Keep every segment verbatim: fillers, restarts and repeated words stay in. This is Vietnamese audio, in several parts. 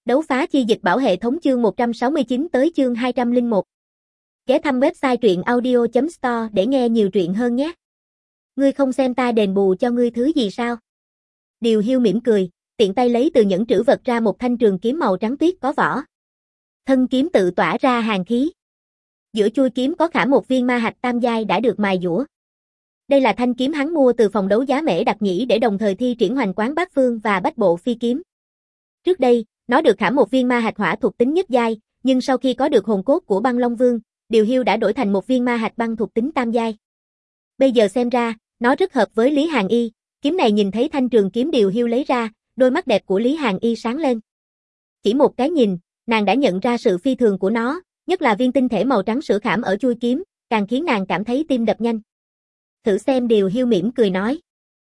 Đấu phá chi dịch bảo hệ thống chương một trăm sáu mươi chín tới chương hai trăm lẻ một. Ghé thăm website truyện audio chấm store để nghe nhiều truyện hơn nhé. Ngươi không xem ta đền bù cho ngươi thứ gì sao? Điều Hiu mỉm cười, tiện tay lấy từ nhẫn trữ vật ra một thanh trường kiếm màu trắng tuyết có vỏ. Thân kiếm tự tỏa ra hàn khí. Giữa chuôi kiếm có khảm một viên ma hạch tam giai đã được mài dũa. Đây là thanh kiếm hắn mua từ phòng đấu giá Mễ Đặc Nhĩ để đồng thời thi triển Hoành Quán Bát Phương và Bách Bộ Phi kiếm. Trước đây, nó được khảm một viên ma hạch hỏa thuộc tính nhất giai, nhưng sau khi có được hồn cốt của Băng Long Vương, Điều Hiu đã đổi thành một viên ma hạch băng thuộc tính tam giai. Bây giờ xem ra, nó rất hợp với Lý Hàn Y, kiếm này nhìn thấy thanh trường kiếm Điều Hiu lấy ra, đôi mắt đẹp của Lý Hàn Y sáng lên. Chỉ một cái nhìn, nàng đã nhận ra sự phi thường của nó, nhất là viên tinh thể màu trắng sữa khảm ở chuôi kiếm, càng khiến nàng cảm thấy tim đập nhanh. Thử xem, Điều Hiu mỉm cười nói.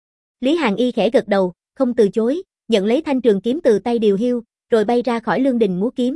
Lý Hàn Y khẽ gật đầu, không từ chối, nhận lấy thanh trường kiếm từ tay Điều Hiu, rồi bay ra khỏi lương đình múa kiếm.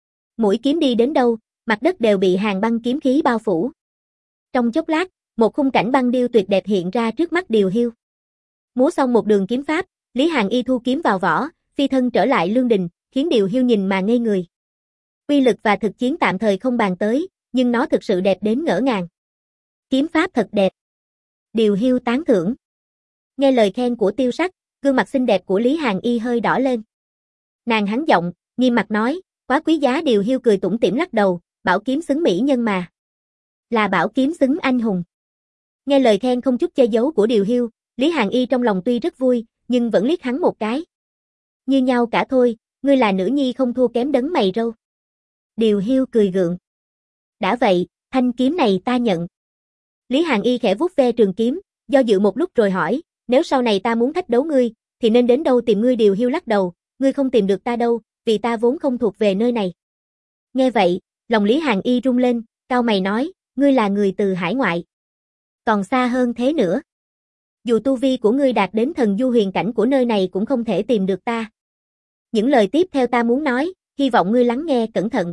Mũi kiếm đi đến đâu, mặt đất đều bị hàn băng kiếm khí bao phủ. Trong chốc lát, một khung cảnh băng điêu tuyệt đẹp hiện ra trước mắt Điều Hiu. Múa xong một đường kiếm pháp, Lý Hàn Y thu kiếm vào vỏ, phi thân trở lại lương đình, khiến Điều Hiu nhìn mà ngây người. Uy lực và thực chiến tạm thời không bàn tới, nhưng nó thực sự đẹp đến ngỡ ngàng. Kiếm pháp thật đẹp. Điều Hiu tán thưởng. Nghe lời khen của Tiêu Sắc, gương mặt xinh đẹp của Lý Hàn Y hơi đỏ lên. Nàng hắn giọng, nghiêm mặt nói, quá quý giá. Điều Hiu cười tủm tỉm lắc đầu, bảo kiếm xứng mỹ nhân mà. Là bảo kiếm xứng anh hùng. Nghe lời khen không chút che giấu của Điều Hiu, Lý Hàn Y trong lòng tuy rất vui, nhưng vẫn liếc hắn một cái. Như nhau cả thôi, ngươi là nữ nhi không thua kém đấng mày râu. Điều Hiu cười gượng. Đã vậy, thanh kiếm này ta nhận. Lý Hàn Y khẽ vuốt ve trường kiếm, do dự một lúc rồi hỏi, nếu sau này ta muốn thách đấu ngươi, thì nên đến đâu tìm ngươi? Điều Hiu lắc đầu, ngươi không tìm được ta đâu, vì ta vốn không thuộc về nơi này. Nghe vậy, lòng Lý Hàn Y rung lên, cau mày nói, ngươi là người từ hải ngoại. Còn xa hơn thế nữa. Dù tu vi của ngươi đạt đến thần du huyền cảnh của nơi này cũng không thể tìm được ta. Những lời tiếp theo ta muốn nói, hy vọng ngươi lắng nghe cẩn thận.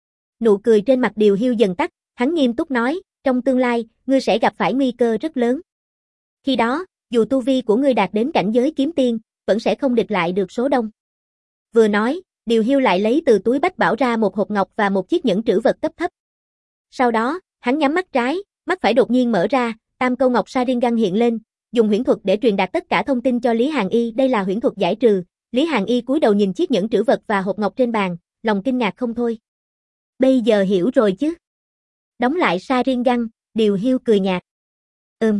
Nụ cười trên mặt Điều Hiu dần tắt, hắn nghiêm túc nói, trong tương lai, ngươi sẽ gặp phải nguy cơ rất lớn. Khi đó, dù tu vi của ngươi đạt đến cảnh giới kiếm tiên, vẫn sẽ không địch lại được số đông. Vừa nói, Điều Hiu lại lấy từ túi bách bảo ra một hộp ngọc và một chiếc nhẫn trữ vật cấp thấp. Sau đó, hắn nhắm mắt trái, mắt phải đột nhiên mở ra, tam câu ngọc Sharingan hiện lên, dùng huyễn thuật để truyền đạt tất cả thông tin cho Lý Hàn Y. Đây là huyễn thuật giải trừ. Lý Hàn Y cúi đầu nhìn chiếc nhẫn trữ vật và hộp ngọc trên bàn, lòng kinh ngạc không thôi. Bây giờ hiểu rồi chứ? Đóng lại Sharingan, Điều Hiu cười nhạt. Ừm.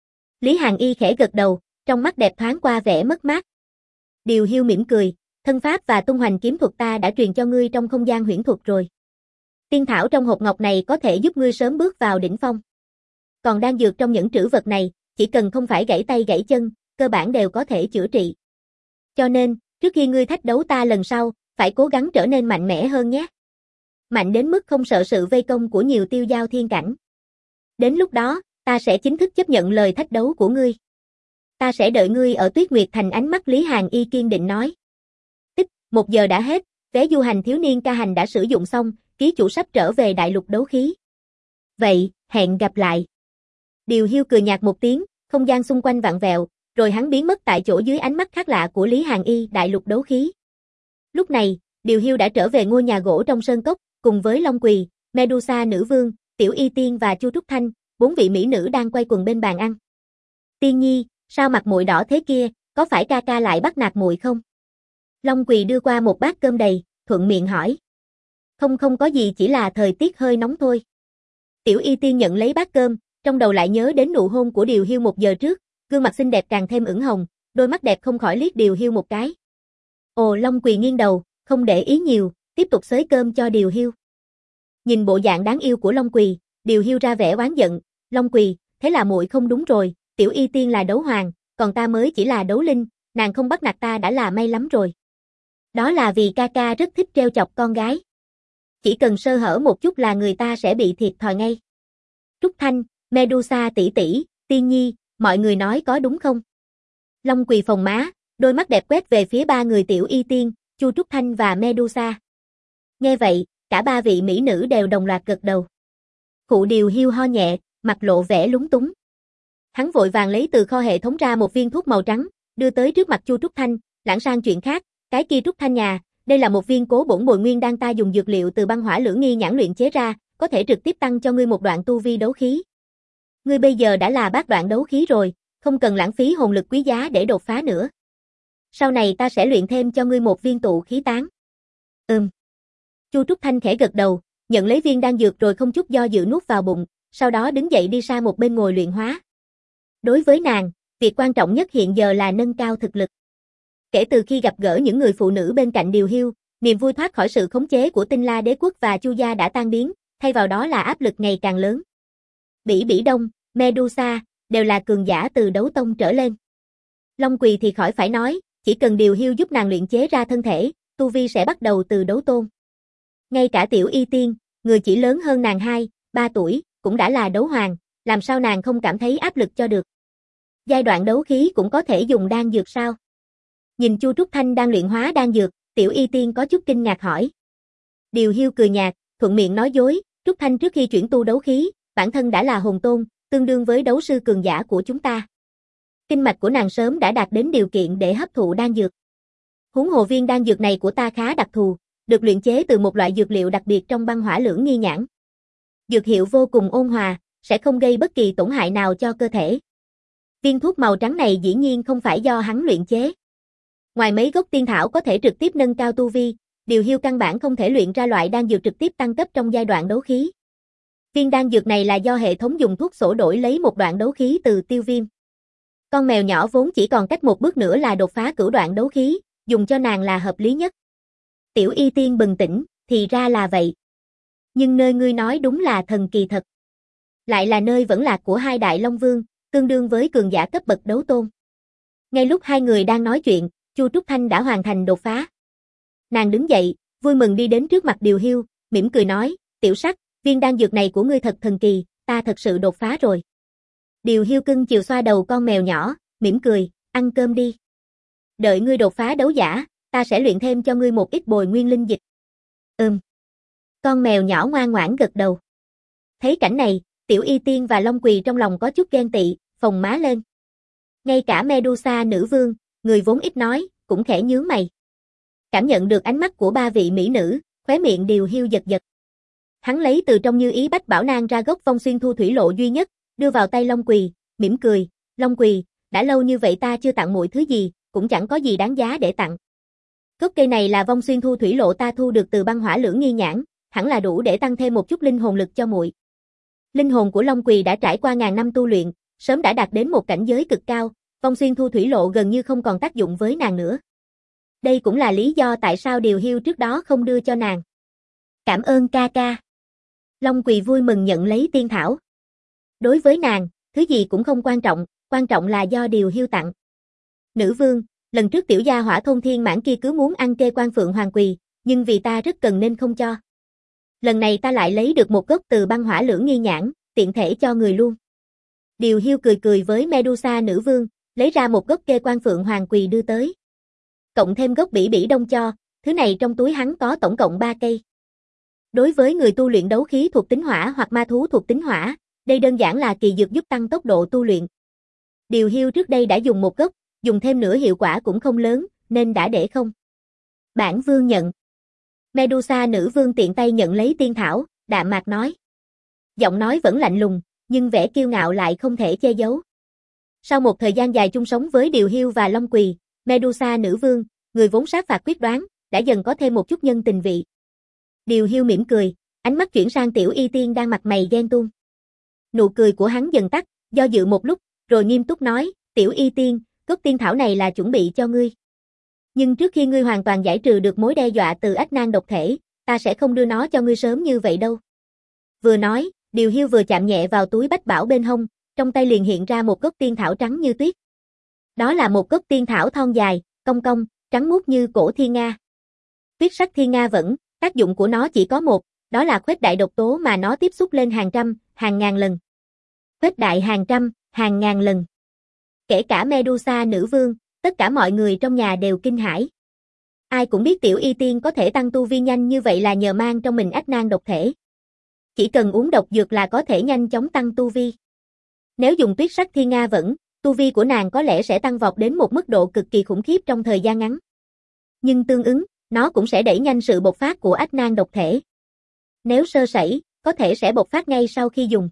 Lý Hàn Y khẽ gật đầu, trong mắt đẹp thoáng qua vẻ mất mát. Điều Hiu mỉm cười, thân pháp và tung hoành kiếm thuật ta đã truyền cho ngươi trong không gian huyễn thuật rồi. Tiên thảo trong hộp ngọc này có thể giúp ngươi sớm bước vào đỉnh phong. Còn đan dược trong nhẫn trữ vật này, chỉ cần không phải gãy tay gãy chân, cơ bản đều có thể chữa trị. Cho nên, trước khi ngươi thách đấu ta lần sau, phải cố gắng trở nên mạnh mẽ hơn nhé. Mạnh đến mức không sợ sự vây công của nhiều tiêu giao thiên cảnh. Đến lúc đó, ta sẽ chính thức chấp nhận lời thách đấu của ngươi. Ta sẽ đợi ngươi ở Tuyết Nguyệt Thành. Ánh mắt Lý Hàn Y kiên định nói. Tích, một giờ đã hết, vé du hành thiếu niên ca hành đã sử dụng xong, ký chủ sắp trở về đại lục đấu khí. Vậy, hẹn gặp lại. Điều Hiu cười nhạt một tiếng, không gian xung quanh vặn vẹo, rồi hắn biến mất tại chỗ dưới ánh mắt khác lạ của Lý Hàn Y. Đại lục đấu khí. Lúc này, Điều Hiu đã trở về ngôi nhà gỗ trong sơn cốc, cùng với Long Quỳ, Medusa nữ vương, Tiểu Y Tiên và Chu Trúc Thanh, bốn vị mỹ nữ đang quay quần bên bàn ăn. Tiên nhi, sao mặt muội đỏ thế kia, có phải ca ca lại bắt nạt muội không? Long Quỳ đưa qua một bát cơm đầy, thuận miệng hỏi. Không không có gì, chỉ là thời tiết hơi nóng thôi. Tiểu Y Tiên nhận lấy bát cơm, trong đầu lại nhớ đến nụ hôn của Điều Hiu một giờ trước, gương mặt xinh đẹp càng thêm ửng hồng, đôi mắt đẹp không khỏi liếc Điều Hiu một cái. Ồ, Long Quỳ nghiêng đầu, không để ý nhiều, tiếp tục xới cơm cho Điều Hiu. Nhìn bộ dạng đáng yêu của Long Quỳ, Điều Hiu ra vẻ oán giận, Long Quỳ, thế là muội không đúng rồi, Tiểu Y Tiên là đấu hoàng, còn ta mới chỉ là đấu linh, nàng không bắt nạt ta đã là may lắm rồi. Đó là vì ca ca rất thích trêu chọc con gái. Chỉ cần sơ hở một chút là người ta sẽ bị thiệt thòi ngay. Trúc Thanh, Medusa tỷ tỷ, Tiên nhi, mọi người nói có đúng không? Long Quỳ phồng má, đôi mắt đẹp quét về phía ba người Tiểu Y Tiên, Chu Trúc Thanh và Medusa. Nghe vậy, cả ba vị mỹ nữ đều đồng loạt gật đầu. Khụ Điều Hiu ho nhẹ, mặt lộ vẻ lúng túng. Hắn vội vàng lấy từ kho hệ thống ra một viên thuốc màu trắng, đưa tới trước mặt Chu Trúc Thanh, lãng sang chuyện khác, cái kia Trúc Thanh nhà, Đây là một viên cố bổn bồi nguyên đan ta dùng dược liệu từ băng hỏa lưỡng nghi nhãn luyện chế ra, có thể trực tiếp tăng cho ngươi một đoạn tu vi đấu khí. Ngươi bây giờ đã là bát đoạn đấu khí rồi, không cần lãng phí hồn lực quý giá để đột phá nữa. Sau này ta sẽ luyện thêm cho ngươi một viên tụ khí tán. Ừm. Chu Trúc Thanh khẽ gật đầu, nhận lấy viên đan dược rồi không chút do dự nuốt vào bụng, sau đó đứng dậy đi sang một bên ngồi luyện hóa. Đối với nàng, việc quan trọng nhất hiện giờ là nâng cao thực lực. Kể từ khi gặp gỡ những người phụ nữ bên cạnh Điều Hiêu, niềm vui thoát khỏi sự khống chế của Tinh La Đế quốc và Chu gia đã tan biến, thay vào đó là áp lực ngày càng lớn. Bỉ Bỉ Đông, Medusa đều là cường giả từ đấu tông trở lên. Long Quỳ thì khỏi phải nói, chỉ cần Điều Hiêu giúp nàng luyện chế ra thân thể, tu vi sẽ bắt đầu từ đấu tôn. Ngay cả Tiểu Y Tiên, người chỉ lớn hơn nàng hai, ba tuổi, cũng đã là đấu hoàng, làm sao nàng không cảm thấy áp lực cho được. Giai đoạn đấu khí cũng có thể dùng đan dược sao? Nhìn Chu Trúc Thanh đang luyện hóa đan dược, Tiểu Y Tiên có chút kinh ngạc hỏi. Điều Hiêu cười nhạt, thuận miệng nói dối, Trúc Thanh trước khi chuyển tu đấu khí, bản thân đã là hồn tôn, tương đương với đấu sư cường giả của chúng ta. Kinh mạch của nàng sớm đã đạt đến điều kiện để hấp thụ đan dược. Huống hồ viên đan dược này của ta khá đặc thù, được luyện chế từ một loại dược liệu đặc biệt trong băng hỏa lưỡng nghi nhãn. Dược hiệu vô cùng ôn hòa, sẽ không gây bất kỳ tổn hại nào cho cơ thể. Viên thuốc màu trắng này dĩ nhiên không phải do hắn luyện chế. Ngoài mấy gốc tiên thảo có thể trực tiếp nâng cao tu vi, Điều Hiêu căn bản không thể luyện ra loại đan dược trực tiếp tăng cấp trong giai đoạn đấu khí. Viên đan dược này là do hệ thống dùng thuốc sổ đổi lấy một đoạn đấu khí từ Tiêu Viêm. Con mèo nhỏ vốn chỉ còn cách một bước nữa là đột phá cửu đoạn đấu khí, dùng cho nàng là hợp lý nhất. Tiểu Y Tiên bừng tỉnh, thì ra là vậy. Nhưng nơi ngươi nói đúng là thần kỳ thật. Lại là nơi vẫn lạc của hai đại Long Vương, tương đương với cường giả cấp bậc đấu tôn. Ngay lúc hai người đang nói chuyện, Chu Trúc Thanh đã hoàn thành đột phá. Nàng đứng dậy, vui mừng đi đến trước mặt Điều Hiêu, mỉm cười nói, tiểu sắc, viên đan dược này của ngươi thật thần kỳ, ta thật sự đột phá rồi. Điều Hiêu cưng chiều xoa đầu con mèo nhỏ, mỉm cười, ăn cơm đi. Đợi ngươi đột phá đấu giả, ta sẽ luyện thêm cho ngươi một ít bồi nguyên linh dịch. Ừm. Con mèo nhỏ ngoan ngoãn gật đầu. Thấy cảnh này, Tiểu Y Tiên và Long Quỳ trong lòng có chút ghen tị, phồng má lên. Ngay cả Medusa nữ vương, người vốn ít nói, cũng khẽ nhướng mày. Cảm nhận được ánh mắt của ba vị mỹ nữ, khóe miệng Điều Hiêu giật giật. Hắn lấy từ trong Như Ý Bách Bảo Nang ra gốc Vong Xuyên Thu thủy lộ duy nhất, đưa vào tay Long Quỳ, mỉm cười, Long Quỳ, đã lâu như vậy ta chưa tặng muội thứ gì, cũng chẳng có gì đáng giá để tặng. Gốc cây này là Vong Xuyên Thu thủy lộ ta thu được từ băng hỏa lưỡng nghi nhãn, hẳn là đủ để tăng thêm một chút linh hồn lực cho muội. Linh hồn của Long Quỳ đã trải qua ngàn năm tu luyện, sớm đã đạt đến một cảnh giới cực cao, Vong Xuyên Thu thủy lộ gần như không còn tác dụng với nàng nữa. Đây cũng là lý do tại sao Điều Hiêu trước đó không đưa cho nàng. Cảm ơn ca ca. Long Quỳ vui mừng nhận lấy tiên thảo. Đối với nàng, thứ gì cũng không quan trọng, quan trọng là do Điều Hiêu tặng. Nữ vương, lần trước tiểu gia hỏa thôn thiên mãn kia cứ muốn ăn kê quan phượng hoàng quỳ, nhưng vì ta rất cần nên không cho. Lần này ta lại lấy được một gốc từ băng hỏa lưỡng nghi nhãn, tiện thể cho người luôn. Điều Hiêu cười cười với Medusa nữ vương, lấy ra một gốc kê quan phượng hoàng quỳ đưa tới. Cộng thêm gốc Bỉ Bỉ Đông cho, thứ này trong túi hắn có tổng cộng ba cây. Đối với người tu luyện đấu khí thuộc tính hỏa hoặc ma thú thuộc tính hỏa, đây đơn giản là kỳ dược giúp tăng tốc độ tu luyện. Điều Hiêu trước đây đã dùng một gốc, dùng thêm nữa hiệu quả cũng không lớn, nên đã để không. Bản vương nhận. Medusa nữ vương tiện tay nhận lấy tiên thảo, đạm mạc nói. Giọng nói vẫn lạnh lùng, nhưng vẻ kiêu ngạo lại không thể che giấu. Sau một thời gian dài chung sống với Điều Hiêu và Long Quỳ, Medusa nữ vương, người vốn sát phạt quyết đoán, đã dần có thêm một chút nhân tình vị. Điều Hiêu mỉm cười, ánh mắt chuyển sang Tiểu Y Tiên đang mặt mày ghen tuông. Nụ cười của hắn dần tắt, do dự một lúc, rồi nghiêm túc nói, Tiểu Y Tiên, gốc tiên thảo này là chuẩn bị cho ngươi. Nhưng trước khi ngươi hoàn toàn giải trừ được mối đe dọa từ ách nan độc thể, ta sẽ không đưa nó cho ngươi sớm như vậy đâu. Vừa nói, Điều Hiêu vừa chạm nhẹ vào túi bách bảo bên hông, trong tay liền hiện ra một gốc tiên thảo trắng như tuyết. Đó là một gốc tiên thảo thon dài, cong cong, trắng muốt như cổ thiên nga. Tuyết sắc thiên nga vẫn, tác dụng của nó chỉ có một, đó là khuếch đại độc tố mà nó tiếp xúc lên hàng trăm, hàng ngàn lần. Khuếch đại hàng trăm, hàng ngàn lần. Kể cả Medusa nữ vương, tất cả mọi người trong nhà đều kinh hãi. Ai cũng biết Tiểu Y Tiên có thể tăng tu vi nhanh như vậy là nhờ mang trong mình ách nan độc thể. Chỉ cần uống độc dược là có thể nhanh chóng tăng tu vi. Nếu dùng tuyết sắc thiên nga vẫn, tu vi của nàng có lẽ sẽ tăng vọt đến một mức độ cực kỳ khủng khiếp trong thời gian ngắn. Nhưng tương ứng, Nó cũng sẽ đẩy nhanh sự bộc phát của ách nang độc thể. Nếu sơ sẩy, có thể sẽ bộc phát ngay sau khi dùng.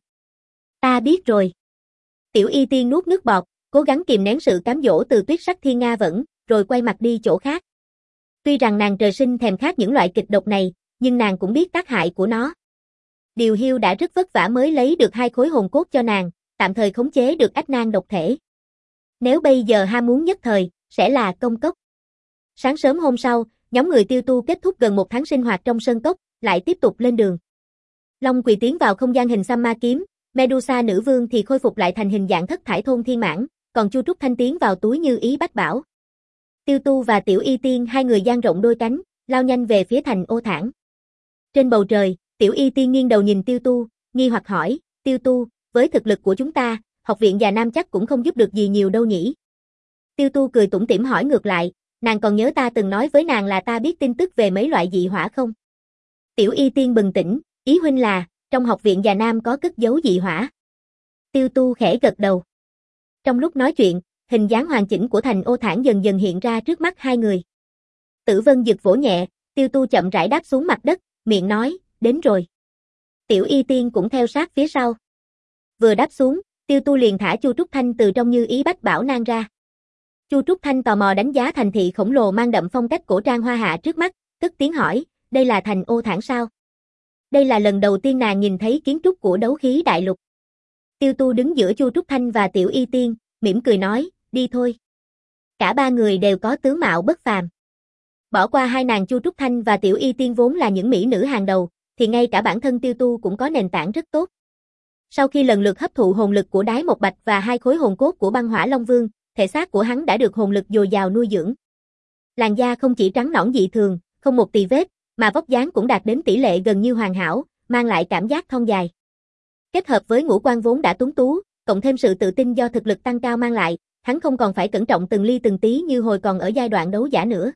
Ta biết rồi. Tiểu Y Tiên nuốt nước bọt, cố gắng kìm nén sự cám dỗ từ Tuyết Sắc Thiên Nga Vẫn, rồi quay mặt đi chỗ khác. Tuy rằng nàng trời sinh thèm khát những loại kịch độc này, nhưng nàng cũng biết tác hại của nó. Điều Hiêu đã rất vất vả mới lấy được hai khối hồn cốt cho nàng, tạm thời khống chế được ách nang độc thể. Nếu bây giờ ham muốn nhất thời, sẽ là công cốc. Sáng sớm hôm sau, nhóm người Tiêu Tu kết thúc gần một tháng sinh hoạt trong sơn cốc, lại tiếp tục lên đường. Long Quỳ tiến vào không gian hình xăm ma kiếm, Medusa nữ vương thì khôi phục lại thành hình dạng thất thải thôn thiên mãn, còn Chu Trúc Thanh tiến vào túi như ý bách bảo. Tiêu Tu và Tiểu Y Tiên hai người dang rộng đôi cánh, lao nhanh về phía thành Ô Thản. Trên bầu trời, Tiểu Y Tiên nghiêng đầu nhìn Tiêu Tu, nghi hoặc hỏi, Tiêu Tu, với thực lực của chúng ta, học viện Già Nam chắc cũng không giúp được gì nhiều đâu nhỉ? Tiêu Tu cười tủm tỉm hỏi ngược lại, nàng còn nhớ ta từng nói với nàng là ta biết tin tức về mấy loại dị hỏa không? Tiểu Y Tiên bừng tỉnh, ý huynh là, trong học viện Già Nam có cất giấu dị hỏa. Tiêu Tu khẽ gật đầu. Trong lúc nói chuyện, hình dáng hoàn chỉnh của thành Ô Thản dần dần hiện ra trước mắt hai người. Tử Vân giật vỗ nhẹ, Tiêu Tu chậm rãi đáp xuống mặt đất, miệng nói, đến rồi. Tiểu Y Tiên cũng theo sát phía sau. Vừa đáp xuống, Tiêu Tu liền thả Chu Trúc Thanh từ trong như ý bách bảo nang ra. Chu Trúc Thanh tò mò đánh giá thành thị khổng lồ mang đậm phong cách cổ trang hoa hạ trước mắt, cất tiếng hỏi, đây là thành Ô Thản sao? Đây là lần đầu tiên nàng nhìn thấy kiến trúc của đấu khí đại lục. Tiêu Tu đứng giữa Chu Trúc Thanh và Tiểu Y Tiên, mỉm cười nói, đi thôi. Cả ba người đều có tướng mạo bất phàm. Bỏ qua hai nàng Chu Trúc Thanh và Tiểu Y Tiên vốn là những mỹ nữ hàng đầu, thì ngay cả bản thân Tiêu Tu cũng có nền tảng rất tốt. Sau khi lần lượt hấp thụ hồn lực của Đái Một Bạch và hai khối hồn cốt của Băng Hỏa Long Vương, thể xác của hắn đã được hồn lực dồi dào nuôi dưỡng. Làn da không chỉ trắng nõn dị thường, không một tì vết, mà vóc dáng cũng đạt đến tỷ lệ gần như hoàn hảo, mang lại cảm giác thon dài. Kết hợp với ngũ quan vốn đã tuấn tú, cộng thêm sự tự tin do thực lực tăng cao mang lại, hắn không còn phải cẩn trọng từng ly từng tí như hồi còn ở giai đoạn đấu giả nữa.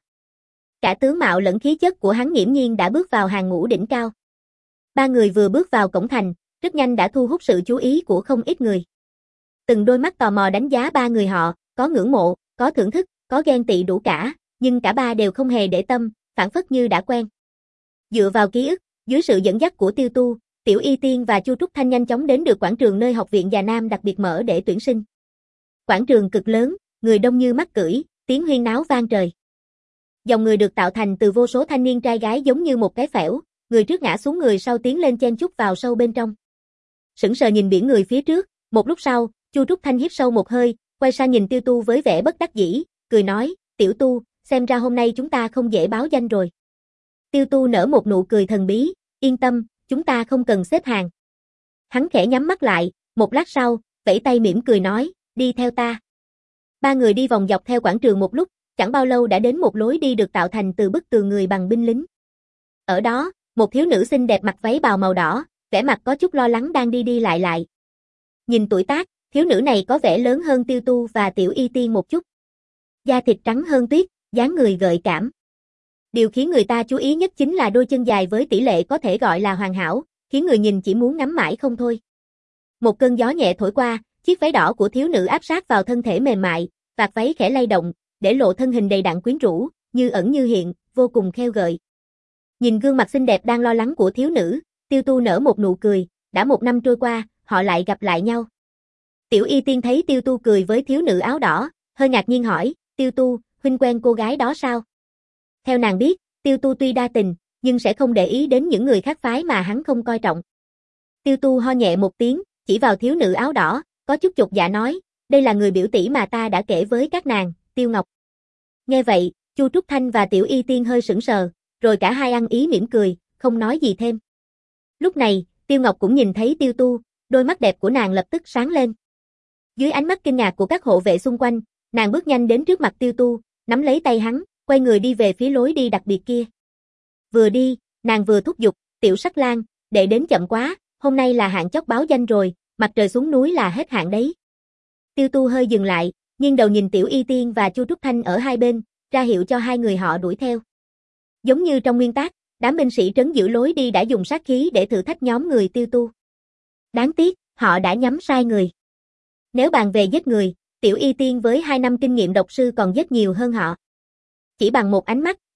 Cả tướng mạo lẫn khí chất của hắn nghiễm nhiên đã bước vào hàng ngũ đỉnh cao. Ba người vừa bước vào cổng thành, rất nhanh đã thu hút sự chú ý của không ít người. Từng đôi mắt tò mò đánh giá ba người họ, có ngưỡng mộ, có thưởng thức, có ghen tị đủ cả, nhưng cả ba đều không hề để tâm, phản phất như đã quen. Dựa vào ký ức, dưới sự dẫn dắt của Tiêu Tu, Tiểu Y Tiên và Chu Trúc Thanh nhanh chóng đến được quảng trường nơi học viện Già Nam đặc biệt mở để tuyển sinh. Quảng trường cực lớn, người đông như mắc cưỡi, tiếng huyên náo vang trời. Dòng người được tạo thành từ vô số thanh niên trai gái giống như một cái phễu, người trước ngã xuống người sau tiến lên chen chúc vào sâu bên trong. Sững sờ nhìn biển người phía trước, một lúc sau, Chu Trúc Thanh hít sâu một hơi, quay sang nhìn Tiêu Tu với vẻ bất đắc dĩ, cười nói, Tiểu Tu, xem ra hôm nay chúng ta không dễ báo danh rồi. Tiêu Tu nở một nụ cười thần bí, yên tâm, chúng ta không cần xếp hàng. Hắn khẽ nhắm mắt lại, một lát sau, vẫy tay mỉm cười nói, đi theo ta. Ba người đi vòng dọc theo quảng trường một lúc, chẳng bao lâu đã đến một lối đi được tạo thành từ bức tường người bằng binh lính. Ở đó, một thiếu nữ xinh đẹp mặc váy bào màu đỏ, vẻ mặt có chút lo lắng đang đi đi lại lại. Nhìn tuổi tác, thiếu nữ này có vẻ lớn hơn Tiêu Tu và Tiểu Y Tiên một chút. Da thịt trắng hơn tuyết, dáng người gợi cảm. Điều khiến người ta chú ý nhất chính là đôi chân dài với tỷ lệ có thể gọi là hoàn hảo, khiến người nhìn chỉ muốn ngắm mãi không thôi. Một cơn gió nhẹ thổi qua, chiếc váy đỏ của thiếu nữ áp sát vào thân thể mềm mại, vạt váy khẽ lay động, để lộ thân hình đầy đặn quyến rũ, như ẩn như hiện, vô cùng khêu gợi. Nhìn gương mặt xinh đẹp đang lo lắng của thiếu nữ, Tiêu Tu nở một nụ cười, đã một năm trôi qua, họ lại gặp lại nhau. Tiểu Y Tiên thấy Tiêu Tu cười với thiếu nữ áo đỏ, hơi ngạc nhiên hỏi, Tiêu Tu, huynh quen cô gái đó sao? Theo nàng biết, Tiêu Tu tuy đa tình, nhưng sẽ không để ý đến những người khác phái mà hắn không coi trọng. Tiêu Tu ho nhẹ một tiếng, chỉ vào thiếu nữ áo đỏ, có chút chột dạ nói, đây là người biểu tỷ mà ta đã kể với các nàng, Tiêu Ngọc. Nghe vậy, Chu Trúc Thanh và Tiểu Y Tiên hơi sững sờ, rồi cả hai ăn ý mỉm cười, không nói gì thêm. Lúc này, Tiêu Ngọc cũng nhìn thấy Tiêu Tu, đôi mắt đẹp của nàng lập tức sáng lên. Dưới ánh mắt kinh ngạc của các hộ vệ xung quanh, nàng bước nhanh đến trước mặt Tiêu Tu, nắm lấy tay hắn, quay người đi về phía lối đi đặc biệt kia. Vừa đi, nàng vừa thúc giục, Tiểu Sắc Lang, đệ đến chậm quá, hôm nay là hạn chót báo danh rồi, mặt trời xuống núi là hết hạn đấy. Tiêu Tu hơi dừng lại, nghiêng đầu nhìn Tiểu Y Tiên và Chu Trúc Thanh ở hai bên, ra hiệu cho hai người họ đuổi theo. Giống như trong nguyên tác, đám binh sĩ trấn giữ lối đi đã dùng sát khí để thử thách nhóm người Tiêu Tu. Đáng tiếc, họ đã nhắm sai người. Nếu bàn về giết người, Tiểu Y Tiên với hai năm kinh nghiệm độc sư còn giết nhiều hơn họ. Chỉ bằng một ánh mắt,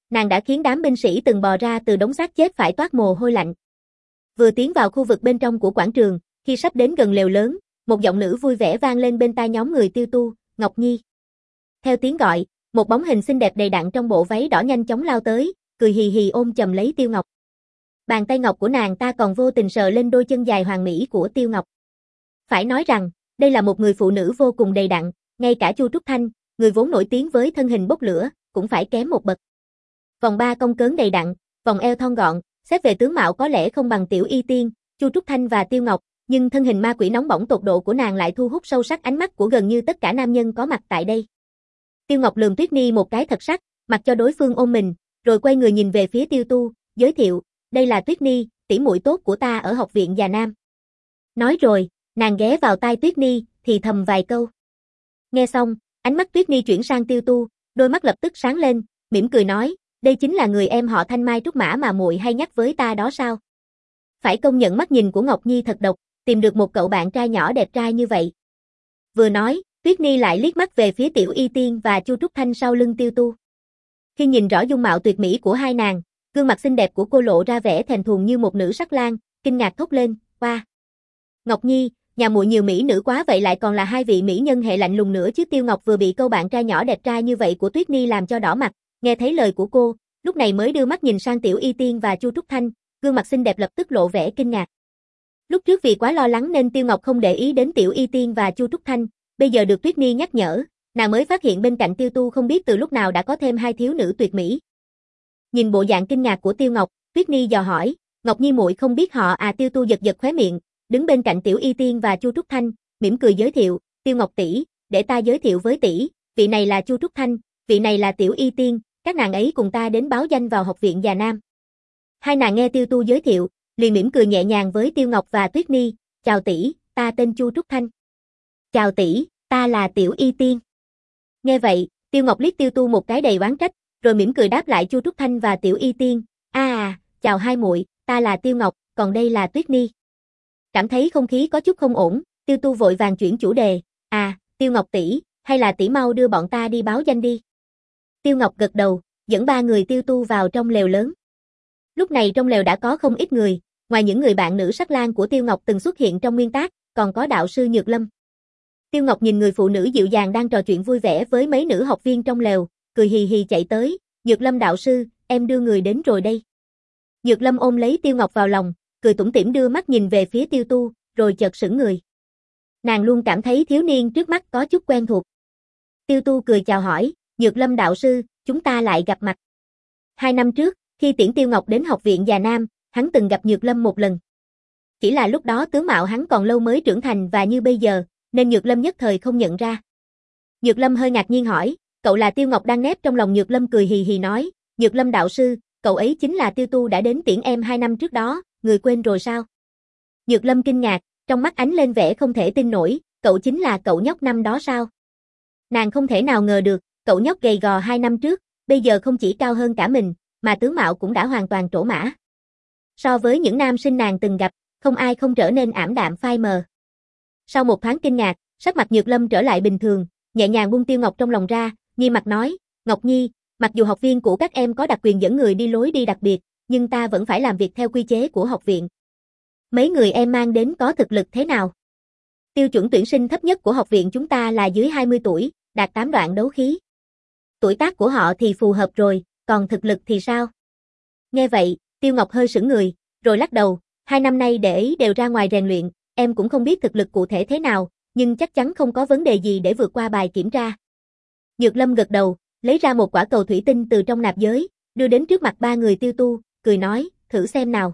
nàng đã khiến đám binh sĩ từng bò ra từ đống xác chết phải toát mồ hôi lạnh. Vừa tiến vào khu vực bên trong của quảng trường, khi sắp đến gần lều lớn, một giọng nữ vui vẻ vang lên bên tai nhóm người Tiêu Tu, Ngọc Nhi. Theo tiếng gọi, một bóng hình xinh đẹp đầy đặn trong bộ váy đỏ nhanh chóng lao tới, cười hì hì ôm chầm lấy Tiêu Ngọc. Bàn tay ngọc của nàng ta còn vô tình sờ lên đôi chân dài hoàn mỹ của Tiêu Ngọc. Phải nói rằng, đây là một người phụ nữ vô cùng đầy đặn, ngay cả Chu Trúc Thanh, người vốn nổi tiếng với thân hình bốc lửa, cũng phải kém một bậc. Vòng ba cong cớn đầy đặn, vòng eo thon gọn, xét về tướng mạo có lẽ không bằng Tiểu Y Tiên, Chu Trúc Thanh và Tiêu Ngọc, nhưng thân hình ma quỷ nóng bỏng tột độ của nàng lại thu hút sâu sắc ánh mắt của gần như tất cả nam nhân có mặt tại đây. Tiêu Ngọc lườm Tuyết Ni một cái thật sắc, mặc cho đối phương ôm mình, rồi quay người nhìn về phía Tiêu Tu, giới thiệu, đây là Tuyết Ni, tỷ muội tốt của ta ở học viện Già Nam. Nói rồi, nàng ghé vào tai Tuyết Ni, thì thầm vài câu. Nghe xong, ánh mắt Tuyết Ni chuyển sang Tiêu Tu, đôi mắt lập tức sáng lên, mỉm cười nói, đây chính là người em họ Thanh Mai Trúc Mã mà muội hay nhắc với ta đó sao? Phải công nhận mắt nhìn của Ngọc Nhi thật độc, tìm được một cậu bạn trai nhỏ đẹp trai như vậy. Vừa nói, Tuyết Ni lại liếc mắt về phía Tiểu Y Tiên và Chu Trúc Thanh sau lưng Tiêu Tu. Khi nhìn rõ dung mạo tuyệt mỹ của hai nàng, gương mặt xinh đẹp của cô lộ ra vẻ thèm thuồng như một nữ sắc lang, kinh ngạc thốt lên, "Oa, Ngọc Nhi, nhà muội nhiều mỹ nữ quá vậy lại còn là hai vị mỹ nhân hệ lạnh lùng nữa chứ." Tiêu Ngọc vừa bị câu bạn trai nhỏ đẹp trai như vậy của Tuyết Ni làm cho đỏ mặt, nghe thấy lời của cô, lúc này mới đưa mắt nhìn sang Tiểu Y Tiên và Chu Trúc Thanh, gương mặt xinh đẹp lập tức lộ vẻ kinh ngạc. Lúc trước vì quá lo lắng nên Tiêu Ngọc không để ý đến Tiểu Y Tiên và Chu Trúc Thanh, bây giờ được Tuyết Ni nhắc nhở, nàng mới phát hiện bên cạnh Tiêu Tu không biết từ lúc nào đã có thêm hai thiếu nữ tuyệt mỹ. Nhìn bộ dạng kinh ngạc của Tiêu Ngọc, Tuyết Ni dò hỏi, "Ngọc Nhi muội không biết họ à?" Tiêu Tu giật giật khóe miệng, đứng bên cạnh Tiểu Y Tiên và Chu Trúc Thanh, mỉm cười giới thiệu, "Tiêu Ngọc tỷ, để ta giới thiệu với tỷ, vị này là Chu Trúc Thanh, vị này là Tiểu Y Tiên, các nàng ấy cùng ta đến báo danh vào học viện Già Nam." Hai nàng nghe Tiêu Tu giới thiệu, liền mỉm cười nhẹ nhàng với Tiêu Ngọc và Tuyết Ni, "Chào tỷ, ta tên Chu Trúc Thanh." "Chào tỷ, ta là Tiểu Y Tiên." Nghe vậy, Tiêu Ngọc liếc Tiêu Tu một cái đầy oán trách, rồi mỉm cười đáp lại Chu Trúc Thanh và Tiểu Y Tiên, "A à, chào hai muội, ta là Tiêu Ngọc, còn đây là Tuyết Ni." Cảm thấy không khí có chút không ổn, Tiêu Tu vội vàng chuyển chủ đề, "À, Tiêu Ngọc tỷ, hay là tỷ mau đưa bọn ta đi báo danh đi." Tiêu Ngọc gật đầu, dẫn ba người Tiêu Tu vào trong lều lớn. Lúc này trong lều đã có không ít người, ngoài những người bạn nữ sắc lang của Tiêu Ngọc từng xuất hiện trong nguyên tác, còn có đạo sư Nhược Lâm. Tiêu Ngọc nhìn người phụ nữ dịu dàng đang trò chuyện vui vẻ với mấy nữ học viên trong lều, cười hì hì chạy tới, "Nhược Lâm đạo sư, em đưa người đến rồi đây." Nhược Lâm ôm lấy Tiêu Ngọc vào lòng, cười tủm tỉm đưa mắt nhìn về phía Tiêu Tu, rồi chợt sững người. Nàng luôn cảm thấy thiếu niên trước mắt có chút quen thuộc. Tiêu Tu cười chào hỏi, "Nhược Lâm đạo sư, chúng ta lại gặp mặt." Hai năm trước, khi tiễn Tiêu Ngọc đến học viện Già Nam, hắn từng gặp Nhược Lâm một lần. Chỉ là lúc đó tướng mạo hắn còn lâu mới trưởng thành và như bây giờ, nên Nhược Lâm nhất thời không nhận ra. Nhược Lâm hơi ngạc nhiên hỏi, "Cậu là Tiêu Ngọc?" Đang nép trong lòng Nhược Lâm cười hì hì nói, "Nhược Lâm đạo sư, cậu ấy chính là Tiêu Tu đã đến tiễn em hai năm trước đó, người quên rồi sao?" Nhược Lâm kinh ngạc, trong mắt ánh lên vẻ không thể tin nổi, "Cậu chính là cậu nhóc năm đó sao?" Nàng không thể nào ngờ được, cậu nhóc gầy gò hai năm trước, bây giờ không chỉ cao hơn cả mình, mà tướng mạo cũng đã hoàn toàn trổ mã. So với những nam sinh nàng từng gặp, không ai không trở nên ảm đạm phai mờ. Sau một thoáng kinh ngạc, sắc mặt Nhược Lâm trở lại bình thường, nhẹ nhàng buông Tiêu Ngọc trong lòng ra, nghiêm mặt nói, "Ngọc Nhi, mặc dù học viên của các em có đặc quyền dẫn người đi lối đi đặc biệt, nhưng ta vẫn phải làm việc theo quy chế của học viện. Mấy người em mang đến có thực lực thế nào?" Tiêu chuẩn tuyển sinh thấp nhất của học viện chúng ta là dưới hai mươi tuổi, đạt tám đoạn đấu khí. Tuổi tác của họ thì phù hợp rồi, còn thực lực thì sao? Nghe vậy, Tiêu Ngọc hơi sững người, rồi lắc đầu, "Hai năm nay đệ ấy đều ra ngoài rèn luyện, em cũng không biết thực lực cụ thể thế nào, nhưng chắc chắn không có vấn đề gì để vượt qua bài kiểm tra." Nhược Lâm gật đầu, lấy ra một quả cầu thủy tinh từ trong nạp giới, đưa đến trước mặt ba người Tiêu Tu, cười nói, "Thử xem nào."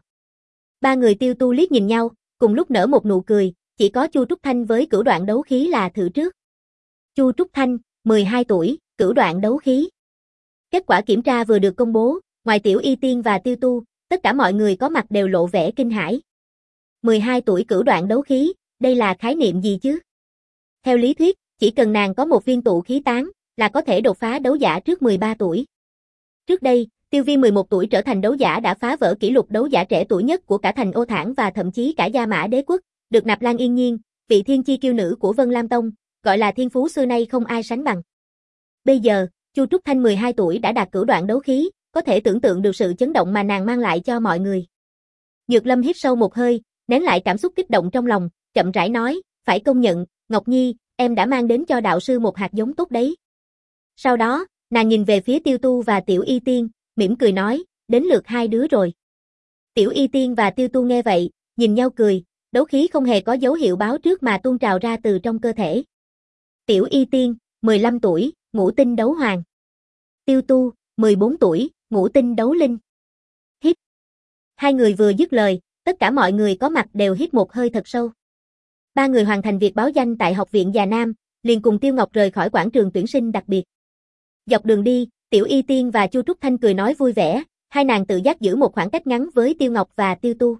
Ba người Tiêu Tu liếc nhìn nhau, cùng lúc nở một nụ cười, chỉ có Chu Trúc Thanh với cửu đoạn đấu khí là thử trước. Chu Trúc Thanh, mười hai tuổi, cửu đoạn đấu khí. Kết quả kiểm tra vừa được công bố, ngoài Tiểu Y Tiên và Tiêu Tu, tất cả mọi người có mặt đều lộ vẻ kinh hãi. mười hai tuổi cửu đoạn đấu khí, đây là khái niệm gì chứ? Theo lý thuyết, chỉ cần nàng có một viên tụ khí tán, là có thể đột phá đấu giả trước mười ba tuổi. Trước đây, Tiêu Vi mười một tuổi trở thành đấu giả đã phá vỡ kỷ lục đấu giả trẻ tuổi nhất của cả thành Ô Thản và thậm chí cả Gia Mã Đế Quốc, được Nạp Lan Yên Nhiên, vị thiên chi kiêu nữ của Vân Lam Tông, gọi là thiên phú xưa nay không ai sánh bằng. Bây giờ, Chu Trúc Thanh mười hai tuổi đã đạt cửu đoạn đấu khí, có thể tưởng tượng được sự chấn động mà nàng mang lại cho mọi người. Nhược Lâm hít sâu một hơi, nén lại cảm xúc kích động trong lòng, chậm rãi nói, phải công nhận, Ngọc Nhi, em đã mang đến cho đạo sư một hạt giống tốt đấy. Sau đó, nàng nhìn về phía Tiêu Tu và Tiểu Y Tiên, mỉm cười nói, đến lượt hai đứa rồi. Tiểu Y Tiên và Tiêu Tu nghe vậy, nhìn nhau cười, đấu khí không hề có dấu hiệu báo trước mà tuôn trào ra từ trong cơ thể. Tiểu Y Tiên, mười lăm tuổi, ngũ tinh đấu hoàng. Tiêu Tu, mười bốn tuổi, ngũ tinh đấu linh. Hít. Hai người vừa dứt lời, tất cả mọi người có mặt đều hít một hơi thật sâu. Ba người hoàn thành việc báo danh tại Học viện Già Nam, liền cùng Tiêu Ngọc rời khỏi quảng trường tuyển sinh đặc biệt. Dọc đường đi, Tiểu Y Tiên và Chu Trúc Thanh cười nói vui vẻ, hai nàng tự giác giữ một khoảng cách ngắn với Tiêu Ngọc và Tiêu Tu.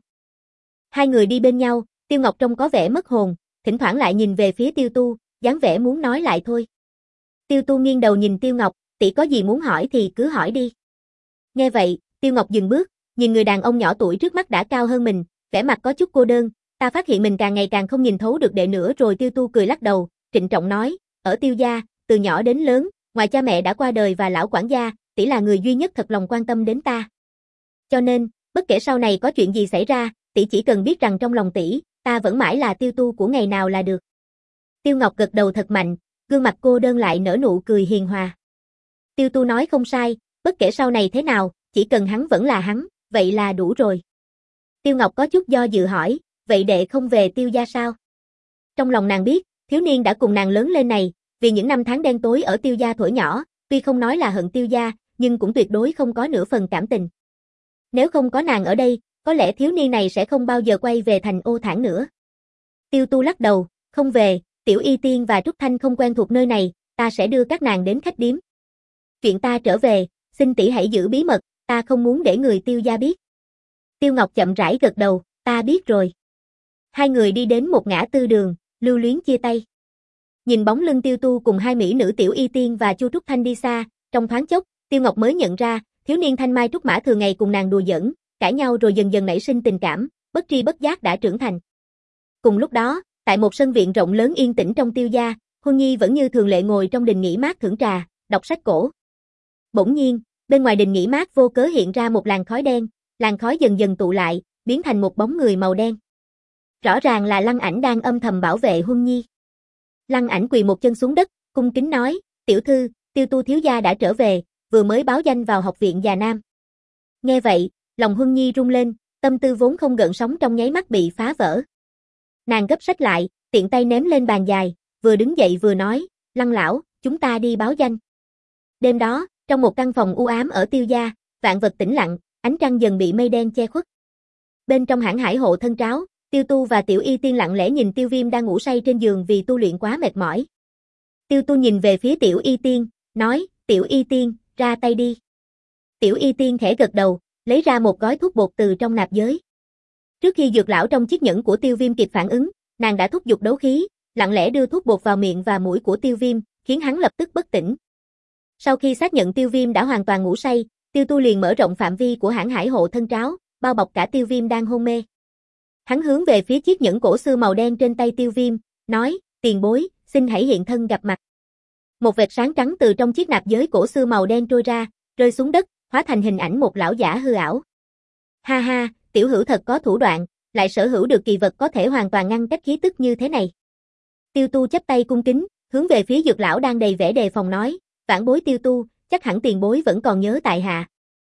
Hai người đi bên nhau, Tiêu Ngọc trông có vẻ mất hồn, thỉnh thoảng lại nhìn về phía Tiêu Tu, dáng vẻ muốn nói lại thôi. Tiêu Tu nghiêng đầu nhìn Tiêu Ngọc, tỷ có gì muốn hỏi thì cứ hỏi đi. Nghe vậy, Tiêu Ngọc dừng bước, nhìn người đàn ông nhỏ tuổi trước mắt đã cao hơn mình, vẻ mặt có chút cô đơn, ta phát hiện mình càng ngày càng không nhìn thấu được đệ nữa rồi. Tiêu Tu cười lắc đầu, trịnh trọng nói, ở Tiêu gia, từ nhỏ đến lớn, ngoài cha mẹ đã qua đời và lão quản gia, tỷ là người duy nhất thật lòng quan tâm đến ta. Cho nên, bất kể sau này có chuyện gì xảy ra, tỷ chỉ cần biết rằng trong lòng tỷ, ta vẫn mãi là Tiêu Tu của ngày nào là được. Tiêu Ngọc gật đầu thật mạnh, gương mặt cô đơn lại nở nụ cười hiền hòa. Tiêu Tu nói không sai, bất kể sau này thế nào, chỉ cần hắn vẫn là hắn, vậy là đủ rồi. Tiêu Ngọc có chút do dự hỏi, vậy đệ không về Tiêu gia sao? Trong lòng nàng biết, thiếu niên đã cùng nàng lớn lên này, vì những năm tháng đen tối ở Tiêu gia thuở nhỏ, tuy không nói là hận Tiêu gia, nhưng cũng tuyệt đối không có nửa phần cảm tình. Nếu không có nàng ở đây, có lẽ thiếu niên này sẽ không bao giờ quay về thành Ô Thản nữa. Tiêu Tu lắc đầu, không về, Tiểu Y Tiên và Trúc Thanh không quen thuộc nơi này, ta sẽ đưa các nàng đến khách điếm. Chuyện ta trở về, xin tỷ hãy giữ bí mật, ta không muốn để người Tiêu gia biết. Tiêu Ngọc chậm rãi gật đầu, ta biết rồi. Hai người đi đến một ngã tư đường, lưu luyến chia tay. Nhìn bóng lưng Tiêu Tu cùng hai mỹ nữ Tiểu Y Tiên và Chu Trúc Thanh đi xa, trong thoáng chốc, Tiêu Ngọc mới nhận ra, thiếu niên thanh mai trúc mã thường ngày cùng nàng đùa giỡn, cãi nhau rồi dần dần nảy sinh tình cảm, bất tri bất giác đã trưởng thành. Cùng lúc đó, tại một sân viện rộng lớn yên tĩnh trong Tiêu gia, Huân Nhi vẫn như thường lệ ngồi trong đình nghỉ mát thưởng trà, đọc sách cổ. Bỗng nhiên, bên ngoài đình nghỉ mát vô cớ hiện ra một làn khói đen, làn khói dần dần tụ lại, biến thành một bóng người màu đen. Rõ ràng là Lăng Ảnh đang âm thầm bảo vệ Huân Nhi. Lăng Ảnh quỳ một chân xuống đất, cung kính nói, tiểu thư, Tiêu Tu thiếu gia đã trở về, vừa mới báo danh vào Học viện Già Nam. Nghe vậy, lòng Huân Nhi rung lên, tâm tư vốn không gợn sóng trong nháy mắt bị phá vỡ. Nàng gấp sách lại, tiện tay ném lên bàn dài, vừa đứng dậy vừa nói, Lăng lão, chúng ta đi báo danh. Đêm đó, trong một căn phòng u ám ở Tiêu gia, vạn vật tĩnh lặng, ánh trăng dần bị mây đen che khuất. Bên trong hãng hải hộ thân tráo, Tiêu Tu và Tiểu Y Tiên lặng lẽ nhìn Tiêu Viêm đang ngủ say trên giường vì tu luyện quá mệt mỏi. Tiêu Tu nhìn về phía Tiểu Y Tiên, nói, Tiểu Y Tiên, ra tay đi. Tiểu Y Tiên khẽ gật đầu, lấy ra một gói thuốc bột từ trong nạp giới. Trước khi dược lão trong chiếc nhẫn của Tiêu Viêm kịp phản ứng, nàng đã thúc giục đấu khí, lặng lẽ đưa thuốc bột vào miệng và mũi của Tiêu Viêm, khiến hắn lập tức bất tỉnh. Sau khi xác nhận Tiêu Viêm đã hoàn toàn ngủ say, Tiêu Tu liền mở rộng phạm vi của hãng hải hộ thân tráo, bao bọc cả Tiêu Viêm đang hôn mê. Hắn hướng về phía chiếc nhẫn cổ xưa màu đen trên tay Tiêu Viêm, nói, tiền bối, xin hãy hiện thân gặp mặt. Một vệt sáng trắng từ trong chiếc nạp giới cổ xưa màu đen trôi ra, rơi xuống đất, hóa thành hình ảnh một lão giả hư ảo. Ha ha, tiểu hữu thật có thủ đoạn, lại sở hữu được kỳ vật có thể hoàn toàn ngăn cách khí tức như thế này. Tiêu Tu chắp tay cung kính, hướng về phía dược lão đang đầy vẻ đề phòng nói, vãn bối Tiêu Tu, chắc hẳn tiền bối vẫn còn nhớ tại hạ.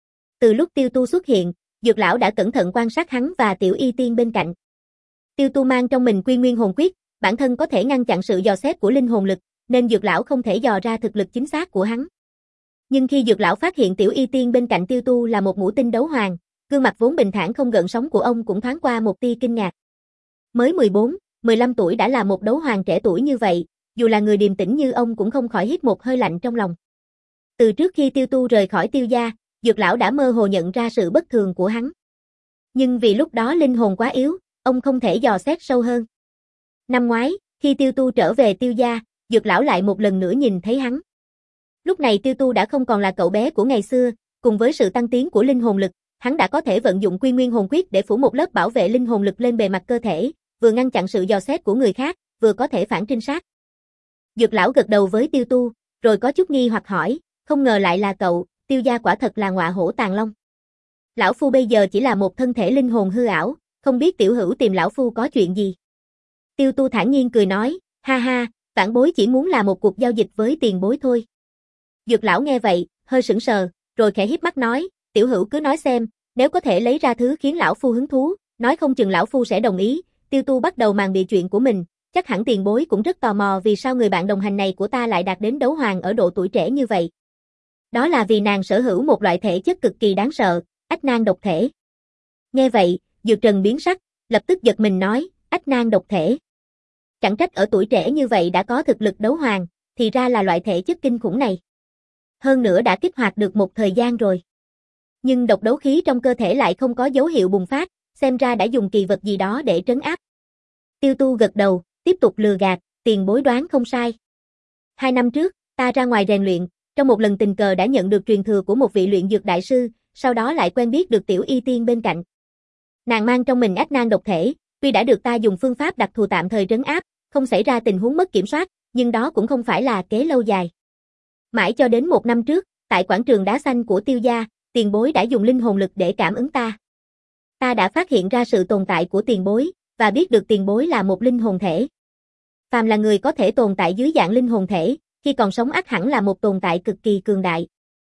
Từ lúc Tiêu Tu xuất hiện, dược lão đã cẩn thận quan sát hắn và Tiểu Y Tiên bên cạnh. Tiêu Tu mang trong mình Quy Nguyên hồn quyết, bản thân có thể ngăn chặn sự dò xét của linh hồn lực, nên dược lão không thể dò ra thực lực chính xác của hắn. Nhưng khi dược lão phát hiện Tiểu Y Tiên bên cạnh Tiêu Tu là một ngũ tinh đấu hoàng, gương mặt vốn bình thản không gợn sóng của ông cũng thoáng qua một tia kinh ngạc. Mới mười bốn, mười lăm tuổi đã là một đấu hoàng trẻ tuổi như vậy, dù là người điềm tĩnh như ông cũng không khỏi hít một hơi lạnh trong lòng. Từ trước khi Tiêu Tu rời khỏi Tiêu gia, dược lão đã mơ hồ nhận ra sự bất thường của hắn. Nhưng vì lúc đó linh hồn quá yếu, ông không thể dò xét sâu hơn. Năm ngoái, khi Tiêu Tu trở về Tiêu gia, dược lão lại một lần nữa nhìn thấy hắn. Lúc này Tiêu Tu đã không còn là cậu bé của ngày xưa, cùng với sự tăng tiến của linh hồn lực, hắn đã có thể vận dụng Quy Nguyên hồn quyết để phủ một lớp bảo vệ linh hồn lực lên bề mặt cơ thể, vừa ngăn chặn sự dò xét của người khác, vừa có thể phản trinh sát. Dược lão gật đầu với Tiêu Tu, rồi có chút nghi hoặc hỏi, không ngờ lại là cậu, Tiêu gia quả thật là ngọa hổ tàng long. Lão phu bây giờ chỉ là một thân thể linh hồn hư ảo, không biết tiểu hữu tìm lão phu có chuyện gì. Tiêu Tu thản nhiên cười nói, ha ha, vãn bối chỉ muốn là một cuộc giao dịch với tiền bối thôi. Dược lão nghe vậy, hơi sững sờ, rồi khẽ híp mắt nói, tiểu hữu cứ nói xem, nếu có thể lấy ra thứ khiến lão phu hứng thú, nói không chừng lão phu sẽ đồng ý. Tiêu Tu bắt đầu màn bịa chuyện của mình, chắc hẳn tiền bối cũng rất tò mò vì sao người bạn đồng hành này của ta lại đạt đến đấu hoàng ở độ tuổi trẻ như vậy. Đó là vì nàng sở hữu một loại thể chất cực kỳ đáng sợ, ách nan độc thể. Nghe vậy, Dược Trần biến sắc, lập tức giật mình nói, ách nan độc thể. Chẳng trách ở tuổi trẻ như vậy đã có thực lực đấu hoàng, thì ra là loại thể chất kinh khủng này. Hơn nữa đã kích hoạt được một thời gian rồi. Nhưng độc đấu khí trong cơ thể lại không có dấu hiệu bùng phát, xem ra đã dùng kỳ vật gì đó để trấn áp. Tiêu Tu gật đầu, tiếp tục lừa gạt, tiền bối đoán không sai. Hai năm trước, ta ra ngoài rèn luyện, trong một lần tình cờ đã nhận được truyền thừa của một vị luyện dược đại sư, sau đó lại quen biết được Tiểu Y Tiên bên cạnh. Nàng mang trong mình ách nan độc thể, tuy đã được ta dùng phương pháp đặc thù tạm thời trấn áp, không xảy ra tình huống mất kiểm soát, nhưng đó cũng không phải là kế lâu dài. Mãi cho đến một năm trước, tại quảng trường đá xanh của Tiêu gia, tiền bối đã dùng linh hồn lực để cảm ứng ta. Ta đã phát hiện ra sự tồn tại của tiền bối, và biết được tiền bối là một linh hồn thể. Phàm là người có thể tồn tại dưới dạng linh hồn thể, khi còn sống ắt hẳn là một tồn tại cực kỳ cường đại.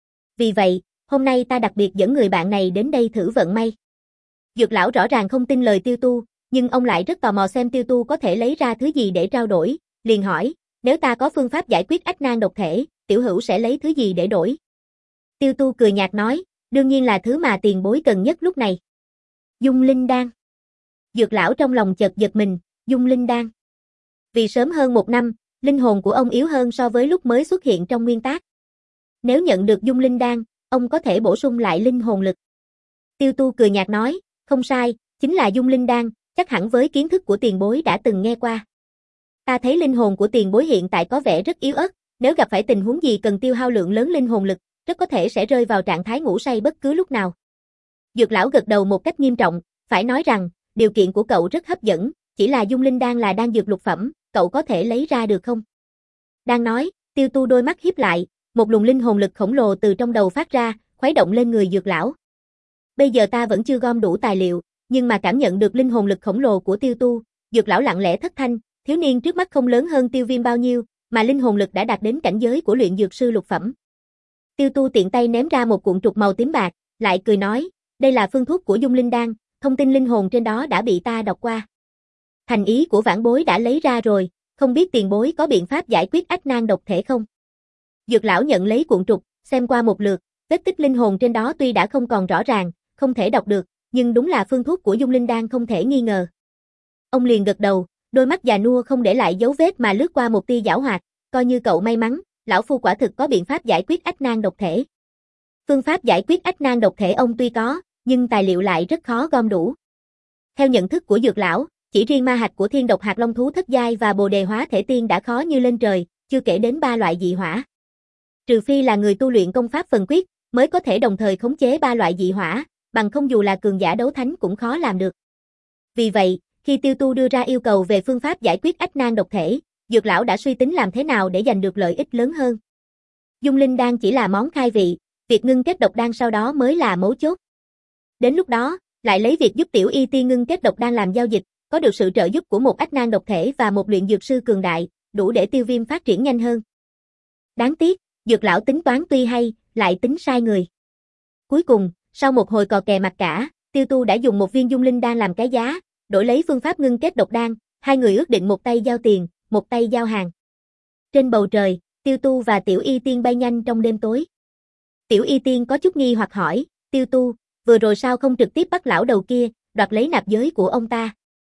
Vì vậy, hôm nay ta đặc biệt dẫn người bạn này đến đây thử vận may. Dược lão rõ ràng không tin lời Tiêu Tu, nhưng ông lại rất tò mò xem Tiêu Tu có thể lấy ra thứ gì để trao đổi, liền hỏi, nếu ta có phương pháp giải quyết ách nan độc thể, tiểu hữu sẽ lấy thứ gì để đổi? Tiêu Tu cười nhạt nói, đương nhiên là thứ mà tiền bối cần nhất lúc này. Dung linh đan. Dược lão trong lòng chợt giật mình, dung linh đan. Vì sớm hơn một năm, linh hồn của ông yếu hơn so với lúc mới xuất hiện trong nguyên tác. Nếu nhận được dung linh đan, ông có thể bổ sung lại linh hồn lực. Tiêu Tu cười nhạt nói, không sai, chính là dung linh đan, chắc hẳn với kiến thức của tiền bối đã từng nghe qua. Ta thấy linh hồn của tiền bối hiện tại có vẻ rất yếu ớt, nếu gặp phải tình huống gì cần tiêu hao lượng lớn linh hồn lực, rất có thể sẽ rơi vào trạng thái ngủ say bất cứ lúc nào. Dược lão gật đầu một cách nghiêm trọng, phải nói rằng, điều kiện của cậu rất hấp dẫn, chỉ là dung linh đan là đan dược lục phẩm, cậu có thể lấy ra được không? Đang nói, Tiêu Tu đôi mắt híp lại, một luồng linh hồn lực khổng lồ từ trong đầu phát ra, khuấy động lên người dược lão. Bây giờ ta vẫn chưa gom đủ tài liệu, nhưng mà cảm nhận được linh hồn lực khổng lồ của Tiêu Tu, dược lão lặng lẽ thất thanh, thiếu niên trước mắt không lớn hơn Tiêu Viêm bao nhiêu, mà linh hồn lực đã đạt đến cảnh giới của luyện dược sư lục phẩm. Tiêu Tu tiện tay ném ra một cuộn trục màu tím bạc, lại cười nói, đây là phương thuốc của dung linh đan, thông tin linh hồn trên đó đã bị ta đọc qua. Thành ý của vãn bối đã lấy ra rồi, không biết tiền bối có biện pháp giải quyết ách nan độc thể không? Dược lão nhận lấy cuộn trục, xem qua một lượt, vết tích linh hồn trên đó tuy đã không còn rõ ràng, không thể đọc được, nhưng đúng là phương thuốc của dung linh đan không thể nghi ngờ. Ông liền gật đầu, đôi mắt già nua không để lại dấu vết mà lướt qua một tia giảo hoạt, coi như cậu may mắn, lão phu quả thực có biện pháp giải quyết ách nan độc thể. Phương pháp giải quyết ách nan độc thể ông tuy có, nhưng tài liệu lại rất khó gom đủ. Theo nhận thức của dược lão, chỉ riêng ma hạch của thiên độc hạt long thú thất giai và bồ đề hóa thể tiên đã khó như lên trời, chưa kể đến ba loại dị hỏa. Trừ phi là người tu luyện công pháp phần quyết, mới có thể đồng thời khống chế ba loại dị hỏa, bằng không dù là cường giả đấu thánh cũng khó làm được. Vì vậy, khi Tiêu Tu đưa ra yêu cầu về phương pháp giải quyết ách nan độc thể, dược lão đã suy tính làm thế nào để giành được lợi ích lớn hơn. Dung linh đan chỉ là món khai vị, việc ngưng kết độc đan sau đó mới là mấu chốt. Đến lúc đó, lại lấy việc giúp Tiểu Y Tiên ngưng kết độc đan làm giao dịch, có được sự trợ giúp của một ách nan độc thể và một luyện dược sư cường đại, đủ để Tiêu Viêm phát triển nhanh hơn. Đáng tiếc, dược lão tính toán tuy hay, lại tính sai người. Cuối cùng, sau một hồi cò kè mặt cả, Tiêu Tu đã dùng một viên dung linh đan làm cái giá, đổi lấy phương pháp ngưng kết độc đan, hai người ước định một tay giao tiền, một tay giao hàng. Trên bầu trời, Tiêu Tu và Tiểu Y Tiên bay nhanh trong đêm tối. Tiểu Y Tiên có chút nghi hoặc hỏi, Tiêu Tu, vừa rồi sao không trực tiếp bắt lão đầu kia, đoạt lấy nạp giới của ông ta?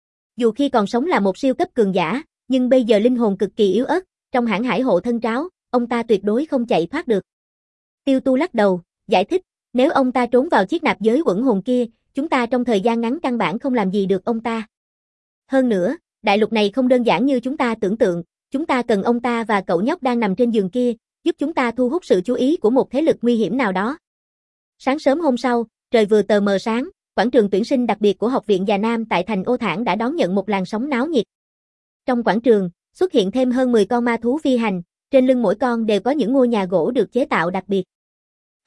Dù khi còn sống là một siêu cấp cường giả, nhưng bây giờ linh hồn cực kỳ yếu ớt, trong hãn hải hộ thân tráo, ông ta tuyệt đối không chạy thoát được. Tiêu Tu lắc đầu, giải thích, nếu ông ta trốn vào chiếc nạp giới quẩn hồn kia, chúng ta trong thời gian ngắn căn bản không làm gì được ông ta. Hơn nữa, đại lục này không đơn giản như chúng ta tưởng tượng, chúng ta cần ông ta và cậu nhóc đang nằm trên giường kia, giúp chúng ta thu hút sự chú ý của một thế lực nguy hiểm nào đó. Sáng sớm hôm sau, trời vừa tờ mờ sáng, quảng trường tuyển sinh đặc biệt của Học viện Già Nam tại thành Ô Thản đã đón nhận một làn sóng náo nhiệt. Trong quảng trường, xuất hiện thêm hơn mười con ma thú phi hành, trên lưng mỗi con đều có những ngôi nhà gỗ được chế tạo đặc biệt.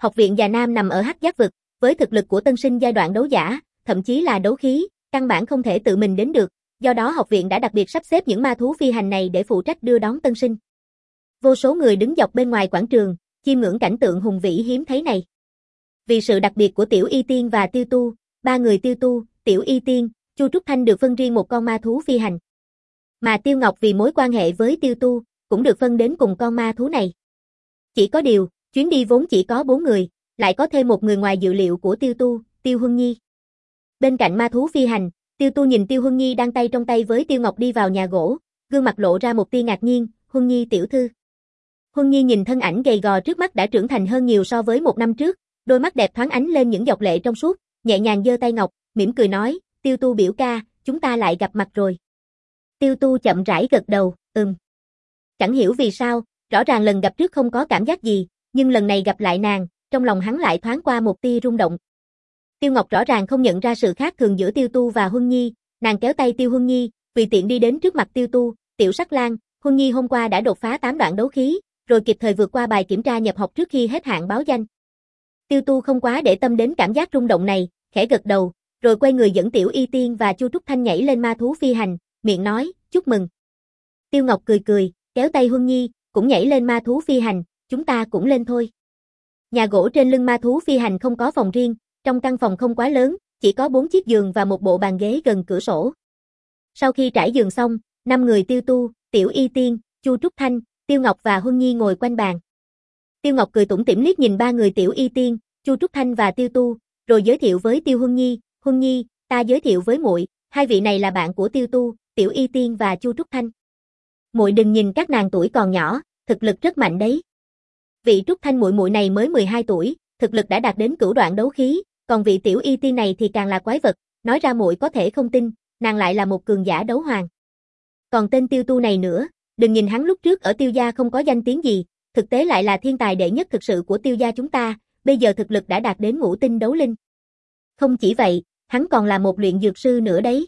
Học viện Già Nam nằm ở Hắc Giác vực, với thực lực của tân sinh giai đoạn đấu giả, thậm chí là đấu khí, căn bản không thể tự mình đến được, do đó học viện đã đặc biệt sắp xếp những ma thú phi hành này để phụ trách đưa đón tân sinh. Vô số người đứng dọc bên ngoài quảng trường, chiêm ngưỡng cảnh tượng hùng vĩ hiếm thấy này. Vì sự đặc biệt của Tiểu Y Tiên và Tiêu Tu, ba người Tiêu Tu, Tiểu Y Tiên, Chu Trúc Thanh được phân riêng một con ma thú phi hành. Mà Tiêu Ngọc vì mối quan hệ với Tiêu Tu, cũng được phân đến cùng con ma thú này. Chỉ có điều, chuyến đi vốn chỉ có bốn người, lại có thêm một người ngoài dự liệu của Tiêu Tu, Tiêu Huân Nhi. Bên cạnh ma thú phi hành, Tiêu Tu nhìn Tiêu Huân Nhi đang tay trong tay với Tiêu Ngọc đi vào nhà gỗ, gương mặt lộ ra một tia ngạc nhiên, "Huân Nhi tiểu thư." Huân Nhi nhìn thân ảnh gầy gò trước mắt đã trưởng thành hơn nhiều so với một năm trước, đôi mắt đẹp thoáng ánh lên những giọt lệ trong suốt, nhẹ nhàng giơ tay ngọc, mỉm cười nói, "Tiêu Tu biểu ca, chúng ta lại gặp mặt rồi." Tiêu Tu chậm rãi gật đầu, "Ừm." Chẳng hiểu vì sao, rõ ràng lần gặp trước không có cảm giác gì, nhưng lần này gặp lại nàng, trong lòng hắn lại thoáng qua một tia rung động. Tiêu Ngọc rõ ràng không nhận ra sự khác thường giữa Tiêu Tu và Huân Nhi, nàng kéo tay Tiêu Huân Nhi, tùy tiện đi đến trước mặt Tiêu Tu, "Tiểu Sắc Lang, Huân Nhi hôm qua đã đột phá tám đoạn đấu khí, rồi kịp thời vượt qua bài kiểm tra nhập học trước khi hết hạn báo danh." Tiêu Tu không quá để tâm đến cảm giác rung động này, khẽ gật đầu, rồi quay người dẫn Tiểu Y Tiên và Chu Trúc Thanh nhảy lên ma thú phi hành, miệng nói, "Chúc mừng." Tiêu Ngọc cười cười, kéo tay Huân Nhi, cũng nhảy lên ma thú phi hành, "Chúng ta cũng lên thôi." Nhà gỗ trên lưng ma thú phi hành không có phòng riêng, trong căn phòng không quá lớn, chỉ có bốn chiếc giường và một bộ bàn ghế gần cửa sổ. Sau khi trải giường xong, năm người Tiêu Tu, Tiểu Y Tiên, Chu Trúc Thanh, Tiêu Ngọc và Huân Nhi ngồi quanh bàn. Tiêu Ngọc cười tủm tỉm liếc nhìn ba người Tiểu Y Tiên, Chu Trúc Thanh và Tiêu Tu, rồi giới thiệu với Tiêu Huân Nhi, "Huân Nhi, ta giới thiệu với muội, hai vị này là bạn của Tiêu Tu, Tiểu Y Tiên và Chu Trúc Thanh. Muội đừng nhìn các nàng tuổi còn nhỏ, thực lực rất mạnh đấy. Vị Trúc Thanh muội muội này mới mười hai tuổi, thực lực đã đạt đến cửu đoạn đấu khí, còn vị Tiểu Y Tiên này thì càng là quái vật, nói ra muội có thể không tin, nàng lại là một cường giả đấu hoàng. Còn tên Tiêu Tu này nữa, đừng nhìn hắn lúc trước ở Tiêu gia không có danh tiếng gì, thực tế lại là thiên tài đệ nhất thực sự của Tiêu gia chúng ta, bây giờ thực lực đã đạt đến ngũ tinh đấu linh. Không chỉ vậy, hắn còn là một luyện dược sư nữa đấy."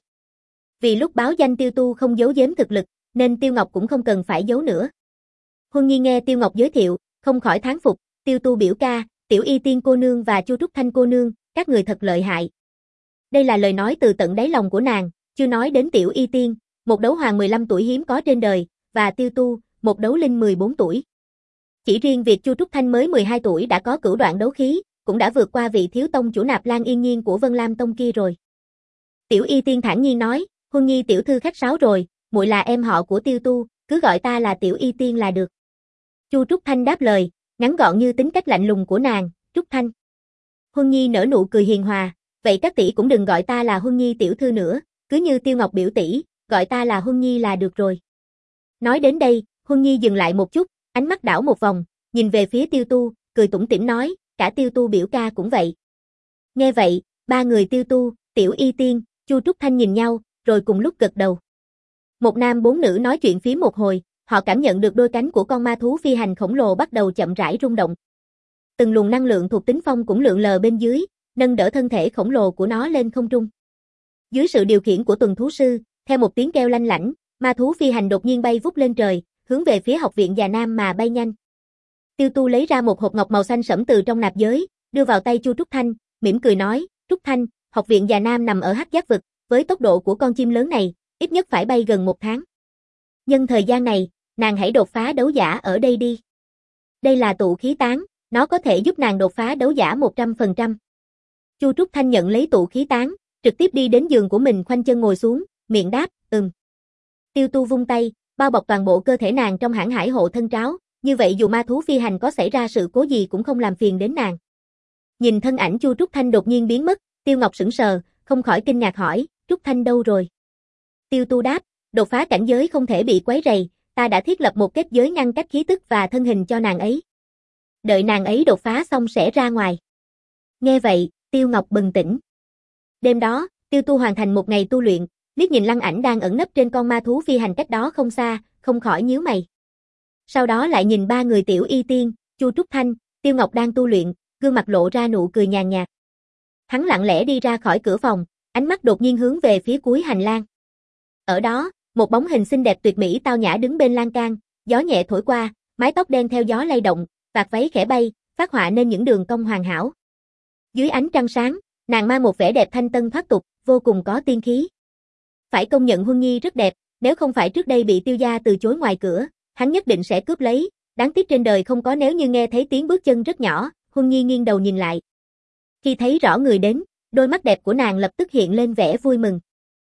Vì lúc báo danh Tiêu Tu không giấu giếm thực lực, nên Tiêu Ngọc cũng không cần phải giấu nữa. Huân Nhi nghe Tiêu Ngọc giới thiệu, không khỏi thán phục, "Tiêu Tu biểu ca, Tiểu Y Tiên cô nương và Chu Trúc Thanh cô nương, các người thật lợi hại." Đây là lời nói từ tận đáy lòng của nàng, chưa nói đến Tiểu Y Tiên, một đấu hoàng mười lăm tuổi hiếm có trên đời, và Tiêu Tu, một đấu linh mười bốn tuổi. Chỉ riêng việc Chu Trúc Thanh mới mười hai tuổi đã có cửu đoạn đấu khí, cũng đã vượt qua vị thiếu tông chủ Nạp Lan Yên Nhiên của Vân Lam Tông kia rồi. Tiểu Y Tiên thản nhiên nói, "Huân Nhi tiểu thư khách sáo rồi, muội là em họ của Tiêu Tu, cứ gọi ta là Tiểu Y Tiên là được." Chu Trúc Thanh đáp lời, ngắn gọn như tính cách lạnh lùng của nàng, "Trúc Thanh." Huân Nhi nở nụ cười hiền hòa, "Vậy các tỷ cũng đừng gọi ta là Huân Nhi tiểu thư nữa, cứ như Tiêu Ngọc biểu tỷ, gọi ta là Huân Nhi là được rồi." Nói đến đây, Huân Nhi dừng lại một chút, ánh mắt đảo một vòng, nhìn về phía Tiêu Tu, cười tủm tỉm nói, "Cả Tiêu Tu biểu ca cũng vậy." Nghe vậy, ba người Tiêu Tu, Tiểu Y Tiên, Chu Trúc Thanh nhìn nhau, rồi cùng lúc gật đầu. Một nam bốn nữ nói chuyện phía một hồi, họ cảm nhận được đôi cánh của con ma thú phi hành khổng lồ bắt đầu chậm rãi rung động. Từng luồng năng lượng thuộc tính phong cũng lượn lờ bên dưới, nâng đỡ thân thể khổng lồ của nó lên không trung. Dưới sự điều khiển của tuần thú sư, theo một tiếng kêu lanh lảnh, ma thú phi hành đột nhiên bay vút lên trời, hướng về phía học viện Già Nam mà bay nhanh. Tiêu Tu lấy ra một hộp ngọc màu xanh sẫm từ trong nạp giới, đưa vào tay Chu Trúc Thanh, mỉm cười nói, "Trúc Thanh, học viện Già Nam nằm ở Hắc Giác vực, với tốc độ của con chim lớn này, ít nhất phải bay gần một tháng. Nhân thời gian này, nàng hãy đột phá đấu giả ở đây đi. Đây là tụ khí tán, nó có thể giúp nàng đột phá đấu giả một trăm phần trăm." Chu Trúc Thanh nhận lấy tụ khí tán, trực tiếp đi đến giường của mình khoanh chân ngồi xuống, miệng đáp, "Ừm." Tiêu Tu vung tay, bao bọc toàn bộ cơ thể nàng trong hãn hải hộ thân tráo, như vậy dù ma thú phi hành có xảy ra sự cố gì cũng không làm phiền đến nàng. Nhìn thân ảnh Chu Trúc Thanh đột nhiên biến mất, Tiêu Ngọc sững sờ, không khỏi kinh ngạc hỏi, "Trúc Thanh đâu rồi?" Tiêu Tu đáp, "Đột phá cảnh giới không thể bị quấy rầy, ta đã thiết lập một kết giới ngăn cách khí tức và thân hình cho nàng ấy. Đợi nàng ấy đột phá xong sẽ ra ngoài." Nghe vậy, Tiêu Ngọc bừng tỉnh. Đêm đó, Tiêu Tu hoàn thành một ngày tu luyện, liếc nhìn Lăng Ảnh đang ẩn nấp trên con ma thú phi hành cách đó không xa, không khỏi nhíu mày. Sau đó lại nhìn ba người Tiểu Y Tiên, Chu Trúc Thanh, Tiêu Ngọc đang tu luyện, gương mặt lộ ra nụ cười nhàn nhạt. Hắn lặng lẽ đi ra khỏi cửa phòng, ánh mắt đột nhiên hướng về phía cuối hành lang. Ở đó, một bóng hình xinh đẹp tuyệt mỹ tao nhã đứng bên lan can, gió nhẹ thổi qua, mái tóc đen theo gió lay động, vạt váy khẽ bay, phát họa nên những đường cong hoàn hảo. Dưới ánh trăng sáng, nàng mang một vẻ đẹp thanh tân thoát tục, vô cùng có tiên khí. Phải công nhận Huân Nhi rất đẹp, nếu không phải trước đây bị Tiêu gia từ chối ngoài cửa, hắn nhất định sẽ cướp lấy, đáng tiếc trên đời không có nếu như nghe thấy tiếng bước chân rất nhỏ, Huân Nhi nghiêng đầu nhìn lại. Khi thấy rõ người đến, đôi mắt đẹp của nàng lập tức hiện lên vẻ vui mừng.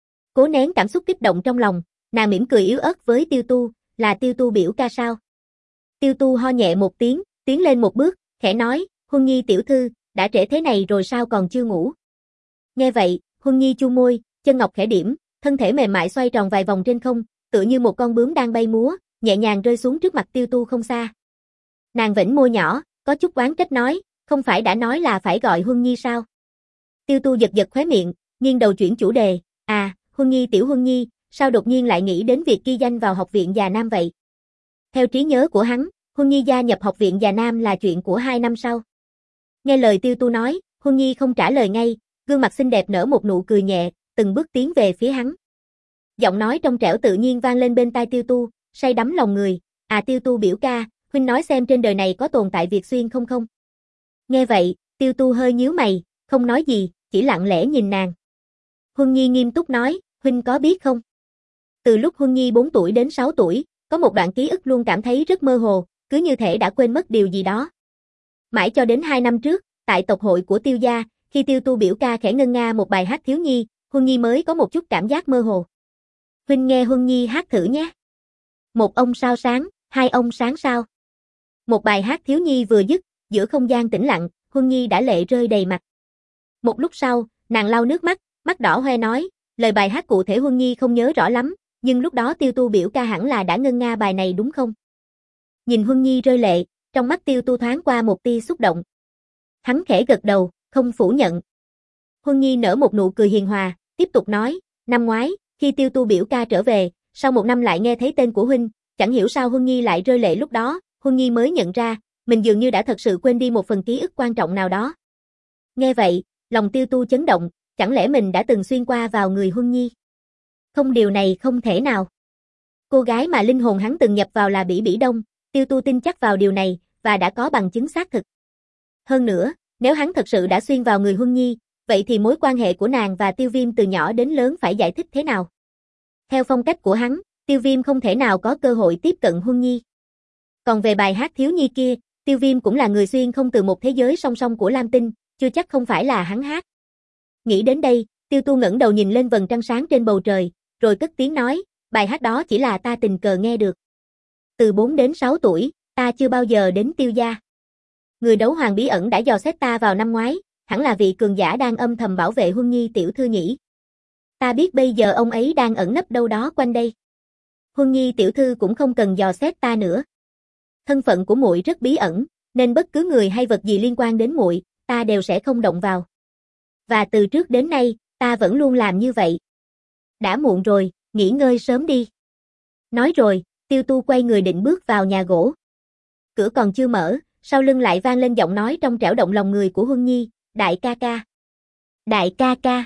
Cố nén cảm xúc kích động trong lòng, nàng mỉm cười yếu ớt với Tiêu Tu, là Tiêu Tu biểu ca sao? Tiêu Tu ho nhẹ một tiếng, tiến lên một bước, khẽ nói, Huân Nhi tiểu thư, đã trễ thế này rồi sao còn chưa ngủ? Nghe vậy, Huân Nhi chu môi, chân ngọc khẽ điểm, thân thể mềm mại xoay tròn vài vòng trên không, tựa như một con bướm đang bay múa, nhẹ nhàng rơi xuống trước mặt Tiêu Tu không xa. Nàng vểnh môi nhỏ, có chút oán trách nói, không phải đã nói là phải gọi Huân Nhi sao? Tiêu Tu giật giật khóe miệng, nghiêng đầu chuyển chủ đề, à, Huân Nhi tiểu Huân Nhi, sao đột nhiên lại nghĩ đến việc ghi danh vào học viện Già Nam vậy? Theo trí nhớ của hắn, Huân Nhi gia nhập học viện Già Nam là chuyện của hai năm sau. Nghe lời Tiêu Tu nói, Huân Nhi không trả lời ngay, gương mặt xinh đẹp nở một nụ cười nhẹ, từng bước tiến về phía hắn. Giọng nói trong trẻo tự nhiên vang lên bên tai Tiêu Tu, say đắm lòng người, à Tiêu Tu biểu ca, huynh nói xem trên đời này có tồn tại Việt Xuyên không không? Nghe vậy, Tiêu Tu hơi nhíu mày, không nói gì, chỉ lặng lẽ nhìn nàng. Huân Nhi nghiêm túc nói, huynh có biết không? Từ lúc Huân Nhi bốn tuổi đến sáu tuổi, có một đoạn ký ức luôn cảm thấy rất mơ hồ, cứ như thể đã quên mất điều gì đó. Mãi cho đến hai năm trước, tại tộc hội của Tiêu gia, khi Tiêu Tu biểu ca khẽ ngân nga một bài hát thiếu nhi, Huân Nhi mới có một chút cảm giác mơ hồ. Huynh nghe Huân Nhi hát thử nhé. Một ông sao sáng, hai ông sáng sao. Một bài hát thiếu nhi vừa dứt, giữa không gian tĩnh lặng, Huân Nhi đã lệ rơi đầy mặt. Một lúc sau, nàng lau nước mắt, mắt đỏ hoe nói, lời bài hát cụ thể Huân Nhi không nhớ rõ lắm, nhưng lúc đó Tiêu Tu biểu ca hẳn là đã ngân nga bài này đúng không? Nhìn Huân Nhi rơi lệ, trong mắt Tiêu Tu thoáng qua một tia xúc động. Hắn khẽ gật đầu, không phủ nhận. Huân Nhi nở một nụ cười hiền hòa, tiếp tục nói, năm ngoái, khi Tiêu Tu biểu ca trở về, sau một năm lại nghe thấy tên của huynh, chẳng hiểu sao Huân Nhi lại rơi lệ lúc đó, Huân Nhi mới nhận ra, mình dường như đã thật sự quên đi một phần ký ức quan trọng nào đó. Nghe vậy, lòng Tiêu Tu chấn động, chẳng lẽ mình đã từng xuyên qua vào người Huân Nhi? Không, điều này không thể nào. Cô gái mà linh hồn hắn từng nhập vào là Bỉ Bỉ Đông, Tiêu Tu tin chắc vào điều này, và đã có bằng chứng xác thực. Hơn nữa, nếu hắn thật sự đã xuyên vào người Huân Nhi, vậy thì mối quan hệ của nàng và Tiêu Viêm từ nhỏ đến lớn phải giải thích thế nào? Theo phong cách của hắn, Tiêu Viêm không thể nào có cơ hội tiếp cận Huân Nhi. Còn về bài hát thiếu nhi kia, Tiêu Viêm cũng là người xuyên không từ một thế giới song song của Lam Tinh, chưa chắc không phải là hắn hát. Nghĩ đến đây, Tiêu Tu ngẩng đầu nhìn lên vầng trăng sáng trên bầu trời, rồi cất tiếng nói, bài hát đó chỉ là ta tình cờ nghe được. Từ bốn đến sáu tuổi, ta chưa bao giờ đến Tiêu gia. Người đấu hoàng bí ẩn đã dò xét ta vào năm ngoái, hẳn là vị cường giả đang âm thầm bảo vệ Huân Nhi tiểu thư nhỉ. Ta biết bây giờ ông ấy đang ẩn nấp đâu đó quanh đây. Huân Nhi tiểu thư cũng không cần dò xét ta nữa. Thân phận của muội rất bí ẩn, nên bất cứ người hay vật gì liên quan đến muội, ta đều sẽ không động vào. Và từ trước đến nay, ta vẫn luôn làm như vậy. Đã muộn rồi, nghỉ ngơi sớm đi. Nói rồi, Tiêu Tu quay người định bước vào nhà gỗ. Cửa còn chưa mở, sau lưng lại vang lên giọng nói trong trẻo động lòng người của Huân Nhi, đại ca ca. Đại ca ca.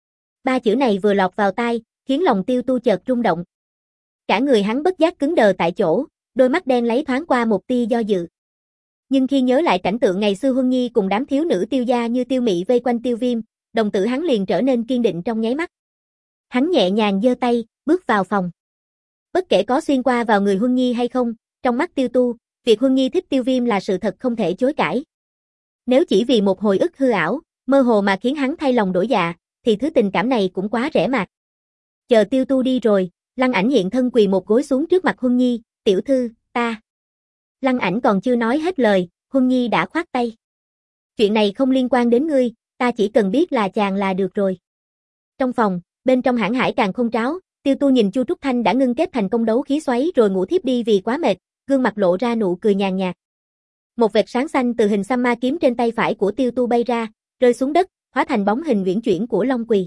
Ba chữ này vừa lọt vào tai, khiến lòng Tiêu Tu chợt rung động. Cả người hắn bất giác cứng đờ tại chỗ, đôi mắt đen lấy thoáng qua một tia do dự. Nhưng khi nhớ lại cảnh tượng ngày xưa Huân Nhi cùng đám thiếu nữ Tiêu gia như Tiêu Mị vây quanh Tiêu Viêm, đồng tử hắn liền trở nên kiên định trong nháy mắt. Hắn nhẹ nhàng giơ tay, bước vào phòng. Bất kể có xuyên qua vào người Huân Nhi hay không, trong mắt Tiêu Tu, việc Huân Nhi thích Tiêu Viêm là sự thật không thể chối cãi. Nếu chỉ vì một hồi ức hư ảo, mơ hồ mà khiến hắn thay lòng đổi dạ, thì thứ tình cảm này cũng quá rẻ mạt. Chờ Tiêu Tu đi rồi, Lăng Ảnh hiện thân quỳ một gối xuống trước mặt Huân Nhi, tiểu thư, ta. Lăng Ảnh còn chưa nói hết lời, Huân Nhi đã khoát tay. Chuyện này không liên quan đến ngươi, ta chỉ cần biết là chàng là được rồi. Trong phòng, bên trong hãn hải càng không tráo, Tiêu Tu nhìn Chu Trúc Thanh đã ngưng kết thành công đấu khí xoáy rồi ngủ thiếp đi vì quá mệt, gương mặt lộ ra nụ cười nhàn nhạt. Một vệt sáng xanh từ hình xăm ma kiếm trên tay phải của Tiêu Tu bay ra, rơi xuống đất, hóa thành bóng hình uyển chuyển của Long Quỳ.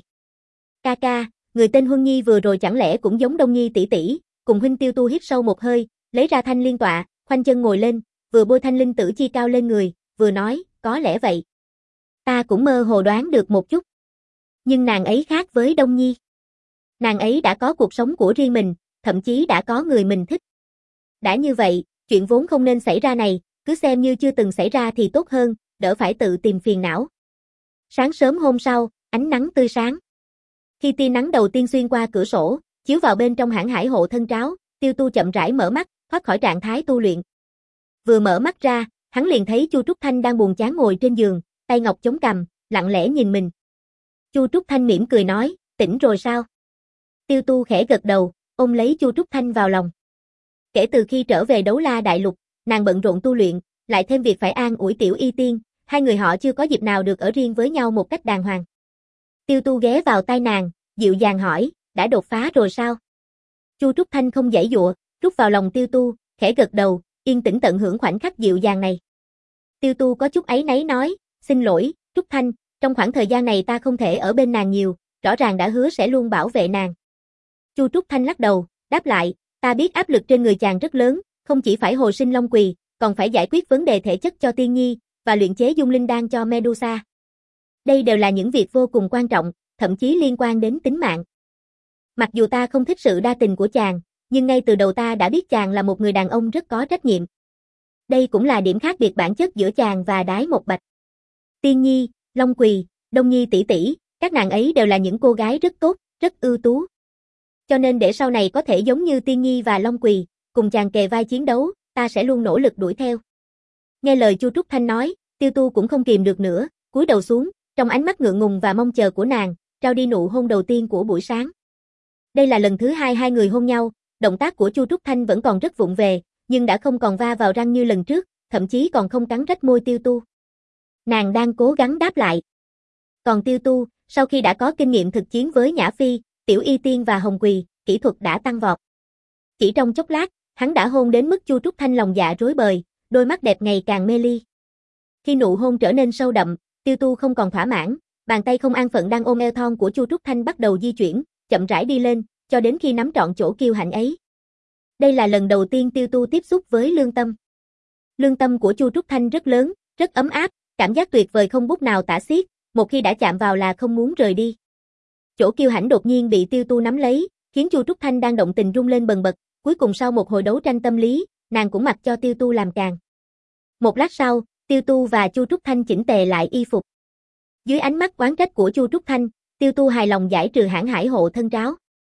Ca ca, người tên Huân Nhi vừa rồi chẳng lẽ cũng giống Đông Nhi tỷ tỷ? Cùng huynh. Tiêu Tu hít sâu một hơi, lấy ra thanh liên tọa, khoanh chân ngồi lên, vừa bôi thanh linh tử chi cao lên người, vừa nói, có lẽ vậy. Ta cũng mơ hồ đoán được một chút. Nhưng nàng ấy khác với Đông Nhi. Nàng ấy đã có cuộc sống của riêng mình, thậm chí đã có người mình thích. Đã như vậy, chuyện vốn không nên xảy ra này, cứ xem như chưa từng xảy ra thì tốt hơn, đỡ phải tự tìm phiền não. Sáng sớm hôm sau, ánh nắng tươi sáng. Khi tia nắng đầu tiên xuyên qua cửa sổ, chiếu vào bên trong hãng hải hộ thân tráo, Tiêu Tu chậm rãi mở mắt, thoát khỏi trạng thái tu luyện. Vừa mở mắt ra, hắn liền thấy Chu Trúc Thanh đang buồn chán ngồi trên giường, tay ngọc chống cằm, lặng lẽ nhìn mình. Chu Trúc Thanh mỉm cười nói, tỉnh rồi sao? Tiêu Tu khẽ gật đầu, ôm lấy Chu Trúc Thanh vào lòng. Kể từ khi trở về Đấu La Đại Lục, nàng bận rộn tu luyện, lại thêm việc phải an ủi Tiểu Y Tiên, hai người họ chưa có dịp nào được ở riêng với nhau một cách đàng hoàng. Tiêu Tu ghé vào tai nàng, dịu dàng hỏi, đã đột phá rồi sao? Chu Trúc Thanh không giãy giụa, rút vào lòng Tiêu Tu, khẽ gật đầu, yên tĩnh tận hưởng khoảnh khắc dịu dàng này. Tiêu Tu có chút áy náy nói, xin lỗi, Trúc Thanh, trong khoảng thời gian này ta không thể ở bên nàng nhiều, rõ ràng đã hứa sẽ luôn bảo vệ nàng. Chu Trúc Thanh lắc đầu, đáp lại, ta biết áp lực trên người chàng rất lớn, không chỉ phải hồi sinh Long Quỳ, còn phải giải quyết vấn đề thể chất cho Tiên Nhi, và luyện chế dung linh đan cho Medusa. Đây đều là những việc vô cùng quan trọng, thậm chí liên quan đến tính mạng. Mặc dù ta không thích sự đa tình của chàng, nhưng ngay từ đầu ta đã biết chàng là một người đàn ông rất có trách nhiệm. Đây cũng là điểm khác biệt bản chất giữa chàng và Đái Một Bạch. Tiên Nhi, Long Quỳ, Đông Nhi tỷ tỷ, các nàng ấy đều là những cô gái rất tốt, rất ưu tú. Cho nên để sau này có thể giống như Tiên Nhi và Long Quỳ, cùng chàng kề vai chiến đấu, ta sẽ luôn nỗ lực đuổi theo. Nghe lời Chu Trúc Thanh nói, Tiêu Tu cũng không kìm được nữa, cúi đầu xuống, trong ánh mắt ngượng ngùng và mong chờ của nàng, trao đi nụ hôn đầu tiên của buổi sáng. Đây là lần thứ hai hai người hôn nhau, động tác của Chu Trúc Thanh vẫn còn rất vụng về, nhưng đã không còn va vào răng như lần trước, thậm chí còn không cắn rách môi Tiêu Tu. Nàng đang cố gắng đáp lại. Còn Tiêu Tu, sau khi đã có kinh nghiệm thực chiến với Nhã Phi, Tiểu Y Tiên và Hồng Quỳ, kỹ thuật đã tăng vọt. Chỉ trong chốc lát, hắn đã hôn đến mức Chu Trúc Thanh lòng dạ rối bời, đôi mắt đẹp ngày càng mê ly. Khi nụ hôn trở nên sâu đậm, Tiêu Tu không còn thỏa mãn, bàn tay không an phận đang ôm eo thon của Chu Trúc Thanh bắt đầu di chuyển, chậm rãi đi lên, cho đến khi nắm trọn chỗ kiêu hãnh ấy. Đây là lần đầu tiên Tiêu Tu tiếp xúc với lương tâm. Lương tâm của Chu Trúc Thanh rất lớn, rất ấm áp, cảm giác tuyệt vời không bút nào tả xiết, một khi đã chạm vào là không muốn rời đi. Chỗ kiêu hãnh đột nhiên bị Tiêu Tu nắm lấy, khiến Chu Trúc Thanh đang động tình rung lên bần bật, cuối cùng sau một hồi đấu tranh tâm lý, nàng cũng mặc cho Tiêu Tu làm càng. Một lát sau, Tiêu Tu và Chu Trúc Thanh chỉnh tề lại y phục. Dưới ánh mắt oán trách của Chu Trúc Thanh, Tiêu Tu hài lòng giải trừ hãng hải hộ thân tráo.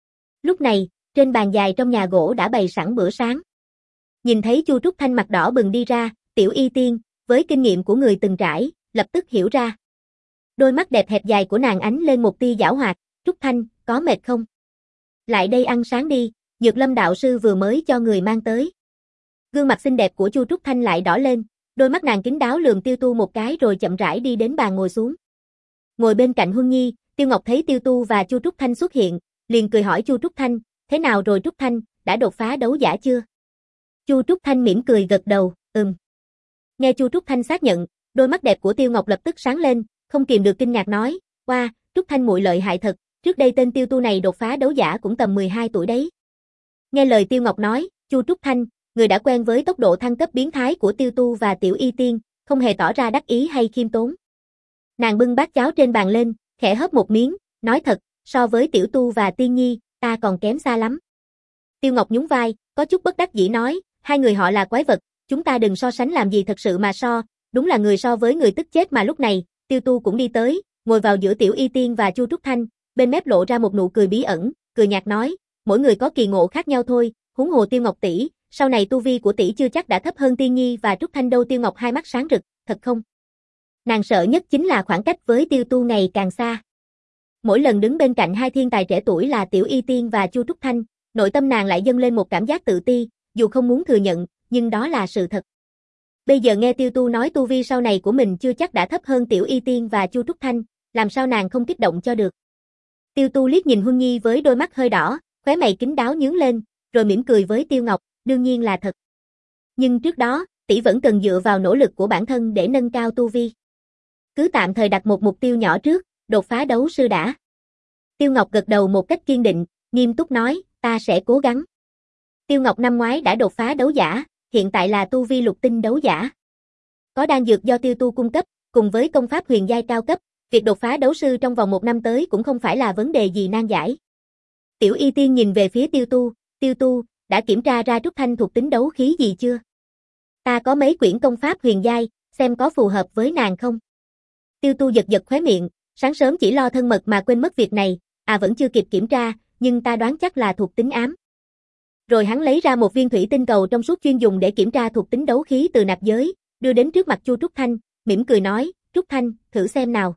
Lúc này, trên bàn dài trong nhà gỗ đã bày sẵn bữa sáng. Nhìn thấy Chu Trúc Thanh mặt đỏ bừng đi ra, Tiểu Y Tiên, với kinh nghiệm của người từng trải, lập tức hiểu ra. Đôi mắt đẹp hẹp dài của nàng ánh lên một tia giảo hoạt, Trúc Thanh, có mệt không? Lại đây ăn sáng đi, Nhược Lâm đạo sư vừa mới cho người mang tới. Gương mặt xinh đẹp của Chu Trúc Thanh lại đỏ lên, đôi mắt nàng kín đáo lườm Tiêu Tu một cái rồi chậm rãi đi đến bàn ngồi xuống. Ngồi bên cạnh Huân Nhi, Tiêu Ngọc thấy Tiêu Tu và Chu Trúc Thanh xuất hiện, liền cười hỏi Chu Trúc Thanh, thế nào rồi Trúc Thanh, đã đột phá đấu giả chưa? Chu Trúc Thanh mỉm cười gật đầu, ừm. Nghe Chu Trúc Thanh xác nhận, đôi mắt đẹp của Tiêu Ngọc lập tức sáng lên, không kìm được kinh ngạc nói, "Oa, wow, Trúc Thanh muội lợi hại thật, trước đây tên Tiêu Tu này đột phá đấu giả cũng tầm mười hai tuổi đấy." Nghe lời Tiêu Ngọc nói, Chu Trúc Thanh, người đã quen với tốc độ thăng cấp biến thái của Tiêu Tu và Tiểu Y Tiên, không hề tỏ ra đắc ý hay khiêm tốn. Nàng bưng bát cháo trên bàn lên, khẽ hớp một miếng, nói thật, so với Tiểu Tu và Tiên Nhi, ta còn kém xa lắm. Tiêu Ngọc nhún vai, có chút bất đắc dĩ nói, hai người họ là quái vật, chúng ta đừng so sánh làm gì thật sự mà so, đúng là người so với người tức chết mà. Lúc này, Tiêu Tu cũng đi tới, ngồi vào giữa Tiểu Y Tiên và Chu Trúc Thanh, bên mép lộ ra một nụ cười bí ẩn, cười nhạt nói, mỗi người có kỳ ngộ khác nhau thôi, huống hồ Tiêu Ngọc tỷ, sau này tu vi của tỷ chưa chắc đã thấp hơn Tiên Nhi và Trúc Thanh đâu. Tiêu Ngọc hai mắt sáng rực, thật không? Nàng sợ nhất chính là khoảng cách với Tiêu Tu ngày càng xa. Mỗi lần đứng bên cạnh hai thiên tài trẻ tuổi là Tiểu Y Tiên và Chu Trúc Thanh, nội tâm nàng lại dâng lên một cảm giác tự ti, dù không muốn thừa nhận, nhưng đó là sự thật. Bây giờ nghe Tiêu Tu nói tu vi sau này của mình chưa chắc đã thấp hơn Tiểu Y Tiên và Chu Trúc Thanh, làm sao nàng không kích động cho được. Tiêu Tu liếc nhìn Huân Nhi với đôi mắt hơi đỏ, khóe mày kín đáo nhướng lên, rồi mỉm cười với Tiêu Ngọc, đương nhiên là thật. Nhưng trước đó, tỷ vẫn cần dựa vào nỗ lực của bản thân để nâng cao tu vi. Cứ tạm thời đặt một mục tiêu nhỏ trước, đột phá đấu sư đã. Tiêu Ngọc gật đầu một cách kiên định, nghiêm túc nói, ta sẽ cố gắng. Tiêu Ngọc năm ngoái đã đột phá đấu giả, hiện tại là tu vi lục tinh đấu giả. Có đan dược do Tiêu Tu cung cấp, cùng với công pháp huyền giai cao cấp, việc đột phá đấu sư trong vòng một năm tới cũng không phải là vấn đề gì nan giải. Tiểu Y Tiên nhìn về phía Tiêu Tu, Tiêu Tu, đã kiểm tra ra Trúc Thanh thuộc tính đấu khí gì chưa? Ta có mấy quyển công pháp huyền giai, xem có phù hợp với nàng không? Tiêu Tu giật giật khóe miệng, sáng sớm chỉ lo thân mật mà quên mất việc này, à vẫn chưa kịp kiểm tra, nhưng ta đoán chắc là thuộc tính ám. Rồi hắn lấy ra một viên thủy tinh cầu trong suốt chuyên dùng để kiểm tra thuộc tính đấu khí từ nạp giới, đưa đến trước mặt Chu Trúc Thanh, mỉm cười nói, Trúc Thanh, thử xem nào.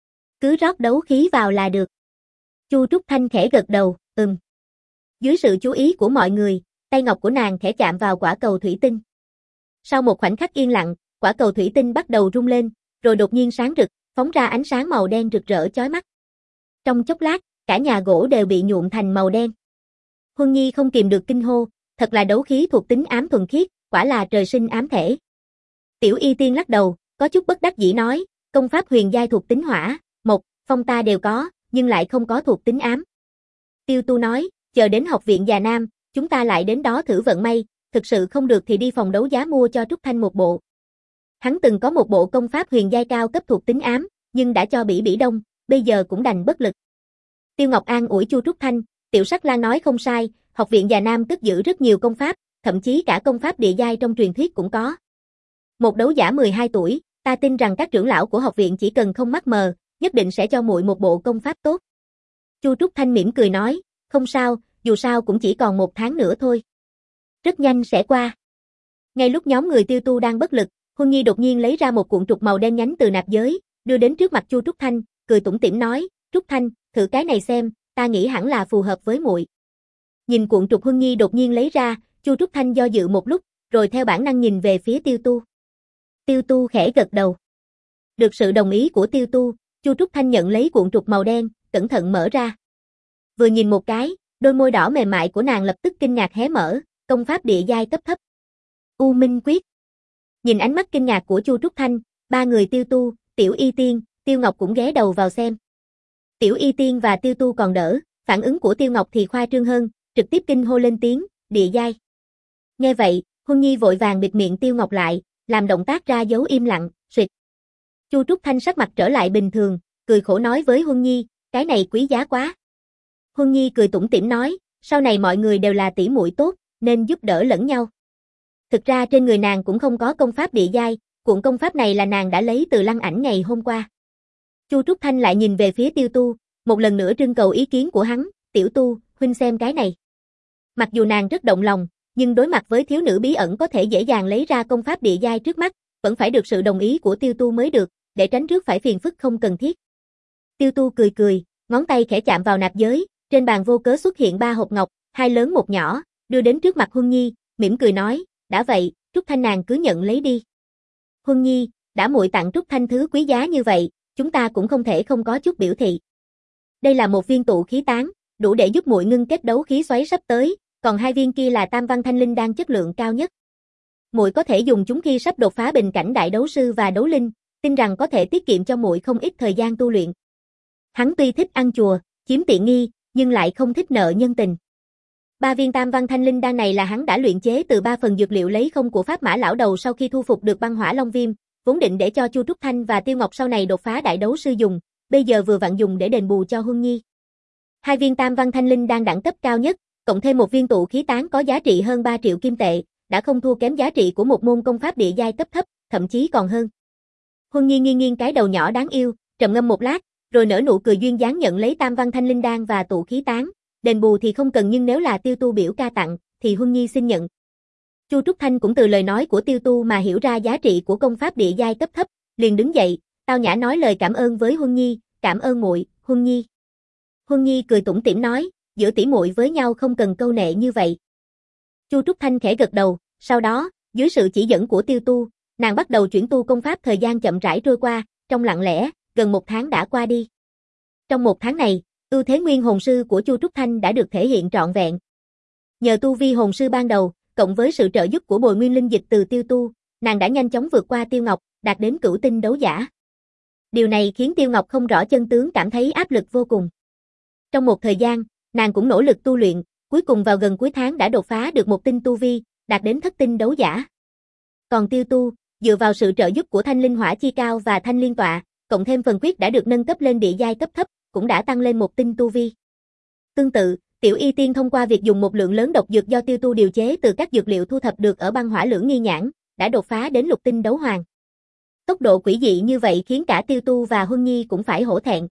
Cứ rót đấu khí vào là được. Chu Trúc Thanh khẽ gật đầu, ừm. Dưới sự chú ý của mọi người, tay ngọc của nàng khẽ chạm vào quả cầu thủy tinh. Sau một khoảnh khắc yên lặng, quả cầu thủy tinh bắt đầu rung lên, rồi đột nhiên sáng rực, phóng ra ánh sáng màu đen rực rỡ chói mắt. Trong chốc lát, cả nhà gỗ đều bị nhuộm thành màu đen. Huân Nhi không kìm được kinh hô, thật là đấu khí thuộc tính ám thuần khiết, quả là trời sinh ám thể. Tiểu Y Tiên lắc đầu, có chút bất đắc dĩ nói, công pháp huyền giai thuộc tính hỏa, một, phong ta đều có, nhưng lại không có thuộc tính ám. Tiêu Tu nói, chờ đến học viện Già Nam, chúng ta lại đến đó thử vận may, thực sự không được thì đi phòng đấu giá mua cho Trúc Thanh một bộ. Hắn từng có một bộ công pháp huyền giai cao cấp thuộc tính ám, nhưng đã cho Bỉ Bỉ Đông, bây giờ cũng đành bất lực. Tiêu Ngọc An ủi Chu Trúc Thanh, Tiểu Sắc Lang nói không sai, học viện Già Nam cất giữ rất nhiều công pháp, thậm chí cả công pháp địa giai trong truyền thuyết cũng có. Một đấu giả mười hai tuổi, ta tin rằng các trưởng lão của học viện chỉ cần không mắc mờ, nhất định sẽ cho muội một bộ công pháp tốt. Chu Trúc Thanh mỉm cười nói, không sao, dù sao cũng chỉ còn một tháng nữa thôi. Rất nhanh sẽ qua. Ngay lúc nhóm người Tiêu Tu đang bất lực, Huân Nhi đột nhiên lấy ra một cuộn trục màu đen nhánh từ nạp giới, đưa đến trước mặt Chu Trúc Thanh, cười tủm tỉm nói, Trúc Thanh, thử cái này xem, ta nghĩ hẳn là phù hợp với muội. Nhìn cuộn trục Huân Nhi đột nhiên lấy ra, Chu Trúc Thanh do dự một lúc, rồi theo bản năng nhìn về phía Tiêu Tu. Tiêu Tu khẽ gật đầu. Được sự đồng ý của Tiêu Tu, Chu Trúc Thanh nhận lấy cuộn trục màu đen, cẩn thận mở ra. Vừa nhìn một cái, đôi môi đỏ mềm mại của nàng lập tức kinh ngạc hé mở, công pháp địa giai cấp thấp. U Minh Quyết. Nhìn ánh mắt kinh ngạc của Chu Trúc Thanh, ba người Tiêu Tu, Tiểu Y Tiên, Tiêu Ngọc cũng ghé đầu vào xem. Tiểu Y Tiên và Tiêu Tu còn đỡ, phản ứng của Tiêu Ngọc thì khoa trương hơn, trực tiếp kinh hô lên tiếng, địa giai. Nghe vậy, Huân Nhi vội vàng bịt miệng Tiêu Ngọc lại, làm động tác ra dấu im lặng, suyệt. Chu Trúc Thanh sắc mặt trở lại bình thường, cười khổ nói với Huân Nhi, cái này quý giá quá. Huân Nhi cười tủm tỉm nói, sau này mọi người đều là tỷ muội tốt, nên giúp đỡ lẫn nhau. Thực ra trên người nàng cũng không có công pháp địa giai, cuộn công pháp này là nàng đã lấy từ Lăng Ảnh ngày hôm qua. Chu Trúc Thanh lại nhìn về phía Tiêu Tu, một lần nữa trưng cầu ý kiến của hắn, Tiểu Tu, huynh xem cái này. Mặc dù nàng rất động lòng, nhưng đối mặt với thiếu nữ bí ẩn có thể dễ dàng lấy ra công pháp địa giai trước mắt, vẫn phải được sự đồng ý của Tiêu Tu mới được, để tránh trước phải phiền phức không cần thiết. Tiêu Tu cười cười, ngón tay khẽ chạm vào nạp giới, trên bàn vô cớ xuất hiện ba hộp ngọc, hai lớn một nhỏ, đưa đến trước mặt Huân Nhi, mỉm cười nói, đã vậy, Trúc Thanh nàng cứ nhận lấy đi. Huân Nhi, đã muội tặng Trúc Thanh thứ quý giá như vậy, chúng ta cũng không thể không có chút biểu thị. Đây là một viên tụ khí tán, đủ để giúp muội ngưng kết đấu khí xoáy sắp tới, còn hai viên kia là Tam Văn Thanh Linh đan chất lượng cao nhất. Muội có thể dùng chúng khi sắp đột phá bình cảnh đại đấu sư và đấu linh, tin rằng có thể tiết kiệm cho muội không ít thời gian tu luyện. Hắn tuy thích ăn chùa, chiếm tiện nghi, nhưng lại không thích nợ nhân tình. Ba viên Tam Văn Thanh Linh đan này là hắn đã luyện chế từ ba phần dược liệu lấy không của Pháp Mã lão đầu sau khi thu phục được băng hỏa long viêm, vốn định để cho Chu Trúc Thanh và Tiêu Ngọc sau này đột phá đại đấu sư dùng, bây giờ vừa vặn dùng để đền bù cho Huân Nhi. Hai viên Tam Văn Thanh Linh đan đẳng cấp cao nhất, cộng thêm một viên tụ khí tán có giá trị hơn ba triệu kim tệ, đã không thua kém giá trị của một môn công pháp địa giai cấp thấp, thậm chí còn hơn. Huân Nhi nghiêng nghiêng cái đầu nhỏ đáng yêu, trầm ngâm một lát, rồi nở nụ cười duyên dáng nhận lấy Tam Văn Thanh Linh đan và tụ khí tán, đền bù thì không cần nhưng nếu là Tiêu Tu biểu ca tặng, thì Huân Nhi xin nhận. Chu Trúc Thanh cũng từ lời nói của Tiêu Tu mà hiểu ra giá trị của công pháp địa giai cấp thấp, liền đứng dậy, tao nhã nói lời cảm ơn với Huân Nhi, cảm ơn muội, Huân Nhi. Huân Nhi cười tủm tỉm nói, giữa tỷ muội với nhau không cần câu nệ như vậy. Chu Trúc Thanh khẽ gật đầu, sau đó, dưới sự chỉ dẫn của Tiêu Tu, nàng bắt đầu chuyển tu công pháp thời gian chậm rãi trôi qua, trong lặng lẽ, gần một tháng đã qua đi. Trong một tháng này, ưu thế nguyên hồn sư của Chu Trúc Thanh đã được thể hiện trọn vẹn. Nhờ tu vi hồn sư ban đầu, cộng với sự trợ giúp của bồi nguyên linh dịch từ Tiêu Tu, nàng đã nhanh chóng vượt qua Tiêu Ngọc, đạt đến cửu tinh đấu giả. Điều này khiến Tiêu Ngọc không rõ chân tướng cảm thấy áp lực vô cùng. Trong một thời gian, nàng cũng nỗ lực tu luyện, cuối cùng vào gần cuối tháng đã đột phá được một tinh tu vi, đạt đến thất tinh đấu giả. Còn Tiêu Tu, dựa vào sự trợ giúp của Thanh Linh Hỏa Chi Cao và Thanh Liên Tọa, cộng thêm phần quyết đã được nâng cấp lên địa giai cấp thấp, cũng đã tăng lên một tinh tu vi. Tương tự, Tiểu Y Tiên thông qua việc dùng một lượng lớn độc dược do Tiêu Tu điều chế từ các dược liệu thu thập được ở băng hỏa lưỡng nghi nhãn, đã đột phá đến lục tinh đấu hoàng. Tốc độ quỷ dị như vậy khiến cả Tiêu Tu và Huân Nhi cũng phải hổ thẹn.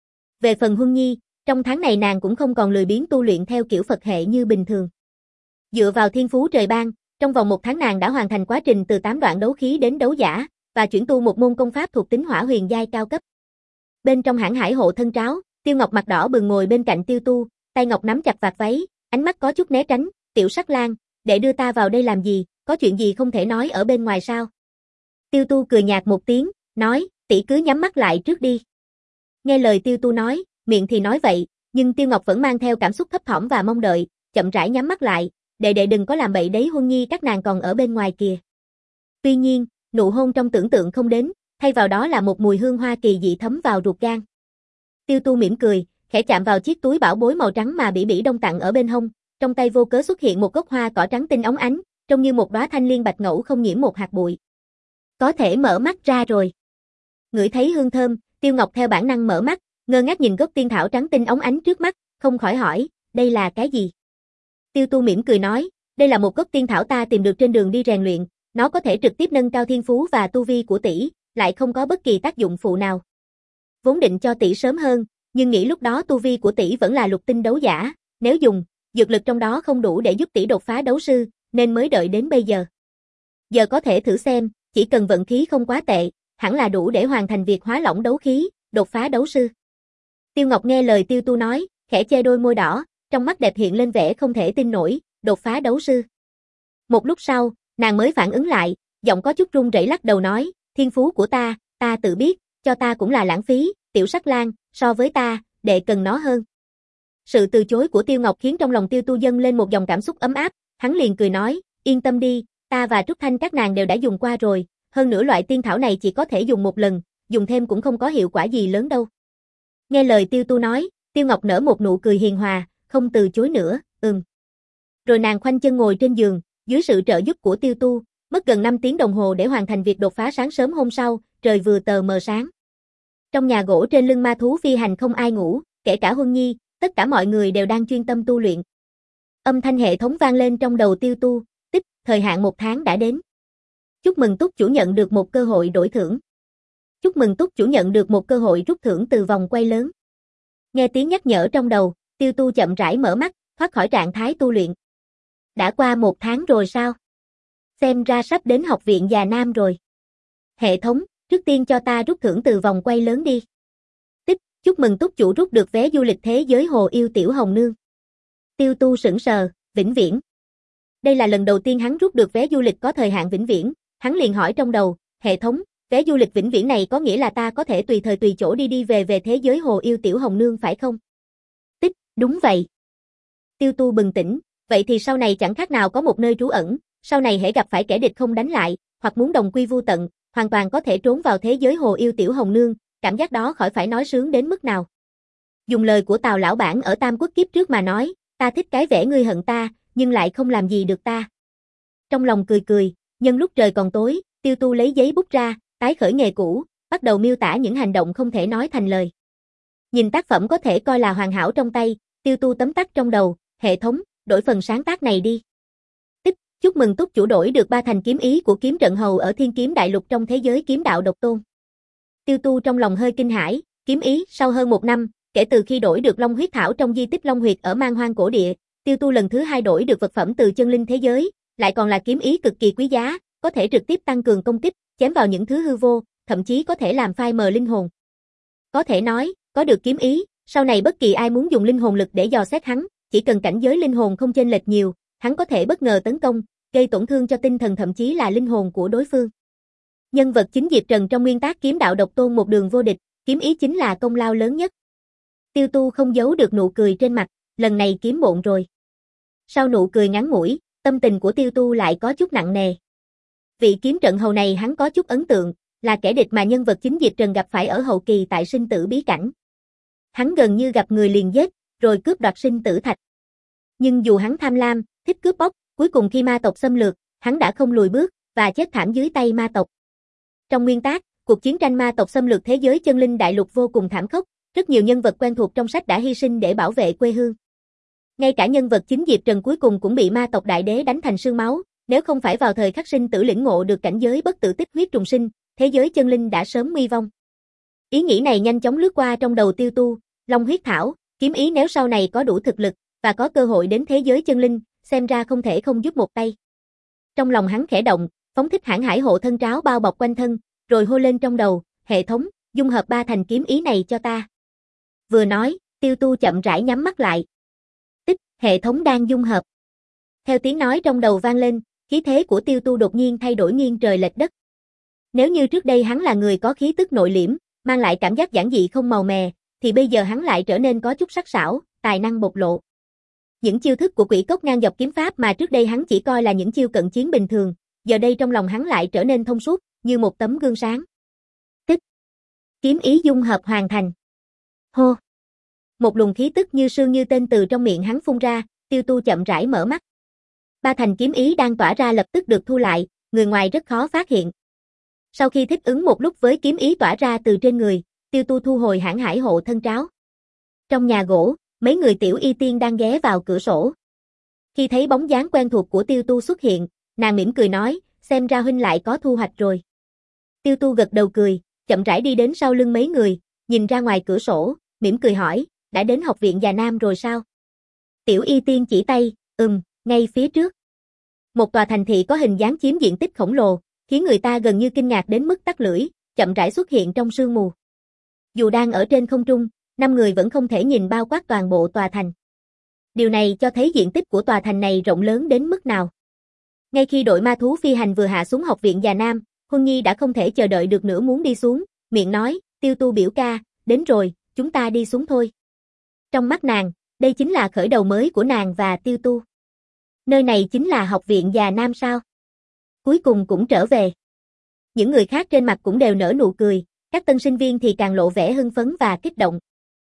Về phần Huân Nhi, trong tháng này nàng cũng không còn lười biếng tu luyện theo kiểu Phật hệ như bình thường. Dựa vào thiên phú trời ban, trong vòng một tháng nàng đã hoàn thành quá trình từ tám đoạn đấu khí đến đấu giả, và chuyển tu một môn công pháp thuộc tính hỏa huyền giai cao cấp. Bên trong hãng hải hộ thân tráo, Tiêu Ngọc mặt đỏ bừng ngồi bên cạnh Tiêu Tu, tay ngọc nắm chặt vạt váy, ánh mắt có chút né tránh, "Tiểu Sắc Lang, để đưa ta vào đây làm gì, có chuyện gì không thể nói ở bên ngoài sao?" Tiêu Tu cười nhạt một tiếng, nói, "Tỷ cứ nhắm mắt lại trước đi." Nghe lời Tiêu Tu nói, miệng thì nói vậy, nhưng Tiêu Ngọc vẫn mang theo cảm xúc thấp thỏm và mong đợi, chậm rãi nhắm mắt lại, "Đệ đệ đừng có làm bậy đấy, Huân Nhi các nàng còn ở bên ngoài kìa." Tuy nhiên, nụ hôn trong tưởng tượng không đến, thay vào đó là một mùi hương hoa kỳ dị thấm vào ruột gan. Tiêu Tu mỉm cười, khẽ chạm vào chiếc túi bảo bối màu trắng mà Bỉ Bỉ Đông tặng ở bên hông, trong tay vô cớ xuất hiện một gốc hoa cỏ trắng tinh óng ánh, trông như một đóa thanh liên bạch ngẫu không nhiễm một hạt bụi. "Có thể mở mắt ra rồi." Ngửi thấy hương thơm, Tiêu Ngọc theo bản năng mở mắt, ngơ ngác nhìn gốc tiên thảo trắng tinh óng ánh trước mắt, không khỏi hỏi, "Đây là cái gì?" Tiêu Tu mỉm cười nói, "Đây là một gốc tiên thảo ta tìm được trên đường đi rèn luyện, nó có thể trực tiếp nâng cao thiên phú và tu vi của tỷ, lại không có bất kỳ tác dụng phụ nào. Vốn định cho tỷ sớm hơn, nhưng nghĩ lúc đó tu vi của tỷ vẫn là lục tinh đấu giả, nếu dùng, dược lực trong đó không đủ để giúp tỷ đột phá đấu sư, nên mới đợi đến bây giờ. Giờ có thể thử xem, chỉ cần vận khí không quá tệ, hẳn là đủ để hoàn thành việc hóa lỏng đấu khí, đột phá đấu sư." Tiêu Ngọc nghe lời Tiêu Tu nói, khẽ che đôi môi đỏ, trong mắt đẹp hiện lên vẻ không thể tin nổi, đột phá đấu sư. Một lúc sau, nàng mới phản ứng lại, giọng có chút run rẩy lắc đầu nói, "Thiên phú của ta, ta tự biết, cho ta cũng là lãng phí, Tiểu Sắc Lang, so với ta, đệ cần nó hơn." Sự từ chối của Tiêu Ngọc khiến trong lòng Tiêu Tu dâng lên một dòng cảm xúc ấm áp, hắn liền cười nói, "Yên tâm đi, ta và Trúc Thanh các nàng đều đã dùng qua rồi, hơn nữa loại tiên thảo này chỉ có thể dùng một lần, dùng thêm cũng không có hiệu quả gì lớn đâu." Nghe lời Tiêu Tu nói, Tiêu Ngọc nở một nụ cười hiền hòa, không từ chối nữa, ừm. Rồi nàng khoanh chân ngồi trên giường, dưới sự trợ giúp của Tiêu Tu, mất gần năm tiếng đồng hồ để hoàn thành việc đột phá. Sáng sớm hôm sau, trời vừa tờ mờ sáng. Trong nhà gỗ trên lưng ma thú phi hành không ai ngủ, kể cả Huân Nhi, tất cả mọi người đều đang chuyên tâm tu luyện. Âm thanh hệ thống vang lên trong đầu Tiêu Tu, tích, thời hạn một tháng đã đến. Chúc mừng Túc chủ nhận được một cơ hội đổi thưởng. Chúc mừng Túc chủ nhận được một cơ hội rút thưởng từ vòng quay lớn. Nghe tiếng nhắc nhở trong đầu, Tiêu Tu chậm rãi mở mắt, thoát khỏi trạng thái tu luyện. Đã qua một tháng rồi sao? Xem ra sắp đến học viện già nam rồi. Hệ thống, trước tiên cho ta rút thưởng từ vòng quay lớn đi. Tích, chúc mừng Túc chủ rút được vé du lịch thế giới Hồ Yêu Tiểu Hồng Nương. Tiêu Tu sững sờ, vĩnh viễn. Đây là lần đầu tiên hắn rút được vé du lịch có thời hạn vĩnh viễn, hắn liền hỏi trong đầu, hệ thống, vé du lịch vĩnh viễn này có nghĩa là ta có thể tùy thời tùy chỗ đi đi về về thế giới Hồ Yêu Tiểu Hồng Nương phải không? Tích, đúng vậy. Tiêu Tu bừng tỉnh, vậy thì sau này chẳng khác nào có một nơi trú ẩn, sau này hễ gặp phải kẻ địch không đánh lại, hoặc muốn đồng quy vu tận, hoàn toàn có thể trốn vào thế giới Hồ Yêu Tiểu Hồng Nương, cảm giác đó khỏi phải nói sướng đến mức nào. Dùng lời của Tào lão bản ở Tam Quốc kiếp trước mà nói, ta thích cái vẻ ngươi hận ta, nhưng lại không làm gì được ta. Trong lòng cười cười, nhân lúc trời còn tối, Tiêu Tu lấy giấy bút ra, tái khởi nghề cũ, bắt đầu miêu tả những hành động không thể nói thành lời. Nhìn tác phẩm có thể coi là hoàn hảo trong tay, Tiêu Tu tấm tắc trong đầu, hệ thống, đổi phần sáng tác này đi. Tích, chúc mừng Túc chủ đổi được ba thành kiếm ý của kiếm trận hầu ở Thiên Kiếm Đại Lục trong thế giới kiếm đạo độc tôn. Tiêu Tu trong lòng hơi kinh hãi, kiếm ý, sau hơn một năm, kể từ khi đổi được Long huyết thảo trong di tích Long huyệt ở Man Hoang cổ địa, Tiêu Tu lần thứ hai đổi được vật phẩm từ chân linh thế giới, lại còn là kiếm ý cực kỳ quý giá, có thể trực tiếp tăng cường công kích, chém vào những thứ hư vô, thậm chí có thể làm phai mờ linh hồn. Có thể nói, có được kiếm ý, sau này bất kỳ ai muốn dùng linh hồn lực để dò xét hắn, chỉ cần cảnh giới linh hồn không chênh lệch nhiều, hắn có thể bất ngờ tấn công, gây tổn thương cho tinh thần thậm chí là linh hồn của đối phương. Nhân vật chính Diệp Trần trong nguyên tác kiếm đạo độc tôn một đường vô địch, kiếm ý chính là công lao lớn nhất. Tiêu Tu không giấu được nụ cười trên mặt, lần này kiếm bộn rồi. Sau nụ cười ngắn ngủi, tâm tình của Tiêu Tu lại có chút nặng nề. Vị kiếm trận hầu này hắn có chút ấn tượng, là kẻ địch mà nhân vật chính Diệp Trần gặp phải ở hậu kỳ tại sinh tử bí cảnh. Hắn gần như gặp người liền giết, rồi cướp đoạt sinh tử thạch. Nhưng dù hắn tham lam, thích cướp bóc, cuối cùng khi ma tộc xâm lược, hắn đã không lùi bước, và chết thảm dưới tay ma tộc. Trong nguyên tác, cuộc chiến tranh ma tộc xâm lược thế giới chân linh đại lục vô cùng thảm khốc, rất nhiều nhân vật quen thuộc trong sách đã hy sinh để bảo vệ quê hương. Ngay cả nhân vật chính Diệp Trần cuối cùng cũng bị ma tộc đại đế đánh thành xương máu, Nếu không phải vào thời khắc sinh tử lĩnh ngộ được cảnh giới bất tử tích huyết trùng sinh, thế giới chân linh đã sớm nguy vong. Ý nghĩ này nhanh chóng lướt qua trong đầu Tiêu Tu, Long huyết thảo, kiếm ý nếu sau này có đủ thực lực và có cơ hội đến thế giới chân linh, xem ra không thể không giúp một tay. Trong lòng hắn khẽ động, phóng thích hãn hải hộ thân tráo bao bọc quanh thân, rồi hô lên trong đầu, hệ thống, dung hợp ba thành kiếm ý này cho ta. Vừa nói, Tiêu Tu chậm rãi nhắm mắt lại. Tích, hệ thống đang dung hợp. Theo tiếng nói trong đầu vang lên, khí thế của Tiêu Tu đột nhiên thay đổi nghiêng trời lệch đất. Nếu như trước đây hắn là người có khí tức nội liễm, mang lại cảm giác giản dị không màu mè, thì bây giờ hắn lại trở nên có chút sắc sảo, tài năng bộc lộ. Những chiêu thức của Quỷ Cốc ngang dọc kiếm pháp mà trước đây hắn chỉ coi là những chiêu cận chiến bình thường, giờ đây trong lòng hắn lại trở nên thông suốt, như một tấm gương sáng. Tích. Kiếm ý dung hợp hoàn thành. Hô. Một luồng khí tức như sương như tên từ trong miệng hắn phun ra, Tiêu Tu chậm rãi mở mắt. Ba thành kiếm ý đang tỏa ra lập tức được thu lại, người ngoài rất khó phát hiện. Sau khi thích ứng một lúc với kiếm ý tỏa ra từ trên người, Tiêu Tu thu hồi hãn hải hộ thân tráo. Trong nhà gỗ, mấy người Tiểu Y Tiên đang ghé vào cửa sổ. Khi thấy bóng dáng quen thuộc của Tiêu Tu xuất hiện, nàng mỉm cười nói, xem ra huynh lại có thu hoạch rồi. Tiêu Tu gật đầu cười, chậm rãi đi đến sau lưng mấy người, nhìn ra ngoài cửa sổ, mỉm cười hỏi, đã đến học viện Già Nam rồi sao? Tiểu Y Tiên chỉ tay, ừm, ngay phía trước. Một tòa thành thị có hình dáng chiếm diện tích khổng lồ, khiến người ta gần như kinh ngạc đến mức tắc lưỡi, chậm rãi xuất hiện trong sương mù. Dù đang ở trên không trung, năm người vẫn không thể nhìn bao quát toàn bộ tòa thành. Điều này cho thấy diện tích của tòa thành này rộng lớn đến mức nào. Ngay khi đội ma thú phi hành vừa hạ xuống học viện Già Nam, Huân Nhi đã không thể chờ đợi được nữa muốn đi xuống, miệng nói, Tiêu Tu biểu ca, đến rồi, chúng ta đi xuống thôi. Trong mắt nàng, đây chính là khởi đầu mới của nàng và Tiêu Tu. Nơi này chính là học viện Già Nam sao? Cuối cùng cũng trở về. Những người khác trên mặt cũng đều nở nụ cười, các tân sinh viên thì càng lộ vẻ hưng phấn và kích động.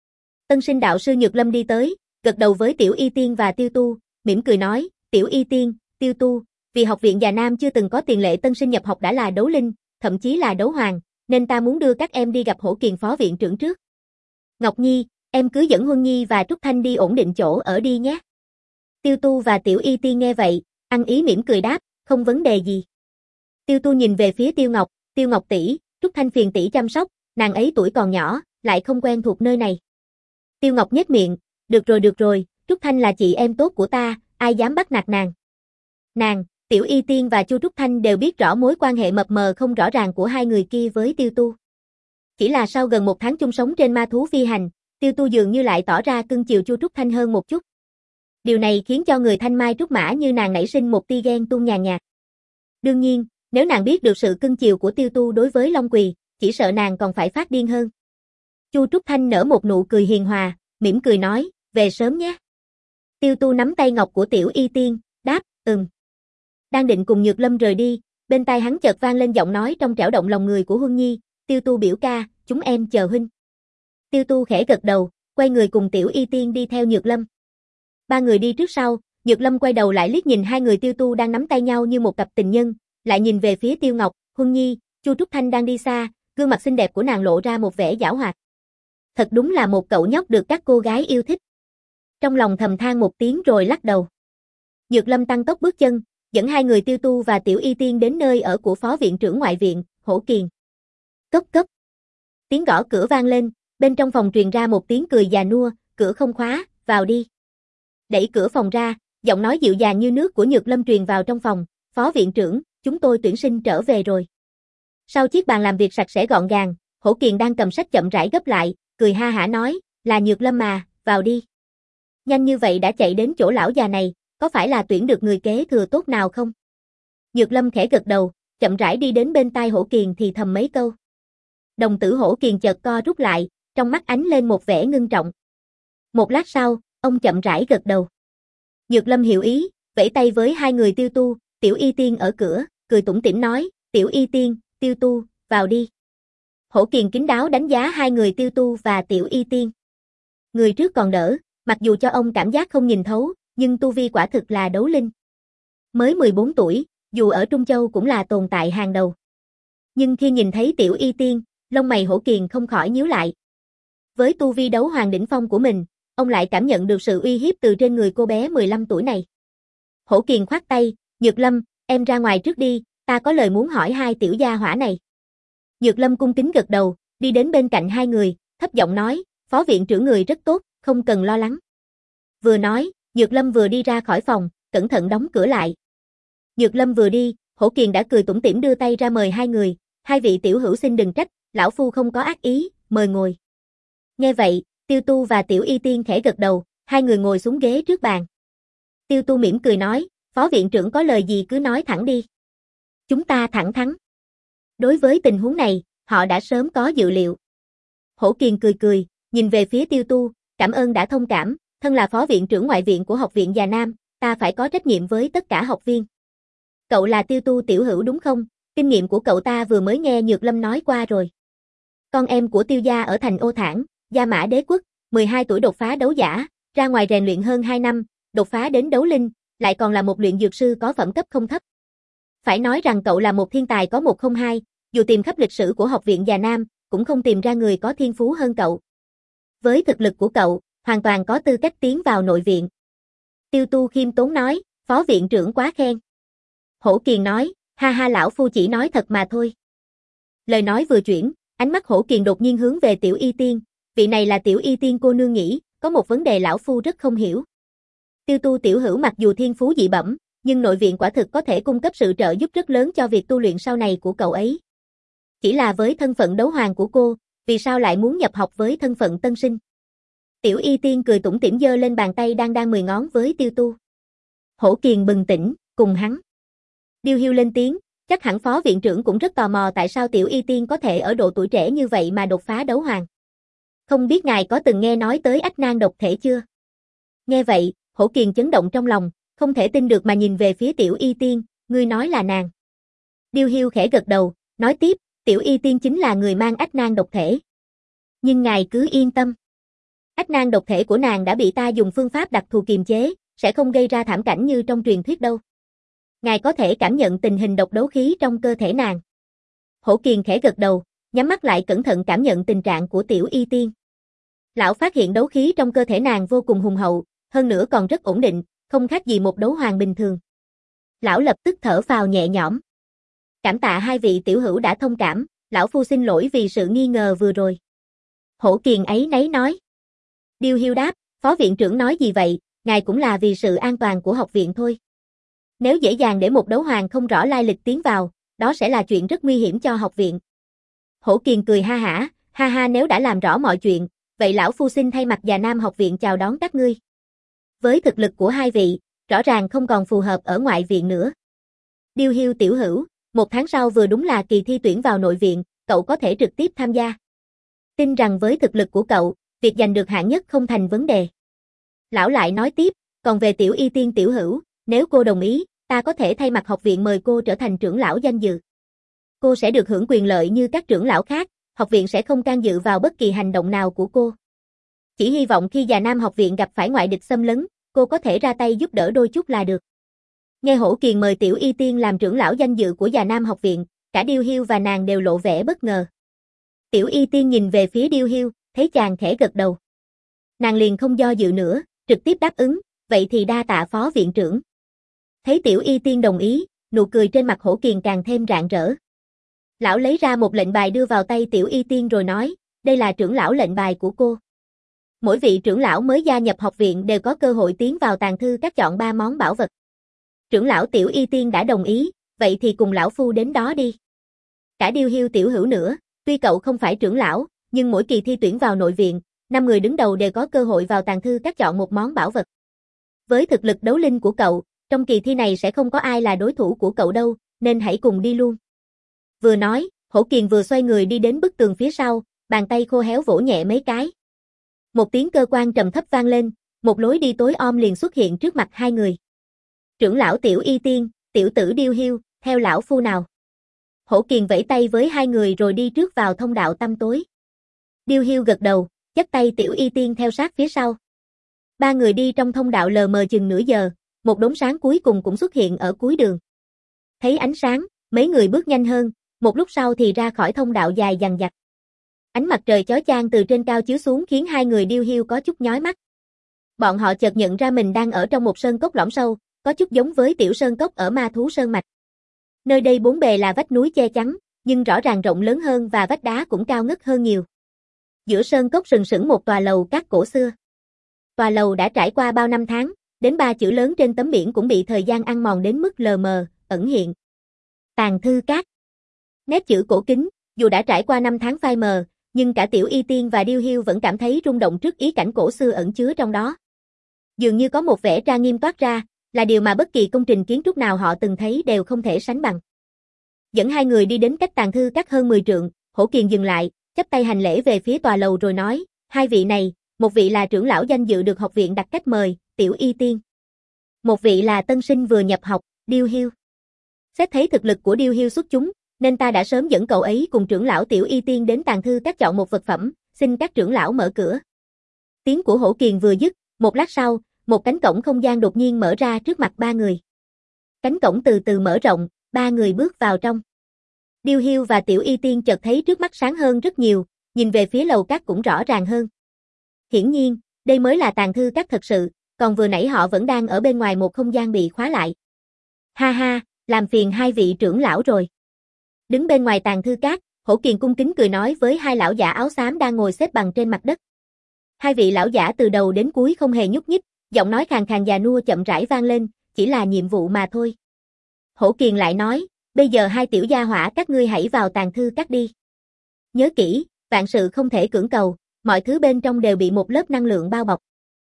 Tân sinh đạo sư Nhược Lâm đi tới, gật đầu với Tiểu Y Tiên và Tiêu Tu, mỉm cười nói, Tiểu Y Tiên, Tiêu Tu, vì học viện Già Nam chưa từng có tiền lệ tân sinh nhập học đã là đấu linh, thậm chí là đấu hoàng, nên ta muốn đưa các em đi gặp Hổ Kiền phó viện trưởng trước. Ngọc Nhi, em cứ dẫn Huân Nhi và Trúc Thanh đi ổn định chỗ ở đi nhé. Tiêu Tu và Tiểu Y Tiên nghe vậy, ăn ý mỉm cười đáp, không vấn đề gì. Tiêu Tu nhìn về phía Tiêu Ngọc, Tiêu Ngọc tỷ, Trúc Thanh phiền tỷ chăm sóc, nàng ấy tuổi còn nhỏ, lại không quen thuộc nơi này. Tiêu Ngọc nhếch miệng, được rồi được rồi, Trúc Thanh là chị em tốt của ta, ai dám bắt nạt nàng. Nàng, Tiểu Y Tiên và Chu Trúc Thanh đều biết rõ mối quan hệ mập mờ không rõ ràng của hai người kia với Tiêu Tu. Chỉ là sau gần một tháng chung sống trên ma thú phi hành, Tiêu Tu dường như lại tỏ ra cưng chiều Chu Trúc Thanh hơn một chút. Điều này khiến cho người thanh mai trúc mã như nàng nảy sinh một tia ghen tuông nhàn nhạt. Đương nhiên, nếu nàng biết được sự cưng chiều của Tiêu Tu đối với Long Quỳ, chỉ sợ nàng còn phải phát điên hơn. Chu Trúc Thanh nở một nụ cười hiền hòa, mỉm cười nói, về sớm nhé. Tiêu Tu nắm tay ngọc của Tiểu Y Tiên, đáp, ừm. Đang định cùng Nhược Lâm rời đi, bên tai hắn chợt vang lên giọng nói trong trẻo động lòng người của Huân Nhi, Tiêu Tu biểu ca, chúng em chờ huynh. Tiêu Tu khẽ gật đầu, quay người cùng Tiểu Y Tiên đi theo Nhược Lâm. Ba người đi trước sau, Nhược Lâm quay đầu lại liếc nhìn hai người Tiêu Tu đang nắm tay nhau như một cặp tình nhân, lại nhìn về phía Tiêu Ngọc, Huân Nhi, Chu Trúc Thanh đang đi xa, gương mặt xinh đẹp của nàng lộ ra một vẻ giảo hoạt. Thật đúng là một cậu nhóc được các cô gái yêu thích. Trong lòng thầm than một tiếng rồi lắc đầu. Nhược Lâm tăng tốc bước chân, dẫn hai người Tiêu Tu và Tiểu Y Tiên đến nơi ở của phó viện trưởng ngoại viện, Hổ Kiền. Cốc cốc. Tiếng gõ cửa vang lên, bên trong phòng truyền ra một tiếng cười già nua, cửa không khóa, vào đi. Đẩy cửa phòng ra, giọng nói dịu dàng như nước của Nhược Lâm truyền vào trong phòng, phó viện trưởng, chúng tôi tuyển sinh trở về rồi. Sau chiếc bàn làm việc sạch sẽ gọn gàng, Hổ Kiền đang cầm sách chậm rãi gấp lại, cười ha hả nói, là Nhược Lâm mà, vào đi. Nhanh như vậy đã chạy đến chỗ lão già này, có phải là tuyển được người kế thừa tốt nào không? Nhược Lâm khẽ gật đầu, chậm rãi đi đến bên tai Hổ Kiền thì thầm mấy câu. Đồng tử Hổ Kiền chợt co rút lại, trong mắt ánh lên một vẻ ngưng trọng. Một lát sau, ông chậm rãi gật đầu. Nhược Lâm hiểu ý, vẫy tay với hai người Tiêu Tu, Tiểu Y Tiên ở cửa, cười tủm tỉm nói, Tiểu Y Tiên, Tiêu Tu, vào đi. Hổ Kiền kín đáo đánh giá hai người Tiêu Tu và Tiểu Y Tiên. Người trước còn đỡ, mặc dù cho ông cảm giác không nhìn thấu, nhưng tu vi quả thực là đấu linh. Mới mười bốn tuổi, dù ở Trung Châu cũng là tồn tại hàng đầu. Nhưng khi nhìn thấy Tiểu Y Tiên, lông mày Hổ Kiền không khỏi nhíu lại. Với tu vi đấu hoàng đỉnh phong của mình, ông lại cảm nhận được sự uy hiếp từ trên người cô bé mười lăm tuổi này. Hổ Kiền khoát tay, Nhược Lâm, em ra ngoài trước đi, ta có lời muốn hỏi hai tiểu gia hỏa này. Nhược Lâm cung kính gật đầu, đi đến bên cạnh hai người, thấp giọng nói, phó viện trưởng người rất tốt, không cần lo lắng. Vừa nói, Nhược Lâm vừa đi ra khỏi phòng, cẩn thận đóng cửa lại. Nhược Lâm vừa đi, Hổ Kiền đã cười tủm tỉm đưa tay ra mời hai người, hai vị tiểu hữu xin đừng trách, lão phu không có ác ý, mời ngồi. Nghe vậy, Tiêu Tu và Tiểu Y Tiên khẽ gật đầu, hai người ngồi xuống ghế trước bàn. Tiêu Tu mỉm cười nói, phó viện trưởng có lời gì cứ nói thẳng đi. Chúng ta thẳng thắn. Đối với tình huống này, họ đã sớm có dự liệu. Hổ Kiền cười cười, nhìn về phía Tiêu Tu, cảm ơn đã thông cảm, thân là phó viện trưởng ngoại viện của học viện Già Nam, ta phải có trách nhiệm với tất cả học viên. Cậu là Tiêu Tu tiểu hữu đúng không? Kinh nghiệm của cậu ta vừa mới nghe Nhược Lâm nói qua rồi. Con em của Tiêu gia ở thành Ô Thản, Gia Mã Đế Quốc, mười hai tuổi đột phá đấu giả, ra ngoài rèn luyện hơn hai năm, đột phá đến đấu linh, lại còn là một luyện dược sư có phẩm cấp không thấp. Phải nói rằng cậu là một thiên tài có một không hai, dù tìm khắp lịch sử của học viện Già Nam, cũng không tìm ra người có thiên phú hơn cậu. Với thực lực của cậu, hoàn toàn có tư cách tiến vào nội viện. Tiêu Tu khiêm tốn nói, phó viện trưởng quá khen. Hổ Kiền nói, ha ha lão phu chỉ nói thật mà thôi. Lời nói vừa chuyển, ánh mắt Hổ Kiền đột nhiên hướng về Tiểu Y Tiên, vị này là Tiểu Y Tiên cô nương nhỉ, có một vấn đề lão phu rất không hiểu. Tiêu Tu tiểu hữu mặc dù thiên phú dị bẩm, nhưng nội viện quả thực có thể cung cấp sự trợ giúp rất lớn cho việc tu luyện sau này của cậu ấy. Chỉ là với thân phận đấu hoàng của cô, vì sao lại muốn nhập học với thân phận tân sinh? Tiểu Y Tiên cười tủm tỉm giơ lên bàn tay đang đang mười ngón với Tiêu Tu. Hổ Kiền bừng tỉnh, cùng hắn. Điêu Hiu lên tiếng, chắc hẳn phó viện trưởng cũng rất tò mò tại sao Tiểu Y Tiên có thể ở độ tuổi trẻ như vậy mà đột phá đấu hoàng. Không biết ngài có từng nghe nói tới ách nan độc thể chưa? Nghe vậy, Hổ Kiền chấn động trong lòng, không thể tin được mà nhìn về phía Tiểu Y Tiên, ngươi nói là nàng. Điêu Hiu khẽ gật đầu, nói tiếp, Tiểu Y Tiên chính là người mang ách nan độc thể. Nhưng ngài cứ yên tâm. Ách nan độc thể của nàng đã bị ta dùng phương pháp đặc thù kiềm chế, sẽ không gây ra thảm cảnh như trong truyền thuyết đâu. Ngài có thể cảm nhận tình hình độc đấu khí trong cơ thể nàng. Hổ Kiền khẽ gật đầu, nhắm mắt lại cẩn thận cảm nhận tình trạng của Tiểu Y Tiên. Lão phát hiện đấu khí trong cơ thể nàng vô cùng hùng hậu, hơn nữa còn rất ổn định, không khác gì một đấu hoàng bình thường. Lão lập tức thở phào nhẹ nhõm. Cảm tạ hai vị tiểu hữu đã thông cảm, lão phu xin lỗi vì sự nghi ngờ vừa rồi. Hổ Kiền ấy nấy nói. Điêu Hiu đáp, phó viện trưởng nói gì vậy, ngài cũng là vì sự an toàn của học viện thôi. Nếu dễ dàng để một đấu hoàng không rõ lai lịch tiến vào, đó sẽ là chuyện rất nguy hiểm cho học viện. Hổ Kiền cười ha hả, ha ha nếu đã làm rõ mọi chuyện, vậy lão phu xin thay mặt Già Nam học viện chào đón các ngươi. Với thực lực của hai vị, rõ ràng không còn phù hợp ở ngoại viện nữa. Điêu Hiu tiểu hữu, một tháng sau vừa đúng là kỳ thi tuyển vào nội viện, cậu có thể trực tiếp tham gia. Tin rằng với thực lực của cậu, việc giành được hạng nhất không thành vấn đề. Lão lại nói tiếp, còn về Tiểu Y Tiên tiểu hữu, nếu cô đồng ý, ta có thể thay mặt học viện mời cô trở thành trưởng lão danh dự. Cô sẽ được hưởng quyền lợi như các trưởng lão khác, học viện sẽ không can dự vào bất kỳ hành động nào của cô. Chỉ hy vọng khi Già Nam học viện gặp phải ngoại địch xâm lấn, cô có thể ra tay giúp đỡ đôi chút là được. Nghe Hổ Kiền mời Tiểu Y Tiên làm trưởng lão danh dự của Già Nam học viện, cả Điêu Hiu và nàng đều lộ vẻ bất ngờ. Tiểu Y Tiên nhìn về phía Điêu Hiu, thấy chàng khẽ gật đầu. Nàng liền không do dự nữa, trực tiếp đáp ứng, vậy thì đa tạ phó viện trưởng. Thấy Tiểu Y Tiên đồng ý, nụ cười trên mặt Hổ Kiền càng thêm rạng rỡ. Lão lấy ra một lệnh bài đưa vào tay Tiểu Y Tiên rồi nói, đây là trưởng lão lệnh bài của cô. Mỗi vị trưởng lão mới gia nhập học viện đều có cơ hội tiến vào tàng thư các chọn ba món bảo vật. Trưởng lão Tiểu Y Tiên đã đồng ý, vậy thì cùng lão phu đến đó đi. Cả Điêu Hiu tiểu hữu nữa, tuy cậu không phải trưởng lão, nhưng mỗi kỳ thi tuyển vào nội viện, năm người đứng đầu đều có cơ hội vào tàng thư các chọn một món bảo vật. Với thực lực đấu linh của cậu, trong kỳ thi này sẽ không có ai là đối thủ của cậu đâu, nên hãy cùng đi luôn. Vừa nói, Hổ Kiền vừa xoay người đi đến bức tường phía sau, bàn tay khô héo vỗ nhẹ mấy cái. Một tiếng cơ quan trầm thấp vang lên, một lối đi tối om liền xuất hiện trước mặt hai người. Trưởng lão Tiểu Y Tiên, tiểu tử Điêu Hiu, theo lão phu nào. Hổ Kiền vẫy tay với hai người rồi đi trước vào thông đạo tăm tối. Điêu Hiu gật đầu, dắt tay Tiểu Y Tiên theo sát phía sau. Ba người đi trong thông đạo lờ mờ chừng nửa giờ, một đốm sáng cuối cùng cũng xuất hiện ở cuối đường. Thấy ánh sáng, mấy người bước nhanh hơn, một lúc sau thì ra khỏi thông đạo dài dằng dặc. Ánh mặt trời chói chang từ trên cao chiếu xuống khiến hai người Điêu Hiu có chút nhói mắt. Bọn họ chợt nhận ra mình đang ở trong một sơn cốc lõm sâu, có chút giống với tiểu sơn cốc ở Ma Thú Sơn Mạch. Nơi đây bốn bề là vách núi che chắn, nhưng rõ ràng rộng lớn hơn và vách đá cũng cao ngất hơn nhiều. Giữa sơn cốc sừng sững một tòa lầu cát cổ xưa. Tòa lầu đã trải qua bao năm tháng, đến ba chữ lớn trên tấm biển cũng bị thời gian ăn mòn đến mức lờ mờ, ẩn hiện. Tàng thư các. Nét chữ cổ kính, dù đã trải qua năm tháng phai mờ, nhưng cả Tiểu Y Tiên và Điêu Hiu vẫn cảm thấy rung động trước ý cảnh cổ xưa ẩn chứa trong đó. Dường như có một vẻ trang nghiêm toát ra, là điều mà bất kỳ công trình kiến trúc nào họ từng thấy đều không thể sánh bằng. Dẫn hai người đi đến cách tàng thư các hơn mười trượng, Hổ Kiền dừng lại, chắp tay hành lễ về phía tòa lầu rồi nói, hai vị này, một vị là trưởng lão danh dự được học viện đặt cách mời, Tiểu Y Tiên. Một vị là tân sinh vừa nhập học, Điêu Hiu. Xét thấy thực lực của Điêu Hiu xuất chúng, nên ta đã sớm dẫn cậu ấy cùng trưởng lão Tiểu Y Tiên đến tàng thư các chọn một vật phẩm, xin các trưởng lão mở cửa. Tiếng của Hổ Kiền vừa dứt, một lát sau, một cánh cổng không gian đột nhiên mở ra trước mặt ba người. Cánh cổng từ từ mở rộng, ba người bước vào trong. Điêu Hiu và Tiểu Y Tiên chợt thấy trước mắt sáng hơn rất nhiều, nhìn về phía lầu các cũng rõ ràng hơn. Hiển nhiên, đây mới là tàng thư các thật sự, còn vừa nãy họ vẫn đang ở bên ngoài một không gian bị khóa lại. Ha ha, làm phiền hai vị trưởng lão rồi. Đứng bên ngoài tàng thư các, Hổ Kiền cung kính cười nói với hai lão giả áo xám đang ngồi xếp bằng trên mặt đất. Hai vị lão giả từ đầu đến cuối không hề nhúc nhích, giọng nói khàn khàn già nua chậm rãi vang lên, chỉ là nhiệm vụ mà thôi. Hổ Kiền lại nói, bây giờ hai tiểu gia hỏa các ngươi hãy vào tàng thư các đi. Nhớ kỹ, vạn sự không thể cưỡng cầu, mọi thứ bên trong đều bị một lớp năng lượng bao bọc.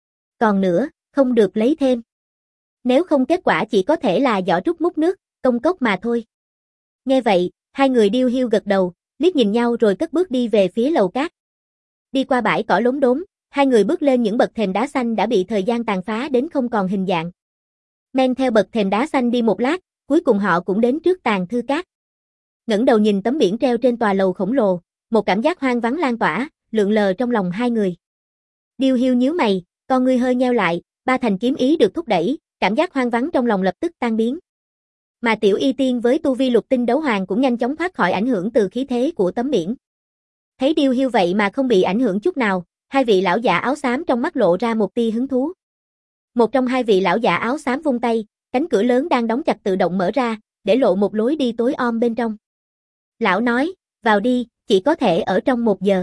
Còn nữa, không được lấy thêm. Nếu không kết quả chỉ có thể là giỏ trúc múc nước, công cốc mà thôi. Nghe vậy, hai người Điêu Hiu gật đầu, liếc nhìn nhau rồi cất bước đi về phía lầu cát. Đi qua bãi cỏ lốm đốm, hai người bước lên những bậc thềm đá xanh đã bị thời gian tàn phá đến không còn hình dạng. Men theo bậc thềm đá xanh đi một lát, cuối cùng họ cũng đến trước tàng thư các. Ngẩng đầu nhìn tấm biển treo trên tòa lầu khổng lồ, một cảm giác hoang vắng lan tỏa, lượn lờ trong lòng hai người. Điêu Hiu nhíu mày, con ngươi hơi nheo lại, ba thành kiếm ý được thúc đẩy, cảm giác hoang vắng trong lòng lập tức tan biến. Mà Tiểu Y Tiên với tu vi lục tinh đấu hoàng cũng nhanh chóng thoát khỏi ảnh hưởng từ khí thế của tấm biển. Thấy Điêu Hiu vậy mà không bị ảnh hưởng chút nào, hai vị lão giả áo xám trong mắt lộ ra một tia hứng thú. Một trong hai vị lão giả áo xám vung tay, cánh cửa lớn đang đóng chặt tự động mở ra, để lộ một lối đi tối om bên trong. Lão nói, vào đi, chỉ có thể ở trong một giờ.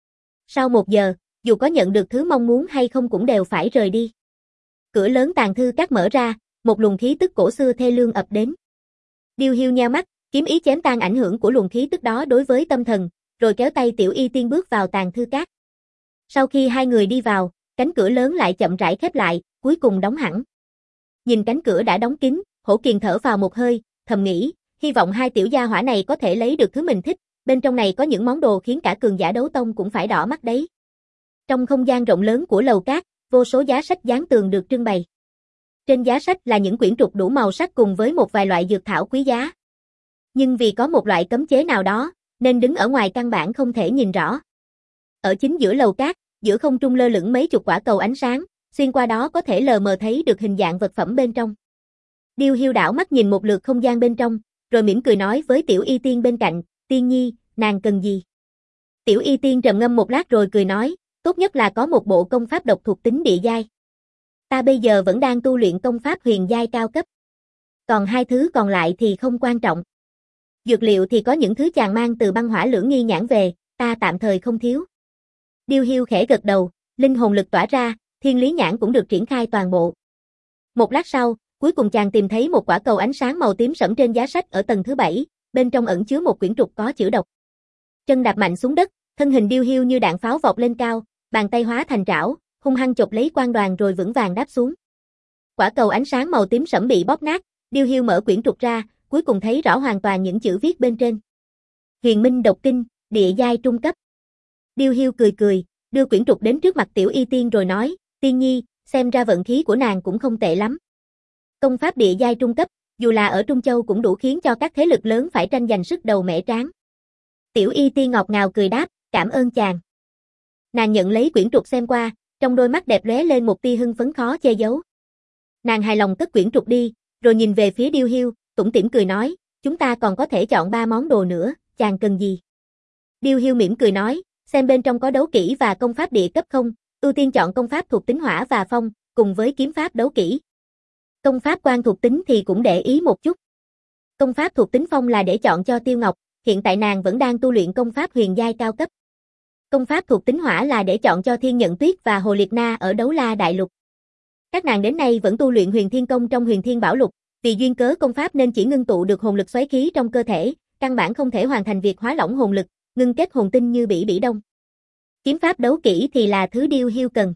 Sau một giờ, dù có nhận được thứ mong muốn hay không cũng đều phải rời đi. Cửa lớn tàng thư các mở ra, một luồng khí tức cổ xưa thê lương ập đến. Điêu Hiu nheo mắt, kiếm ý chém tan ảnh hưởng của luồng khí tức đó đối với tâm thần, rồi kéo tay Tiểu Y Tiên bước vào tàng thư các. Sau khi hai người đi vào, cánh cửa lớn lại chậm rãi khép lại, cuối cùng đóng hẳn. Nhìn cánh cửa đã đóng kín, Hổ Kiền thở vào một hơi, thầm nghĩ, hy vọng hai tiểu gia hỏa này có thể lấy được thứ mình thích, bên trong này có những món đồ khiến cả cường giả đấu tông cũng phải đỏ mắt đấy. Trong không gian rộng lớn của lầu cát, vô số giá sách dán tường được trưng bày. Trên giá sách là những quyển trục đủ màu sắc cùng với một vài loại dược thảo quý giá. Nhưng vì có một loại cấm chế nào đó, nên đứng ở ngoài căn bản không thể nhìn rõ. Ở chính giữa lầu cát, giữa không trung lơ lửng mấy chục quả cầu ánh sáng, xuyên qua đó có thể lờ mờ thấy được hình dạng vật phẩm bên trong. Điêu Hiu đảo mắt nhìn một lượt không gian bên trong, rồi mỉm cười nói với Tiểu Y Tiên bên cạnh, Tiên Nhi, nàng cần gì? Tiểu Y Tiên trầm ngâm một lát rồi cười nói, tốt nhất là có một bộ công pháp độc thuộc tính địa giai. Ta bây giờ vẫn đang tu luyện công pháp huyền giai cao cấp. Còn hai thứ còn lại thì không quan trọng. Dược liệu thì có những thứ chàng mang từ băng hỏa lưỡng nghi nhãn về, ta tạm thời không thiếu. Điêu Hiu khẽ gật đầu, linh hồn lực tỏa ra, thiên lý nhãn cũng được triển khai toàn bộ. Một lát sau, cuối cùng chàng tìm thấy một quả cầu ánh sáng màu tím sẫm trên giá sách ở tầng thứ bảy, bên trong ẩn chứa một quyển trục có chữ độc. Chân đạp mạnh xuống đất, thân hình Điêu Hiu như đạn pháo vọt lên cao, bàn tay hóa thành trảo, hung hăng chộp lấy quan đoàn rồi vững vàng đáp xuống. Quả cầu ánh sáng màu tím sẫm bị bóp nát, Điêu Hiu mở quyển trục ra, cuối cùng thấy rõ hoàn toàn những chữ viết bên trên. Huyền Minh độc kinh, địa giai trung cấp. Điêu Hiu cười cười, đưa quyển trục đến trước mặt Tiểu Y Tiên rồi nói, Tiên Nhi, xem ra vận khí của nàng cũng không tệ lắm. Công pháp địa giai trung cấp, dù là ở Trung Châu cũng đủ khiến cho các thế lực lớn phải tranh giành sức đầu mẻ trán. Tiểu Y Tiên ngọt ngào cười đáp, cảm ơn chàng. Nàng nhận lấy quyển trục xem qua, trong đôi mắt đẹp lóe lên một tia hưng phấn khó che giấu. Nàng hài lòng cất quyển trục đi, rồi nhìn về phía Điêu Hiu, tủm tỉm cười nói, chúng ta còn có thể chọn ba món đồ nữa, chàng cần gì? Điêu Hiu mỉm cười nói, xem bên trong có đấu kỹ và công pháp địa cấp không, ưu tiên chọn công pháp thuộc tính hỏa và phong, cùng với kiếm pháp đấu kỹ. Công pháp quan thuộc tính thì cũng để ý một chút. Công pháp thuộc tính phong là để chọn cho Tiêu Ngọc, hiện tại nàng vẫn đang tu luyện công pháp huyền giai cao cấp. Công pháp thuộc tính hỏa là để chọn cho Thiên Nhận Tuyết và Hồ Liệt Na ở Đấu La Đại Lục. Các nàng đến nay vẫn tu luyện Huyền Thiên Công trong Huyền Thiên Bảo Lục, vì duyên cớ công pháp nên chỉ ngưng tụ được hồn lực xoáy khí trong cơ thể, căn bản không thể hoàn thành việc hóa lỏng hồn lực, ngưng kết hồn tinh như Bỉ Bỉ Đông. Kiếm pháp đấu kỹ thì là thứ Điêu Hiu cần.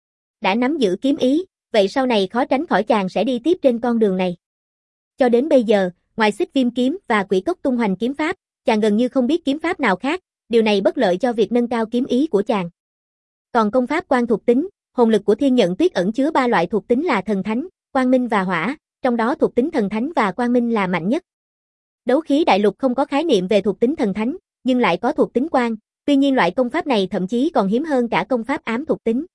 Đã nắm giữ kiếm ý, vậy sau này khó tránh khỏi chàng sẽ đi tiếp trên con đường này. Cho đến bây giờ, ngoài Xích Viêm kiếm và Quỷ Cốc tung hoành kiếm pháp, chàng gần như không biết kiếm pháp nào khác, điều này bất lợi cho việc nâng cao kiếm ý của chàng. Còn công pháp quan thuộc tính, hồn lực của Thiên Nhận Tuyết ẩn chứa ba loại thuộc tính là thần thánh, quang minh và hỏa, trong đó thuộc tính thần thánh và quang minh là mạnh nhất. Đấu khí đại lục không có khái niệm về thuộc tính thần thánh, nhưng lại có thuộc tính quang, tuy nhiên loại công pháp này thậm chí còn hiếm hơn cả công pháp ám thuộc tính.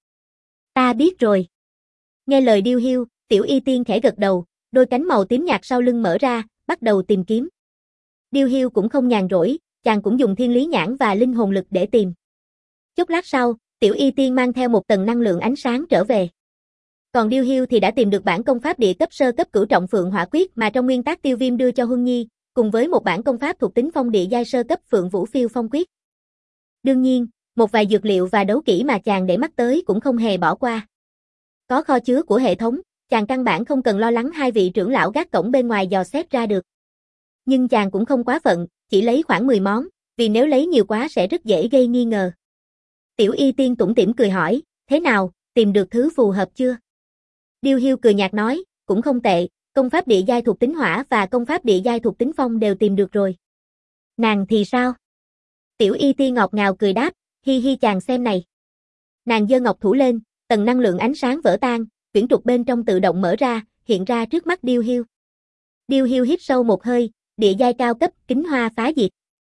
Ta biết rồi. Nghe lời Điêu Hiu, Tiểu Y Tiên khẽ gật đầu, đôi cánh màu tím nhạt sau lưng mở ra, bắt đầu tìm kiếm. Điêu Hiu cũng không nhàn rỗi, chàng cũng dùng thiên lý nhãn và linh hồn lực để tìm. Chốc lát sau, Tiểu Y Tiên mang theo một tầng năng lượng ánh sáng trở về. Còn Điêu Hiu thì đã tìm được bản công pháp địa cấp sơ cấp cửu trọng Phượng Hỏa Quyết mà trong nguyên tác Tiêu Viêm đưa cho Huân Nhi, cùng với một bản công pháp thuộc tính phong địa giai sơ cấp Phượng Vũ Phiêu Phong Quyết. Đương nhiên, một vài dược liệu và đấu kỹ mà chàng để mắt tới cũng không hề bỏ qua. Có kho chứa của hệ thống, chàng căn bản không cần lo lắng hai vị trưởng lão gác cổng bên ngoài dò xét ra được. Nhưng chàng cũng không quá phận, chỉ lấy khoảng mười món, vì nếu lấy nhiều quá sẽ rất dễ gây nghi ngờ. Tiểu Y Tiên tủm tỉm cười hỏi, thế nào, tìm được thứ phù hợp chưa? Điêu Hiu cười nhạt nói, cũng không tệ, công pháp địa giai thuộc tính hỏa và công pháp địa giai thuộc tính phong đều tìm được rồi. Nàng thì sao? Tiểu Y Tiên ngọt ngào cười đáp, hi hi chàng xem này. Nàng giơ ngọc thủ lên, tầng năng lượng ánh sáng vỡ tan, quyển trục bên trong tự động mở ra, hiện ra trước mắt Điêu Hiu. Điêu Hiu hít sâu một hơi, địa giai cao cấp, kính hoa phá diệt.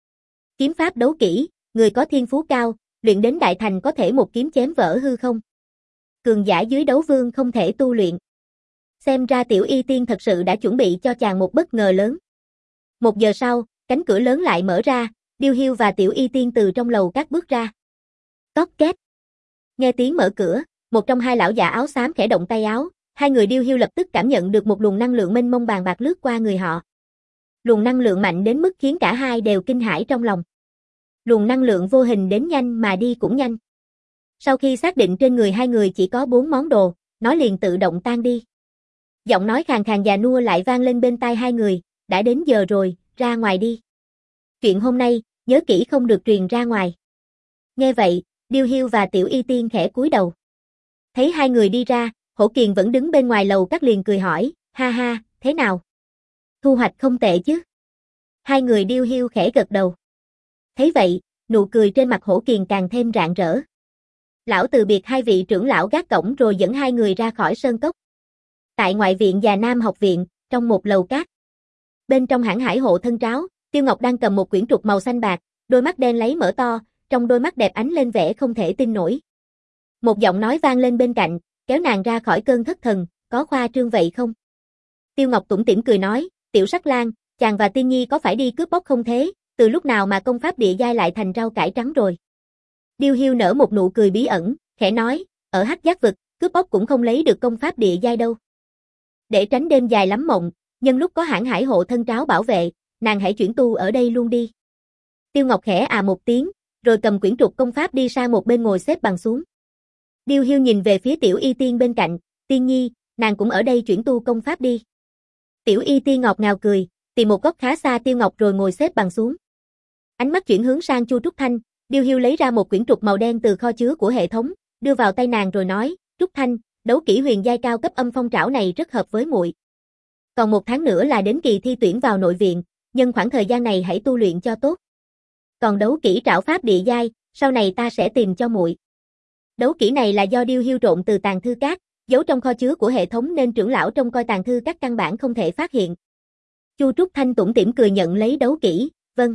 Kiếm pháp đấu kỹ, người có thiên phú cao, luyện đến đại thành có thể một kiếm chém vỡ hư không. Cường giả dưới đấu vương không thể tu luyện. Xem ra Tiểu Y Tiên thật sự đã chuẩn bị cho chàng một bất ngờ lớn. Một giờ sau, cánh cửa lớn lại mở ra, Điêu Hiu và Tiểu Y Tiên từ trong lầu các bước ra. Cót két. Nghe tiếng mở cửa, một trong hai lão già áo xám khẽ động tay áo, hai người Điêu Hiu lập tức cảm nhận được một luồng năng lượng mênh mông bàn bạc lướt qua người họ. Luồng năng lượng mạnh đến mức khiến cả hai đều kinh hãi trong lòng. Luồng năng lượng vô hình đến nhanh mà đi cũng nhanh. Sau khi xác định trên người hai người chỉ có bốn món đồ, nó liền tự động tan đi. Giọng nói khàn khàn già nua lại vang lên bên tai hai người, đã đến giờ rồi, ra ngoài đi. Chuyện hôm nay, nhớ kỹ không được truyền ra ngoài. Nghe vậy, Điêu Hiu và Tiểu Y Tiên khẽ cúi đầu. Thấy hai người đi ra, Hổ Kiền vẫn đứng bên ngoài lầu các liền cười hỏi, ha ha, thế nào? Thu hoạch không tệ chứ? Hai người Điêu Hiu khẽ gật đầu. Thấy vậy, nụ cười trên mặt Hổ Kiền càng thêm rạng rỡ. Lão từ biệt hai vị trưởng lão gác cổng rồi dẫn hai người ra khỏi sơn cốc. Tại ngoại viện Già Nam học viện, trong một lầu cát. Bên trong hãng hải hộ thân tráo, Tiêu Ngọc đang cầm một quyển trục màu xanh bạc, đôi mắt đen lấy mở to, trong đôi mắt đẹp ánh lên vẻ không thể tin nổi. Một giọng nói vang lên bên cạnh, kéo nàng ra khỏi cơn thất thần, có khoa trương vậy không? Tiêu Ngọc tủm tỉm cười nói, Tiểu Sắc Lang, chàng và Tiên Nhi có phải đi cướp bóc không thế, từ lúc nào mà công pháp địa giai lại thành rau cải trắng rồi? Điêu Hiu nở một nụ cười bí ẩn, khẽ nói, ở Hắc Giác vực, cướp bóc cũng không lấy được công pháp địa giai đâu. Để tránh đêm dài lắm mộng, nhân lúc có hãng hải hộ thân tráo bảo vệ, nàng hãy chuyển tu ở đây luôn đi. Tiêu Ngọc khẽ à một tiếng, rồi cầm quyển trục công pháp đi sang một bên ngồi xếp bằng xuống. Điêu Hiu nhìn về phía Tiểu Y Tiên bên cạnh, Tiên Nhi, nàng cũng ở đây chuyển tu công pháp đi. Tiểu Y Tiên ngọt ngào cười, tìm một góc khá xa Tiêu Ngọc rồi ngồi xếp bằng xuống. Ánh mắt chuyển hướng sang Chu Trúc Thanh, Điêu Hiu lấy ra một quyển trục màu đen từ kho chứa của hệ thống, đưa vào tay nàng rồi nói, Trúc Thanh, đấu kỹ huyền giai cao cấp âm phong trảo này rất hợp với muội. Còn một tháng nữa là đến kỳ thi tuyển vào nội viện, nhân khoảng thời gian này hãy tu luyện cho tốt. Còn đấu kỹ trảo pháp địa giai, sau này ta sẽ tìm cho muội. Đấu kỹ này là do Điêu Hiu trộn từ tàng thư các, giấu trong kho chứa của hệ thống nên trưởng lão trông coi tàng thư các căn bản không thể phát hiện. Chu Trúc Thanh tủm tỉm cười nhận lấy đấu kỹ, vâng.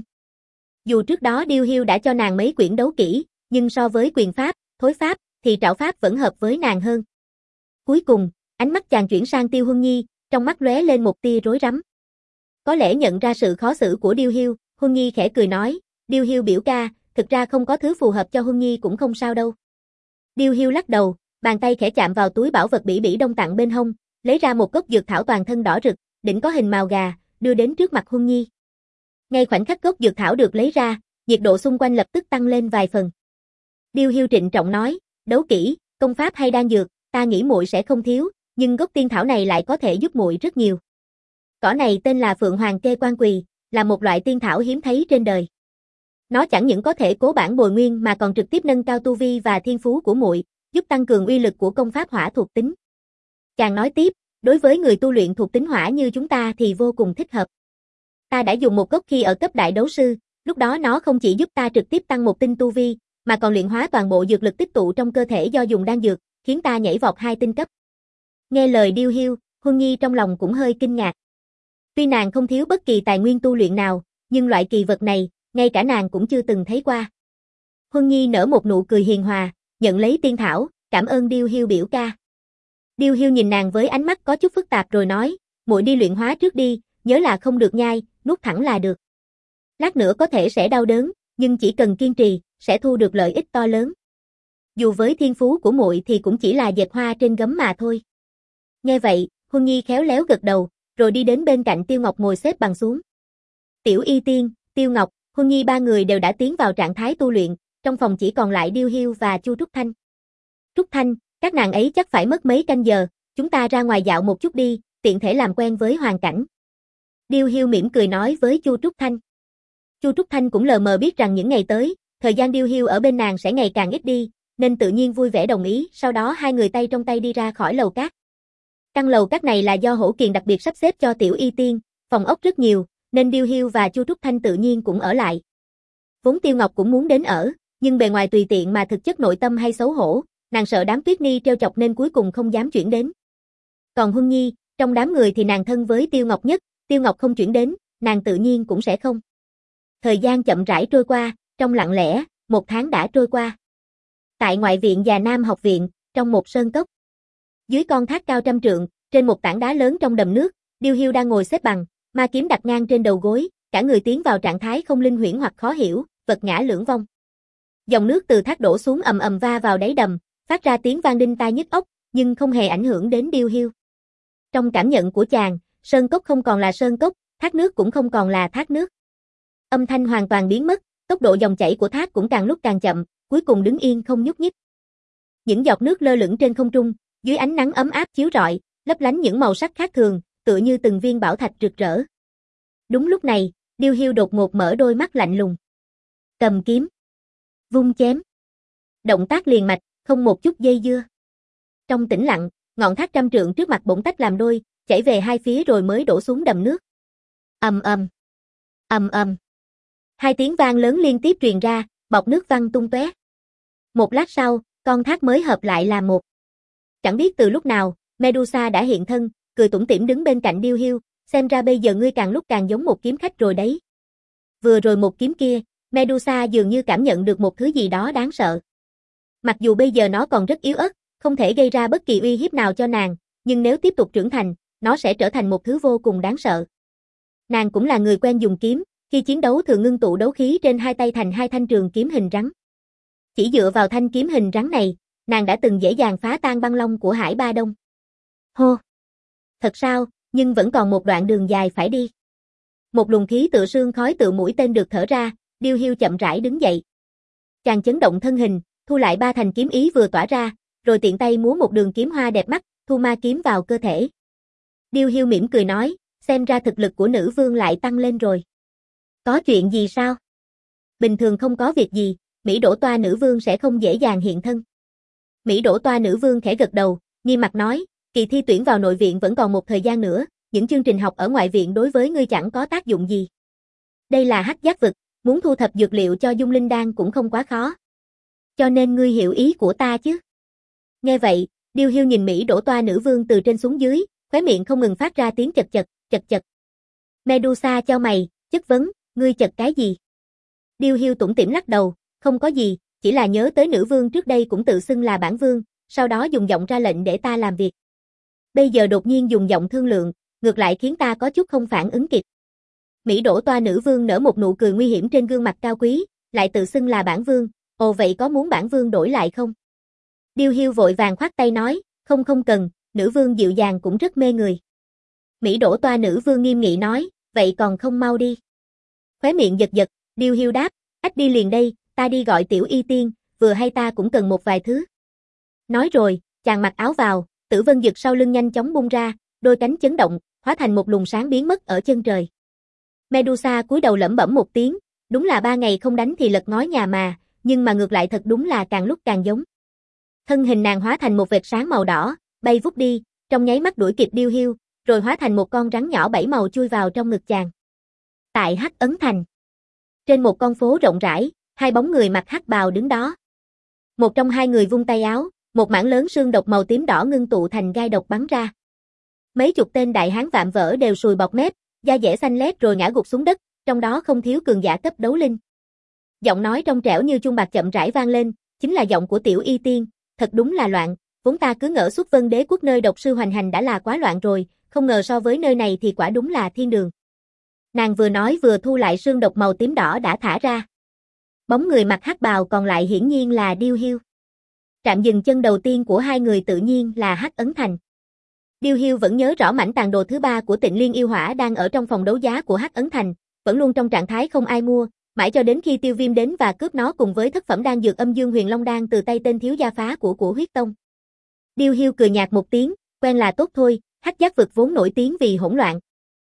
Dù trước đó Điêu Hiu đã cho nàng mấy quyển đấu kỹ, nhưng so với quyền pháp, thối pháp, thì trảo pháp vẫn hợp với nàng hơn. Cuối cùng, ánh mắt chàng chuyển sang Tiêu Huân Nhi, trong mắt lóe lên một tia rối rắm. Có lẽ nhận ra sự khó xử của Điêu Hiu, Huân Nhi khẽ cười nói, Điêu Hiu biểu ca, thực ra không có thứ phù hợp cho Huân Nhi cũng không sao đâu. Điêu Hiu lắc đầu, bàn tay khẽ chạm vào túi bảo vật Bỉ Bỉ Đông tặng bên hông, lấy ra một gốc dược thảo toàn thân đỏ rực, đỉnh có hình mào gà, đưa đến trước mặt Huân Nhi. Ngay khoảnh khắc gốc dược thảo được lấy ra, nhiệt độ xung quanh lập tức tăng lên vài phần. Điêu Hiêu trịnh trọng nói, đấu kỹ, công pháp hay đan dược, ta nghĩ muội sẽ không thiếu, nhưng gốc tiên thảo này lại có thể giúp muội rất nhiều. Cỏ này tên là Phượng Hoàng Kê Quan Quỳ, là một loại tiên thảo hiếm thấy trên đời. Nó chẳng những có thể cố bản bồi nguyên mà còn trực tiếp nâng cao tu vi và thiên phú của muội, giúp tăng cường uy lực của công pháp hỏa thuộc tính. Chàng nói tiếp, đối với người tu luyện thuộc tính hỏa như chúng ta thì vô cùng thích hợp. Ta đã dùng một gốc khi ở cấp đại đấu sư, lúc đó nó không chỉ giúp ta trực tiếp tăng một tinh tu vi, mà còn luyện hóa toàn bộ dược lực tích tụ trong cơ thể do dùng đan dược, khiến ta nhảy vọt hai tinh cấp. Nghe lời Điêu Hiêu, Huân Nhi trong lòng cũng hơi kinh ngạc. Tuy nàng không thiếu bất kỳ tài nguyên tu luyện nào, nhưng loại kỳ vật này, ngay cả nàng cũng chưa từng thấy qua. Huân Nhi nở một nụ cười hiền hòa, nhận lấy tiên thảo, cảm ơn Điêu Hiêu biểu ca. Điêu Hiêu nhìn nàng với ánh mắt có chút phức tạp rồi nói, muội đi luyện hóa trước đi, nhớ là không được nhai, nuốt thẳng là được. Lát nữa có thể sẽ đau đớn, nhưng chỉ cần kiên trì, sẽ thu được lợi ích to lớn. Dù với thiên phú của muội thì cũng chỉ là dệt hoa trên gấm mà thôi. Nghe vậy, Huân Nhi khéo léo gật đầu, rồi đi đến bên cạnh Tiêu Ngọc ngồi xếp bằng xuống. Tiểu Y Tiên, Tiêu Ngọc, Huân Nhi ba người đều đã tiến vào trạng thái tu luyện, trong phòng chỉ còn lại Điêu Hiêu và Chu Trúc Thanh. Trúc Thanh, các nàng ấy chắc phải mất mấy canh giờ, chúng ta ra ngoài dạo một chút đi, tiện thể làm quen với hoàn cảnh. Điêu Hiêu mỉm cười nói với Chu Trúc Thanh. Chu Trúc Thanh cũng lờ mờ biết rằng những ngày tới, thời gian Điêu Hiêu ở bên nàng sẽ ngày càng ít đi, nên tự nhiên vui vẻ đồng ý, sau đó hai người tay trong tay đi ra khỏi lầu cát. Căn lầu cát này là do Hổ Kiền đặc biệt sắp xếp cho Tiểu Y Tiên, phòng ốc rất nhiều, nên Điêu Hiêu và Chu Trúc Thanh tự nhiên cũng ở lại. Vốn Tiêu Ngọc cũng muốn đến ở, nhưng bề ngoài tùy tiện mà thực chất nội tâm hay xấu hổ, nàng sợ đám Tuyết Ni trêu chọc nên cuối cùng không dám chuyển đến. Còn Huân Nhi, trong đám người thì nàng thân với Tiêu Ngọc nhất, Tiêu Ngọc không chuyển đến, nàng tự nhiên cũng sẽ không. Thời gian chậm rãi trôi qua, trong lặng lẽ, một tháng đã trôi qua. Tại ngoại viện Già Nam học viện, trong một sơn cốc. Dưới con thác cao trăm trượng, trên một tảng đá lớn trong đầm nước, Điêu Hiêu đang ngồi xếp bằng, ma kiếm đặt ngang trên đầu gối, cả người tiến vào trạng thái không linh huyễn hoặc khó hiểu, vật ngã lưỡng vong. Dòng nước từ thác đổ xuống ầm ầm va vào đáy đầm, phát ra tiếng vang đinh tai nhức óc, nhưng không hề ảnh hưởng đến Điêu Hiêu. Trong cảm nhận của chàng, sơn cốc không còn là sơn cốc, thác nước cũng không còn là thác nước. Âm thanh hoàn toàn biến mất, tốc độ dòng chảy của thác cũng càng lúc càng chậm, cuối cùng đứng yên không nhúc nhích. Những giọt nước lơ lửng trên không trung, dưới ánh nắng ấm áp chiếu rọi, lấp lánh những màu sắc khác thường, tựa như từng viên bảo thạch rực rỡ. Đúng lúc này, Điêu Hiêu đột ngột mở đôi mắt lạnh lùng. Cầm kiếm, vung chém. Động tác liền mạch, không một chút dây dưa. Trong tĩnh lặng, ngọn thác trăm trượng trước mặt bỗng tách làm đôi, chảy về hai phía rồi mới đổ xuống đầm nước. Ầm ầm, ầm ầm. Hai tiếng vang lớn liên tiếp truyền ra, bọt nước văng tung tóe. Một lát sau, con thác mới hợp lại là một. Chẳng biết từ lúc nào, Medusa đã hiện thân, cười tủm tỉm đứng bên cạnh Điêu Hiêu, xem ra bây giờ ngươi càng lúc càng giống một kiếm khách rồi đấy. Vừa rồi một kiếm kia, Medusa dường như cảm nhận được một thứ gì đó đáng sợ. Mặc dù bây giờ nó còn rất yếu ớt, không thể gây ra bất kỳ uy hiếp nào cho nàng, nhưng nếu tiếp tục trưởng thành, nó sẽ trở thành một thứ vô cùng đáng sợ. Nàng cũng là người quen dùng kiếm, khi chiến đấu thường ngưng tụ đấu khí trên hai tay thành hai thanh trường kiếm hình rắn. Chỉ dựa vào thanh kiếm hình rắn này, nàng đã từng dễ dàng phá tan băng long của Hải Ba Đông. Hô! Thật sao, nhưng vẫn còn một đoạn đường dài phải đi. Một luồng khí tựa sương khói tựa mũi tên được thở ra, Điêu Hiêu chậm rãi đứng dậy. Chàng chấn động thân hình, thu lại ba thành kiếm ý vừa tỏa ra, rồi tiện tay múa một đường kiếm hoa đẹp mắt, thu ma kiếm vào cơ thể. Điêu Hiêu mỉm cười nói, xem ra thực lực của nữ vương lại tăng lên rồi. Có chuyện gì sao? Bình thường không có việc gì, Mỹ Đỗ Toa nữ vương sẽ không dễ dàng hiện thân. Mỹ Đỗ Toa nữ vương khẽ gật đầu, nghiêm mặt nói, kỳ thi tuyển vào nội viện vẫn còn một thời gian nữa, những chương trình học ở ngoại viện đối với ngươi chẳng có tác dụng gì. Đây là hắc giác vực, muốn thu thập dược liệu cho dung linh đan cũng không quá khó. Cho nên ngươi hiểu ý của ta chứ? Nghe vậy, Điêu Hiêu nhìn Mỹ Đỗ Toa nữ vương từ trên xuống dưới, khóe miệng không ngừng phát ra tiếng chật chật, chật chật. Medusa chau mày, chất vấn, ngươi chật cái gì? Điêu Hiêu tủm tỉm lắc đầu, không có gì, chỉ là nhớ tới nữ vương trước đây cũng tự xưng là bản vương, sau đó dùng giọng ra lệnh để ta làm việc. Bây giờ đột nhiên dùng giọng thương lượng, ngược lại khiến ta có chút không phản ứng kịp. Mỹ Đỗ Toa nữ vương nở một nụ cười nguy hiểm trên gương mặt cao quý, lại tự xưng là bản vương, ồ vậy có muốn bản vương đổi lại không? Điêu Hiêu vội vàng khoát tay nói, không không cần, nữ vương dịu dàng cũng rất mê người. Mỹ Đỗ Toa nữ vương nghiêm nghị nói, vậy còn không mau đi. Khóe miệng giật giật, Điêu Hiu đáp, ách đi liền đây, ta đi gọi Tiểu Y Tiên, vừa hay ta cũng cần một vài thứ. Nói rồi, chàng mặc áo vào, Tử Vân Dực sau lưng nhanh chóng bung ra, đôi cánh chấn động, hóa thành một luồng sáng biến mất ở chân trời. Medusa cúi đầu lẩm bẩm một tiếng, đúng là ba ngày không đánh thì lật ngói nhà mà, nhưng mà ngược lại thật đúng là càng lúc càng giống. Thân hình nàng hóa thành một vệt sáng màu đỏ, bay vút đi, trong nháy mắt đuổi kịp Điêu Hiu, rồi hóa thành một con rắn nhỏ bảy màu chui vào trong ngực chàng. Tại Hắc Ấn Thành, trên một con phố rộng rãi, hai bóng người mặc hắc bào đứng đó. Một trong hai người vung tay áo, một mảng lớn sương độc màu tím đỏ ngưng tụ thành gai độc bắn ra. Mấy chục tên đại hán vạm vỡ đều sùi bọt mép, da dẻ xanh lét rồi ngã gục xuống đất, trong đó không thiếu cường giả cấp đấu linh. Giọng nói trong trẻo như chuông bạc chậm rãi vang lên, chính là giọng của Tiểu Y Tiên, thật đúng là loạn, vốn ta cứ ngỡ Xuất Vân Đế quốc nơi độc sư hoành hành đã là quá loạn rồi, không ngờ so với nơi này thì quả đúng là thiên đường. Nàng vừa nói vừa thu lại sương độc màu tím đỏ đã thả ra. Bóng người mặc hắc bào còn lại hiển nhiên là Điêu Hiu. Trạm dừng chân đầu tiên của hai người tự nhiên là Hắc Ấn Thành. Điêu Hiu vẫn nhớ rõ mảnh tàn đồ thứ ba của Tịnh Liên Yêu Hỏa đang ở trong phòng đấu giá của Hắc Ấn Thành, vẫn luôn trong trạng thái không ai mua, mãi cho đến khi Tiêu Viêm đến và cướp nó cùng với thất phẩm đan dược Âm Dương Huyền Long đan từ tay tên thiếu gia phá của của huyết tông. Điêu Hiu cười nhạt một tiếng, quen là tốt thôi, Hắc Giác vực vốn nổi tiếng vì hỗn loạn.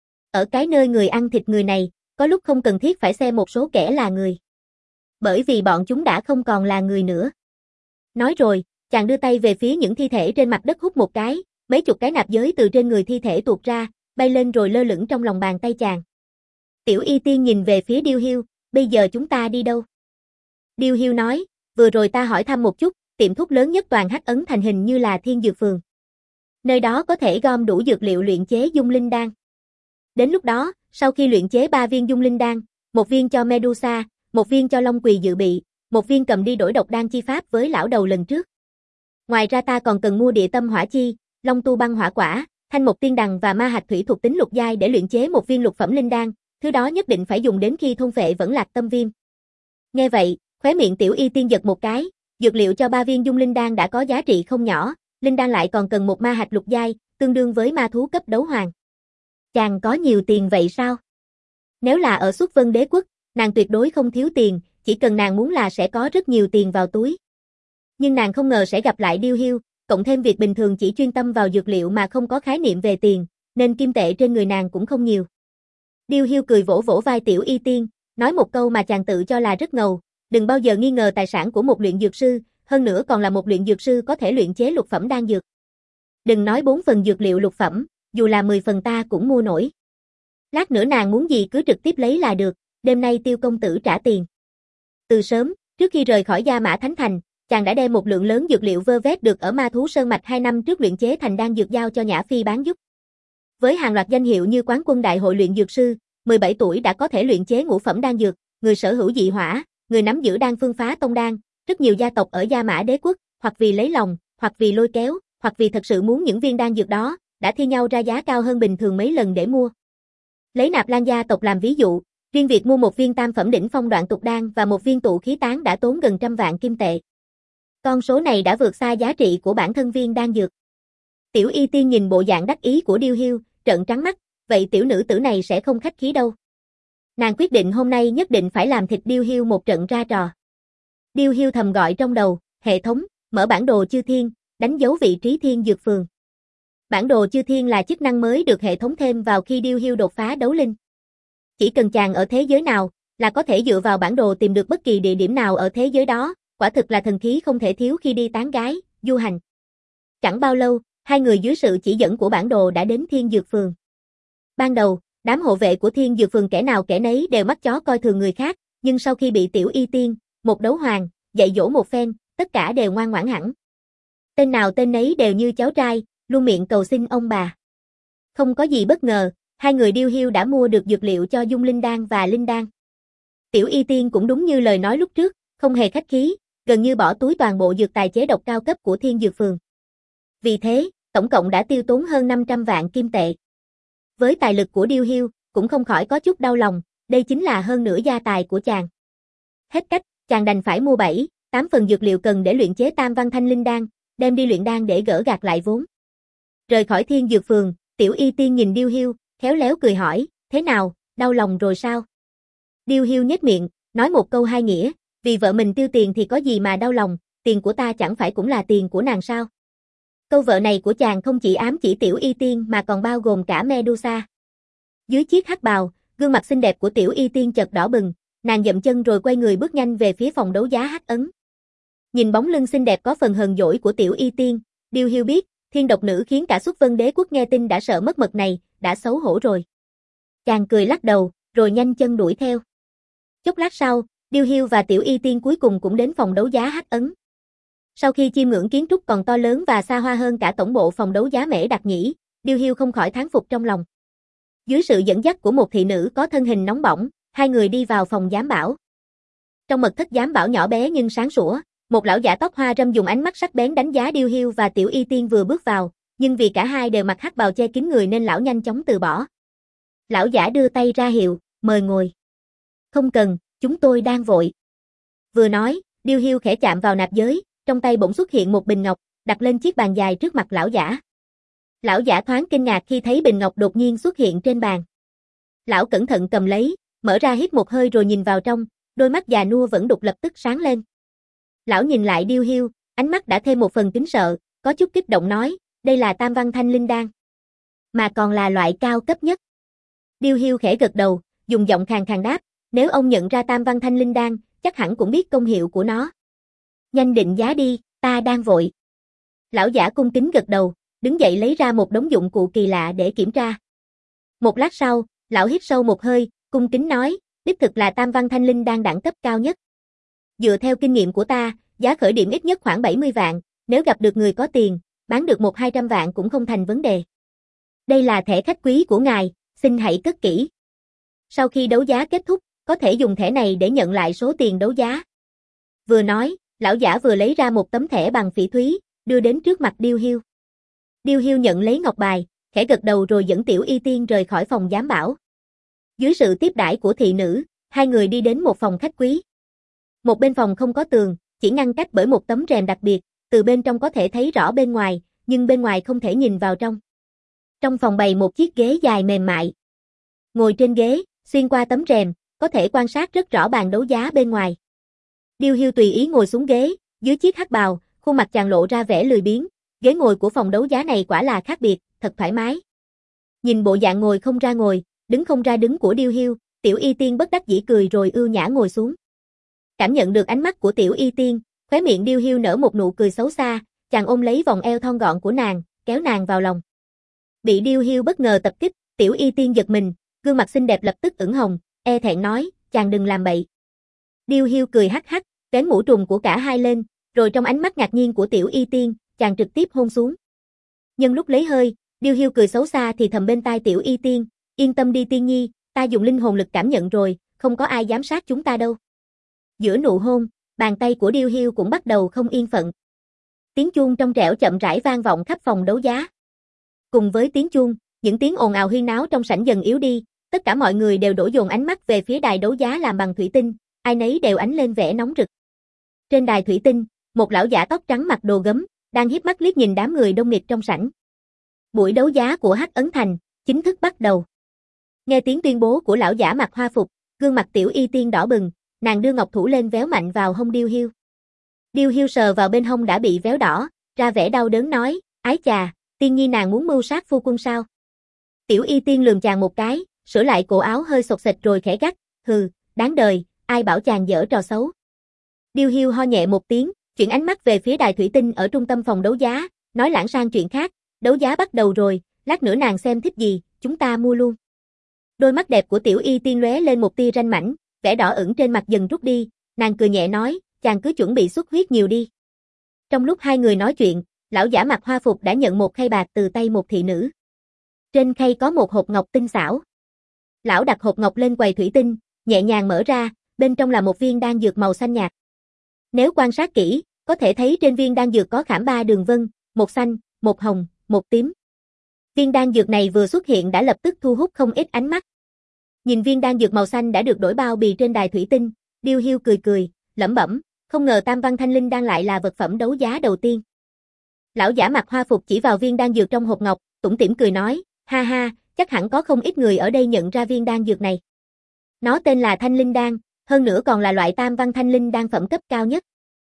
Ở cái nơi người ăn thịt người này, có lúc không cần thiết phải xem một số kẻ là người. Bởi vì bọn chúng đã không còn là người nữa. Nói rồi, chàng đưa tay về phía những thi thể trên mặt đất hút một cái, mấy chục cái nạp giới từ trên người thi thể tuột ra, bay lên rồi lơ lửng trong lòng bàn tay chàng. Tiểu Y Tiên nhìn về phía Điêu Hiu, bây giờ chúng ta đi đâu? Điêu Hiu nói, vừa rồi ta hỏi thăm một chút, tiệm thuốc lớn nhất toàn Hắc Ấn Thành hình như là Thiên Dược Phường. Nơi đó có thể gom đủ dược liệu luyện chế dung linh đan. Đến lúc đó, sau khi luyện chế ba viên dung linh đan, một viên cho Medusa, một viên cho Long Quỳ dự bị, một viên cầm đi đổi độc đan chi pháp với lão đầu lần trước. Ngoài ra ta còn cần mua địa tâm hỏa chi, Long tu băng hỏa quả, thanh mộc tiên đằng và ma hạch thủy thuộc tính lục giai để luyện chế một viên lục phẩm linh đan, thứ đó nhất định phải dùng đến khi thôn phệ vẫn lạc tâm viêm. Nghe vậy, khóe miệng Tiểu Y Tiên giật một cái, dược liệu cho ba viên dung linh đan đã có giá trị không nhỏ, linh đan lại còn cần một ma hạch lục giai, tương đương với ma thú cấp đấu hoàng. Chàng có nhiều tiền vậy sao? Nếu là ở Xuất Vân Đế quốc, nàng tuyệt đối không thiếu tiền, chỉ cần nàng muốn là sẽ có rất nhiều tiền vào túi. Nhưng nàng không ngờ sẽ gặp lại Điêu Hiu, cộng thêm việc bình thường chỉ chuyên tâm vào dược liệu mà không có khái niệm về tiền, nên kim tệ trên người nàng cũng không nhiều. Điêu Hiu cười vỗ vỗ vai Tiểu Y Tiên, nói một câu mà chàng tự cho là rất ngầu, đừng bao giờ nghi ngờ tài sản của một luyện dược sư, hơn nữa còn là một luyện dược sư có thể luyện chế lục phẩm đan dược. Đừng nói bốn phần dược liệu lục phẩm, dù là mười phần ta cũng mua nổi. Lát nữa nàng muốn gì cứ trực tiếp lấy là được, đêm nay Tiêu công tử trả tiền. Từ sớm, trước khi rời khỏi Gia Mã Thánh Thành, chàng đã đem một lượng lớn dược liệu vơ vét được ở Ma Thú Sơn Mạch hai năm trước luyện chế thành đan dược giao cho Nhã Phi bán giúp. Với hàng loạt danh hiệu như quán quân đại hội luyện dược sư, mười bảy tuổi đã có thể luyện chế ngũ phẩm đan dược, người sở hữu dị hỏa, người nắm giữ đan phương phá tông đan, rất nhiều gia tộc ở Gia Mã Đế quốc, hoặc vì lấy lòng, hoặc vì lôi kéo, hoặc vì thật sự muốn những viên đan dược đó, đã thi nhau ra giá cao hơn bình thường mấy lần để mua. Lấy Nạp Lan gia tộc làm ví dụ, riêng việc mua một viên tam phẩm đỉnh phong đoạn tục đan và một viên tụ khí tán đã tốn gần trăm vạn kim tệ. Con số này đã vượt xa giá trị của bản thân viên đan dược. Tiểu Y Tiên nhìn bộ dạng đắc ý của Điêu Hiu, trợn trắng mắt, vậy tiểu nữ tử này sẽ không khách khí đâu. Nàng quyết định hôm nay nhất định phải làm thịt Điêu Hiu một trận ra trò. Điêu Hiu thầm gọi trong đầu, hệ thống, mở bản đồ chư thiên, đánh dấu vị trí Thiên Dược Phường. Bản đồ chư thiên là chức năng mới được hệ thống thêm vào khi Điêu Hiu đột phá đấu linh. Chỉ cần chàng ở thế giới nào, là có thể dựa vào bản đồ tìm được bất kỳ địa điểm nào ở thế giới đó, quả thực là thần khí không thể thiếu khi đi tán gái, du hành. Chẳng bao lâu, hai người dưới sự chỉ dẫn của bản đồ đã đến Thiên Dược Phường. Ban đầu, đám hộ vệ của Thiên Dược Phường kẻ nào kẻ nấy đều mắt chó coi thường người khác, nhưng sau khi bị Tiểu Y Tiên, một đấu hoàng, dạy dỗ một phen, tất cả đều ngoan ngoãn hẳn. Tên nào tên nấy đều như cháu trai, luôn miệng cầu xin ông bà. Không có gì bất ngờ, hai người Điêu Hiu đã mua được dược liệu cho dung linh đan và linh đan. Tiểu Y Tiên cũng đúng như lời nói lúc trước, không hề khách khí, gần như bỏ túi toàn bộ dược tài chế độc cao cấp của Thiên Dược Phường. Vì thế, tổng cộng đã tiêu tốn hơn năm trăm vạn kim tệ. Với tài lực của Điêu Hiu, cũng không khỏi có chút đau lòng, đây chính là hơn nửa gia tài của chàng. Hết cách, chàng đành phải mua bảy, tám phần dược liệu cần để luyện chế Tam Văn Thanh Linh Đan, đem đi luyện đan để gỡ gạc lại vốn. Rời khỏi Thiên Dược Phường, Tiểu Y Tiên nhìn Điêu Hiu, khéo léo cười hỏi, thế nào, đau lòng rồi sao? Điêu Hiu nhếch miệng, nói một câu hai nghĩa, vì vợ mình tiêu tiền thì có gì mà đau lòng, tiền của ta chẳng phải cũng là tiền của nàng sao? Câu vợ này của chàng không chỉ ám chỉ Tiểu Y Tiên mà còn bao gồm cả Medusa. Dưới chiếc hắc bào, gương mặt xinh đẹp của Tiểu Y Tiên chợt đỏ bừng, nàng dậm chân rồi quay người bước nhanh về phía phòng đấu giá hắc ấn. Nhìn bóng lưng xinh đẹp có phần hờn dỗi của Tiểu Y Tiên, Điêu Hiu biết, thiên độc nữ khiến cả Xuất Vân Đế quốc nghe tin đã sợ mất mật này, đã xấu hổ rồi. Chàng cười lắc đầu, rồi nhanh chân đuổi theo. Chốc lát sau, Điêu Hiu và Tiểu Y Tiên cuối cùng cũng đến phòng đấu giá hắc ấn. Sau khi chiêm ngưỡng kiến trúc còn to lớn và xa hoa hơn cả tổng bộ phòng đấu giá Mễ Đặc Nhĩ, Điêu Hiu không khỏi thán phục trong lòng. Dưới sự dẫn dắt của một thị nữ có thân hình nóng bỏng, hai người đi vào phòng giám bảo. Trong mật thất giám bảo nhỏ bé nhưng sáng sủa, một lão giả tóc hoa râm dùng ánh mắt sắc bén đánh giá Điêu Hiu và Tiểu Y Tiên vừa bước vào, nhưng vì cả hai đều mặc hắc bào che kín người nên lão nhanh chóng từ bỏ. Lão giả đưa tay ra hiệu, mời ngồi. Không cần, chúng tôi đang vội. Vừa nói, Điêu Hiu khẽ chạm vào nạp giới, trong tay bỗng xuất hiện một bình ngọc, đặt lên chiếc bàn dài trước mặt lão giả. Lão giả thoáng kinh ngạc khi thấy bình ngọc đột nhiên xuất hiện trên bàn. Lão cẩn thận cầm lấy, mở ra hít một hơi rồi nhìn vào trong, đôi mắt già nua vẫn đục lập tức sáng lên. Lão nhìn lại Điêu Hiu, ánh mắt đã thêm một phần kính sợ, có chút kích động nói, đây là Tam Văn Thanh Linh Đan, mà còn là loại cao cấp nhất. Điêu Hiu khẽ gật đầu, dùng giọng khàn khàn đáp, nếu ông nhận ra Tam Văn Thanh Linh Đan, chắc hẳn cũng biết công hiệu của nó. Nhanh định giá đi, ta đang vội. Lão giả cung kính gật đầu, đứng dậy lấy ra một đống dụng cụ kỳ lạ để kiểm tra. Một lát sau, lão hít sâu một hơi, cung kính nói, đích thực là Tam Văn Thanh Linh Đan đẳng cấp cao nhất. Dựa theo kinh nghiệm của ta, giá khởi điểm ít nhất khoảng bảy mươi vạn, nếu gặp được người có tiền, bán được một hai trăm vạn cũng không thành vấn đề. Đây là thẻ khách quý của ngài, xin hãy cất kỹ. Sau khi đấu giá kết thúc, có thể dùng thẻ này để nhận lại số tiền đấu giá. Vừa nói, lão giả vừa lấy ra một tấm thẻ bằng phỉ thúy, đưa đến trước mặt Điêu Hiu. Điêu Hiu nhận lấy ngọc bài, khẽ gật đầu rồi dẫn Tiểu Y Tiên rời khỏi phòng giám bảo. Dưới sự tiếp đãi của thị nữ, hai người đi đến một phòng khách quý. Một bên phòng không có tường, chỉ ngăn cách bởi một tấm rèm đặc biệt, từ bên trong có thể thấy rõ bên ngoài, nhưng bên ngoài không thể nhìn vào trong. Trong phòng bày một chiếc ghế dài mềm mại. Ngồi trên ghế, xuyên qua tấm rèm, có thể quan sát rất rõ bàn đấu giá bên ngoài. Điêu Hiu tùy ý ngồi xuống ghế, dưới chiếc hắc bào, khuôn mặt chàng lộ ra vẻ lười biếng, ghế ngồi của phòng đấu giá này quả là khác biệt, thật thoải mái. Nhìn bộ dạng ngồi không ra ngồi, đứng không ra đứng của Điêu Hiu, Tiểu Y Tiên bất đắc dĩ cười rồi ưu nhã ngồi xuống. Cảm nhận được ánh mắt của Tiểu Y Tiên, khóe miệng Điêu Hiu nở một nụ cười xấu xa, chàng ôm lấy vòng eo thon gọn của nàng, kéo nàng vào lòng. Bị Điêu Hiu bất ngờ tập kích, Tiểu Y Tiên giật mình, gương mặt xinh đẹp lập tức ửng hồng, e thẹn nói, chàng đừng làm bậy. Điêu Hiu cười hắc hắc, vén mũ trùm của cả hai lên, rồi trong ánh mắt ngạc nhiên của Tiểu Y Tiên, chàng trực tiếp hôn xuống. Nhân lúc lấy hơi, Điêu Hiu cười xấu xa thì thầm bên tai Tiểu Y Tiên, yên tâm đi Tiên Nhi, ta dùng linh hồn lực cảm nhận rồi, không có ai giám sát chúng ta đâu. Giữa nụ hôn, bàn tay của Điêu Hiu cũng bắt đầu không yên phận. Tiếng chuông trong trẻo chậm rãi vang vọng khắp phòng đấu giá. Cùng với tiếng chuông, những tiếng ồn ào huyên náo trong sảnh dần yếu đi, tất cả mọi người đều đổ dồn ánh mắt về phía đài đấu giá làm bằng thủy tinh, ai nấy đều ánh lên vẻ nóng rực. Trên đài thủy tinh, một lão giả tóc trắng mặc đồ gấm, đang hiếp mắt liếc nhìn đám người đông nghịt trong sảnh. Buổi đấu giá của Hắc Ấn Thành chính thức bắt đầu. Nghe tiếng tuyên bố của lão giả mặc hoa phục, gương mặt Tiểu Y Tiên đỏ bừng, nàng đưa ngọc thủ lên véo mạnh vào hông Điêu Hiu. Điêu Hiu sờ vào bên hông đã bị véo đỏ, ra vẻ đau đớn nói, ái chà, Tiên Nhi nàng muốn mưu sát phu quân sao? Tiểu Y Tiên lườm chàng một cái, sửa lại cổ áo hơi xộc xệch rồi khẽ gắt, hừ, đáng đời, ai bảo chàng giở trò xấu. Điêu Hiu ho nhẹ một tiếng, chuyển ánh mắt về phía đài thủy tinh ở trung tâm phòng đấu giá, nói lãng sang chuyện khác, đấu giá bắt đầu rồi, lát nữa nàng xem thích gì, chúng ta mua luôn. Đôi mắt đẹp của Tiểu Y Tiên lóe lên một tia ranh mãnh, vẻ đỏ ửng trên mặt dần rút đi, nàng cười nhẹ nói, chàng cứ chuẩn bị xuất huyết nhiều đi. Trong lúc hai người nói chuyện, lão giả mặc hoa phục đã nhận một khay bạc từ tay một thị nữ. Trên khay có một hộp ngọc tinh xảo. Lão đặt hộp ngọc lên quầy thủy tinh, nhẹ nhàng mở ra, bên trong là một viên đan dược màu xanh nhạt. Nếu quan sát kỹ, có thể thấy trên viên đan dược có khảm ba đường vân, một xanh, một hồng, một tím. Viên đan dược này vừa xuất hiện đã lập tức thu hút không ít ánh mắt. Nhìn viên đan dược màu xanh đã được đổi bao bì trên đài thủy tinh, Điêu Hiu cười cười, lẩm bẩm, không ngờ Tam Văn Thanh Linh đan lại là vật phẩm đấu giá đầu tiên. Lão giả mặc hoa phục chỉ vào viên đan dược trong hộp ngọc, tủm tỉm cười nói, ha ha, chắc hẳn có không ít người ở đây nhận ra viên đan dược này. Nó tên là Thanh Linh Đan, hơn nữa còn là loại tam văn thanh linh đan phẩm cấp cao nhất.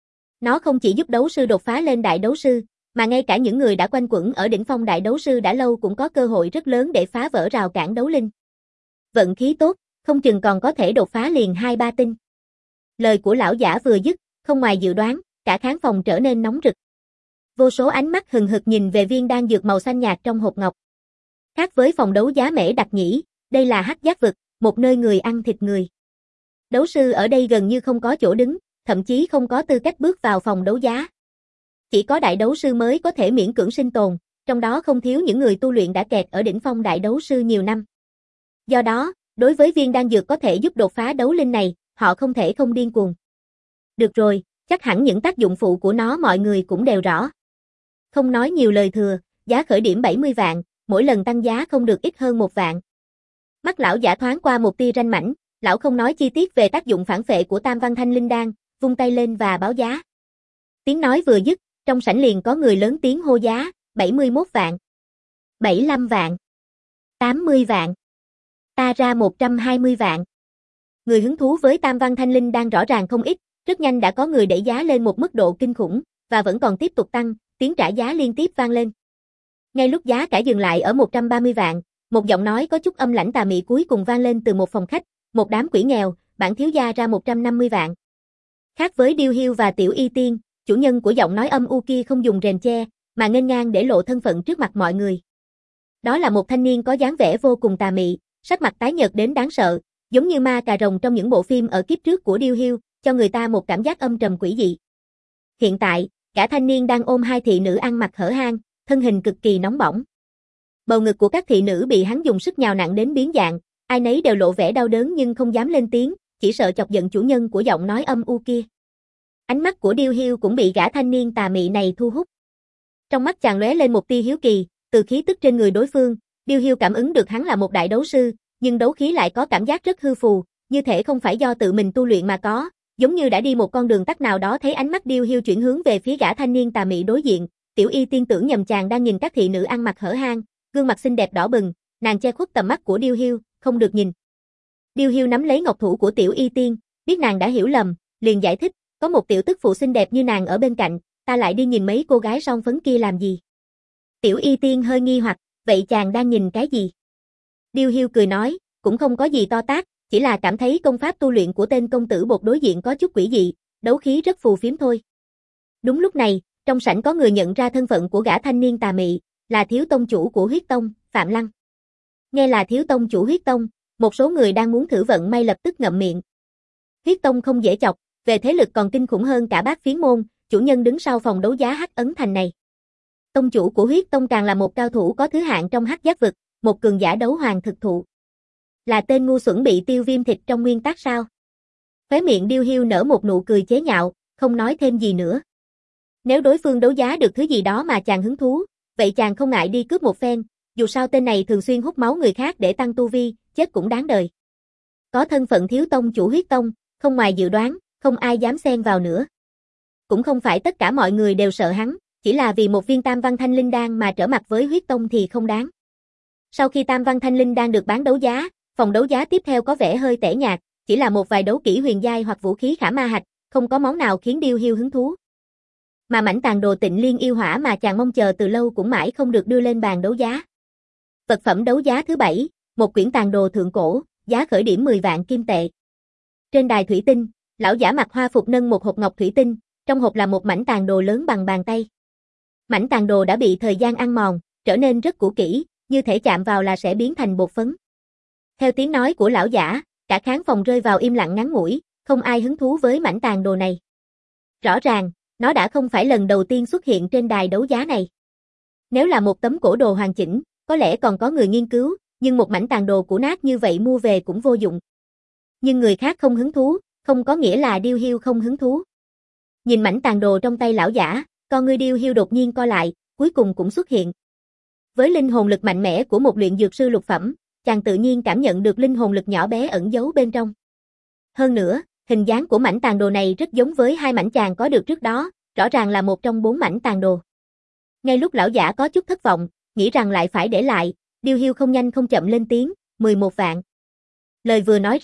Nó không chỉ giúp đấu sư đột phá lên đại đấu sư, mà ngay cả những người đã quanh quẩn ở đỉnh phong đại đấu sư đã lâu cũng có cơ hội rất lớn để phá vỡ rào cản đấu linh. Vận khí tốt, không chừng còn có thể đột phá liền hai ba tinh. Lời của lão giả vừa dứt, không ngoài dự đoán, cả khán phòng trở nên nóng rực. Vô số ánh mắt hừng hực nhìn về viên đan dược màu xanh nhạt trong hộp ngọc. Khác với phòng đấu giá Mễ Đặc Nhĩ, đây là hắc giác vực, một nơi người ăn thịt người. Đấu sư ở đây gần như không có chỗ đứng, thậm chí không có tư cách bước vào phòng đấu giá. Chỉ có đại đấu sư mới có thể miễn cưỡng sinh tồn, trong đó không thiếu những người tu luyện đã kẹt ở đỉnh phong đại đấu sư nhiều năm. Do đó, đối với viên đan dược có thể giúp đột phá đấu linh này, họ không thể không điên cuồng. Được rồi, chắc hẳn những tác dụng phụ của nó mọi người cũng đều rõ. Không nói nhiều lời thừa, giá khởi điểm bảy mươi vạn, mỗi lần tăng giá không được ít hơn một vạn. Mắt lão giả thoáng qua một tia ranh mãnh, lão không nói chi tiết về tác dụng phản phệ của Tam Văn Thanh Linh Đan, vung tay lên và báo giá. Tiếng nói vừa dứt, trong sảnh liền có người lớn tiếng hô giá, bảy mươi mốt vạn, bảy mươi lăm vạn, tám mươi vạn, ta ra một trăm hai mươi vạn. Người hứng thú với Tam Văn Thanh Linh Đan rõ ràng không ít, rất nhanh đã có người đẩy giá lên một mức độ kinh khủng, và vẫn còn tiếp tục tăng, tiếng trả giá liên tiếp vang lên. Ngay lúc giá cả dừng lại ở một trăm ba mươi vạn, một giọng nói có chút âm lãnh tà mị cuối cùng vang lên từ một phòng khách, một đám quỷ nghèo, bản thiếu gia ra một trăm năm mươi vạn. Khác với Điêu Hiêu và Tiểu Y Tiên, chủ nhân của giọng nói âm u kia không dùng rèm che, mà nghênh ngang để lộ thân phận trước mặt mọi người. Đó là một thanh niên có dáng vẻ vô cùng tà mị, sắc mặt tái nhợt đến đáng sợ, giống như ma cà rồng trong những bộ phim ở kiếp trước của Điêu Hiêu, cho người ta một cảm giác âm trầm quỷ dị. Hiện tại, cả thanh niên đang ôm hai thị nữ ăn mặc hở hang, thân hình cực kỳ nóng bỏng. Bầu ngực của các thị nữ bị hắn dùng sức nhào nặn đến biến dạng, ai nấy đều lộ vẻ đau đớn nhưng không dám lên tiếng, chỉ sợ chọc giận chủ nhân của giọng nói âm u kia. Ánh mắt của Điêu Hiêu cũng bị gã thanh niên tà mị này thu hút. Trong mắt chàng lóe lên một tia hiếu kỳ, từ khí tức trên người đối phương, Điêu Hiêu cảm ứng được hắn là một đại đấu sư, nhưng đấu khí lại có cảm giác rất hư phù, như thể không phải do tự mình tu luyện mà có, giống như đã đi một con đường tắt nào đó. Thấy ánh mắt Điêu Hiêu chuyển hướng về phía gã thanh niên tà mị đối diện, Tiểu Y Tiên tưởng nhầm chàng đang nhìn các thị nữ ăn mặc hở hang, gương mặt xinh đẹp đỏ bừng, nàng che khuất tầm mắt của Điêu Hiêu, không được nhìn. Điêu Hiêu nắm lấy ngọc thủ của Tiểu Y Tiên, biết nàng đã hiểu lầm, liền giải thích, có một tiểu tức phụ xinh đẹp như nàng ở bên cạnh, ta lại đi nhìn mấy cô gái son phấn kia làm gì? Tiểu Y Tiên hơi nghi hoặc, vậy chàng đang nhìn cái gì? Điêu Hiêu cười nói, cũng không có gì to tát, chỉ là cảm thấy công pháp tu luyện của tên công tử bột đối diện có chút quỷ dị, đấu khí rất phù phiếm thôi. Đúng lúc này, trong sảnh có người nhận ra thân phận của gã thanh niên tà mị, là thiếu tông chủ của Huyết Tông, Phạm Lăng. Nghe là thiếu tông chủ Huyết Tông, một số người đang muốn thử vận may lập tức ngậm miệng. Huyết Tông không dễ chọc, về thế lực còn kinh khủng hơn cả Bát Phiến môn, chủ nhân đứng sau phòng đấu giá Hắc Ấn Thành này. Tông chủ của Huyết Tông càng là một cao thủ có thứ hạng trong Hắc Giác vực, một cường giả đấu hoàng thực thụ. Là tên ngu xuẩn bị tiêu viêm thịt trong nguyên tắc sao? Khóe miệng Điêu Hiêu nở một nụ cười chế nhạo, không nói thêm gì nữa. Nếu đối phương đấu giá được thứ gì đó mà chàng hứng thú, vậy chàng không ngại đi cướp một phen, dù sao tên này thường xuyên hút máu người khác để tăng tu vi, chết cũng đáng đời. Có thân phận thiếu tông chủ Huyết Tông, không ngoài dự đoán, không ai dám xen vào nữa. Cũng không phải tất cả mọi người đều sợ hắn, chỉ là vì một viên Tam Văn Thanh Linh Đan mà trở mặt với Huyết Tông thì không đáng. Sau khi Tam Văn Thanh Linh Đan được bán đấu giá, phòng đấu giá tiếp theo có vẻ hơi tẻ nhạt, chỉ là một vài đấu kỹ huyền giai hoặc vũ khí khả ma hạch, không có món nào khiến Điêu Hiêu hứng thú. Mà mảnh tàn đồ Tịnh Liên yêu hỏa mà chàng mong chờ từ lâu cũng mãi không được đưa lên bàn đấu giá. Vật phẩm đấu giá thứ bảy, một quyển tàn đồ thượng cổ, giá khởi điểm mười vạn kim tệ. Trên đài thủy tinh, lão giả mặc hoa phục nâng một hộp ngọc thủy tinh, trong hộp là một mảnh tàn đồ lớn bằng bàn tay. Mảnh tàn đồ đã bị thời gian ăn mòn, trở nên rất cũ kỹ, như thể chạm vào là sẽ biến thành bột phấn. Theo tiếng nói của lão giả, cả khán phòng rơi vào im lặng ngắn ngủi, không ai hứng thú với mảnh tàn đồ này. Rõ ràng, nó đã không phải lần đầu tiên xuất hiện trên đài đấu giá này. Nếu là một tấm cổ đồ hoàn chỉnh, có lẽ còn có người nghiên cứu, nhưng một mảnh tàn đồ cũ nát như vậy mua về cũng vô dụng. Nhưng người khác không hứng thú, không có nghĩa là Điêu Hiêu không hứng thú. Nhìn mảnh tàn đồ trong tay lão giả, con ngươi Điêu Hiêu đột nhiên co lại, cuối cùng cũng xuất hiện. Với linh hồn lực mạnh mẽ của một luyện dược sư lục phẩm, chàng tự nhiên cảm nhận được linh hồn lực nhỏ bé ẩn giấu bên trong. Hơn nữa, hình dáng của mảnh tàn đồ này rất giống với hai mảnh chàng có được trước đó, rõ ràng là một trong bốn mảnh tàn đồ. Ngay lúc lão giả có chút thất vọng, nghĩ rằng lại phải để lại, Điêu Hiêu không nhanh không chậm lên tiếng, mười một vạn. Lời vừa nói ra,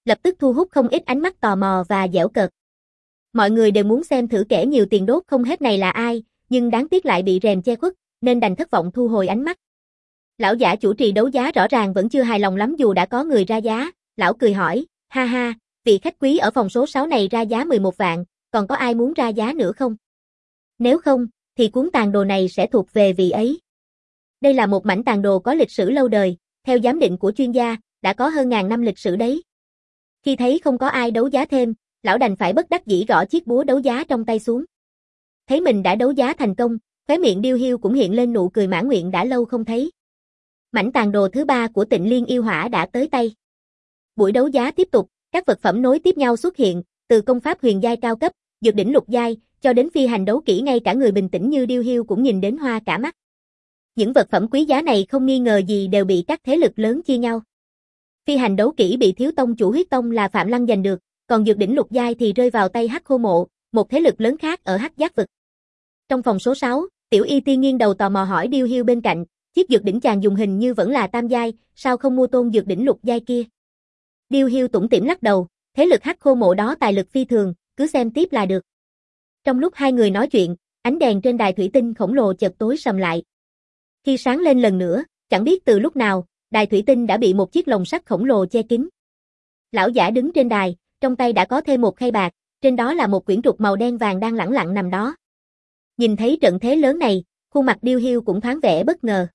lập tức thu hút không ít ánh mắt tò mò và giễu cợt. Mọi người đều muốn xem thử kẻ nhiều tiền đốt không hết này là ai, nhưng đáng tiếc lại bị rèm che khuất, nên đành thất vọng thu hồi ánh mắt. Lão giả chủ trì đấu giá rõ ràng vẫn chưa hài lòng lắm dù đã có người ra giá, lão cười hỏi, ha ha, vị khách quý ở phòng số sáu này ra giá mười một vạn, còn có ai muốn ra giá nữa không? Nếu không, thì cuốn tàn đồ này sẽ thuộc về vị ấy. Đây là một mảnh tàn đồ có lịch sử lâu đời, theo giám định của chuyên gia, đã có hơn ngàn năm lịch sử đấy. Khi thấy không có ai đấu giá thêm, lão đành phải bất đắc dĩ gõ chiếc búa đấu giá trong tay xuống. Thấy mình đã đấu giá thành công, khóe miệng điêu hiu cũng hiện lên nụ cười mãn nguyện đã lâu không thấy. Mảnh tàn đồ thứ ba của Tịnh Liên yêu hỏa đã tới tay. Buổi đấu giá tiếp tục, các vật phẩm nối tiếp nhau xuất hiện, từ công pháp huyền giai cao cấp, dược đỉnh lục giai, cho đến phi hành đấu kỹ ngay cả người bình tĩnh như điêu hiu cũng nhìn đến hoa cả mắt. Những vật phẩm quý giá này không nghi ngờ gì đều bị các thế lực lớn chia nhau. Phi hành đấu kỹ bị thiếu tông chủ huyết tông là Phạm Lăng giành được, còn dược đỉnh lục giai thì rơi vào tay Hắc Khô Mộ, một thế lực lớn khác ở Hắc Giác vực. Trong phòng số sáu, Tiểu Y Tiên nghiêng đầu tò mò hỏi điêu hiu bên cạnh, chiếc dược đỉnh chàng dùng hình như vẫn là tam giai, sao không mua tôn dược đỉnh lục giai kia? Điêu hiu tủm tỉm lắc đầu, thế lực Hắc Khô Mộ đó tài lực phi thường, cứ xem tiếp là được. Trong lúc hai người nói chuyện, ánh đèn trên đài thủy tinh khổng lồ chợt tối sầm lại. Khi sáng lên lần nữa, chẳng biết từ lúc nào, đài thủy tinh đã bị một chiếc lồng sắt khổng lồ che kín. Lão giả đứng trên đài, trong tay đã có thêm một khay bạc, trên đó là một quyển trục màu đen vàng đang lẳng lặng nằm đó. Nhìn thấy trận thế lớn này, khuôn mặt điêu hiu cũng thoáng vẻ bất ngờ.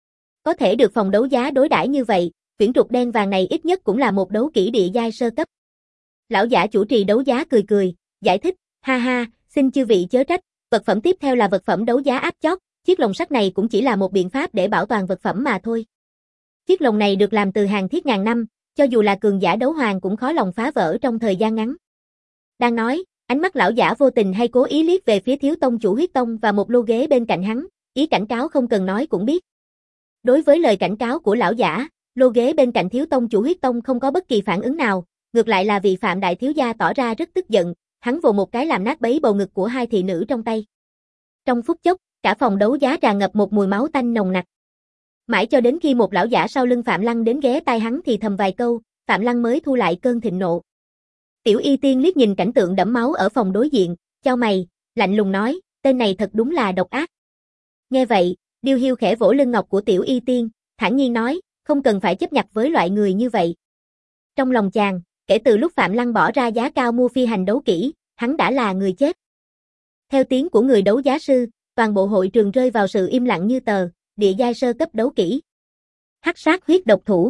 Có thể được phòng đấu giá đối đãi như vậy, quyển trục đen vàng này ít nhất cũng là một đấu kỹ địa giai sơ cấp. Lão giả chủ trì đấu giá cười cười, giải thích, ha ha, xin chư vị chớ trách, vật phẩm tiếp theo là vật phẩm đấu giá áp chót, chiếc lồng sắt này cũng chỉ là một biện pháp để bảo toàn vật phẩm mà thôi. Chiếc lồng này được làm từ hàng thiết ngàn năm, cho dù là cường giả đấu hoàng cũng khó lòng phá vỡ trong thời gian ngắn. Đang nói, ánh mắt lão giả vô tình hay cố ý liếc về phía thiếu tông chủ huyết tông và một lô ghế bên cạnh hắn, ý cảnh cáo không cần nói cũng biết. Đối với lời cảnh cáo của lão giả, lô ghế bên cạnh thiếu tông chủ huyết tông không có bất kỳ phản ứng nào, ngược lại là vị Phạm đại thiếu gia tỏ ra rất tức giận, hắn vồ một cái làm nát bấy bầu ngực của hai thị nữ trong tay. Trong phút chốc, cả phòng đấu giá tràn ngập một mùi máu tanh nồng nặc. Mãi cho đến khi một lão giả sau lưng Phạm Lăng đến ghé tai hắn thì thầm vài câu, Phạm Lăng mới thu lại cơn thịnh nộ. Tiểu Y Tiên liếc nhìn cảnh tượng đẫm máu ở phòng đối diện, chau mày, lạnh lùng nói, tên này thật đúng là độc ác. Nghe vậy, điêu hiu khẽ vỗ lưng ngọc của Tiểu Y Tiên, thản nhiên nói, không cần phải chấp nhặt với loại người như vậy. Trong lòng chàng, kể từ lúc Phạm Lăng bỏ ra giá cao mua phi hành đấu kỹ, hắn đã là người chết. Theo tiếng của người đấu giá sư, toàn bộ hội trường rơi vào sự im lặng như tờ, địa giai sơ cấp đấu kỹ. Hắc sát huyết độc thủ.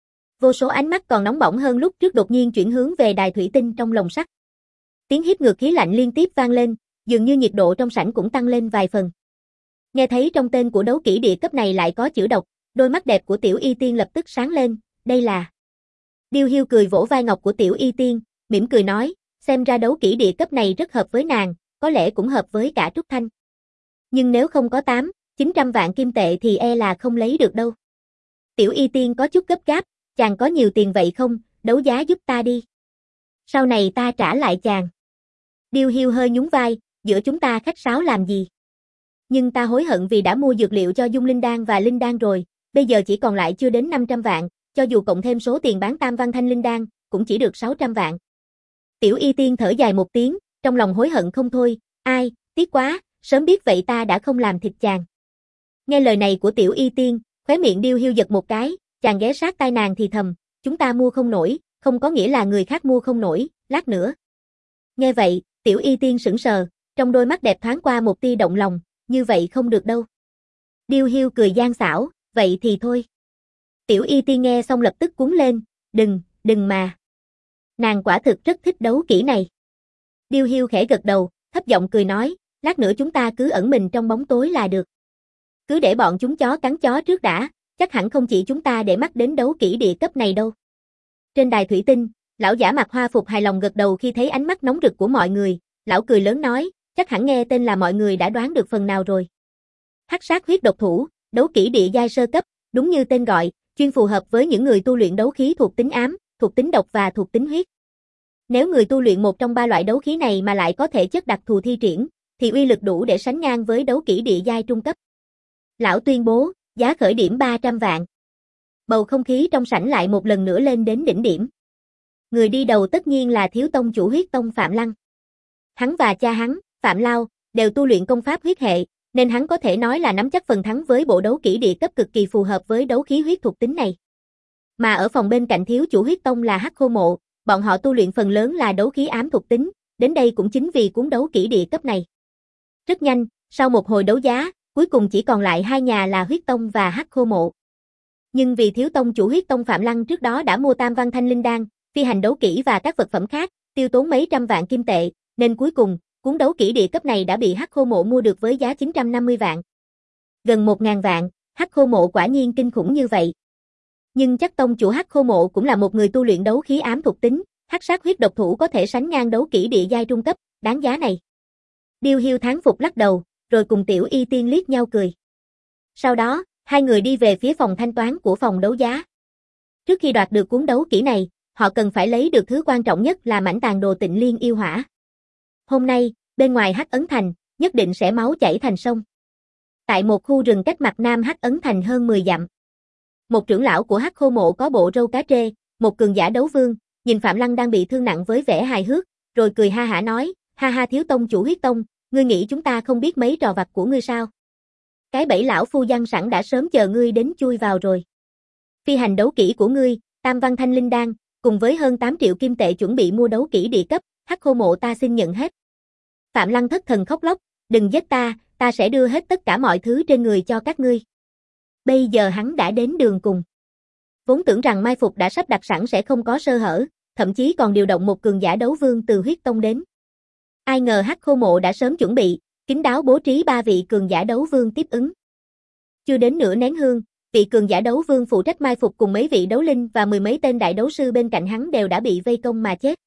Vô số ánh mắt còn nóng bỏng hơn lúc trước đột nhiên chuyển hướng về đài thủy tinh trong lồng sắt. Tiếng hít ngược khí lạnh liên tiếp vang lên, dường như nhiệt độ trong sảnh cũng tăng lên vài phần. Nghe thấy trong tên của đấu kỹ địa cấp này lại có chữ độc, đôi mắt đẹp của Tiểu Y Tiên lập tức sáng lên, đây là... Điêu hiu cười vỗ vai ngọc của Tiểu Y Tiên, mỉm cười nói, xem ra đấu kỹ địa cấp này rất hợp với nàng, có lẽ cũng hợp với cả Trúc Thanh. Nhưng nếu không có tám, chín trăm vạn kim tệ thì e là không lấy được đâu. Tiểu Y Tiên có chút gấp gáp, chàng có nhiều tiền vậy không, đấu giá giúp ta đi. Sau này ta trả lại chàng. Điêu hiu hơi nhún vai, giữa chúng ta khách sáo làm gì. Nhưng ta hối hận vì đã mua dược liệu cho Dung Linh Đan và Linh Đan rồi, bây giờ chỉ còn lại chưa đến năm trăm vạn, cho dù cộng thêm số tiền bán Tam Văn Thanh Linh Đan, cũng chỉ được sáu trăm vạn. Tiểu Y Tiên thở dài một tiếng, trong lòng hối hận không thôi, ai, tiếc quá, sớm biết vậy ta đã không làm thịt chàng. Nghe lời này của Tiểu Y Tiên, khóe miệng điêu hiu giật một cái, chàng ghé sát tai nàng thì thầm, chúng ta mua không nổi, không có nghĩa là người khác mua không nổi, lát nữa. Nghe vậy, Tiểu Y Tiên sững sờ, trong đôi mắt đẹp thoáng qua một tia động lòng, như vậy không được đâu. Điêu hiu cười gian xảo, vậy thì thôi. Tiểu Y Tiên nghe xong lập tức cuống lên, đừng, đừng mà. Nàng quả thực rất thích đấu kỹ này. Điêu hiu khẽ gật đầu, thấp giọng cười nói, lát nữa chúng ta cứ ẩn mình trong bóng tối là được. Cứ để bọn chúng chó cắn chó trước đã, chắc hẳn không chỉ chúng ta để mắt đến đấu kỹ địa cấp này đâu. Trên đài thủy tinh, lão giả mặc hoa phục hài lòng gật đầu khi thấy ánh mắt nóng rực của mọi người, lão cười lớn nói, chắc hẳn nghe tên là mọi người đã đoán được phần nào rồi. Hắc sát huyết độc thủ, đấu kỹ địa giai sơ cấp, đúng như tên gọi, chuyên phù hợp với những người tu luyện đấu khí thuộc tính ám, thuộc tính độc và thuộc tính huyết. Nếu người tu luyện một trong ba loại đấu khí này mà lại có thể chất đặc thù thi triển, thì uy lực đủ để sánh ngang với đấu kỹ địa giai trung cấp. Lão tuyên bố, giá khởi điểm ba trăm vạn. Bầu không khí trong sảnh lại một lần nữa lên đến đỉnh điểm. Người đi đầu tất nhiên là thiếu tông chủ huyết tông Phạm Lăng. Hắn và cha hắn, Phạm Lao, đều tu luyện công pháp huyết hệ, nên hắn có thể nói là nắm chắc phần thắng với bộ đấu kỹ địa cấp cực kỳ phù hợp với đấu khí huyết thuộc tính này. Mà ở phòng bên cạnh thiếu chủ huyết tông là Hắc Khô Mộ, bọn họ tu luyện phần lớn là đấu khí ám thuộc tính, đến đây cũng chính vì cuốn đấu kỹ địa cấp này. Rất nhanh, sau một hồi đấu giá, cuối cùng chỉ còn lại hai nhà là huyết tông và Hắc Khô Mộ. Nhưng vì thiếu tông chủ huyết tông Phạm Lăng trước đó đã mua Tam Văn Thanh Linh Đan, phi hành đấu kỹ và các vật phẩm khác, tiêu tốn mấy trăm vạn kim tệ, nên cuối cùng, cuốn đấu kỹ địa cấp này đã bị Hắc Khô Mộ mua được với giá chín trăm năm mươi vạn. Gần một ngàn vạn, Hắc Khô Mộ quả nhiên kinh khủng như vậy. Nhưng chắc tông chủ Hắc Khô Mộ cũng là một người tu luyện đấu khí ám thuộc tính, hắc sát huyết độc thủ có thể sánh ngang đấu kỹ địa giai trung cấp, đáng giá này. Điêu Hiêu thán phục lắc đầu, rồi cùng Tiểu Y Tiên liếc nhau cười. Sau đó, hai người đi về phía phòng thanh toán của phòng đấu giá. Trước khi đoạt được cuốn đấu kỹ này, họ cần phải lấy được thứ quan trọng nhất là mảnh tàn đồ Tịnh Liên yêu hỏa. Hôm nay, bên ngoài Hắc Ấn Thành, nhất định sẽ máu chảy thành sông. Tại một khu rừng cách mặt nam Hắc Ấn Thành hơn mười dặm. Một trưởng lão của Hắc Khô Mộ có bộ râu cá trê, một cường giả đấu vương, nhìn Phạm Lăng đang bị thương nặng với vẻ hài hước, rồi cười ha hả nói, ha ha thiếu tông chủ huyết tông, ngươi nghĩ chúng ta không biết mấy trò vặt của ngươi sao? Cái bẫy lão phu giăng sẵn đã sớm chờ ngươi đến chui vào rồi. Phi hành đấu kỹ của ngươi, Tam Văn Thanh Linh Đan, cùng với hơn tám triệu kim tệ chuẩn bị mua đấu kỹ địa cấp, Hắc Khô Mộ ta xin nhận hết. Phạm Lăng thất thần khóc lóc, đừng giết ta, ta sẽ đưa hết tất cả mọi thứ trên người cho các ngươi. Bây giờ hắn đã đến đường cùng. Vốn tưởng rằng mai phục đã sắp đặt sẵn sẽ không có sơ hở, thậm chí còn điều động một cường giả đấu vương từ huyết tông đến. Ai ngờ Hắc Khô Mộ đã sớm chuẩn bị, kín đáo bố trí ba vị cường giả đấu vương tiếp ứng. Chưa đến nửa nén hương, vị cường giả đấu vương phụ trách mai phục cùng mấy vị đấu linh và mười mấy tên đại đấu sư bên cạnh hắn đều đã bị vây công mà chết.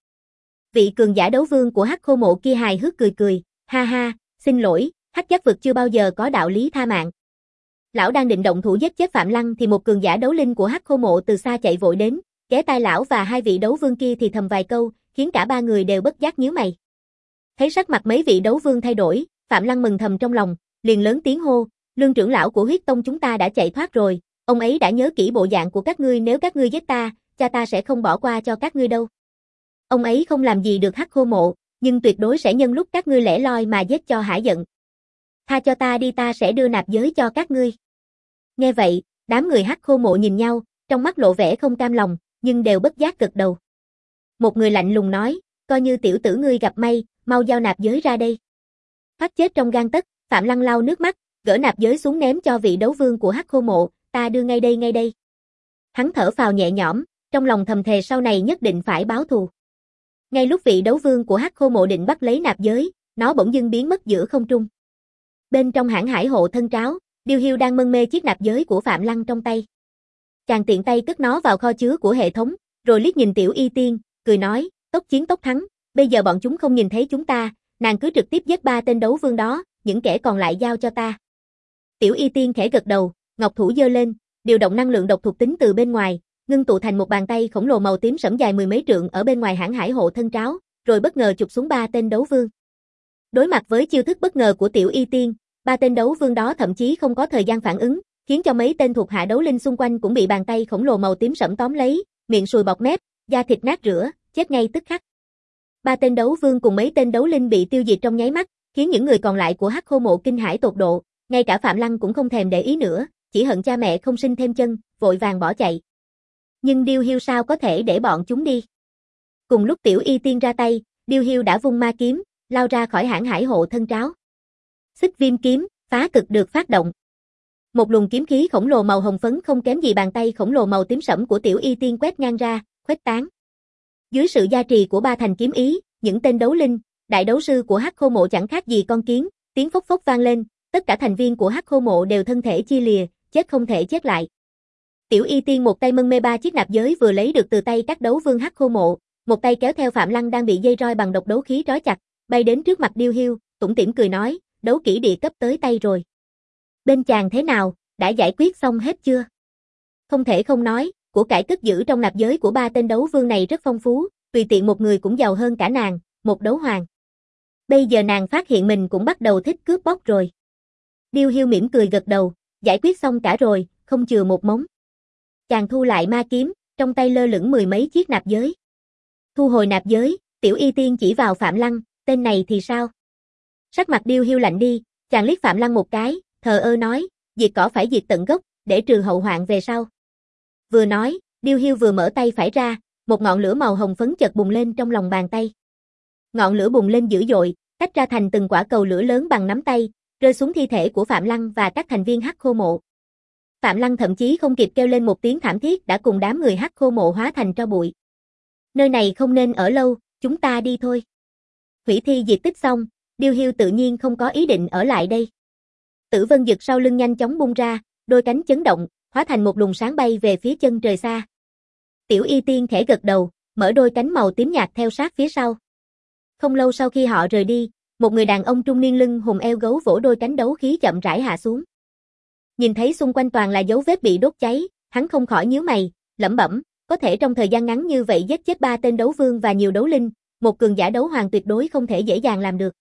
Vị cường giả đấu vương của Hắc Khô Mộ kia hài hước cười cười, ha ha, xin lỗi, Hắc Giác Vực chưa bao giờ có đạo lý tha mạng. Lão đang định động thủ giết chết Phạm Lăng thì một cường giả đấu linh của Hắc Khô Mộ từ xa chạy vội đến, ghé tai lão và hai vị đấu vương kia thì thầm vài câu, khiến cả ba người đều bất giác nhíu mày. Thấy sắc mặt mấy vị đấu vương thay đổi, Phạm Lăng mừng thầm trong lòng, liền lớn tiếng hô, Lương trưởng lão của huyết tông chúng ta đã chạy thoát rồi, ông ấy đã nhớ kỹ bộ dạng của các ngươi, nếu các ngươi giết ta, cha ta sẽ không bỏ qua cho các ngươi đâu. Ông ấy không làm gì được Hắc Khô Mộ, nhưng tuyệt đối sẽ nhân lúc các ngươi lẻ loi mà giết cho hả giận. Tha cho ta đi, ta sẽ đưa nạp giới cho các ngươi. Nghe vậy, đám người Hắc Khô Mộ nhìn nhau, trong mắt lộ vẻ không cam lòng, nhưng đều bất giác gật đầu. Một người lạnh lùng nói, coi như tiểu tử ngươi gặp may, mau giao nạp giới ra đây. Thoát chết trong gang tấc, Phạm Lăng lau nước mắt, gỡ nạp giới xuống ném cho vị đấu vương của Hắc Khô Mộ, ta đưa ngay đây ngay đây. Hắn thở phào nhẹ nhõm, trong lòng thầm thề sau này nhất định phải báo thù. Ngay lúc vị đấu vương của Hắc Khô Mộ định bắt lấy nạp giới, nó bỗng dưng biến mất giữa không trung. Bên trong hãng hải hộ thân tráo, Điêu Hiêu đang mân mê chiếc nạp giới của Phạm Lăng trong tay. Chàng tiện tay cất nó vào kho chứa của hệ thống, rồi liếc nhìn Tiểu Y Tiên, cười nói, tốc chiến tốc thắng, bây giờ bọn chúng không nhìn thấy chúng ta, nàng cứ trực tiếp giết ba tên đấu vương đó, những kẻ còn lại giao cho ta. Tiểu Y Tiên khẽ gật đầu, ngọc thủ giơ lên, điều động năng lượng độc thuộc tính từ bên ngoài, ngưng tụ thành một bàn tay khổng lồ màu tím sẫm dài mười mấy trượng ở bên ngoài hãng hải hộ thân tráo, rồi bất ngờ chụp xuống ba tên đấu vương. Đối mặt với chiêu thức bất ngờ của Tiểu Y Tiên, ba tên đấu vương đó thậm chí không có thời gian phản ứng, khiến cho mấy tên thuộc hạ đấu linh xung quanh cũng bị bàn tay khổng lồ màu tím sẫm tóm lấy, miệng sùi bọt mép, da thịt nát rữa, chết ngay tức khắc. Ba tên đấu vương cùng mấy tên đấu linh bị tiêu diệt trong nháy mắt, khiến những người còn lại của Hắc Khô Mộ kinh hãi tột độ, ngay cả Phạm Lăng cũng không thèm để ý nữa, chỉ hận cha mẹ không sinh thêm chân, vội vàng bỏ chạy. Nhưng Điêu Hiêu sao có thể để bọn chúng đi? Cùng lúc Tiểu Y Tiên ra tay, Điêu Hiêu đã vung ma kiếm, lao ra khỏi hãng hải hộ thân tráo. Xích Viêm kiếm, phá cực được phát động. Một luồng kiếm khí khổng lồ màu hồng phấn không kém gì bàn tay khổng lồ màu tím sẫm của Tiểu Y Tiên quét ngang ra, khuếch tán. Dưới sự gia trì của ba thành kiếm ý, những tên đấu linh, đại đấu sư của Hắc Khô Mộ chẳng khác gì con kiến, tiếng phốc phốc vang lên, tất cả thành viên của Hắc Khô Mộ đều thân thể chia lìa, chết không thể chết lại. Tiểu Y Tiên một tay mân mê ba chiếc nạp giới vừa lấy được từ tay các đấu vương Hắc Khô Mộ, một tay kéo theo Phạm Lăng đang bị dây roi bằng độc đấu khí trói chặt, bay đến trước mặt Điêu Hiêu, tủm tỉm cười nói, đấu kỹ địa cấp tới tay rồi. Bên chàng thế nào, đã giải quyết xong hết chưa? Không thể không nói, của cải cất giữ trong nạp giới của ba tên đấu vương này rất phong phú, tùy tiện một người cũng giàu hơn cả nàng, một đấu hoàng. Bây giờ nàng phát hiện mình cũng bắt đầu thích cướp bóc rồi. Điêu Hiêu mỉm cười gật đầu, giải quyết xong cả rồi, không chừa một mống. Chàng thu lại ma kiếm, trong tay lơ lửng mười mấy chiếc nạp giới. Thu hồi nạp giới, Tiểu Y Tiên chỉ vào Phạm Lăng, tên này thì sao? Sắc mặt Điêu Hiu lạnh đi, chàng liếc Phạm Lăng một cái, thờ ơ nói, diệt cỏ phải diệt tận gốc, để trừ hậu hoạn về sau. Vừa nói, Điêu Hiu vừa mở tay phải ra, một ngọn lửa màu hồng phấn chợt bùng lên trong lòng bàn tay. Ngọn lửa bùng lên dữ dội, tách ra thành từng quả cầu lửa lớn bằng nắm tay, rơi xuống thi thể của Phạm Lăng và các thành viên Hắc Khô Mộ. Phạm Lăng thậm chí không kịp kêu lên một tiếng thảm thiết đã cùng đám người Hắc Khô Mộ hóa thành tro bụi. Nơi này không nên ở lâu, chúng ta đi thôi. Hủy thi diệt tích xong, Điêu Hiu tự nhiên không có ý định ở lại đây. Tử Vân Dực sau lưng nhanh chóng bung ra, đôi cánh chấn động, hóa thành một luồng sáng bay về phía chân trời xa. Tiểu Y Tiên khẽ gật đầu, mở đôi cánh màu tím nhạt theo sát phía sau. Không lâu sau khi họ rời đi, một người đàn ông trung niên lưng hùm eo gấu vỗ đôi cánh đấu khí chậm rãi hạ xuống. Nhìn thấy xung quanh toàn là dấu vết bị đốt cháy, hắn không khỏi nhíu mày, lẩm bẩm, có thể trong thời gian ngắn như vậy giết chết ba tên đấu vương và nhiều đấu linh, một cường giả đấu hoàng tuyệt đối không thể dễ dàng làm được.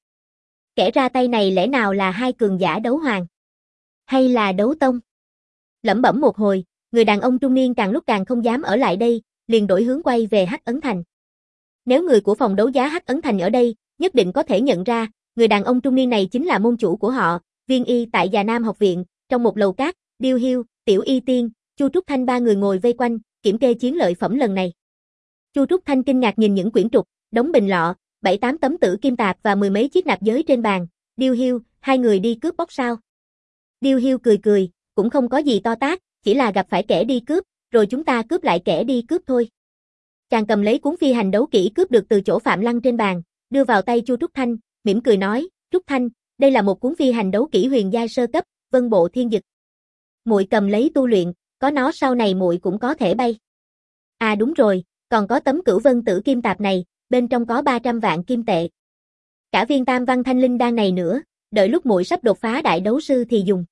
Kẻ ra tay này lẽ nào là hai cường giả đấu hoàng? Hay là đấu tông? Lẩm bẩm một hồi, người đàn ông trung niên càng lúc càng không dám ở lại đây, liền đổi hướng quay về Hắc Ấn Thành. Nếu người của phòng đấu giá Hắc Ấn Thành ở đây, nhất định có thể nhận ra, người đàn ông trung niên này chính là môn chủ của họ, Viên Y tại Già Nam học viện, trong một lầu cát, Điêu Hiu, Tiểu Y Tiên, Chu Trúc Thanh ba người ngồi vây quanh, kiểm kê chiến lợi phẩm lần này. Chu Trúc Thanh kinh ngạc nhìn những quyển trục, đống bình lọ, bảy tám tấm tử kim tạp và mười mấy chiếc nạp giới trên bàn. Điêu Hiu, hai người đi cướp bóc sao? Điêu Hiu cười cười, cũng không có gì to tát, chỉ là gặp phải kẻ đi cướp, rồi chúng ta cướp lại kẻ đi cướp thôi. Chàng cầm lấy cuốn phi hành đấu kỹ cướp được từ chỗ Phạm Lăng trên bàn, đưa vào tay Chu Trúc Thanh, mỉm cười nói, Trúc Thanh, đây là một cuốn phi hành đấu kỹ huyền giai sơ cấp, Vân Bộ Thiên Dực. Muội cầm lấy tu luyện, có nó sau này muội cũng có thể bay. À đúng rồi, còn có tấm Cửu Vân Tử Kim Tạp này, bên trong có ba trăm vạn kim tệ. Cả viên Tam Văn Thanh Linh đan này nữa, đợi lúc muội sắp đột phá đại đấu sư thì dùng.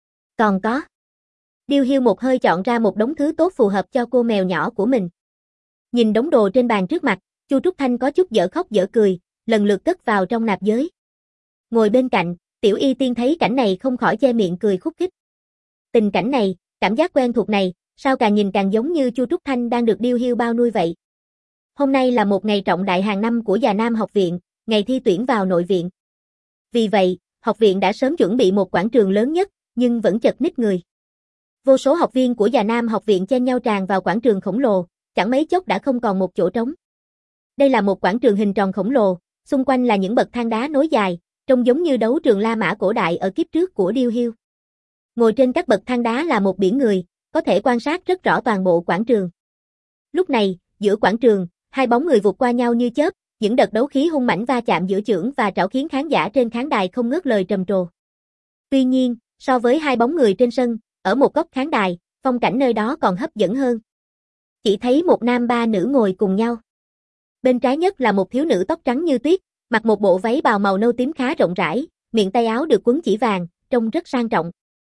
Còn có. Điêu Hiu một hơi chọn ra một đống thứ tốt phù hợp cho cô mèo nhỏ của mình. Nhìn đống đồ trên bàn trước mặt, Chu Trúc Thanh có chút dở khóc dở cười, lần lượt cất vào trong nạp giới. Ngồi bên cạnh, Tiểu Y Tiên thấy cảnh này không khỏi che miệng cười khúc khích. Tình cảnh này, cảm giác quen thuộc này, sao càng nhìn càng giống như Chu Trúc Thanh đang được Điêu Hiu bao nuôi vậy. Hôm nay là một ngày trọng đại hàng năm của Già Nam học viện, ngày thi tuyển vào nội viện. Vì vậy, học viện đã sớm chuẩn bị một quảng trường lớn nhất, nhưng vẫn chật ních người. Vô số học viên của Già Nam học viện chen nhau tràn vào quảng trường khổng lồ, chẳng mấy chốc đã không còn một chỗ trống. Đây là một quảng trường hình tròn khổng lồ, xung quanh là những bậc thang đá nối dài, trông giống như đấu trường La Mã cổ đại ở kiếp trước của Điêu Hiu. Ngồi trên các bậc thang đá là một biển người, có thể quan sát rất rõ toàn bộ quảng trường. Lúc này, giữa quảng trường, hai bóng người vụt qua nhau như chớp, những đợt đấu khí hung mãnh va chạm giữa chưởng và trảo khiến khán giả trên khán đài không ngớt lời trầm trồ. Tuy nhiên, so với hai bóng người trên sân, ở một góc khán đài, phong cảnh nơi đó còn hấp dẫn hơn. Chỉ thấy một nam ba nữ ngồi cùng nhau. Bên trái nhất là một thiếu nữ tóc trắng như tuyết, mặc một bộ váy bào màu nâu tím khá rộng rãi, miệng tay áo được quấn chỉ vàng, trông rất sang trọng.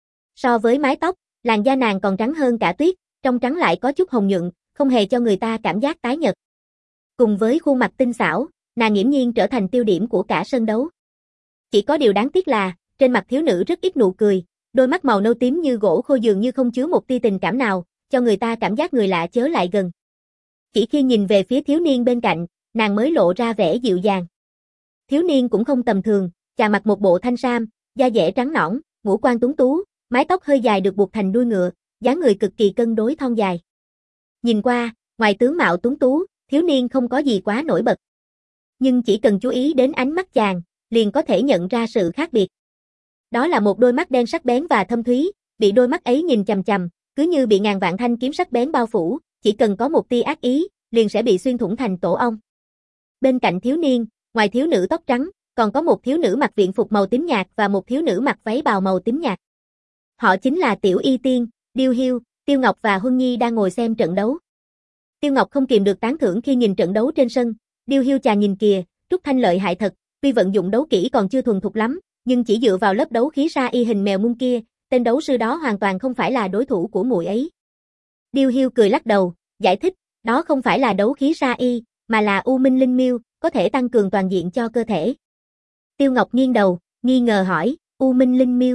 So với mái tóc, làn da nàng còn trắng hơn cả tuyết, trong trắng lại có chút hồng nhuận, không hề cho người ta cảm giác tái nhợt. Cùng với khuôn mặt tinh xảo, nàng nghiễm nhiên trở thành tiêu điểm của cả sân đấu. Chỉ có điều đáng tiếc là, trên mặt thiếu nữ rất ít nụ cười, đôi mắt màu nâu tím như gỗ khô dường như không chứa một tia tình cảm nào, cho người ta cảm giác người lạ chớ lại gần. Chỉ khi nhìn về phía thiếu niên bên cạnh, nàng mới lộ ra vẻ dịu dàng. Thiếu niên cũng không tầm thường, chàng mặc một bộ thanh sam, da dẻ trắng nõn, ngũ quan tuấn tú, mái tóc hơi dài được buộc thành đuôi ngựa, dáng người cực kỳ cân đối thon dài. Nhìn qua, ngoài tướng mạo tuấn tú, thiếu niên không có gì quá nổi bật. Nhưng chỉ cần chú ý đến ánh mắt chàng, liền có thể nhận ra sự khác biệt. Đó là một đôi mắt đen sắc bén và thâm thúy, bị đôi mắt ấy nhìn chằm chằm, cứ như bị ngàn vạn thanh kiếm sắc bén bao phủ, chỉ cần có một tia ác ý, liền sẽ bị xuyên thủng thành tổ ong. Bên cạnh thiếu niên, ngoài thiếu nữ tóc trắng, còn có một thiếu nữ mặc viện phục màu tím nhạt và một thiếu nữ mặc váy bào màu tím nhạt. Họ chính là Tiểu Y Tiên, Điêu Hiu, Tiêu Ngọc và Huân Nhi đang ngồi xem trận đấu. Tiêu Ngọc không kìm được tán thưởng khi nhìn trận đấu trên sân, Điêu Hiu chàng nhìn kìa, Trúc Thanh lợi hại thật, tuy vận dụng đấu kỹ còn chưa thuần thục lắm, nhưng chỉ dựa vào lớp đấu khí sa y hình mèo mun kia, tên đấu sư đó hoàn toàn không phải là đối thủ của muội ấy. Điêu Hiu cười lắc đầu, giải thích, đó không phải là đấu khí sa y, mà là U Minh Linh Miêu, có thể tăng cường toàn diện cho cơ thể. Tiêu Ngọc nghiêng đầu, nghi ngờ hỏi, U Minh Linh Miêu,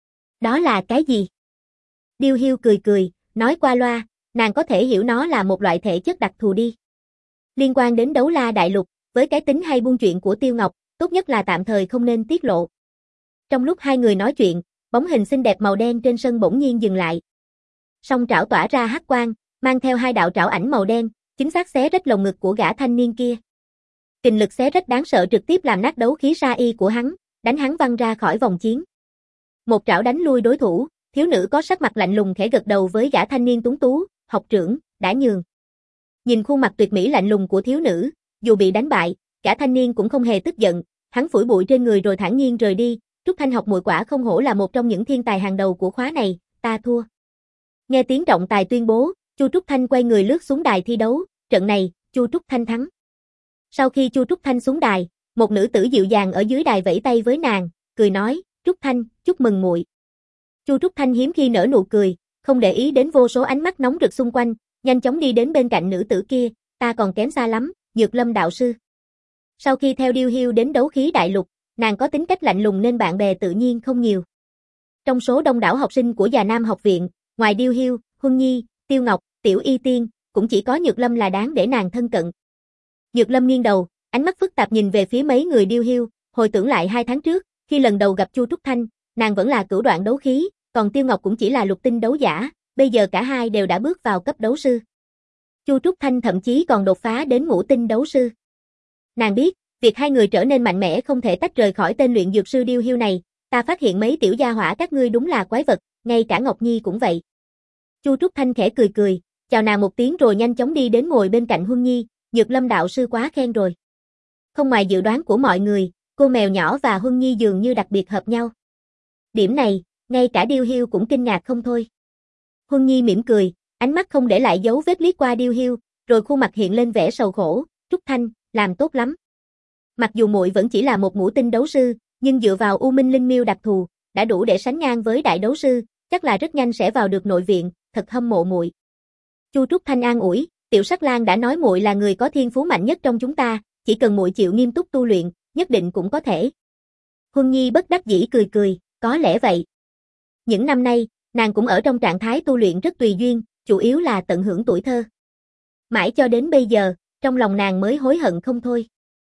đó là cái gì? Điêu Hiu cười cười, nói qua loa, nàng có thể hiểu nó là một loại thể chất đặc thù đi. Liên quan đến Đấu La Đại Lục, với cái tính hay buôn chuyện của Tiêu Ngọc, tốt nhất là tạm thời không nên tiết lộ. Trong lúc hai người nói chuyện, bóng hình xinh đẹp màu đen trên sân bỗng nhiên dừng lại. Song trảo tỏa ra hắc quang, mang theo hai đạo trảo ảnh màu đen, chính xác xé rách lồng ngực của gã thanh niên kia. Kình lực xé rách đáng sợ trực tiếp làm nát đấu khí sa y của hắn, đánh hắn văng ra khỏi vòng chiến. Một trảo đánh lui đối thủ, thiếu nữ có sắc mặt lạnh lùng khẽ gật đầu với gã thanh niên tuấn tú, học trưởng, đã nhường. Nhìn khuôn mặt tuyệt mỹ lạnh lùng của thiếu nữ, dù bị đánh bại, gã thanh niên cũng không hề tức giận, hắn phủi bụi trên người rồi thản nhiên rời đi. Trúc Thanh học muội quả không hổ là một trong những thiên tài hàng đầu của khóa này, ta thua. Nghe tiếng trọng tài tuyên bố, Chu Trúc Thanh quay người lướt xuống đài thi đấu, trận này, Chu Trúc Thanh thắng. Sau khi Chu Trúc Thanh xuống đài, một nữ tử dịu dàng ở dưới đài vẫy tay với nàng, cười nói, Trúc Thanh, chúc mừng muội. Chu Trúc Thanh hiếm khi nở nụ cười, không để ý đến vô số ánh mắt nóng rực xung quanh, nhanh chóng đi đến bên cạnh nữ tử kia, ta còn kém xa lắm, Nhược Lâm đạo sư. Sau khi theo Điêu Hiêu đến đấu khí đại lục, nàng có tính cách lạnh lùng nên bạn bè tự nhiên không nhiều. Trong số đông đảo học sinh của Già Nam học viện, ngoài Điêu Hiêu, Huân Nhi, Tiêu Ngọc, Tiểu Y Tiên, cũng chỉ có Nhược Lâm là đáng để nàng thân cận. Nhược Lâm nghiêng đầu, ánh mắt phức tạp nhìn về phía mấy người Điêu Hiêu, hồi tưởng lại hai tháng trước, khi lần đầu gặp Chu Trúc Thanh, nàng vẫn là cửu đoạn đấu khí, còn Tiêu Ngọc cũng chỉ là lục tinh đấu giả, bây giờ cả hai đều đã bước vào cấp đấu sư. Chu Trúc Thanh thậm chí còn đột phá đến ngũ tinh đấu sư. Nàng biết, việc hai người trở nên mạnh mẽ không thể tách rời khỏi tên luyện dược sư Điêu Hiêu này, ta phát hiện mấy tiểu gia hỏa các ngươi đúng là quái vật, ngay cả Ngọc Nhi cũng vậy. Chu Trúc Thanh khẽ cười cười, chào nàng một tiếng rồi nhanh chóng đi đến ngồi bên cạnh Huân Nhi, Nhược Lâm đạo sư quá khen rồi. Không ngoài dự đoán của mọi người, cô mèo nhỏ và Huân Nhi dường như đặc biệt hợp nhau. Điểm này, ngay cả Điêu Hiêu cũng kinh ngạc không thôi. Huân Nhi mỉm cười, ánh mắt không để lại dấu vết liếc qua Điêu Hiêu, rồi khuôn mặt hiện lên vẻ sầu khổ, Trúc Thanh, làm tốt lắm. Mặc dù muội vẫn chỉ là một ngũ tinh đấu sư, nhưng dựa vào U Minh Linh Miêu đặc thù, đã đủ để sánh ngang với đại đấu sư, chắc là rất nhanh sẽ vào được nội viện, thật hâm mộ muội. Chu Trúc Thanh an ủi, Tiểu Sắc Lang đã nói muội là người có thiên phú mạnh nhất trong chúng ta, chỉ cần muội chịu nghiêm túc tu luyện, nhất định cũng có thể. Huân Nhi bất đắc dĩ cười cười, có lẽ vậy. Những năm nay, nàng cũng ở trong trạng thái tu luyện rất tùy duyên, chủ yếu là tận hưởng tuổi thơ. Mãi cho đến bây giờ, trong lòng nàng mới hối hận không thôi.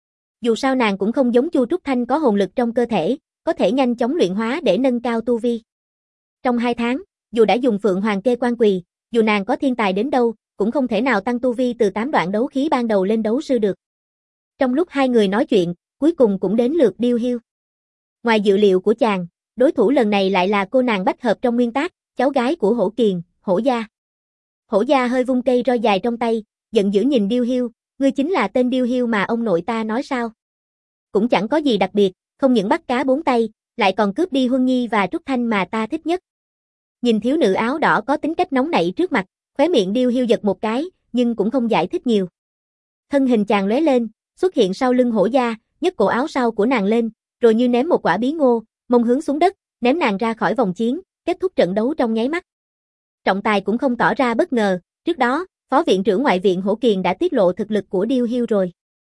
Dù sao nàng cũng không giống Chu Trúc Thanh có hồn lực trong cơ thể, có thể nhanh chóng luyện hóa để nâng cao tu vi. Trong hai tháng, dù đã dùng Phượng Hoàng kê quan quỳ, dù nàng có thiên tài đến đâu, cũng không thể nào tăng tu vi từ tám đoạn đấu khí ban đầu lên đấu sư được. Trong lúc hai người nói chuyện, cuối cùng cũng đến lượt Điêu Hiêu. Ngoài dự liệu của chàng, đối thủ lần này lại là cô nàng bách hợp trong nguyên tác, cháu gái của Hổ Kiền, Hổ Gia. Hổ Gia hơi vung cây roi dài trong tay, giận dữ nhìn Điêu Hiêu, ngươi chính là tên Điêu Hiêu mà ông nội ta nói sao? Cũng chẳng có gì đặc biệt, không những bắt cá bốn tay, lại còn cướp đi Huân Nhi và Trúc Thanh mà ta thích nhất. Nhìn thiếu nữ áo đỏ có tính cách nóng nảy trước mặt, khóe miệng Điêu Hiêu giật một cái, nhưng cũng không giải thích nhiều. Thân hình chàng lóe lên, xuất hiện sau lưng Hổ Gia, nhấc cổ áo sau của nàng lên, rồi như ném một quả bí ngô, mông hướng xuống đất, ném nàng ra khỏi vòng chiến, kết thúc trận đấu trong nháy mắt. Trọng tài cũng không tỏ ra bất ngờ, trước đó, Phó viện trưởng ngoại viện Hổ Kiền đã tiết lộ thực lực của Điêu Hiêu rồi.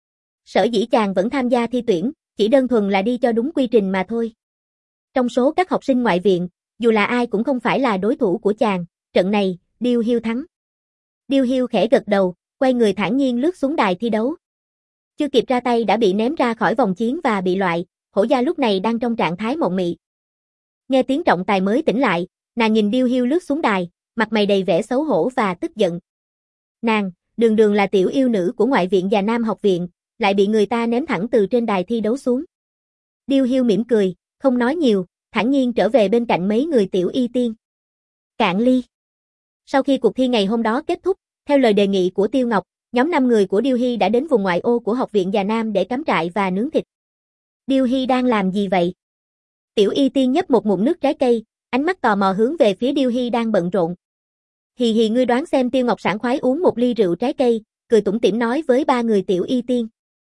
Sở dĩ chàng vẫn tham gia thi tuyển, chỉ đơn thuần là đi cho đúng quy trình mà thôi. Trong số các học sinh ngoại viện, dù là ai cũng không phải là đối thủ của chàng, trận này, Điêu Hiêu thắng. Điêu Hiêu khẽ gật đầu, quay người thản nhiên lướt xuống đài thi đấu. Chưa kịp ra tay đã bị ném ra khỏi vòng chiến và bị loại, Hổ Gia lúc này đang trong trạng thái mộng mị. Nghe tiếng trọng tài mới tỉnh lại, nàng nhìn Điêu Hiêu lướt xuống đài, mặt mày đầy vẻ xấu hổ và tức giận. Nàng, đường đường là tiểu yêu nữ của ngoại viện Già Nam học viện, lại bị người ta ném thẳng từ trên đài thi đấu xuống. Điêu Hiêu mỉm cười, không nói nhiều, thản nhiên trở về bên cạnh mấy người Tiểu Y Tiên. Cạn ly. Sau khi cuộc thi ngày hôm đó kết thúc, theo lời đề nghị của Tiêu Ngọc, nhóm năm người của Điêu Hy đã đến vùng ngoại ô của học viện Già Nam để cắm trại và nướng thịt. Điêu Hy đang làm gì vậy? Tiểu Y Tiên nhấp một ngụm nước trái cây, ánh mắt tò mò hướng về phía Điêu Hy đang bận rộn. Hì hì, ngươi đoán xem. Tiêu Ngọc sảng khoái uống một ly rượu trái cây, cười tủm tỉm nói với ba người Tiểu Y Tiên.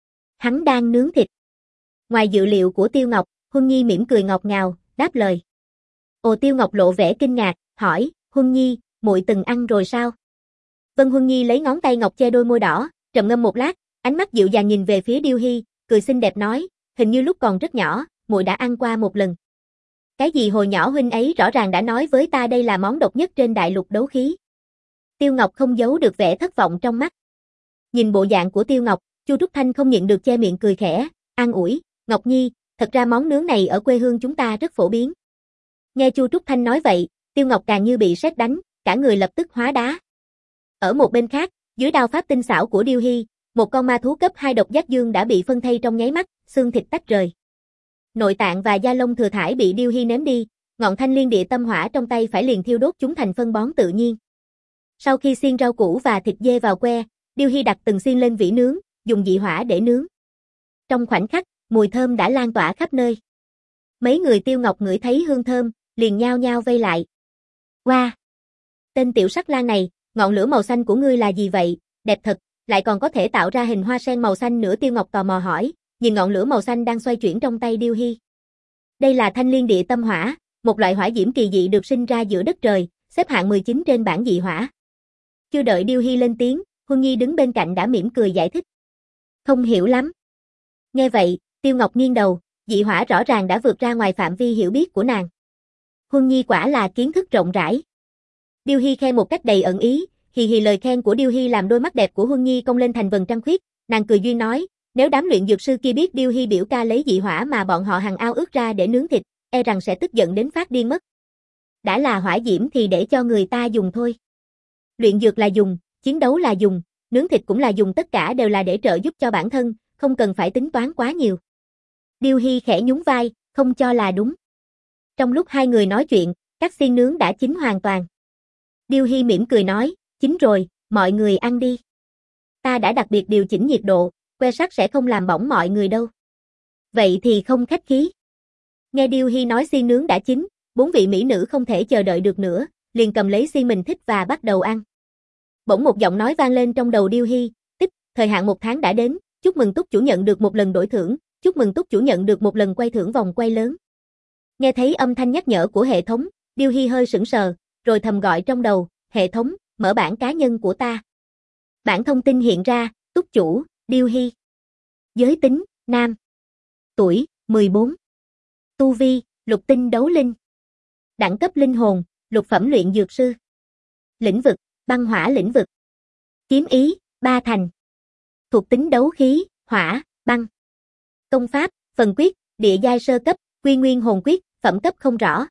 Hắn đang nướng thịt. Ngoài dự liệu của Tiêu Ngọc, Huân Nhi mỉm cười ngọt ngào, đáp lời. Ồ, Tiêu Ngọc lộ vẻ kinh ngạc, hỏi, Huân Nhi, muội từng ăn rồi sao? Vân. Huân Nhi lấy ngón tay ngọc che đôi môi đỏ, trầm ngâm một lát, ánh mắt dịu dàng nhìn về phía Điêu Hy, cười xinh đẹp nói, hình như lúc còn rất nhỏ, muội đã ăn qua một lần. Cái gì hồi nhỏ huynh ấy rõ ràng đã nói với ta đây là món độc nhất trên đại lục đấu khí. Tiêu Ngọc không giấu được vẻ thất vọng trong mắt. Nhìn bộ dạng của Tiêu Ngọc, Chu Trúc Thanh không nhịn được che miệng cười khẽ, an ủi, Ngọc Nhi, thật ra món nướng này ở quê hương chúng ta rất phổ biến. Nghe Chu Trúc Thanh nói vậy, Tiêu Ngọc càng như bị sét đánh, cả người lập tức hóa đá. Ở một bên khác, dưới đao pháp tinh xảo của Điêu Hy, một con ma thú cấp hai độc giác dương đã bị phân thây trong nháy mắt, xương thịt tách rời. Nội tạng và da lông thừa thải bị Điêu Hy ném đi, ngọn thanh liên địa tâm hỏa trong tay phải liền thiêu đốt chúng thành phân bón tự nhiên. Sau khi xiên rau củ và thịt dê vào que, Điêu Hy đặt từng xiên lên vỉ nướng, dùng dị hỏa để nướng. Trong khoảnh khắc, mùi thơm đã lan tỏa khắp nơi. Mấy người Tiêu Ngọc ngửi thấy hương thơm, liền nhao nhao vây lại. Wow! Tên tiểu sắc lang này, ngọn lửa màu xanh của ngươi là gì vậy? Đẹp thật, lại còn có thể tạo ra hình hoa sen màu xanh nữa. Tiêu Ngọc tò mò hỏi, nhìn ngọn lửa màu xanh đang xoay chuyển trong tay Điêu Hy. Đây là thanh liên địa tâm hỏa, một loại hỏa diễm kỳ dị được sinh ra giữa đất trời, xếp hạng mười chín trên bảng dị hỏa. Chưa đợi Điêu Hy lên tiếng, Huân Nhi đứng bên cạnh đã mỉm cười giải thích. Không hiểu lắm. Nghe vậy, Tiêu Ngọc nghiêng đầu, dị hỏa rõ ràng đã vượt ra ngoài phạm vi hiểu biết của nàng. Huân Nhi quả là kiến thức rộng rãi. Điêu Hy khen một cách đầy ẩn ý, hì hì lời khen của Điêu Hy làm đôi mắt đẹp của Huân Nhi cong lên thành vầng trăng khuyết, nàng cười duyên nói, nếu đám luyện dược sư kia biết Điêu Hy biểu ca lấy dị hỏa mà bọn họ hằng ao ước ra để nướng thịt, e rằng sẽ tức giận đến phát điên mất. Đã là hỏa diễm thì để cho người ta dùng thôi. Luyện dược là dùng, chiến đấu là dùng, nướng thịt cũng là dùng, tất cả đều là để trợ giúp cho bản thân, không cần phải tính toán quá nhiều. Điêu Hy khẽ nhún vai, không cho là đúng. Trong lúc hai người nói chuyện, các xiên nướng đã chín hoàn toàn. Điêu Hy mỉm cười nói, chín rồi, mọi người ăn đi. Ta đã đặc biệt điều chỉnh nhiệt độ, que sắt sẽ không làm bỏng mọi người đâu. Vậy thì không khách khí. Nghe Điêu Hy nói xiên nướng đã chín, bốn vị mỹ nữ không thể chờ đợi được nữa, liền cầm lấy xiên mình thích và bắt đầu ăn. Bỗng một giọng nói vang lên trong đầu Điêu Hy, tích, thời hạn một tháng đã đến, chúc mừng túc chủ nhận được một lần đổi thưởng, chúc mừng túc chủ nhận được một lần quay thưởng vòng quay lớn. Nghe thấy âm thanh nhắc nhở của hệ thống, Điêu Hy hơi sững sờ, rồi thầm gọi trong đầu, hệ thống, mở bảng cá nhân của ta. Bảng thông tin hiện ra, túc chủ, Điêu Hy. Giới tính, nam. Tuổi, mười bốn. Tu vi, lục tinh đấu linh. Đẳng cấp linh hồn, lục phẩm luyện dược sư. Lĩnh vực, băng hỏa lĩnh vực. Kiếm ý, ba thành. Thuộc tính đấu khí, hỏa, băng. Công pháp, phần quyết, địa giai sơ cấp, quy nguyên hồn quyết, phẩm cấp không rõ.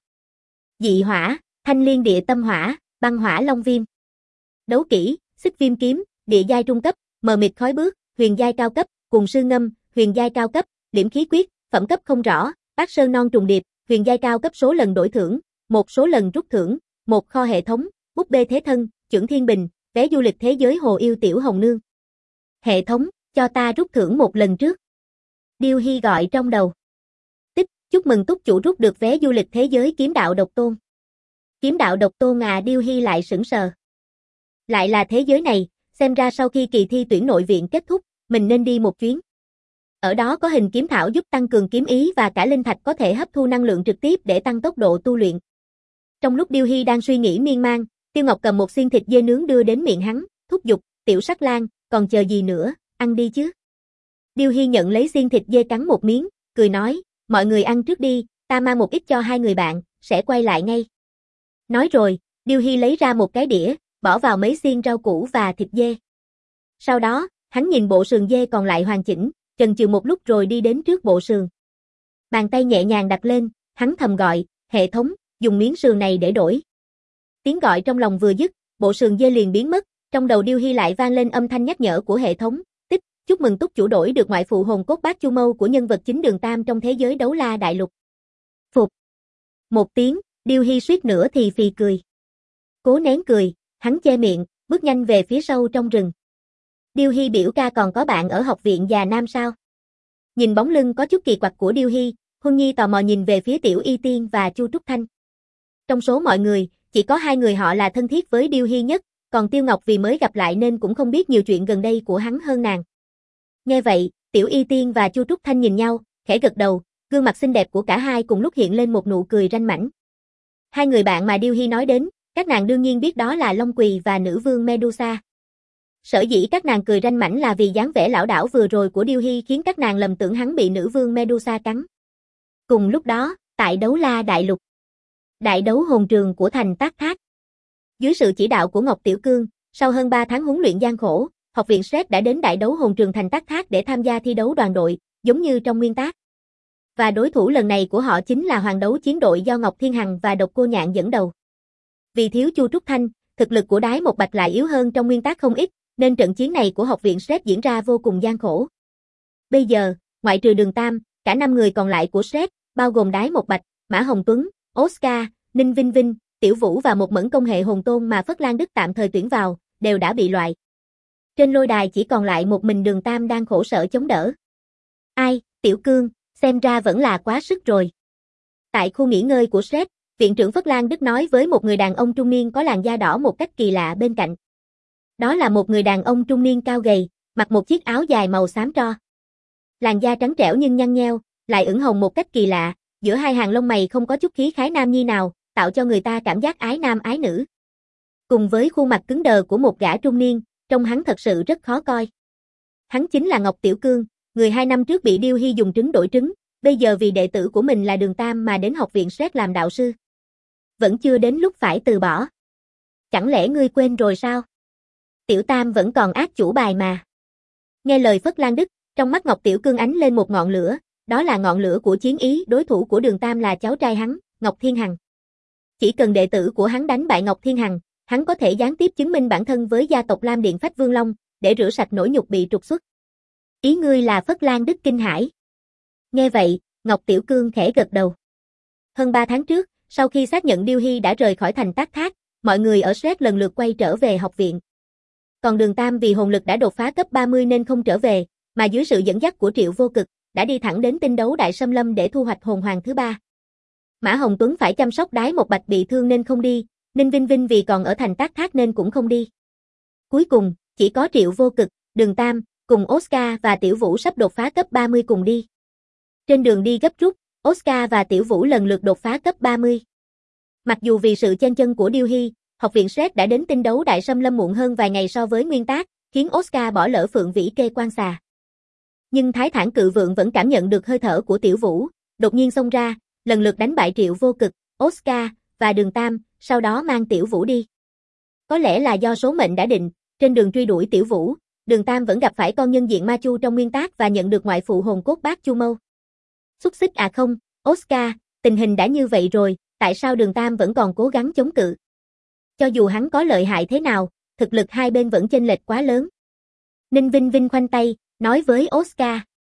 Dị hỏa, thanh liên địa tâm hỏa, băng hỏa long viêm. Đấu kỹ, xích viêm kiếm, địa giai trung cấp, mờ mịt khói bước, huyền giai cao cấp, cùng sư ngâm, huyền giai cao cấp, liễm khí quyết, phẩm cấp không rõ, bát sơn non trùng điệp, huyền giai cao cấp, số lần đổi thưởng, một số lần rút thưởng, một kho hệ thống, búp bê thế thân, chưởng thiên bình, vé du lịch thế giới hồ yêu tiểu hồng nương. Hệ thống, cho ta rút thưởng một lần trước. Điêu Hy gọi trong đầu. Tích, chúc mừng túc chủ rút được vé du lịch thế giới kiếm đạo độc tôn. Kiếm đạo độc tôn à? Điêu Hy lại sững sờ. Lại là thế giới này, xem ra sau khi kỳ thi tuyển nội viện kết thúc, mình nên đi một chuyến. Ở đó có hình kiếm thảo giúp tăng cường kiếm ý và cả linh thạch có thể hấp thu năng lượng trực tiếp để tăng tốc độ tu luyện. Trong lúc Điêu Hy đang suy nghĩ miên man, Tiêu Ngọc cầm một xiên thịt dê nướng đưa đến miệng hắn, thúc giục, tiểu sắc lang, còn chờ gì nữa, ăn đi chứ. Điêu Hy nhận lấy xiên thịt dê cắn một miếng, cười nói, mọi người ăn trước đi, ta mang một ít cho hai người bạn, sẽ quay lại ngay. Nói rồi, Điêu Hy lấy ra một cái đĩa, bỏ vào mấy xiên rau củ và thịt dê. Sau đó, hắn nhìn bộ sườn dê còn lại hoàn chỉnh, chần chừ một lúc rồi đi đến trước bộ sườn. Bàn tay nhẹ nhàng đặt lên, hắn thầm gọi, hệ thống, dùng miếng sườn này để đổi. Tiếng gọi trong lòng vừa dứt, bộ sườn dê liền biến mất, trong đầu Điêu Hy lại vang lên âm thanh nhắc nhở của hệ thống, tích, chúc mừng túc chủ đổi được ngoại phụ hồn cốt bát chu mâu của nhân vật chính Đường Tam trong thế giới đấu la đại lục. Phục. Một tiếng, Điêu Hy suýt nữa thì phì cười. Cố nén cười, hắn che miệng, bước nhanh về phía sâu trong rừng. Điêu Hy biểu ca còn có bạn ở học viện già nam sao? Nhìn bóng lưng có chút kỳ quặc của Điêu Hy, Huân Nhi tò mò nhìn về phía Tiểu Y Tiên và Chu Trúc Thanh. Trong số mọi người, chỉ có hai người họ là thân thiết với Điêu Hy nhất, còn Tiêu Ngọc vì mới gặp lại nên cũng không biết nhiều chuyện gần đây của hắn hơn nàng. Nghe vậy, Tiểu Y Tiên và Chu Trúc Thanh nhìn nhau, khẽ gật đầu, gương mặt xinh đẹp của cả hai cùng lúc hiện lên một nụ cười ranh mãnh. Hai người bạn mà Điêu Hy nói đến, các nàng đương nhiên biết đó là Long Quỳ và nữ vương Medusa. Sở dĩ các nàng cười ranh mãnh là vì dáng vẻ lão đảo vừa rồi của Điêu Hy khiến các nàng lầm tưởng hắn bị nữ vương Medusa cắn. Cùng lúc đó, tại Đấu La Đại Lục, đại đấu hồn trường của thành Tác Thác. Dưới sự chỉ đạo của Ngọc Tiểu Cương, sau hơn ba tháng huấn luyện gian khổ, học viện Sret đã đến đại đấu hồn trường thành Tát Thác để tham gia thi đấu đoàn đội, giống như trong nguyên tác. Và đối thủ lần này của họ chính là hoàng đấu chiến đội do Ngọc Thiên Hằng và Độc Cô Nhạn dẫn đầu. Vì thiếu Chu Trúc Thanh, thực lực của Đái Một Bạch lại yếu hơn trong nguyên tác không ít, nên trận chiến này của học viện Sret diễn ra vô cùng gian khổ. Bây giờ, ngoại trừ Đường Tam, cả năm người còn lại của Sret, bao gồm Đái Một Bạch, Mã Hồng Tuấn, Oscar, Ninh Vinh Vinh, Tiểu Vũ và một mẫn công hệ hồn tôn mà Phất Lan Đức tạm thời tuyển vào, đều đã bị loại. Trên lôi đài chỉ còn lại một mình Đường Tam đang khổ sở chống đỡ. Ai, Tiểu Cương, xem ra vẫn là quá sức rồi. Tại khu nghỉ ngơi của Sret, viện trưởng Phất Lan Đức nói với một người đàn ông trung niên có làn da đỏ một cách kỳ lạ bên cạnh. Đó là một người đàn ông trung niên cao gầy, mặc một chiếc áo dài màu xám tro. Làn da trắng trẻo nhưng nhăn nheo, lại ửng hồng một cách kỳ lạ, giữa hai hàng lông mày không có chút khí khái nam nhi nào, tạo cho người ta cảm giác ái nam ái nữ. Cùng với khuôn mặt cứng đờ của một gã trung niên, trông hắn thật sự rất khó coi. Hắn chính là Ngọc Tiểu Cương, người hai năm trước bị Điêu Hy dùng trứng đổi trứng, bây giờ vì đệ tử của mình là Đường Tam mà đến học viện Sret làm đạo sư. Vẫn chưa đến lúc phải từ bỏ. Chẳng lẽ ngươi quên rồi sao? Tiểu Tam vẫn còn ác chủ bài mà. Nghe lời Phất Lan Đức, trong mắt Ngọc Tiểu Cương ánh lên một ngọn lửa, đó là ngọn lửa của chiến ý, đối thủ của Đường Tam là cháu trai hắn, Ngọc Thiên Hằng. Chỉ cần đệ tử của hắn đánh bại Ngọc Thiên Hằng, hắn có thể gián tiếp chứng minh bản thân với gia tộc Lam Điện Phách Vương Long, để rửa sạch nỗi nhục bị trục xuất. Ý ngươi là Phất Lan Đức kinh hãi. Nghe vậy, Ngọc Tiểu Cương khẽ gật đầu. Hơn ba tháng trước, sau khi xác nhận Điêu Hy đã rời khỏi thành Tát Thác, mọi người ở Sret lần lượt quay trở về học viện. Còn Đường Tam vì hồn lực đã đột phá cấp ba mươi nên không trở về, mà dưới sự dẫn dắt của Triệu Vô Cực, đã đi thẳng đến tinh đấu Đại Sâm Lâm để thu hoạch hồn hoàng thứ ba. Mã Hồng Tuấn phải chăm sóc Đái Một Bạch bị thương nên không đi, Ninh Vinh Vinh vì còn ở thành Tát Thác nên cũng không đi. Cuối cùng, chỉ có Triệu Vô Cực, Đường Tam, cùng Oscar và Tiểu Vũ sắp đột phá cấp ba mươi cùng đi. Trên đường đi gấp rút, Oscar và Tiểu Vũ lần lượt đột phá cấp ba mươi. Mặc dù vì sự chen chân của Điêu Hy, học viện Sret đã đến tinh đấu Đại Sâm Lâm muộn hơn vài ngày so với nguyên tác, khiến Oscar bỏ lỡ Phượng Vĩ Kê quan xà. Nhưng Thái Thản Cự Vượng vẫn cảm nhận được hơi thở của Tiểu Vũ, đột nhiên xông ra, lần lượt đánh bại Triệu Vô Cực, Oscar và Đường Tam, sau đó mang Tiểu Vũ đi. Có lẽ là do số mệnh đã định, trên đường truy đuổi Tiểu Vũ, Đường Tam vẫn gặp phải con nhân diện Ma Chu trong nguyên tác và nhận được ngoại phụ hồn cốt Bát Chu Mâu. Xúc xích à không, Oscar, tình hình đã như vậy rồi, tại sao Đường Tam vẫn còn cố gắng chống cự? Cho dù hắn có lợi hại thế nào, thực lực hai bên vẫn chênh lệch quá lớn. Ninh Vinh Vinh khoanh tay, nói với Oscar.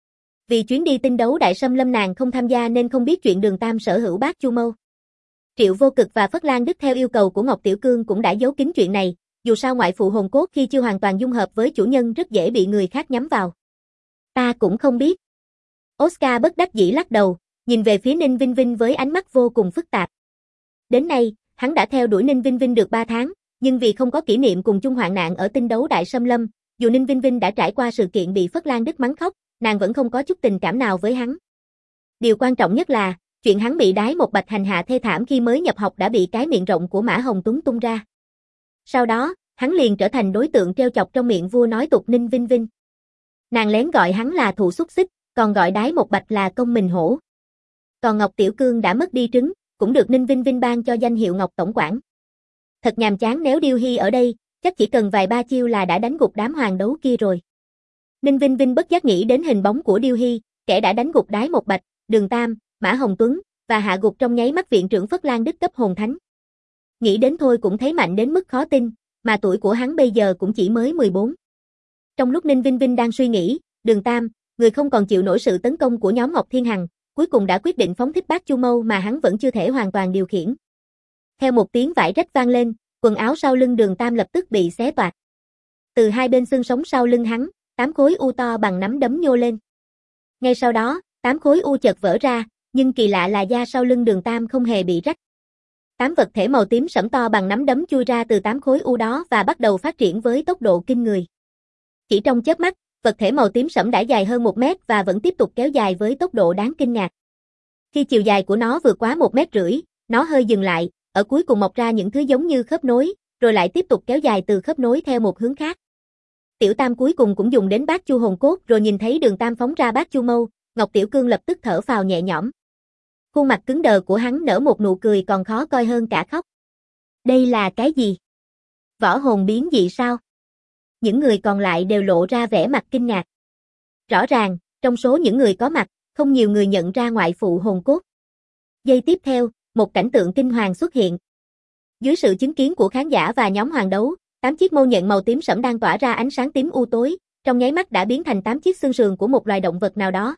Vì chuyến đi tinh đấu Đại Sâm Lâm nàng không tham gia nên không biết chuyện Đường Tam sở hữu Bát Chu Mâu. Triệu Vô Cực và Phất Lan Đức theo yêu cầu của Ngọc Tiểu Cương cũng đã giấu kín chuyện này, dù sao ngoại phụ hồn cốt khi chưa hoàn toàn dung hợp với chủ nhân rất dễ bị người khác nhắm vào. Ta cũng không biết. Oscar bất đắc dĩ lắc đầu, nhìn về phía Ninh Vinh Vinh với ánh mắt vô cùng phức tạp. Đến nay, hắn đã theo đuổi Ninh Vinh Vinh được ba tháng, nhưng vì không có kỷ niệm cùng chung hoạn nạn ở tinh đấu Đại Sâm Lâm, dù Ninh Vinh Vinh đã trải qua sự kiện bị Phất Lan Đức mắng khóc, nàng vẫn không có chút tình cảm nào với hắn. Điều quan trọng nhất là, chuyện hắn bị Đái Một Bạch hành hạ thê thảm khi mới nhập học đã bị cái miệng rộng của Mã Hồng Tuấn tung ra. Sau đó, hắn liền trở thành đối tượng treo chọc trong miệng vua nói tục Ninh Vinh Vinh. Nàng lén gọi hắn là thụ xúc xích, còn gọi Đái Một Bạch là công mình hổ. Còn Ngọc Tiểu Cương đã mất đi trứng, cũng được Ninh Vinh Vinh ban cho danh hiệu Ngọc Tổng quản. Thật nhàm chán nếu Điêu Hy ở đây, chắc chỉ cần vài ba chiêu là đã đánh gục đám hoàng đấu kia rồi. Ninh Vinh Vinh bất giác nghĩ đến hình bóng của Điêu Hy, kẻ đã đánh gục Đái Một Bạch, Đường Tam, Mã Hồng Tuấn, và hạ gục trong nháy mắt viện trưởng Phất Lan Đức cấp hồn thánh. Nghĩ đến thôi cũng thấy mạnh đến mức khó tin, mà tuổi của hắn bây giờ cũng chỉ mới mười bốn. Trong lúc Ninh Vinh Vinh đang suy nghĩ, Đường Tam, người không còn chịu nổi sự tấn công của nhóm Ngọc Thiên Hằng, cuối cùng đã quyết định phóng thích Bát Chu Mâu mà hắn vẫn chưa thể hoàn toàn điều khiển. Theo một tiếng vải rách vang lên, quần áo sau lưng Đường Tam lập tức bị xé toạc. Từ hai bên xương sống sau lưng hắn, tám khối u to bằng nắm đấm nhô lên. Ngay sau đó, tám khối u chợt vỡ ra, nhưng kỳ lạ là da sau lưng Đường Tam không hề bị rách. Tám vật thể màu tím sẫm to bằng nắm đấm chui ra từ tám khối u đó và bắt đầu phát triển với tốc độ kinh người. Chỉ trong chớp mắt, vật thể màu tím sẫm đã dài hơn một mét và vẫn tiếp tục kéo dài với tốc độ đáng kinh ngạc. Khi chiều dài của nó vượt quá một mét rưỡi, nó hơi dừng lại, ở cuối cùng mọc ra những thứ giống như khớp nối, rồi lại tiếp tục kéo dài từ khớp nối theo một hướng khác. Tiểu Tam cuối cùng cũng dùng đến Bát Chu hồn cốt rồi nhìn thấy Đường Tam phóng ra Bát Chu Mâu, Ngọc Tiểu Cương lập tức thở phào nhẹ nhõm. Khuôn mặt cứng đờ của hắn nở một nụ cười còn khó coi hơn cả khóc. Đây là cái gì? Võ hồn biến dị sao? những người còn lại đều lộ ra vẻ mặt kinh ngạc. Rõ ràng, trong số những người có mặt, không nhiều người nhận ra ngoại phụ hồn cốt. Giây tiếp theo, một cảnh tượng kinh hoàng xuất hiện. Dưới sự chứng kiến của khán giả và nhóm hoàng đấu, tám chiếc mâu nhận màu tím sẫm đang tỏa ra ánh sáng tím u tối, trong nháy mắt đã biến thành tám chiếc xương sườn của một loài động vật nào đó.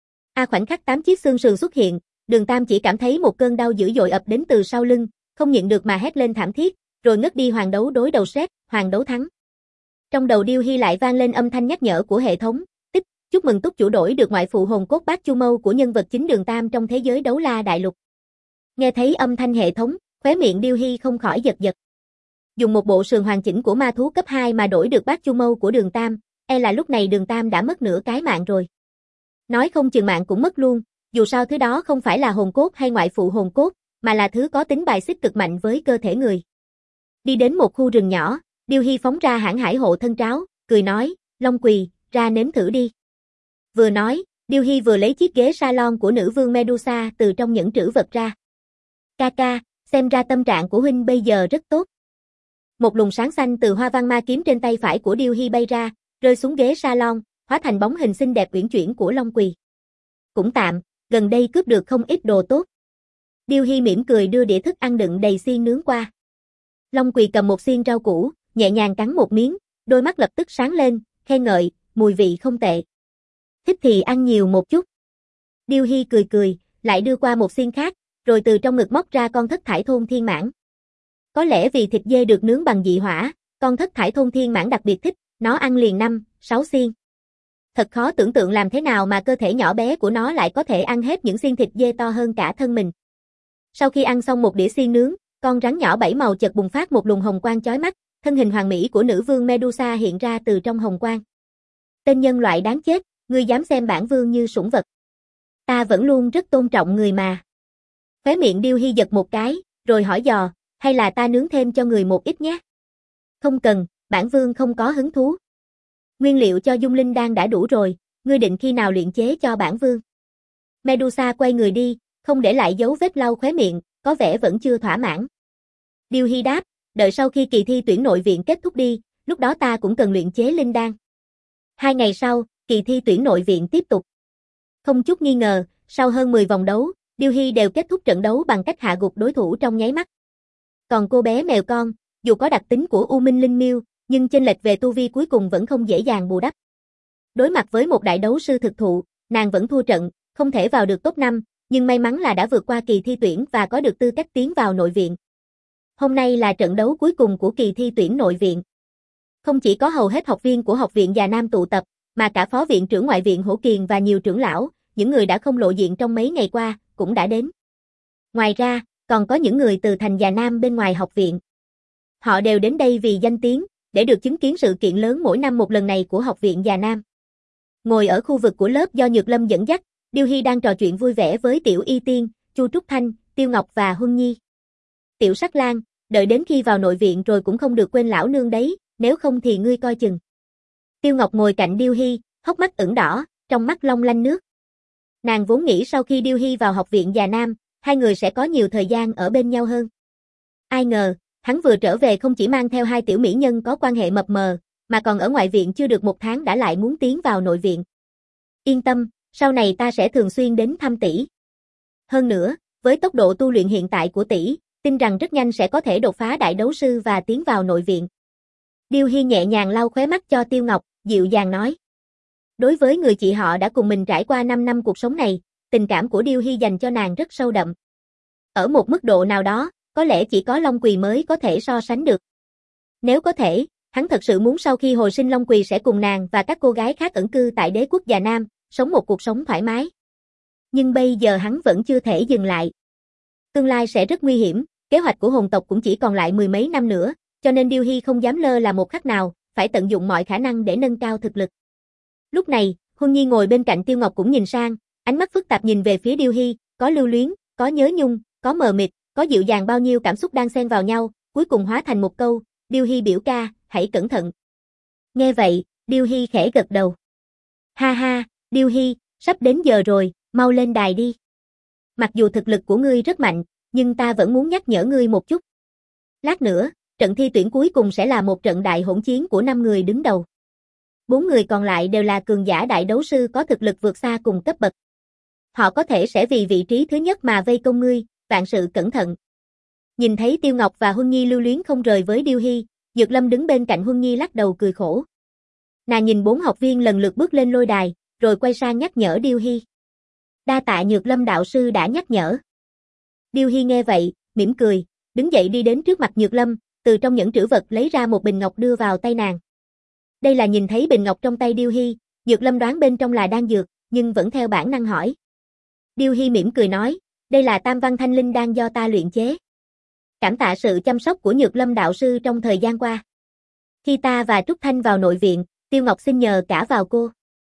A khoảnh khắc tám chiếc xương sườn xuất hiện, Đường Tam chỉ cảm thấy một cơn đau dữ dội ập đến từ sau lưng, không nhịn được mà hét lên thảm thiết, rồi ngất đi. Hoàng đấu đối đầu sét, hoàng đấu thắng. Trong đầu Điêu Hy lại vang lên âm thanh nhắc nhở của hệ thống, tích, chúc mừng túc chủ đổi được ngoại phụ hồn cốt Bát Chu Mâu của nhân vật chính Đường Tam trong thế giới đấu la đại lục. Nghe thấy âm thanh hệ thống, khóe miệng Điêu Hy không khỏi giật giật. Dùng một bộ sườn hoàn chỉnh của ma thú cấp hai mà đổi được Bát Chu Mâu của Đường Tam, e là lúc này Đường Tam đã mất nửa cái mạng rồi. Nói không chừng mạng cũng mất luôn, dù sao thứ đó không phải là hồn cốt hay ngoại phụ hồn cốt, mà là thứ có tính bài xích cực mạnh với cơ thể người. Đi đến một khu rừng nhỏ, Điêu Hy phóng ra hãn hải hộ thân tráo, cười nói, Long Quỳ, ra nếm thử đi. Vừa nói, Điêu Hy vừa lấy chiếc ghế salon của nữ vương Medusa từ trong nhẫn trữ vật ra. Ca ca, xem ra tâm trạng của huynh bây giờ rất tốt. Một luồng sáng xanh từ hoa văn ma kiếm trên tay phải của Điêu Hy bay ra, rơi xuống ghế salon, hóa thành bóng hình xinh đẹp uyển chuyển của Long Quỳ. Cũng tạm, gần đây cướp được không ít đồ tốt. Điêu Hy mỉm cười đưa đĩa thức ăn đựng đầy xiên nướng qua. Long Quỳ cầm một xiên rau củ, nhẹ nhàng cắn một miếng, đôi mắt lập tức sáng lên, khen ngợi, mùi vị không tệ. Thích thì ăn nhiều một chút. Điêu Hy cười cười, lại đưa qua một xiên khác, rồi từ trong ngực móc ra con thất thải thôn thiên mãn. Có lẽ vì thịt dê được nướng bằng dị hỏa, con thất thải thôn thiên mãn đặc biệt thích, nó ăn liền năm, sáu xiên. Thật khó tưởng tượng làm thế nào mà cơ thể nhỏ bé của nó lại có thể ăn hết những xiên thịt dê to hơn cả thân mình. Sau khi ăn xong một đĩa xiên nướng, con rắn nhỏ bảy màu chợt bùng phát một luồng hồng quang chói mắt, thân hình hoàn mỹ của nữ vương Medusa hiện ra từ trong hồng quang. Tên nhân loại đáng chết, ngươi dám xem bản vương như sủng vật. Ta vẫn luôn rất tôn trọng người mà. Khóe miệng Điêu Hy giật một cái, rồi hỏi dò, hay là ta nướng thêm cho người một ít nhé? Không cần, bản vương không có hứng thú. Nguyên liệu cho dung linh đan đã đủ rồi, ngươi định khi nào luyện chế cho bản vương? Medusa quay người đi, không để lại dấu vết lau khóe miệng, có vẻ vẫn chưa thỏa mãn. Điêu Hy đáp, đợi sau khi kỳ thi tuyển nội viện kết thúc đi, lúc đó ta cũng cần luyện chế linh đan. Hai ngày sau, kỳ thi tuyển nội viện tiếp tục. Không chút nghi ngờ, sau hơn mười vòng đấu, Điêu Hy đều kết thúc trận đấu bằng cách hạ gục đối thủ trong nháy mắt. Còn cô bé mèo con, dù có đặc tính của U Minh Linh Miêu, nhưng chênh lệch về tu vi cuối cùng vẫn không dễ dàng bù đắp. Đối mặt với một đại đấu sư thực thụ, nàng vẫn thua trận, không thể vào được top năm, nhưng may mắn là đã vượt qua kỳ thi tuyển và có được tư cách tiến vào nội viện. Hôm nay là trận đấu cuối cùng của kỳ thi tuyển nội viện. Không chỉ có hầu hết học viên của học viện Già Nam tụ tập, mà cả phó viện trưởng ngoại viện Hổ Kiền và nhiều trưởng lão, những người đã không lộ diện trong mấy ngày qua, cũng đã đến. Ngoài ra, còn có những người từ thành Già Nam bên ngoài học viện. Họ đều đến đây vì danh tiếng, để được chứng kiến sự kiện lớn mỗi năm một lần này của học viện Già Nam. Ngồi ở khu vực của lớp do Nhược Lâm dẫn dắt, Điêu Hy đang trò chuyện vui vẻ với Tiểu Y Tiên, Chu Trúc Thanh, Tiêu Ngọc và Huân Nhi. Tiểu Sắc Lan, đợi đến khi vào nội viện rồi cũng không được quên lão nương đấy, nếu không thì ngươi coi chừng. Tiêu Ngọc ngồi cạnh Điêu Hy, hốc mắt ửng đỏ, trong mắt long lanh nước. Nàng vốn nghĩ sau khi Điêu Hy vào học viện Già Nam, hai người sẽ có nhiều thời gian ở bên nhau hơn. Ai ngờ, hắn vừa trở về không chỉ mang theo hai tiểu mỹ nhân có quan hệ mập mờ, mà còn ở ngoại viện chưa được một tháng đã lại muốn tiến vào nội viện. Yên tâm, sau này ta sẽ thường xuyên đến thăm tỷ. Hơn nữa, với tốc độ tu luyện hiện tại của tỷ, tin rằng rất nhanh sẽ có thể đột phá đại đấu sư và tiến vào nội viện. Điêu Hy nhẹ nhàng lau khóe mắt cho Tiêu Ngọc, dịu dàng nói. Đối với người chị họ đã cùng mình trải qua năm năm cuộc sống này, tình cảm của Điêu Hy dành cho nàng rất sâu đậm. Ở một mức độ nào đó, có lẽ chỉ có Long Quỳ mới có thể so sánh được. Nếu có thể, hắn thật sự muốn sau khi hồi sinh Long Quỳ sẽ cùng nàng và các cô gái khác ẩn cư tại đế quốc Già Nam, sống một cuộc sống thoải mái. Nhưng bây giờ hắn vẫn chưa thể dừng lại. Tương lai sẽ rất nguy hiểm, kế hoạch của hồn tộc cũng chỉ còn lại mười mấy năm nữa, cho nên Điêu Hy không dám lơ là một khắc nào, phải tận dụng mọi khả năng để nâng cao thực lực. Lúc này, Huân Nhi ngồi bên cạnh Tiêu Ngọc cũng nhìn sang, ánh mắt phức tạp nhìn về phía Điêu Hy, có lưu luyến, có nhớ nhung, có mờ mịt, có dịu dàng, bao nhiêu cảm xúc đang xen vào nhau, cuối cùng hóa thành một câu, Điêu Hy biểu ca, hãy cẩn thận. Nghe vậy, Điêu Hy khẽ gật đầu. Ha ha, Điêu Hy, sắp đến giờ rồi, mau lên đài đi. Mặc dù thực lực của ngươi rất mạnh, nhưng ta vẫn muốn nhắc nhở ngươi một chút. Lát nữa, trận thi tuyển cuối cùng sẽ là một trận đại hỗn chiến của năm người đứng đầu. Bốn người còn lại đều là cường giả đại đấu sư có thực lực vượt xa cùng cấp bậc. Họ có thể sẽ vì vị trí thứ nhất mà vây công ngươi, vạn sự cẩn thận. Nhìn thấy Tiêu Ngọc và Huân Nhi lưu luyến không rời với Điêu Hy, Nhược Lâm đứng bên cạnh Huân Nhi lắc đầu cười khổ. Nàng nhìn bốn học viên lần lượt bước lên lôi đài, rồi quay sang nhắc nhở Điêu Hy. Đa tạ Nhược Lâm đạo sư đã nhắc nhở. Điêu Hy nghe vậy, mỉm cười, đứng dậy đi đến trước mặt Nhược Lâm, từ trong nhẫn trữ vật lấy ra một bình ngọc đưa vào tay nàng. Đây là nhìn thấy bình ngọc trong tay Điêu Hy, Nhược Lâm đoán bên trong là đan dược, nhưng vẫn theo bản năng hỏi. Điêu Hy mỉm cười nói, đây là Tam Văn Thanh Linh đan do ta luyện chế. Cảm tạ sự chăm sóc của Nhược Lâm đạo sư trong thời gian qua. Khi ta và Trúc Thanh vào nội viện, Tiêu Ngọc xin nhờ cả vào cô.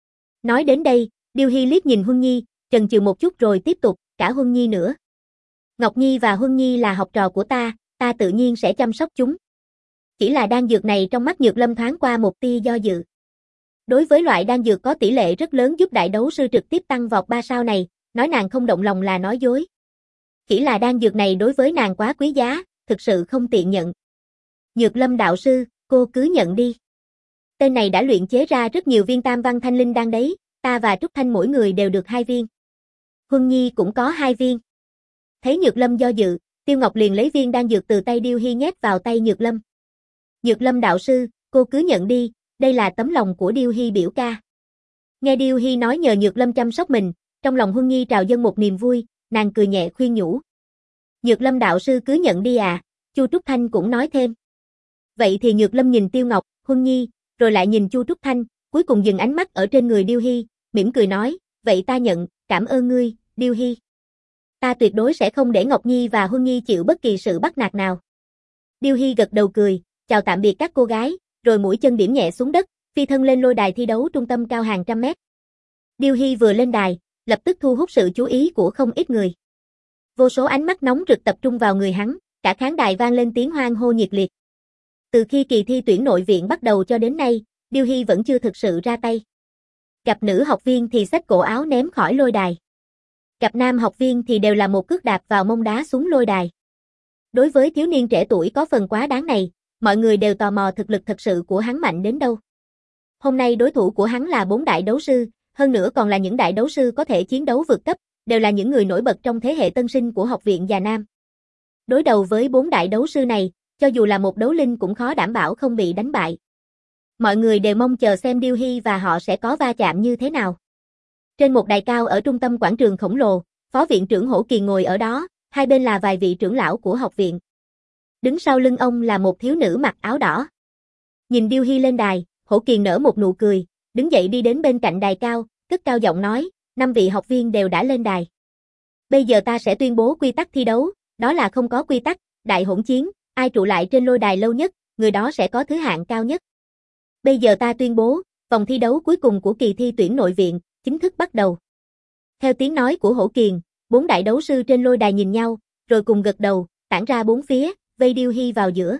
Nói đến đây, Điêu Hy liếc nhìn Huân Nhi, chần chừ một chút rồi tiếp tục, cả Huân Nhi nữa. Ngọc Nhi và Huân Nhi là học trò của ta, ta tự nhiên sẽ chăm sóc chúng. Chỉ là đan dược này trong mắt Nhược Lâm thoáng qua một tia do dự. Đối với loại đan dược có tỷ lệ rất lớn giúp đại đấu sư trực tiếp tăng vọt ba sao này, nói nàng không động lòng là nói dối. Chỉ là đan dược này đối với nàng quá quý giá, thực sự không tiện nhận. Nhược Lâm đạo sư, cô cứ nhận đi. Tên này đã luyện chế ra rất nhiều viên Tam Văn Thanh Linh đan đấy, ta và Trúc Thanh mỗi người đều được hai viên. Huân Nhi cũng có hai viên. Thấy Nhược Lâm do dự, Tiêu Ngọc liền lấy viên đan dược từ tay Điêu Hy nhét vào tay Nhược Lâm. Nhược Lâm đạo sư, cô cứ nhận đi, đây là tấm lòng của Điêu Hy biểu ca. Nghe Điêu Hy nói nhờ Nhược Lâm chăm sóc mình, trong lòng Huân Nhi trào dâng một niềm vui, nàng cười nhẹ khuyên nhủ. Nhược Lâm đạo sư cứ nhận đi à, Chu Trúc Thanh cũng nói thêm. Vậy thì Nhược Lâm nhìn Tiêu Ngọc, Huân Nhi, rồi lại nhìn Chu Trúc Thanh, cuối cùng dừng ánh mắt ở trên người Điêu Hy, mỉm cười nói, vậy ta nhận, cảm ơn ngươi, Điêu Hy. Ta tuyệt đối sẽ không để Ngọc Nhi và Huân Nhi chịu bất kỳ sự bắt nạt nào. Điêu Hy gật đầu cười, chào tạm biệt các cô gái, rồi mũi chân điểm nhẹ xuống đất, phi thân lên lôi đài thi đấu trung tâm cao hàng trăm mét. Điêu Hy vừa lên đài, lập tức thu hút sự chú ý của không ít người. Vô số ánh mắt nóng rực tập trung vào người hắn, cả khán đài vang lên tiếng hoan hô nhiệt liệt. Từ khi kỳ thi tuyển nội viện bắt đầu cho đến nay, Điêu Hy vẫn chưa thực sự ra tay. Gặp nữ học viên thì xách cổ áo ném khỏi lôi đài. Gặp nam học viên thì đều là một cước đạp vào mông đá xuống lôi đài. Đối với thiếu niên trẻ tuổi có phần quá đáng này, mọi người đều tò mò thực lực thật sự của hắn mạnh đến đâu. Hôm nay đối thủ của hắn là bốn đại đấu sư, hơn nữa còn là những đại đấu sư có thể chiến đấu vượt cấp, đều là những người nổi bật trong thế hệ tân sinh của học viện Già Nam. Đối đầu với bốn đại đấu sư này, cho dù là một đấu linh cũng khó đảm bảo không bị đánh bại. Mọi người đều mong chờ xem Điêu Hy và họ sẽ có va chạm như thế nào. Trên một đài cao ở trung tâm quảng trường khổng lồ, Phó viện trưởng Hổ Kiền ngồi ở đó, hai bên là vài vị trưởng lão của học viện. Đứng sau lưng ông là một thiếu nữ mặc áo đỏ. Nhìn Điêu Hy lên đài, Hổ Kiền nở một nụ cười, đứng dậy đi đến bên cạnh đài cao, cất cao giọng nói, năm vị học viên đều đã lên đài. Bây giờ ta sẽ tuyên bố quy tắc thi đấu, đó là không có quy tắc, đại hỗn chiến, ai trụ lại trên lôi đài lâu nhất, người đó sẽ có thứ hạng cao nhất. Bây giờ ta tuyên bố, vòng thi đấu cuối cùng của kỳ thi tuyển nội viện, chính thức bắt đầu. Theo tiếng nói của Hổ Kiền, bốn đại đấu sư trên lôi đài nhìn nhau, rồi cùng gật đầu, tản ra bốn phía, vây Điêu Hy vào giữa.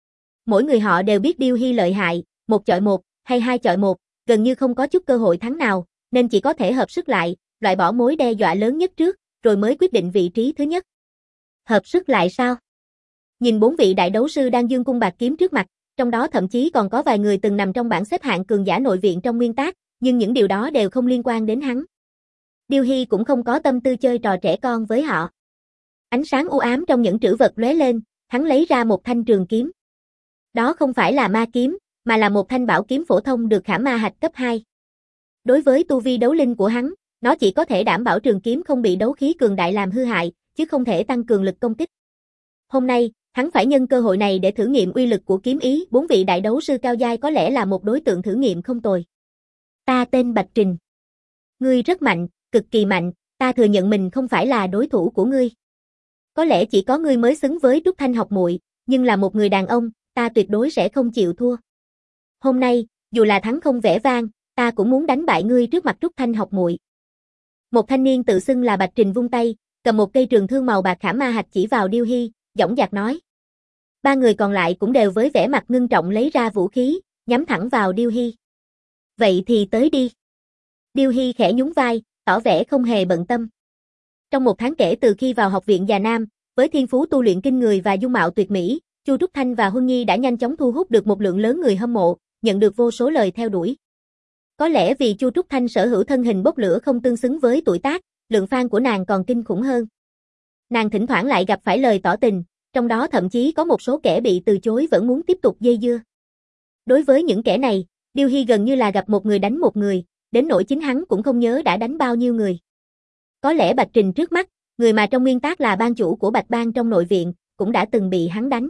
Mỗi người họ đều biết Điêu Hy lợi hại, một chọi một, hay hai chọi một, gần như không có chút cơ hội thắng nào, nên chỉ có thể hợp sức lại, loại bỏ mối đe dọa lớn nhất trước, rồi mới quyết định vị trí thứ nhất. Hợp sức lại sao? Nhìn bốn vị đại đấu sư đang dương cung bạt kiếm trước mặt, trong đó thậm chí còn có vài người từng nằm trong bảng xếp hạng cường giả nội viện trong nguyên tác, nhưng những điều đó đều không liên quan đến hắn. Điêu Hy cũng không có tâm tư chơi trò trẻ con với họ. Ánh sáng u ám trong những trữ vật lóe lên, hắn lấy ra một thanh trường kiếm. Đó không phải là ma kiếm, mà là một thanh bảo kiếm phổ thông được khảm ma hạch cấp hai. Đối với tu vi đấu linh của hắn, nó chỉ có thể đảm bảo trường kiếm không bị đấu khí cường đại làm hư hại, chứ không thể tăng cường lực công kích. Hôm nay, hắn phải nhân cơ hội này để thử nghiệm uy lực của kiếm ý, bốn vị đại đấu sư cao giai có lẽ là một đối tượng thử nghiệm không tồi. Ta tên Bạch Trình. Ngươi rất mạnh, cực kỳ mạnh, ta thừa nhận mình không phải là đối thủ của ngươi. Có lẽ chỉ có ngươi mới xứng với Trúc Thanh học muội, nhưng là một người đàn ông, ta tuyệt đối sẽ không chịu thua. Hôm nay, dù là thắng không vẻ vang, ta cũng muốn đánh bại ngươi trước mặt Trúc Thanh học muội. Một thanh niên tự xưng là Bạch Trình vung tay, cầm một cây trường thương màu bạc khảm ma hạch chỉ vào Điêu Hy, dõng dạc nói. Ba người còn lại cũng đều với vẻ mặt ngưng trọng lấy ra vũ khí, nhắm thẳng vào Điêu Hy. Vậy thì tới đi. Điêu Hy khẽ nhún vai, tỏ vẻ không hề bận tâm. Trong một tháng kể từ khi vào học viện Già Nam, với thiên phú tu luyện kinh người và dung mạo tuyệt mỹ, Chu Trúc Thanh và Huân Nhi đã nhanh chóng thu hút được một lượng lớn người hâm mộ, nhận được vô số lời theo đuổi. Có lẽ vì Chu Trúc Thanh sở hữu thân hình bốc lửa không tương xứng với tuổi tác, lượng fan của nàng còn kinh khủng hơn. Nàng thỉnh thoảng lại gặp phải lời tỏ tình, trong đó thậm chí có một số kẻ bị từ chối vẫn muốn tiếp tục dây dưa. Đối với những kẻ này, Điêu Hy gần như là gặp một người đánh một người, đến nỗi chính hắn cũng không nhớ đã đánh bao nhiêu người. Có lẽ Bạch Trình trước mắt, người mà trong nguyên tắc là ban chủ của Bạch Bang trong nội viện, cũng đã từng bị hắn đánh.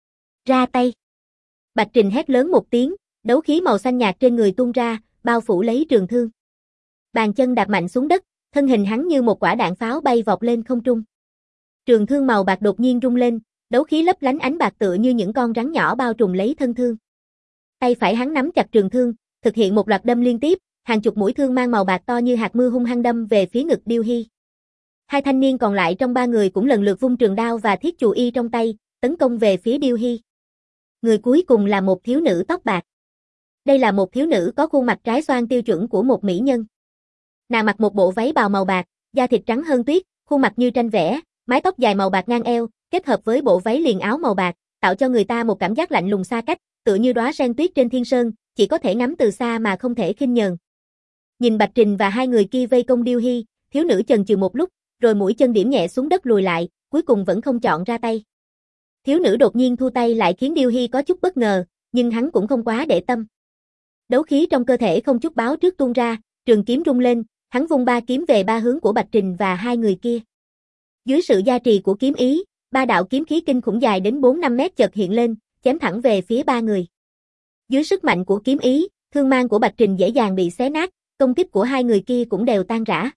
Ra tay. Bạch Trình hét lớn một tiếng, đấu khí màu xanh nhạt trên người tuôn ra, bao phủ lấy Trường Thương. Bàn chân đạp mạnh xuống đất, thân hình hắn như một quả đạn pháo bay vọt lên không trung. Trường Thương màu bạc đột nhiên rung lên, đấu khí lấp lánh ánh bạc tựa như những con rắn nhỏ bao trùm lấy thân thương. Tay phải hắn nắm chặt trường thương, thực hiện một loạt đâm liên tiếp, hàng chục mũi thương mang màu bạc to như hạt mưa hung hăng đâm về phía ngực Điêu Hy. Hai thanh niên còn lại trong ba người cũng lần lượt vung trường đao và thiết chù y trong tay, tấn công về phía Điêu Hy. Người cuối cùng là một thiếu nữ tóc bạc. Đây là một thiếu nữ có khuôn mặt trái xoan tiêu chuẩn của một mỹ nhân. Nàng mặc một bộ váy bào màu bạc, da thịt trắng hơn tuyết, khuôn mặt như tranh vẽ, mái tóc dài màu bạc ngang eo, kết hợp với bộ váy liền áo màu bạc, tạo cho người ta một cảm giác lạnh lùng xa cách, tựa như đóa sen tuyết trên thiên sơn, chỉ có thể ngắm từ xa mà không thể khinh nhờn. Nhìn Bạch Trình và hai người kia vây công Điêu Hy, thiếu nữ chần chừ một lúc, rồi mũi chân điểm nhẹ xuống đất lùi lại, cuối cùng vẫn không chọn ra tay. Thiếu nữ đột nhiên thu tay lại khiến Điêu Hy có chút bất ngờ, nhưng hắn cũng không quá để tâm. Đấu khí trong cơ thể không chút báo trước tuôn ra, trường kiếm rung lên, hắn vung ba kiếm về ba hướng của Bạch Trình và hai người kia. Dưới sự gia trì của kiếm ý, ba đạo kiếm khí kinh khủng dài đến bốn năm mét chợt hiện lên, chém thẳng về phía ba người. Dưới sức mạnh của kiếm ý, thương mang của Bạch Trình dễ dàng bị xé nát, công kích của hai người kia cũng đều tan rã.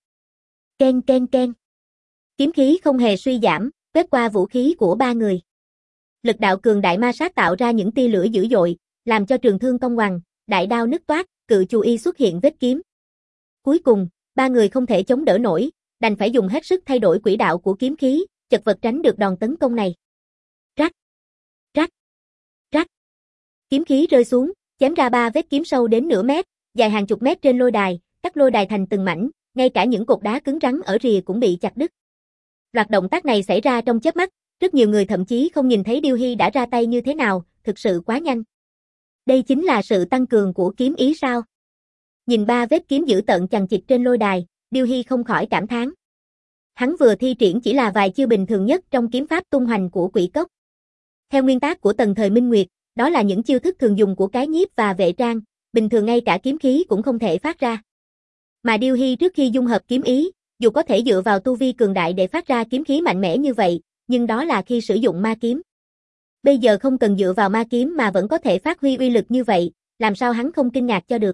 Ken ken ken. Kiếm khí không hề suy giảm, quét qua vũ khí của ba người. Lực đạo cường đại ma sát tạo ra những tia lửa dữ dội, làm cho trường thương cong ngoằn, đại đao nứt toác, cự chù y xuất hiện vết kiếm. Cuối cùng, ba người không thể chống đỡ nổi, đành phải dùng hết sức thay đổi quỹ đạo của kiếm khí, chật vật tránh được đòn tấn công này. Rắc, rắc, rắc. Kiếm khí rơi xuống, chém ra ba vết kiếm sâu đến nửa mét, dài hàng chục mét trên lôi đài, cắt lôi đài thành từng mảnh, ngay cả những cột đá cứng rắn ở rìa cũng bị chặt đứt. Loạt động tác này xảy ra trong chớp mắt, rất nhiều người thậm chí không nhìn thấy Điêu Hy đã ra tay như thế nào, thực sự quá nhanh. Đây chính là sự tăng cường của kiếm ý sao? Nhìn ba vết kiếm dữ tợn chằng chịt trên lôi đài, Điêu Hy không khỏi cảm thán. Hắn vừa thi triển chỉ là vài chiêu bình thường nhất trong kiếm pháp tung hoành của Quỷ Cốc. Theo nguyên tắc của tần thời Minh Nguyệt, đó là những chiêu thức thường dùng của cái nhiếp và vệ trang, bình thường ngay cả kiếm khí cũng không thể phát ra. Mà Điêu Hy trước khi dung hợp kiếm ý, dù có thể dựa vào tu vi cường đại để phát ra kiếm khí mạnh mẽ như vậy, nhưng đó là khi sử dụng ma kiếm. Bây giờ không cần dựa vào ma kiếm mà vẫn có thể phát huy uy lực như vậy, làm sao hắn không kinh ngạc cho được.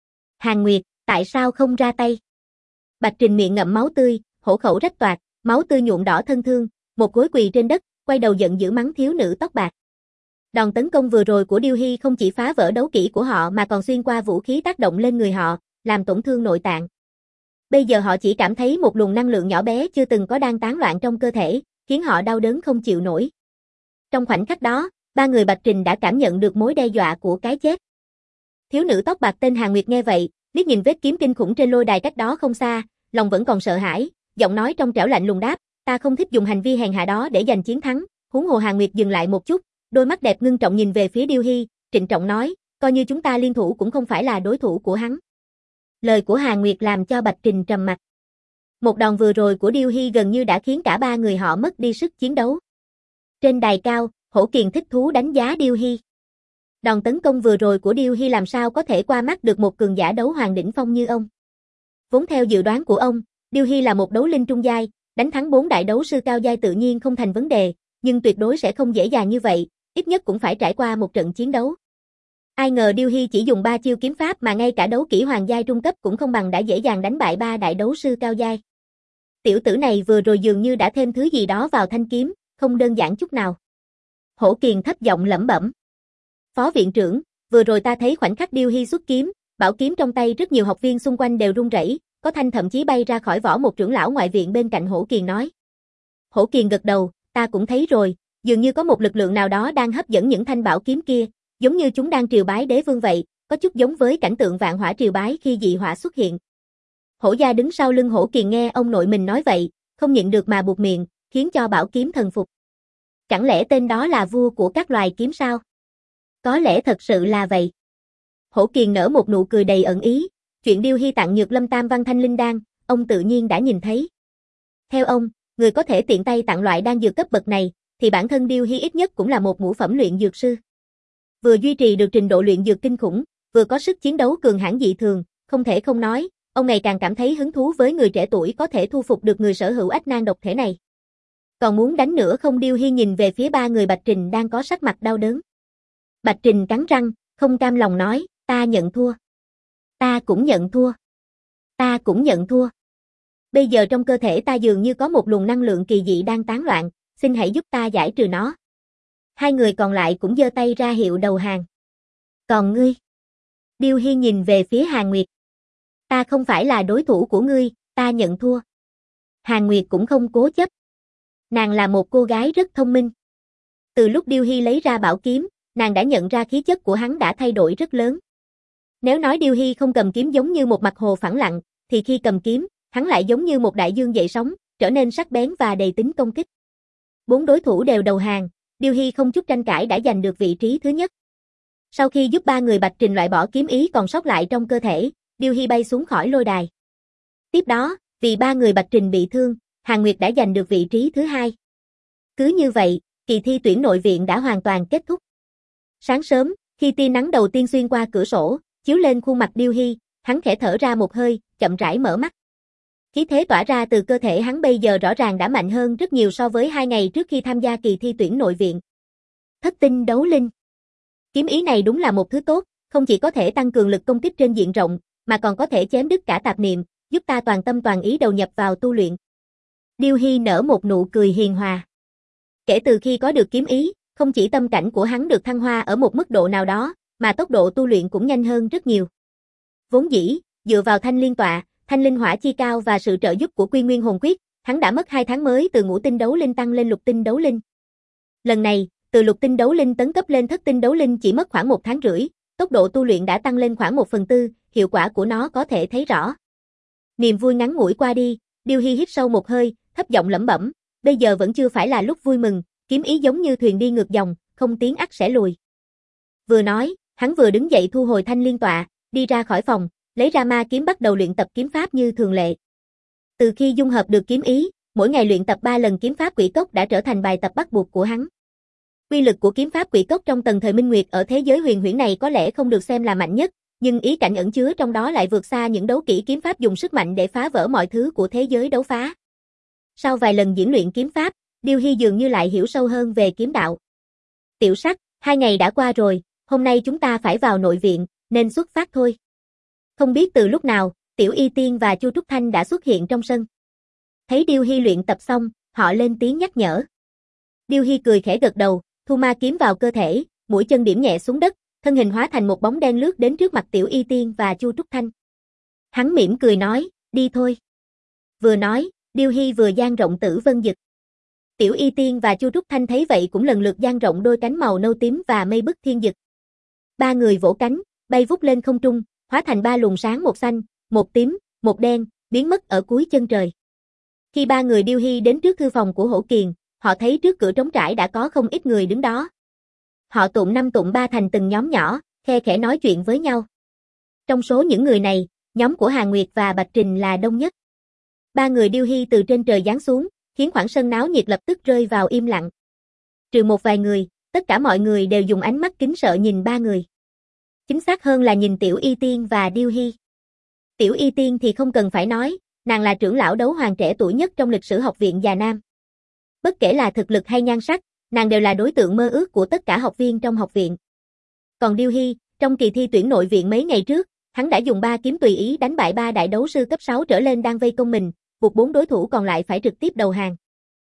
Hàn Nguyệt, tại sao không ra tay? Bạch Trình miệng ngậm máu tươi, hổ khẩu rách toạc, máu tươi nhuộm đỏ thân thương, một gối quỳ trên đất, quay đầu giận dữ mắng thiếu nữ tóc bạc. Đòn tấn công vừa rồi của Điêu Hy không chỉ phá vỡ đấu kỹ của họ mà còn xuyên qua vũ khí tác động lên người họ, làm tổn thương nội tạng. Bây giờ họ chỉ cảm thấy một luồng năng lượng nhỏ bé chưa từng có đang tán loạn trong cơ thể, khiến họ đau đớn không chịu nổi. Trong khoảnh khắc đó, ba người Bạch Trình đã cảm nhận được mối đe dọa của cái chết. Thiếu nữ tóc bạc tên Hàn Nguyệt nghe vậy, liếc nhìn vết kiếm kinh khủng trên lôi đài cách đó không xa, lòng vẫn còn sợ hãi, giọng nói trong trẻo lạnh lùng đáp, ta không thích dùng hành vi hèn hạ đó để giành chiến thắng. Huống hồ Hàn Nguyệt dừng lại một chút, đôi mắt đẹp ngưng trọng nhìn về phía Điêu Hy, trịnh trọng nói, coi như chúng ta liên thủ cũng không phải là đối thủ của hắn. Lời của Hàn Nguyệt làm cho Bạch Trình trầm mặt. Một đòn vừa rồi của Điêu Hy gần như đã khiến cả ba người họ mất đi sức chiến đấu. Trên đài cao, Hổ Kiền thích thú đánh giá Điêu Hy. Đòn tấn công vừa rồi của Điêu Hy làm sao có thể qua mắt được một cường giả đấu hoàng đỉnh phong như ông. Vốn theo dự đoán của ông, Điêu Hy là một đấu linh trung giai, đánh thắng bốn đại đấu sư cao giai tự nhiên không thành vấn đề, nhưng tuyệt đối sẽ không dễ dàng như vậy, ít nhất cũng phải trải qua một trận chiến đấu. Ai ngờ Điêu Hy chỉ dùng ba chiêu kiếm pháp mà ngay cả đấu kỹ hoàng giai trung cấp cũng không bằng đã dễ dàng đánh bại ba đại đấu sư cao giai. Tiểu tử này vừa rồi dường như đã thêm thứ gì đó vào thanh kiếm, không đơn giản chút nào. Hổ Kiền thấp giọng lẩm bẩm. Phó viện trưởng, vừa rồi ta thấy khoảnh khắc Điêu Hy xuất kiếm, bảo kiếm trong tay rất nhiều học viên xung quanh đều run rẩy, có thanh thậm chí bay ra khỏi vỏ, một trưởng lão ngoại viện bên cạnh Hổ Kiền nói. Hổ Kiền gật đầu, ta cũng thấy rồi, dường như có một lực lượng nào đó đang hấp dẫn những thanh bảo kiếm kia, giống như chúng đang triều bái đế vương vậy, có chút giống với cảnh tượng vạn hỏa triều bái khi dị hỏa xuất hiện. Hổ gia đứng sau lưng Hổ Kiền nghe ông nội mình nói vậy, không nhịn được mà buột miệng, khiến cho bảo kiếm thần phục. Chẳng lẽ tên đó là vua của các loài kiếm sao? Có lẽ thật sự là vậy. Hổ Kiền nở một nụ cười đầy ẩn ý, chuyện Điêu Hy tặng Nhược Lâm Tam Văn Thanh Linh Đan, ông tự nhiên đã nhìn thấy. Theo ông, người có thể tiện tay tặng loại đan dược cấp bậc này, thì bản thân Điêu Hy ít nhất cũng là một ngũ phẩm luyện dược sư. Vừa duy trì được trình độ luyện dược kinh khủng, vừa có sức chiến đấu cường hãn dị thường, không thể không nói, ông ngày càng cảm thấy hứng thú với người trẻ tuổi có thể thu phục được người sở hữu ách nan độc thể này. Còn muốn đánh nữa không? Điêu Hy nhìn về phía ba người Bạch Trình đang có sắc mặt đau đớn. Bạch Trình cắn răng, không cam lòng nói, ta nhận thua. Ta cũng nhận thua. Ta cũng nhận thua. Bây giờ trong cơ thể ta dường như có một luồng năng lượng kỳ dị đang tán loạn, xin hãy giúp ta giải trừ nó. Hai người còn lại cũng giơ tay ra hiệu đầu hàng. Còn ngươi? Điêu Hy nhìn về phía Hàn Nguyệt. Ta không phải là đối thủ của ngươi, ta nhận thua. Hàn Nguyệt cũng không cố chấp. Nàng là một cô gái rất thông minh. Từ lúc Điêu Hy lấy ra bảo kiếm, nàng đã nhận ra khí chất của hắn đã thay đổi rất lớn. Nếu nói Điêu Hy không cầm kiếm giống như một mặt hồ phẳng lặng, thì khi cầm kiếm, hắn lại giống như một đại dương dậy sóng, trở nên sắc bén và đầy tính công kích. Bốn đối thủ đều đầu hàng, Điêu Hy không chút tranh cãi đã giành được vị trí thứ nhất. Sau khi giúp ba người Bạch Trình loại bỏ kiếm ý còn sót lại trong cơ thể, Điêu Hy bay xuống khỏi lôi đài. Tiếp đó, vì ba người Bạch Trình bị thương, Hàn Nguyệt đã giành được vị trí thứ hai. Cứ như vậy, kỳ thi tuyển nội viện đã hoàn toàn kết thúc. Sáng sớm, khi tia nắng đầu tiên xuyên qua cửa sổ, chiếu lên khuôn mặt Điêu Hy, hắn khẽ thở ra một hơi, chậm rãi mở mắt. Khí thế tỏa ra từ cơ thể hắn bây giờ rõ ràng đã mạnh hơn rất nhiều so với hai ngày trước khi tham gia kỳ thi tuyển nội viện. Thất tinh đấu linh. Kiếm ý này đúng là một thứ tốt, không chỉ có thể tăng cường lực công kích trên diện rộng, mà còn có thể chém đứt cả tạp niệm, giúp ta toàn tâm toàn ý đầu nhập vào tu luyện. Điêu Hy nở một nụ cười hiền hòa. Kể từ khi có được kiếm ý, không chỉ tâm cảnh của hắn được thăng hoa ở một mức độ nào đó, mà tốc độ tu luyện cũng nhanh hơn rất nhiều. Vốn dĩ, dựa vào thanh liên tọa, thanh linh hỏa chi cao và sự trợ giúp của Quy Nguyên hồn quyết, hắn đã mất hai tháng mới từ ngũ tinh đấu linh tăng lên lục tinh đấu linh. Lần này, từ lục tinh đấu linh tấn cấp lên thất tinh đấu linh chỉ mất khoảng một tháng rưỡi, tốc độ tu luyện đã tăng lên khoảng một phần tư, hiệu quả của nó có thể thấy rõ. Niềm vui ngắn ngủi qua đi, Điêu Hy hít sâu một hơi, thấp giọng lẩm bẩm, bây giờ vẫn chưa phải là lúc vui mừng, kiếm ý giống như thuyền đi ngược dòng, không tiến ắt sẽ lùi. Vừa nói, hắn vừa đứng dậy thu hồi thanh liên tọa, đi ra khỏi phòng, lấy ra ma kiếm bắt đầu luyện tập kiếm pháp như thường lệ. Từ khi dung hợp được kiếm ý, mỗi ngày luyện tập ba lần kiếm pháp Quỷ Cốc đã trở thành bài tập bắt buộc của hắn. Uy lực của kiếm pháp Quỷ Cốc trong tầng thời minh nguyệt ở thế giới huyền huyễn này có lẽ không được xem là mạnh nhất, nhưng ý cảnh ẩn chứa trong đó lại vượt xa những đấu kỹ kiếm pháp dùng sức mạnh để phá vỡ mọi thứ của thế giới đấu phá. Sau vài lần diễn luyện kiếm pháp, Điêu Hy dường như lại hiểu sâu hơn về kiếm đạo. Tiểu Sắc, hai ngày đã qua rồi, hôm nay chúng ta phải vào nội viện, nên xuất phát thôi. Không biết từ lúc nào, Tiểu Y Tiên và Chu Trúc Thanh đã xuất hiện trong sân. Thấy Điêu Hy luyện tập xong, họ lên tiếng nhắc nhở. Điêu Hy cười khẽ gật đầu, thu ma kiếm vào cơ thể, mũi chân điểm nhẹ xuống đất, thân hình hóa thành một bóng đen lướt đến trước mặt Tiểu Y Tiên và Chu Trúc Thanh. Hắn mỉm cười nói, đi thôi. Vừa nói, Điêu Hy vừa dang rộng Tử Vân Dực. Tiểu Y Tiên và Chu Trúc Thanh thấy vậy cũng lần lượt dang rộng đôi cánh màu nâu tím và mây bức thiên dực. Ba người vỗ cánh, bay vút lên không trung, hóa thành ba luồng sáng một xanh, một tím, một đen, biến mất ở cuối chân trời. Khi ba người Điêu Hy đến trước thư phòng của Hổ Kiền, họ thấy trước cửa trống trải đã có không ít người đứng đó. Họ tụm năm tụm ba thành từng nhóm nhỏ, khe khẽ nói chuyện với nhau. Trong số những người này, nhóm của Hàn Nguyệt và Bạch Trình là đông nhất. Ba người Điêu Hy từ trên trời giáng xuống, khiến khoảng sân náo nhiệt lập tức rơi vào im lặng. Trừ một vài người, tất cả mọi người đều dùng ánh mắt kính sợ nhìn ba người. Chính xác hơn là nhìn Tiểu Y Tiên và Điêu Hy. Tiểu Y Tiên thì không cần phải nói, nàng là trưởng lão đấu hoàng trẻ tuổi nhất trong lịch sử học viện Già Nam. Bất kể là thực lực hay nhan sắc, nàng đều là đối tượng mơ ước của tất cả học viên trong học viện. Còn Điêu Hy, trong kỳ thi tuyển nội viện mấy ngày trước, hắn đã dùng ba kiếm tùy ý đánh bại ba đại đấu sư cấp sáu trở lên đang vây công mình, buộc bốn đối thủ còn lại phải trực tiếp đầu hàng.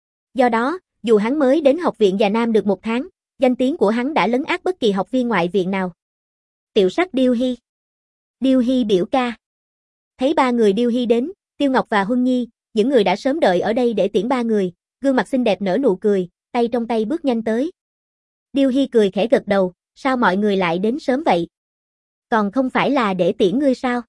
Do đó, dù hắn mới đến học viện Già Nam được một tháng, danh tiếng của hắn đã lấn át bất kỳ học viên ngoại viện nào. Tiểu Sắc Điêu Hy. Điêu Hy biểu ca. Thấy ba người Điêu Hy đến, Tiêu Ngọc và Huân Nhi, những người đã sớm đợi ở đây để tiễn ba người, gương mặt xinh đẹp nở nụ cười, tay trong tay bước nhanh tới. Điêu Hy cười khẽ gật đầu, sao mọi người lại đến sớm vậy? Còn không phải là để tiễn ngươi sao?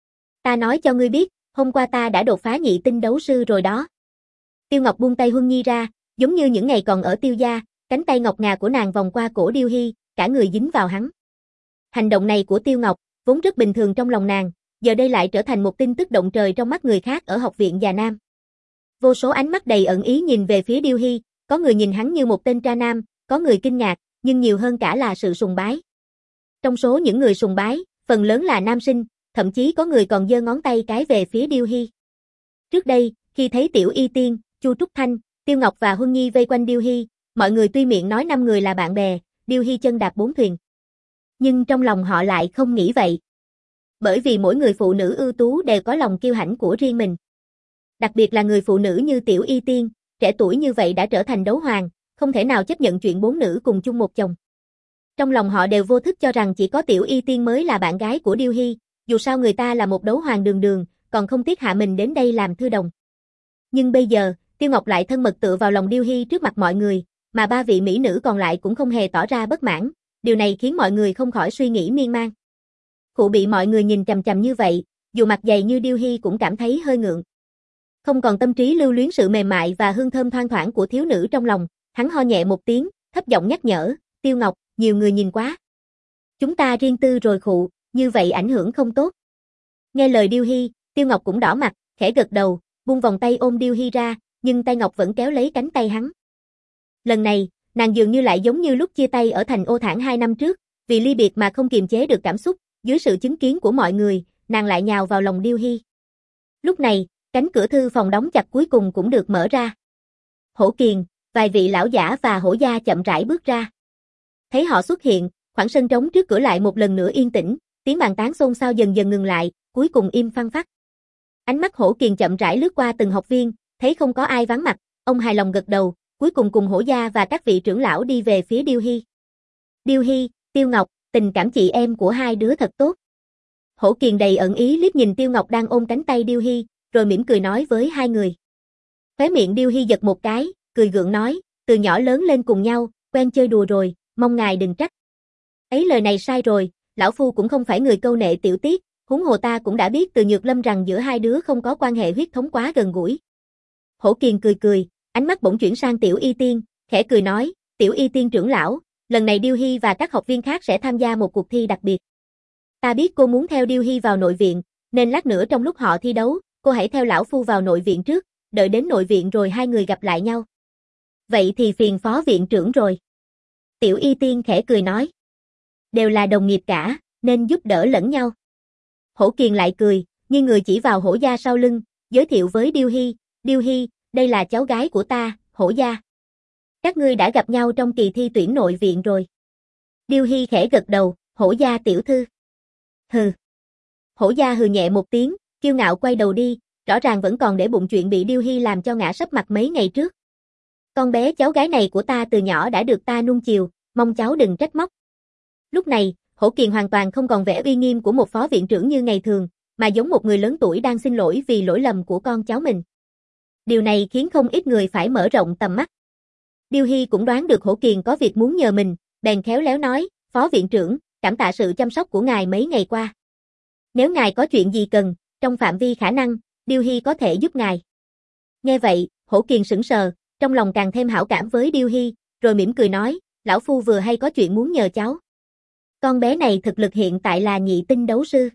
Ta nói cho ngươi biết, hôm qua ta đã đột phá nhị tinh đấu sư rồi đó. Tiêu Ngọc buông tay Huân Nhi ra, giống như những ngày còn ở Tiêu gia, Cánh tay ngọc ngà của nàng vòng qua cổ Điêu Hy, cả người dính vào hắn. Hành động này của Tiêu Ngọc, vốn rất bình thường trong lòng nàng, giờ đây lại trở thành một tin tức động trời trong mắt người khác ở học viện Già Nam. Vô số ánh mắt đầy ẩn ý nhìn về phía Điêu Hy, có người nhìn hắn như một tên tra nam, có người kinh ngạc, nhưng nhiều hơn cả là sự sùng bái. Trong số những người sùng bái, phần lớn là nam sinh, thậm chí có người còn giơ ngón tay cái về phía Điêu Hy. Trước đây, khi thấy Tiểu Y Tiên, Chu Trúc Thanh, Tiêu Ngọc và Huân Nhi vây quanh Điêu Hy, mọi người tuy miệng nói năm người là bạn bè, Điêu Hy chân đạp bốn thuyền. Nhưng trong lòng họ lại không nghĩ vậy. Bởi vì mỗi người phụ nữ ưu tú đều có lòng kiêu hãnh của riêng mình. Đặc biệt là người phụ nữ như Tiểu Y Tiên, trẻ tuổi như vậy đã trở thành đấu hoàng, không thể nào chấp nhận chuyện bốn nữ cùng chung một chồng. Trong lòng họ đều vô thức cho rằng chỉ có Tiểu Y Tiên mới là bạn gái của Điêu Hy, dù sao người ta là một đấu hoàng đường đường, còn không tiếc hạ mình đến đây làm thư đồng. Nhưng bây giờ, Tiêu Ngọc lại thân mật tựa vào lòng Điêu Hy trước mặt mọi người, mà ba vị mỹ nữ còn lại cũng không hề tỏ ra bất mãn, điều này khiến mọi người không khỏi suy nghĩ miên man. Khụ bị mọi người nhìn chằm chằm như vậy, dù mặt dày như Điêu Hy cũng cảm thấy hơi ngượng. Không còn tâm trí lưu luyến sự mềm mại và hương thơm thoang thoảng của thiếu nữ trong lòng, hắn ho nhẹ một tiếng, thấp giọng nhắc nhở, Tiêu Ngọc, nhiều người nhìn quá. Chúng ta riêng tư rồi khụ, như vậy ảnh hưởng không tốt. Nghe lời Điêu Hy, Tiêu Ngọc cũng đỏ mặt, khẽ gật đầu, buông vòng tay ôm Điêu Hy ra, nhưng tay Ngọc vẫn kéo lấy cánh tay hắn. Lần này, nàng dường như lại giống như lúc chia tay ở thành Ô Thản hai năm trước, vì ly biệt mà không kiềm chế được cảm xúc, dưới sự chứng kiến của mọi người, nàng lại nhào vào lòng Điêu Hy. Lúc này, cánh cửa thư phòng đóng chặt cuối cùng cũng được mở ra. Hổ Kiền, vài vị lão giả và Hổ gia chậm rãi bước ra. Thấy họ xuất hiện, khoảng sân trống trước cửa lại một lần nữa yên tĩnh, tiếng bàn tán xôn xao dần dần ngừng lại, cuối cùng im phăng phắc. Ánh mắt Hổ Kiền chậm rãi lướt qua từng học viên, thấy không có ai vắng mặt, ông hài lòng gật đầu, cuối cùng cùng Hổ gia và các vị trưởng lão đi về phía Điêu Hy. Điêu Hy, Tiêu Ngọc, tình cảm chị em của hai đứa thật tốt. Hổ Kiền đầy ẩn ý liếc nhìn Tiêu Ngọc đang ôm cánh tay Điêu Hy, rồi mỉm cười nói với hai người. Khóe miệng Điêu Hy giật một cái, cười gượng nói, từ nhỏ lớn lên cùng nhau, quen chơi đùa rồi, mong ngài đừng trách. Ấy lời này sai rồi, lão phu cũng không phải người câu nệ tiểu tiết, huống hồ ta cũng đã biết từ Nhược Lâm rằng giữa hai đứa không có quan hệ huyết thống quá gần gũi. Hổ Kiền cười cười, ánh mắt bỗng chuyển sang Tiểu Y Tiên, khẽ cười nói, Tiểu Y Tiên trưởng lão, lần này Điêu Hy và các học viên khác sẽ tham gia một cuộc thi đặc biệt. Ta biết cô muốn theo Điêu Hy vào nội viện, nên lát nữa trong lúc họ thi đấu, cô hãy theo lão phu vào nội viện trước, đợi đến nội viện rồi hai người gặp lại nhau. Vậy thì phiền phó viện trưởng rồi. Tiểu Y Tiên khẽ cười nói. Đều là đồng nghiệp cả, nên giúp đỡ lẫn nhau. Hổ Kiền lại cười, nghiêng người chỉ vào Hổ gia sau lưng, giới thiệu với Điêu Hy, Điêu Hy, đây là cháu gái của ta, Hổ gia. Các ngươi đã gặp nhau trong kỳ thi tuyển nội viện rồi. Điêu Hy khẽ gật đầu, Hổ gia tiểu thư. Hừ. Hổ gia hừ nhẹ một tiếng, kiêu ngạo quay đầu đi, rõ ràng vẫn còn để bụng chuyện bị Điêu Hy làm cho ngã sấp mặt mấy ngày trước. Con bé cháu gái này của ta từ nhỏ đã được ta nuông chiều, mong cháu đừng trách móc. Lúc này, Hổ Kiền hoàn toàn không còn vẻ uy nghiêm của một phó viện trưởng như ngày thường, mà giống một người lớn tuổi đang xin lỗi vì lỗi lầm của con cháu mình. Điều này khiến không ít người phải mở rộng tầm mắt. Điêu Hy cũng đoán được Hổ Kiền có việc muốn nhờ mình, bèn khéo léo nói, phó viện trưởng, cảm tạ sự chăm sóc của ngài mấy ngày qua. Nếu ngài có chuyện gì cần, trong phạm vi khả năng, Điêu Hy có thể giúp ngài. Nghe vậy, Hổ Kiền sững sờ, trong lòng càng thêm hảo cảm với Điêu Hy, rồi mỉm cười nói, lão phu vừa hay có chuyện muốn nhờ cháu. Con bé này thực lực hiện tại là nhị tinh đấu sư.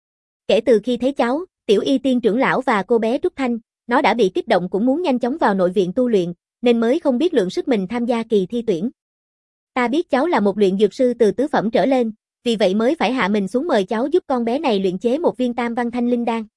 Kể từ khi thấy cháu, Tiểu Y Tiên trưởng lão và cô bé Trúc Thanh, nó đã bị kích động cũng muốn nhanh chóng vào nội viện tu luyện, nên mới không biết lượng sức mình tham gia kỳ thi tuyển. Ta biết cháu là một luyện dược sư từ tứ phẩm trở lên, vì vậy mới phải hạ mình xuống mời cháu giúp con bé này luyện chế một viên tam văn thanh linh đan.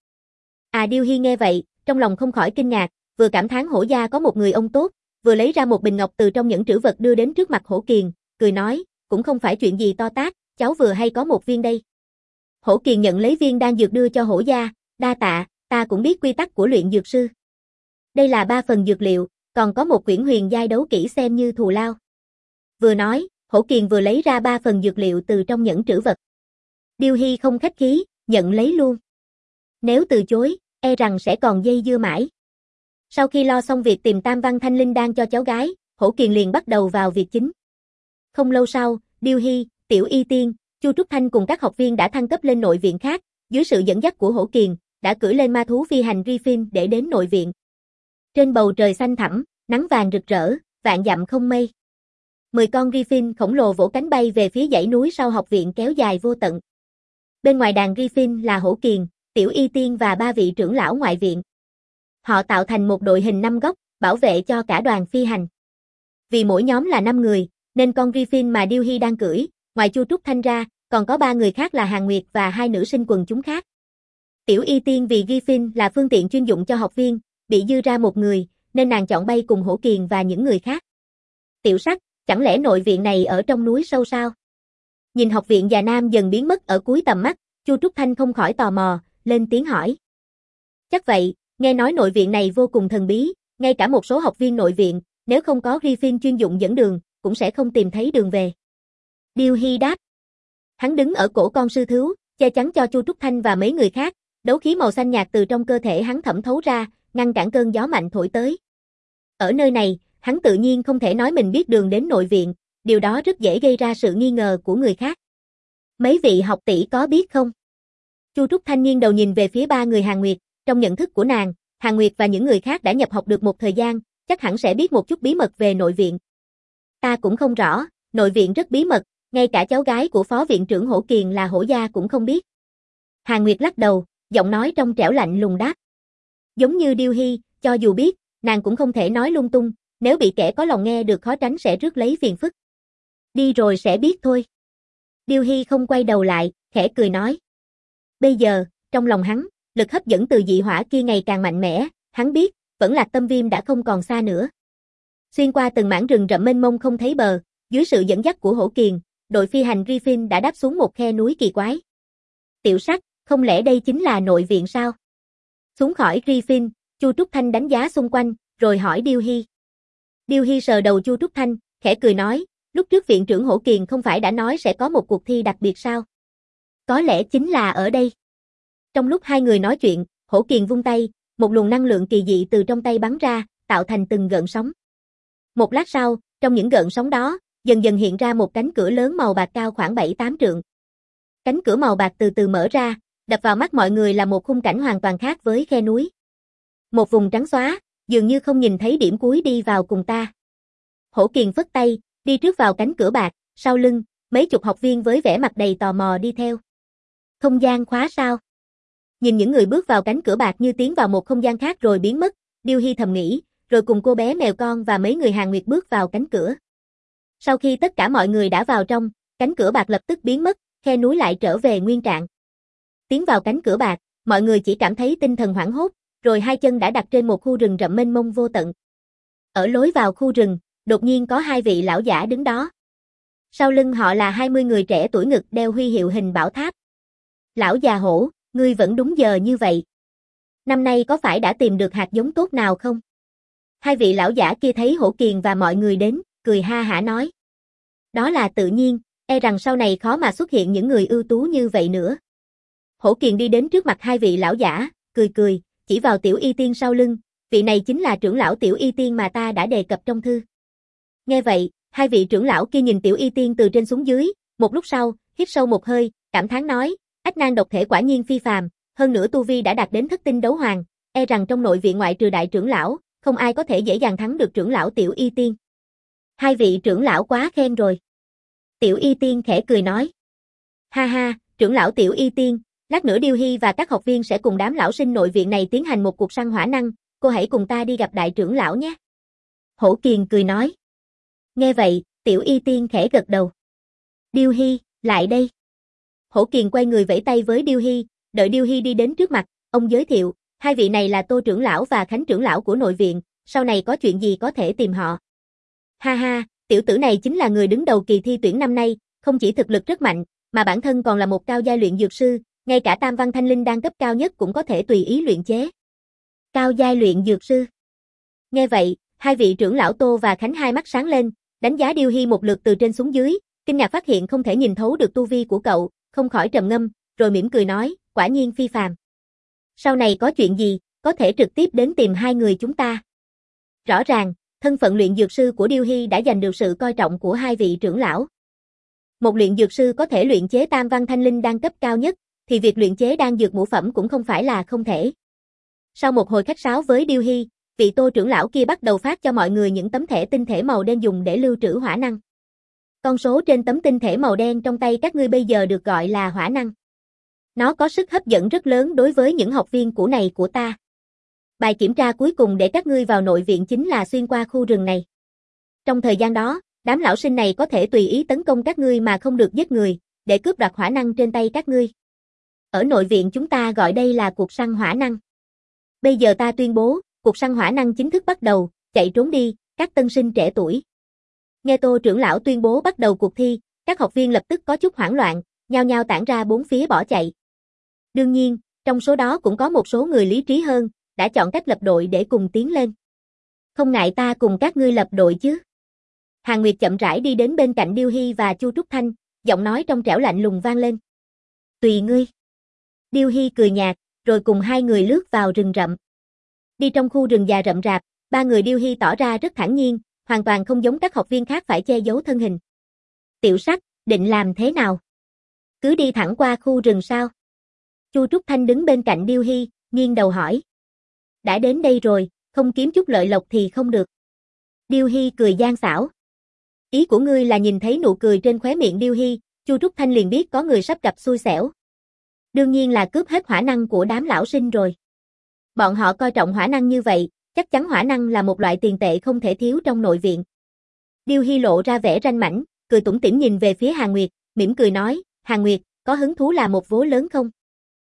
À Điêu Hy nghe vậy, trong lòng không khỏi kinh ngạc, vừa cảm thán Hổ gia có một người ông tốt, vừa lấy ra một bình ngọc từ trong những trữ vật đưa đến trước mặt Hổ Kiền, cười nói, cũng không phải chuyện gì to tát, cháu vừa hay có một viên đây. Hổ Kiền nhận lấy viên đan dược đưa cho Hổ gia, đa tạ, ta cũng biết quy tắc của luyện dược sư. Đây là ba phần dược liệu, còn có một quyển huyền giai đấu kỹ xem như thù lao. Vừa nói, Hổ Kiền vừa lấy ra ba phần dược liệu từ trong nhẫn trữ vật. Điêu Hy không khách khí, nhận lấy luôn. Nếu từ chối, e rằng sẽ còn dây dưa mãi. Sau khi lo xong việc tìm tam văn thanh linh đan cho cháu gái, Hổ Kiền liền bắt đầu vào việc chính. Không lâu sau, Điêu Hy, Tiểu Y Tiên, Chu Trúc Thanh cùng các học viên đã thăng cấp lên nội viện khác, dưới sự dẫn dắt của Hổ Kiền, đã cưỡi lên ma thú phi hành Griffin để đến nội viện. Trên bầu trời xanh thẳm, nắng vàng rực rỡ, vạn dặm không mây. Mười con Griffin khổng lồ vỗ cánh bay về phía dãy núi sau học viện kéo dài vô tận. Bên ngoài đàn Griffin là Hổ Kiền, Tiểu Y Tiên và ba vị trưởng lão ngoại viện. Họ tạo thành một đội hình năm góc, bảo vệ cho cả đoàn phi hành. Vì mỗi nhóm là năm người, nên con Griffin mà Điêu Hy đang cưỡi, ngoài Chu Trúc Thanh ra, còn có ba người khác là Hàn Nguyệt và hai nữ sinh quần chúng khác. Tiểu Y Tiên vì Griffin là phương tiện chuyên dụng cho học viên, bị dư ra một người, nên nàng chọn bay cùng Hổ Kiền và những người khác. Tiểu Sắc, chẳng lẽ nội viện này ở trong núi sâu sao? Nhìn học viện già nam dần biến mất ở cuối tầm mắt, Chu Trúc Thanh không khỏi tò mò, lên tiếng hỏi. Chắc vậy, nghe nói nội viện này vô cùng thần bí, ngay cả một số học viên nội viện, nếu không có Griffin chuyên dụng dẫn đường, cũng sẽ không tìm thấy đường về. Điêu Hy đáp. Hắn đứng ở cổ con sư thứu, che chắn cho Chu Trúc Thanh và mấy người khác, đấu khí màu xanh nhạt từ trong cơ thể hắn thẩm thấu ra, ngăn cản cơn gió mạnh thổi tới. Ở nơi này, hắn tự nhiên không thể nói mình biết đường đến nội viện, điều đó rất dễ gây ra sự nghi ngờ của người khác. Mấy vị học tỷ có biết không? Chu Trúc Thanh nghiêng đầu nhìn về phía ba người Hàn Nguyệt, trong nhận thức của nàng, Hàn Nguyệt và những người khác đã nhập học được một thời gian, chắc hẳn sẽ biết một chút bí mật về nội viện. Ta cũng không rõ, nội viện rất bí mật, ngay cả cháu gái của phó viện trưởng Hổ Kiền là Hổ Gia cũng không biết. Hàn Nguyệt lắc đầu, giọng nói trong trẻo lạnh lùng đáp. Giống như Điêu Hy, cho dù biết, nàng cũng không thể nói lung tung, nếu bị kẻ có lòng nghe được khó tránh sẽ rước lấy phiền phức. Đi rồi sẽ biết thôi. Điêu Hy không quay đầu lại, khẽ cười nói. Bây giờ, trong lòng hắn, lực hấp dẫn từ dị hỏa kia ngày càng mạnh mẽ, hắn biết, vẫn Lạc Tâm Viêm đã không còn xa nữa. Xuyên qua từng mảng rừng rậm mênh mông không thấy bờ, dưới sự dẫn dắt của Hổ Kiền, đội phi hành Griffin đã đáp xuống một khe núi kỳ quái. Tiểu Sắc, không lẽ đây chính là nội viện sao? Xuống khỏi Griffin, Chu Trúc Thanh đánh giá xung quanh, rồi hỏi Điêu Hy. Điêu Hy sờ đầu Chu Trúc Thanh, khẽ cười nói, lúc trước viện trưởng Hổ Kiền không phải đã nói sẽ có một cuộc thi đặc biệt sao? Có lẽ chính là ở đây. Trong lúc hai người nói chuyện, Hổ Kiền vung tay, một luồng năng lượng kỳ dị từ trong tay bắn ra, tạo thành từng gợn sóng. Một lát sau, trong những gợn sóng đó, dần dần hiện ra một cánh cửa lớn màu bạc cao khoảng bảy tám trượng. Cánh cửa màu bạc từ từ mở ra, đập vào mắt mọi người là một khung cảnh hoàn toàn khác với khe núi. Một vùng trắng xóa, dường như không nhìn thấy điểm cuối đi vào cùng ta. Hổ Kiền phất tay, đi trước vào cánh cửa bạc, sau lưng, mấy chục học viên với vẻ mặt đầy tò mò đi theo. Không gian khóa sao? Nhìn những người bước vào cánh cửa bạc như tiến vào một không gian khác rồi biến mất, Điêu Hy thầm nghĩ, rồi cùng cô bé mèo con và mấy người Hàn Nguyệt bước vào cánh cửa. Sau khi tất cả mọi người đã vào trong, cánh cửa bạc lập tức biến mất, khe núi lại trở về nguyên trạng. Tiến vào cánh cửa bạc, mọi người chỉ cảm thấy tinh thần hoảng hốt, rồi hai chân đã đặt trên một khu rừng rậm mênh mông vô tận. Ở lối vào khu rừng, đột nhiên có hai vị lão giả đứng đó. Sau lưng họ là hai mươi người trẻ tuổi ngực đeo huy hiệu hình bảo tháp. Lão già Hổ, ngươi vẫn đúng giờ như vậy. Năm nay có phải đã tìm được hạt giống tốt nào không? Hai vị lão giả kia thấy Hổ Kiền và mọi người đến, cười ha hả nói. Đó là tự nhiên, e rằng sau này khó mà xuất hiện những người ưu tú như vậy nữa. Hổ Kiền đi đến trước mặt hai vị lão giả, cười cười, chỉ vào Tiểu Y Tiên sau lưng, vị này chính là trưởng lão Tiểu Y Tiên mà ta đã đề cập trong thư. Nghe vậy, hai vị trưởng lão kia nhìn Tiểu Y Tiên từ trên xuống dưới, một lúc sau, hít sâu một hơi, cảm thán nói, ách nan độc thể quả nhiên phi phàm, hơn nữa tu vi đã đạt đến thất tinh đấu hoàng, e rằng trong nội viện ngoại trừ đại trưởng lão, không ai có thể dễ dàng thắng được trưởng lão Tiểu Y Tiên. Hai vị trưởng lão quá khen rồi. Tiểu Y Tiên khẽ cười nói. Ha ha, trưởng lão Tiểu Y Tiên, lát nữa Điêu Hy và các học viên sẽ cùng đám lão sinh nội viện này tiến hành một cuộc săn hỏa năng, cô hãy cùng ta đi gặp đại trưởng lão nhé. Hổ Kiền cười nói. Nghe vậy, Tiểu Y Tiên khẽ gật đầu. Điêu Hy, lại đây. Hổ Kiền quay người vẫy tay với Điêu Hy, đợi Điêu Hy đi đến trước mặt, ông giới thiệu, hai vị này là Tô trưởng lão và Khánh trưởng lão của nội viện, sau này có chuyện gì có thể tìm họ. Ha ha, tiểu tử này chính là người đứng đầu kỳ thi tuyển năm nay, không chỉ thực lực rất mạnh, mà bản thân còn là một cao giai luyện dược sư, ngay cả tam văn thanh linh đan cấp cao nhất cũng có thể tùy ý luyện chế. Cao giai luyện dược sư. Nghe vậy, hai vị trưởng lão Tô và Khánh hai mắt sáng lên, đánh giá Điêu Hy một lượt từ trên xuống dưới, kinh ngạc phát hiện không thể nhìn thấu được tu vi của cậu, không khỏi trầm ngâm, rồi mỉm cười nói, quả nhiên phi phàm. Sau này có chuyện gì, có thể trực tiếp đến tìm hai người chúng ta. Rõ ràng, thân phận luyện dược sư của Điêu Hy đã giành được sự coi trọng của hai vị trưởng lão. Một luyện dược sư có thể luyện chế tam văn thanh linh đan cấp cao nhất, thì việc luyện chế đan dược ngũ phẩm cũng không phải là không thể. Sau một hồi khách sáo với Điêu Hy, vị Tô trưởng lão kia bắt đầu phát cho mọi người những tấm thẻ tinh thể màu đen dùng để lưu trữ hỏa năng. Con số trên tấm tinh thể màu đen trong tay các ngươi bây giờ được gọi là hỏa năng. Nó có sức hấp dẫn rất lớn đối với những học viên cũ này của ta. Bài kiểm tra cuối cùng để các ngươi vào nội viện chính là xuyên qua khu rừng này. Trong thời gian đó, đám lão sinh này có thể tùy ý tấn công các ngươi mà không được giết người, để cướp đoạt hỏa năng trên tay các ngươi. Ở nội viện chúng ta gọi đây là cuộc săn hỏa năng. Bây giờ ta tuyên bố, cuộc săn hỏa năng chính thức bắt đầu, chạy trốn đi, các tân sinh trẻ tuổi. Nghe Tô trưởng lão tuyên bố bắt đầu cuộc thi, các học viên lập tức có chút hoảng loạn, nhao nhao tản ra bốn phía bỏ chạy. Đương nhiên, trong số đó cũng có một số người lý trí hơn, đã chọn cách lập đội để cùng tiến lên. Không ngại ta cùng các ngươi lập đội chứ? Hàn Nguyệt chậm rãi đi đến bên cạnh Điêu Hy và Chu Trúc Thanh, giọng nói trong trẻo lạnh lùng vang lên. Tùy ngươi. Điêu Hy cười nhạt, rồi cùng hai người lướt vào rừng rậm. Đi trong khu rừng già rậm rạp, ba người Điêu Hy tỏ ra rất thản nhiên, hoàn toàn không giống các học viên khác phải che giấu thân hình. Tiểu Sắc, định làm thế nào? Cứ đi thẳng qua khu rừng sao? Chu Trúc Thanh đứng bên cạnh Điêu Hy, nghiêng đầu hỏi. Đã đến đây rồi, không kiếm chút lợi lộc thì không được. Điêu Hy cười gian xảo. Ý của ngươi là nhìn thấy nụ cười trên khóe miệng Điêu Hy, Chu Trúc Thanh liền biết có người sắp gặp xui xẻo. Đương nhiên là cướp hết hỏa năng của đám lão sinh rồi. Bọn họ coi trọng hỏa năng như vậy, chắc chắn hỏa năng là một loại tiền tệ không thể thiếu trong nội viện. Điêu Hy lộ ra vẻ ranh mãnh, cười tủm tỉm nhìn về phía Hàn Nguyệt, mỉm cười nói, Hàn Nguyệt, có hứng thú là một vố lớn không?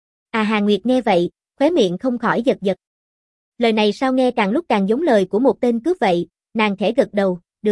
À Hàn Nguyệt nghe vậy, khóe miệng không khỏi giật giật. Lời này sao nghe càng lúc càng giống lời của một tên cướp vậy, nàng khẽ gật đầu, được.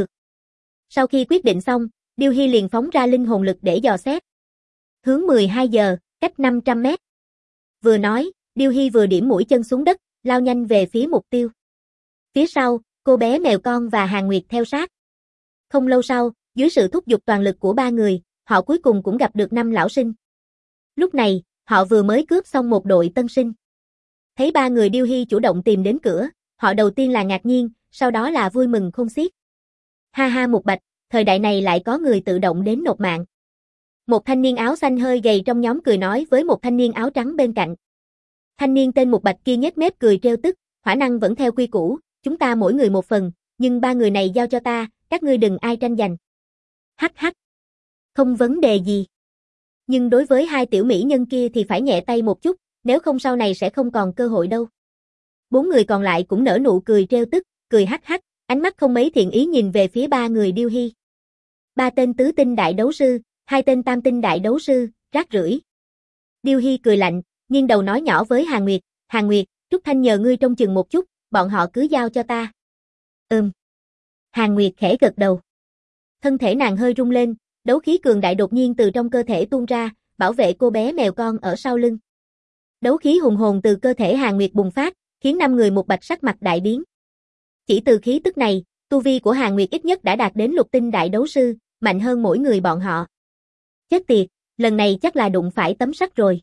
Sau khi quyết định xong, Điêu Hy liền phóng ra linh hồn lực để dò xét. Hướng mười hai giờ, cách năm trăm mét. Vừa nói, Điêu Hy vừa điểm mũi chân xuống đất, lao nhanh về phía mục tiêu. Phía sau, cô bé mèo con và Hàn Nguyệt theo sát. Không lâu sau, dưới sự thúc giục toàn lực của ba người, họ cuối cùng cũng gặp được năm lão sinh. Lúc này, họ vừa mới cướp xong một đội tân sinh. Thấy ba người Điêu Hy chủ động tìm đến cửa, họ đầu tiên là ngạc nhiên, sau đó là vui mừng khôn xiết. Ha ha Mục Bạch, thời đại này lại có người tự động đến nộp mạng. Một thanh niên áo xanh hơi gầy trong nhóm cười nói với một thanh niên áo trắng bên cạnh. Thanh niên tên Mục Bạch kia nhếch mép cười trêu tức, hỏa năng vẫn theo quy củ, chúng ta mỗi người một phần, nhưng ba người này giao cho ta, các ngươi đừng ai tranh giành. Hắc hắc. Không vấn đề gì. Nhưng đối với hai tiểu mỹ nhân kia thì phải nhẹ tay một chút, nếu không sau này sẽ không còn cơ hội đâu. Bốn người còn lại cũng nở nụ cười trêu tức, cười hắc hắc, ánh mắt không mấy thiện ý nhìn về phía ba người Điêu Hy. Ba tên tứ tinh đại đấu sư, hai tên tam tinh đại đấu sư, rác rưởi. Điêu Hy cười lạnh, nghiêng đầu nói nhỏ với Hàn Nguyệt, Hàn Nguyệt, Trúc Thanh nhờ ngươi trông chừng một chút, bọn họ cứ giao cho ta. Ừm. Hàn Nguyệt khẽ gật đầu. Thân thể nàng hơi rung lên, đấu khí cường đại đột nhiên từ trong cơ thể tuôn ra, bảo vệ cô bé mèo con ở sau lưng. Đấu khí hùng hồn từ cơ thể Hàn Nguyệt bùng phát, khiến năm người một bạch sắc mặt đại biến. Chỉ từ khí tức này, tu vi của Hàn Nguyệt ít nhất đã đạt đến lục tinh đại đấu sư, mạnh hơn mỗi người bọn họ. Chết tiệt, lần này chắc là đụng phải tấm sắt rồi.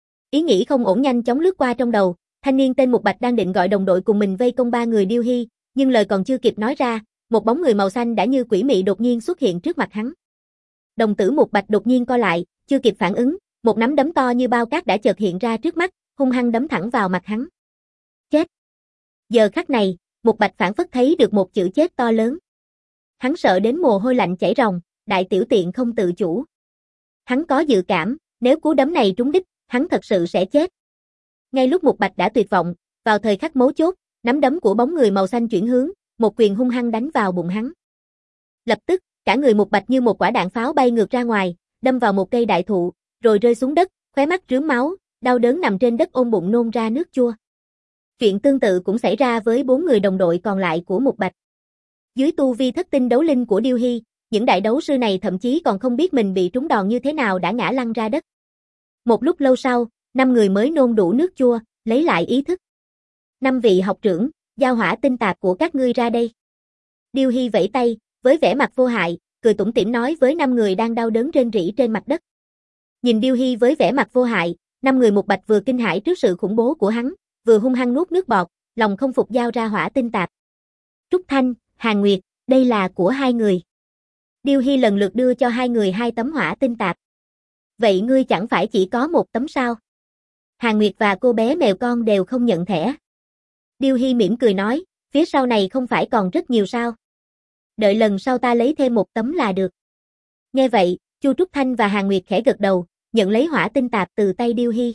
Ý nghĩ không ổn nhanh chóng lướt qua trong đầu, thanh niên tên Mục Bạch đang định gọi đồng đội cùng mình vây công ba người Điêu Hy, nhưng lời còn chưa kịp nói ra, một bóng người màu xanh đã như quỷ mị đột nhiên xuất hiện trước mặt hắn. Đồng tử Mục Bạch đột nhiên co lại, chưa kịp phản ứng, một nắm đấm to như bao cát đã chợt hiện ra trước mắt, hung hăng đấm thẳng vào mặt hắn. Chết. Giờ khắc này, Mục Bạch phản phất thấy được một chữ chết to lớn. Hắn sợ đến mồ hôi lạnh chảy ròng, đại tiểu tiện không tự chủ. Hắn có dự cảm, nếu cú đấm này trúng đích, hắn thật sự sẽ chết. Ngay lúc Mục Bạch đã tuyệt vọng, vào thời khắc mấu chốt, nắm đấm của bóng người màu xanh chuyển hướng, một quyền hung hăng đánh vào bụng hắn. Lập tức, cả người Mục Bạch như một quả đạn pháo bay ngược ra ngoài, đâm vào một cây đại thụ, rồi rơi xuống đất, khóe mắt rướm máu, đau đớn nằm trên đất ôm bụng nôn ra nước chua. Chuyện tương tự cũng xảy ra với bốn người đồng đội còn lại của Mục Bạch. Dưới tu vi thất tinh đấu linh của Điêu Hy, những đại đấu sư này thậm chí còn không biết mình bị trúng đòn như thế nào đã ngã lăn ra đất. Một lúc lâu sau, năm người mới nôn đủ nước chua, lấy lại ý thức. Năm vị học trưởng, giao hỏa tinh tạp của các ngươi ra đây. Điêu Hy vẫy tay, với vẻ mặt vô hại, cười tủm tỉm nói với năm người đang đau đớn rên rỉ trên mặt đất. Nhìn Điêu Hy với vẻ mặt vô hại, năm người Mục Bạch vừa kinh hãi trước sự khủng bố của hắn, vừa hung hăng nuốt nước bọt, lòng không phục giao ra hỏa tinh tạp. Trúc Thanh, Hàn Nguyệt, đây là của hai người. Điêu Hy lần lượt đưa cho hai người hai tấm hỏa tinh tạp. Vậy ngươi chẳng phải chỉ có một tấm sao? Hàn Nguyệt và cô bé mèo con đều không nhận thẻ. Điêu Hy mỉm cười nói, phía sau này không phải còn rất nhiều sao? Đợi lần sau ta lấy thêm một tấm là được. Nghe vậy, Chu Trúc Thanh và Hàn Nguyệt khẽ gật đầu, nhận lấy hỏa tinh tạp từ tay Điêu Hy.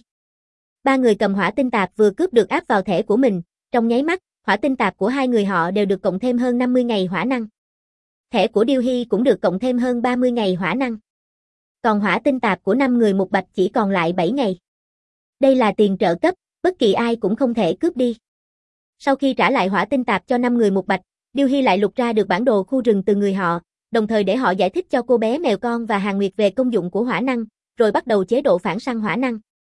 Ba người cầm hỏa tinh tạp vừa cướp được áp vào thẻ của mình, trong nháy mắt, hỏa tinh tạp của hai người họ đều được cộng thêm hơn năm mươi ngày hỏa năng. Thẻ của Điêu Hy cũng được cộng thêm hơn ba mươi ngày hỏa năng. Còn hỏa tinh tạp của năm người một bạch chỉ còn lại bảy ngày. Đây là tiền trợ cấp, bất kỳ ai cũng không thể cướp đi. Sau khi trả lại hỏa tinh tạp cho năm người một bạch, Điêu Hy lại lục ra được bản đồ khu rừng từ người họ, đồng thời để họ giải thích cho cô bé mèo con và Hàn Nguyệt về công dụng của hỏa năng, rồi bắt đầu chế độ phản săn hỏa năng.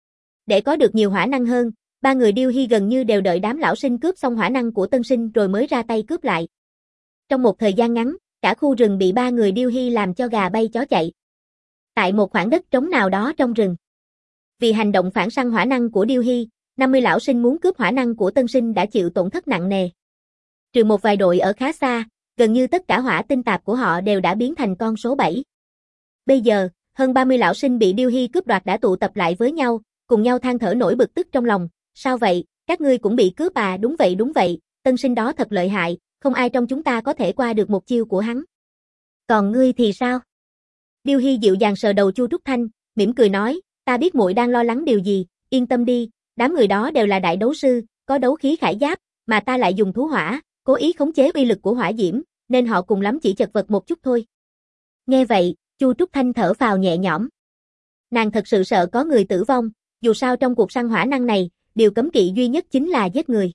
Để có được nhiều hỏa năng hơn, ba người Điêu Hy gần như đều đợi đám lão sinh cướp xong hỏa năng của tân sinh rồi mới ra tay cướp lại. Trong một thời gian ngắn, cả khu rừng bị ba người Điêu Hy làm cho gà bay chó chạy. Tại một khoảng đất trống nào đó trong rừng. Vì hành động phản săn hỏa năng của Điêu Hy, năm mươi lão sinh muốn cướp hỏa năng của tân sinh đã chịu tổn thất nặng nề. Trừ một vài đội ở khá xa, gần như tất cả hỏa tinh tạp của họ đều đã biến thành con số bảy. Bây giờ, hơn ba mươi lão sinh bị Điêu Hy cướp đoạt đã tụ tập lại với nhau, cùng nhau than thở nỗi bực tức trong lòng. Sao vậy, các ngươi cũng bị cướp à? Đúng vậy đúng vậy, tân sinh đó thật lợi hại, không ai trong chúng ta có thể qua được một chiêu của hắn. Còn ngươi thì sao? Điêu Hy dịu dàng sờ đầu Chu Trúc Thanh, mỉm cười nói, ta biết muội đang lo lắng điều gì, yên tâm đi, đám người đó đều là đại đấu sư, có đấu khí khải giáp, mà ta lại dùng thú hỏa, cố ý khống chế uy lực của hỏa diễm, nên họ cùng lắm chỉ chật vật một chút thôi. Nghe vậy, Chu Trúc Thanh thở phào nhẹ nhõm. Nàng thật sự sợ có người tử vong, dù sao trong cuộc săn hỏa năng này, điều cấm kỵ duy nhất chính là giết người.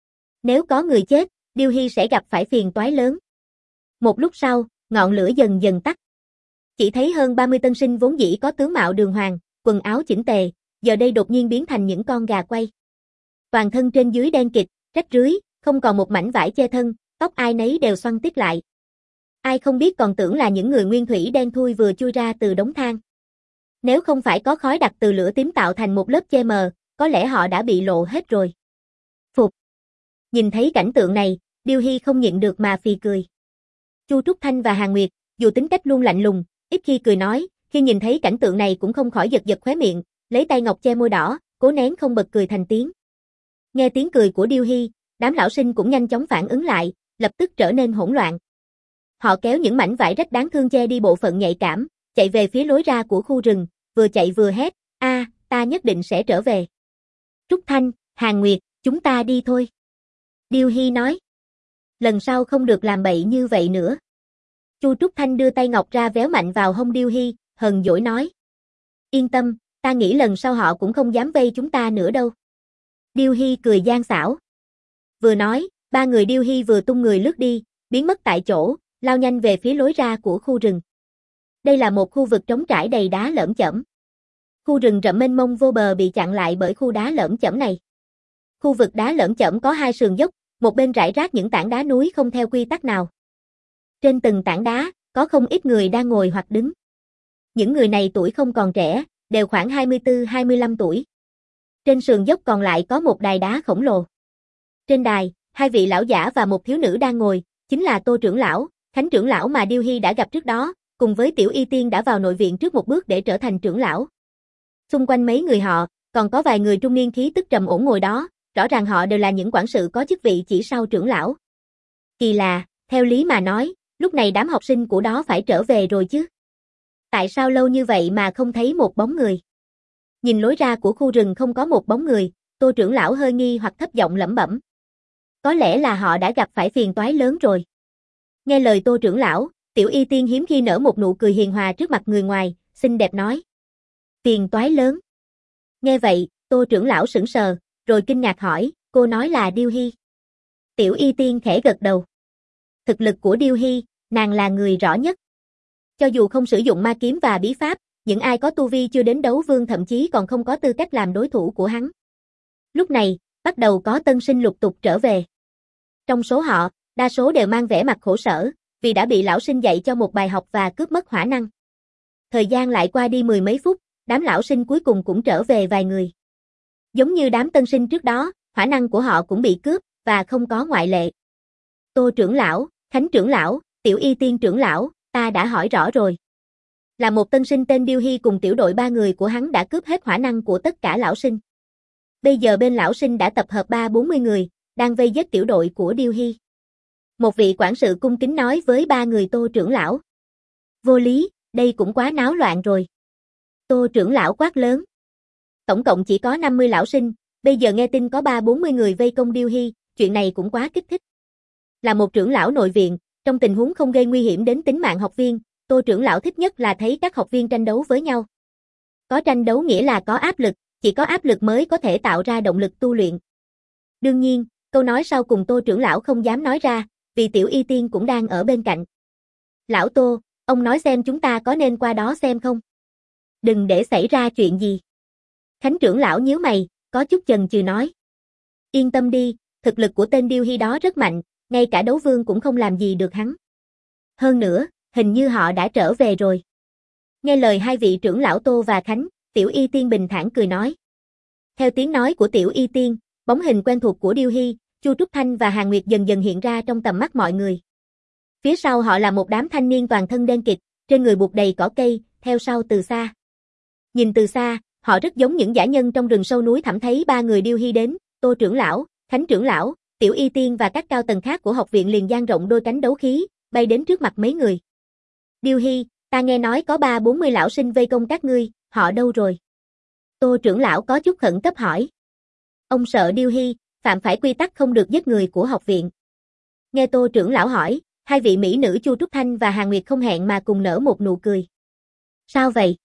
Nếu có người chết, Điêu Hy sẽ gặp phải phiền toái lớn. Một lúc sau, ngọn lửa dần dần tắt. Chỉ thấy hơn ba mươi tân sinh vốn dĩ có tướng mạo đường hoàng, quần áo chỉnh tề, giờ đây đột nhiên biến thành những con gà quay. Toàn thân trên dưới đen kịt, rách rưới, không còn một mảnh vải che thân, tóc ai nấy đều xoăn tít lại. Ai không biết còn tưởng là những người nguyên thủy đen thui vừa chui ra từ đống than. Nếu không phải có khói đặc từ lửa tím tạo thành một lớp che mờ, có lẽ họ đã bị lộ hết rồi. Phục. Nhìn thấy cảnh tượng này, Điêu Hy không nhịn được mà phì cười. Chu Trúc Thanh và Hàn Nguyệt, dù tính cách luôn lạnh lùng, ít khi cười nói, khi nhìn thấy cảnh tượng này cũng không khỏi giật giật khóe miệng, lấy tay ngọc che môi đỏ, cố nén không bật cười thành tiếng. Nghe tiếng cười của Điêu Hy, đám lão sinh cũng nhanh chóng phản ứng lại, lập tức trở nên hỗn loạn. Họ kéo những mảnh vải rách đáng thương che đi bộ phận nhạy cảm, chạy về phía lối ra của khu rừng, vừa chạy vừa hét, a, ta nhất định sẽ trở về. Trúc Thanh, Hàn Nguyệt, chúng ta đi thôi. Điêu Hy nói. Lần sau không được làm bậy như vậy nữa. Chu Trúc Thanh đưa tay ngọc ra véo mạnh vào hông Điêu Hy, hờn dỗi nói. Yên tâm, ta nghĩ lần sau họ cũng không dám vây chúng ta nữa đâu. Điêu Hy cười gian xảo. Vừa nói, ba người Điêu Hy vừa tung người lướt đi, biến mất tại chỗ, lao nhanh về phía lối ra của khu rừng. Đây là một khu vực trống trải đầy đá lởm chởm. Khu rừng rậm mênh mông vô bờ bị chặn lại bởi khu đá lởm chởm này. Khu vực đá lởm chởm có hai sườn dốc, một bên rải rác những tảng đá núi không theo quy tắc nào. Trên từng tảng đá, có không ít người đang ngồi hoặc đứng. Những người này tuổi không còn trẻ, đều khoảng hai mươi tư hai mươi lăm tuổi. Trên sườn dốc còn lại có một đài đá khổng lồ. Trên đài, hai vị lão giả và một thiếu nữ đang ngồi, chính là Tô trưởng lão, Khánh trưởng lão mà Điêu Hy đã gặp trước đó, cùng với Tiểu Y Tiên đã vào nội viện trước một bước để trở thành trưởng lão. Xung quanh mấy người họ, còn có vài người trung niên khí tức trầm ổn ngồi đó, rõ ràng họ đều là những quản sự có chức vị chỉ sau trưởng lão. Kỳ lạ, theo lý mà nói, lúc này đám học sinh của đó phải trở về rồi chứ. Tại sao lâu như vậy mà không thấy một bóng người? Nhìn lối ra của khu rừng không có một bóng người, Tô trưởng lão hơi nghi hoặc thấp giọng lẩm bẩm. Có lẽ là họ đã gặp phải phiền toái lớn rồi. Nghe lời Tô trưởng lão, Tiểu Y Tiên hiếm khi nở một nụ cười hiền hòa trước mặt người ngoài, xinh đẹp nói. Phiền toái lớn. Nghe vậy, Tô trưởng lão sững sờ, rồi kinh ngạc hỏi, cô nói là Điêu Hy. Tiểu Y Tiên khẽ gật đầu. Thực lực của Điêu Hy, nàng là người rõ nhất. Cho dù không sử dụng ma kiếm và bí pháp, những ai có tu vi chưa đến đấu vương thậm chí còn không có tư cách làm đối thủ của hắn. Lúc này, bắt đầu có tân sinh lục tục trở về. Trong số họ, đa số đều mang vẻ mặt khổ sở, vì đã bị lão sinh dạy cho một bài học và cướp mất hỏa năng. Thời gian lại qua đi mười mấy phút, đám lão sinh cuối cùng cũng trở về vài người. Giống như đám tân sinh trước đó, hỏa năng của họ cũng bị cướp, và không có ngoại lệ. Tô trưởng lão, Khánh trưởng lão, Tiểu Y Tiên trưởng lão, ta đã hỏi rõ rồi. Là một tân sinh tên Điêu Hy cùng tiểu đội ba người của hắn đã cướp hết hỏa năng của tất cả lão sinh. Bây giờ bên lão sinh đã tập hợp ba bốn mươi người, đang vây giết tiểu đội của Điêu Hy. Một vị quản sự cung kính nói với ba người Tô trưởng lão. Vô lý, Đây cũng quá náo loạn rồi. Tô trưởng lão quát lớn. Tổng cộng chỉ có năm mươi lão sinh, bây giờ nghe tin có ba bốn mươi người vây công Điêu Hy, chuyện này cũng quá kích thích. Là một trưởng lão nội viện, trong tình huống không gây nguy hiểm đến tính mạng học viên, Tô trưởng lão thích nhất là thấy các học viên tranh đấu với nhau. Có tranh đấu nghĩa là có áp lực, chỉ có áp lực mới có thể tạo ra động lực tu luyện. Đương nhiên, câu nói sau cùng Tô trưởng lão không dám nói ra, vì Tiểu Y Tiên cũng đang ở bên cạnh. Lão Tô, ông nói xem chúng ta có nên qua đó xem không? Đừng để xảy ra chuyện gì. Khánh trưởng lão nhíu mày, có chút chần chừ nói. Yên tâm đi, thực lực của tên Điêu Hy đó rất mạnh, ngay cả đấu vương cũng không làm gì được hắn. Hơn nữa, hình như họ đã trở về rồi. Nghe lời hai vị trưởng lão Tô và Khánh, Tiểu Y Tiên bình thản cười nói. Theo tiếng nói của Tiểu Y Tiên, bóng hình quen thuộc của Điêu Hy, Chu Trúc Thanh và Hàn Nguyệt dần dần hiện ra trong tầm mắt mọi người. Phía sau họ là một đám thanh niên toàn thân đen kịt, trên người buộc đầy cỏ cây, theo sau từ xa. Nhìn từ xa, họ rất giống những dã nhân trong rừng sâu núi thẳm. Thấy ba người Điêu Hy đến, Tô trưởng lão, Khánh trưởng lão, Tiểu Y Tiên và các cao tầng khác của học viện liền dang rộng đôi cánh đấu khí, bay đến trước mặt mấy người. Điêu Hy, ta nghe nói có ba bốn mươi lão sinh vây công các ngươi, họ đâu rồi? Tô trưởng lão có chút khẩn cấp hỏi. Ông sợ Điêu Hy phạm phải quy tắc không được giết người của học viện. Nghe Tô trưởng lão hỏi, hai vị mỹ nữ Chu Trúc Thanh và Hàn Nguyệt không hẹn mà cùng nở một nụ cười. Sao vậy?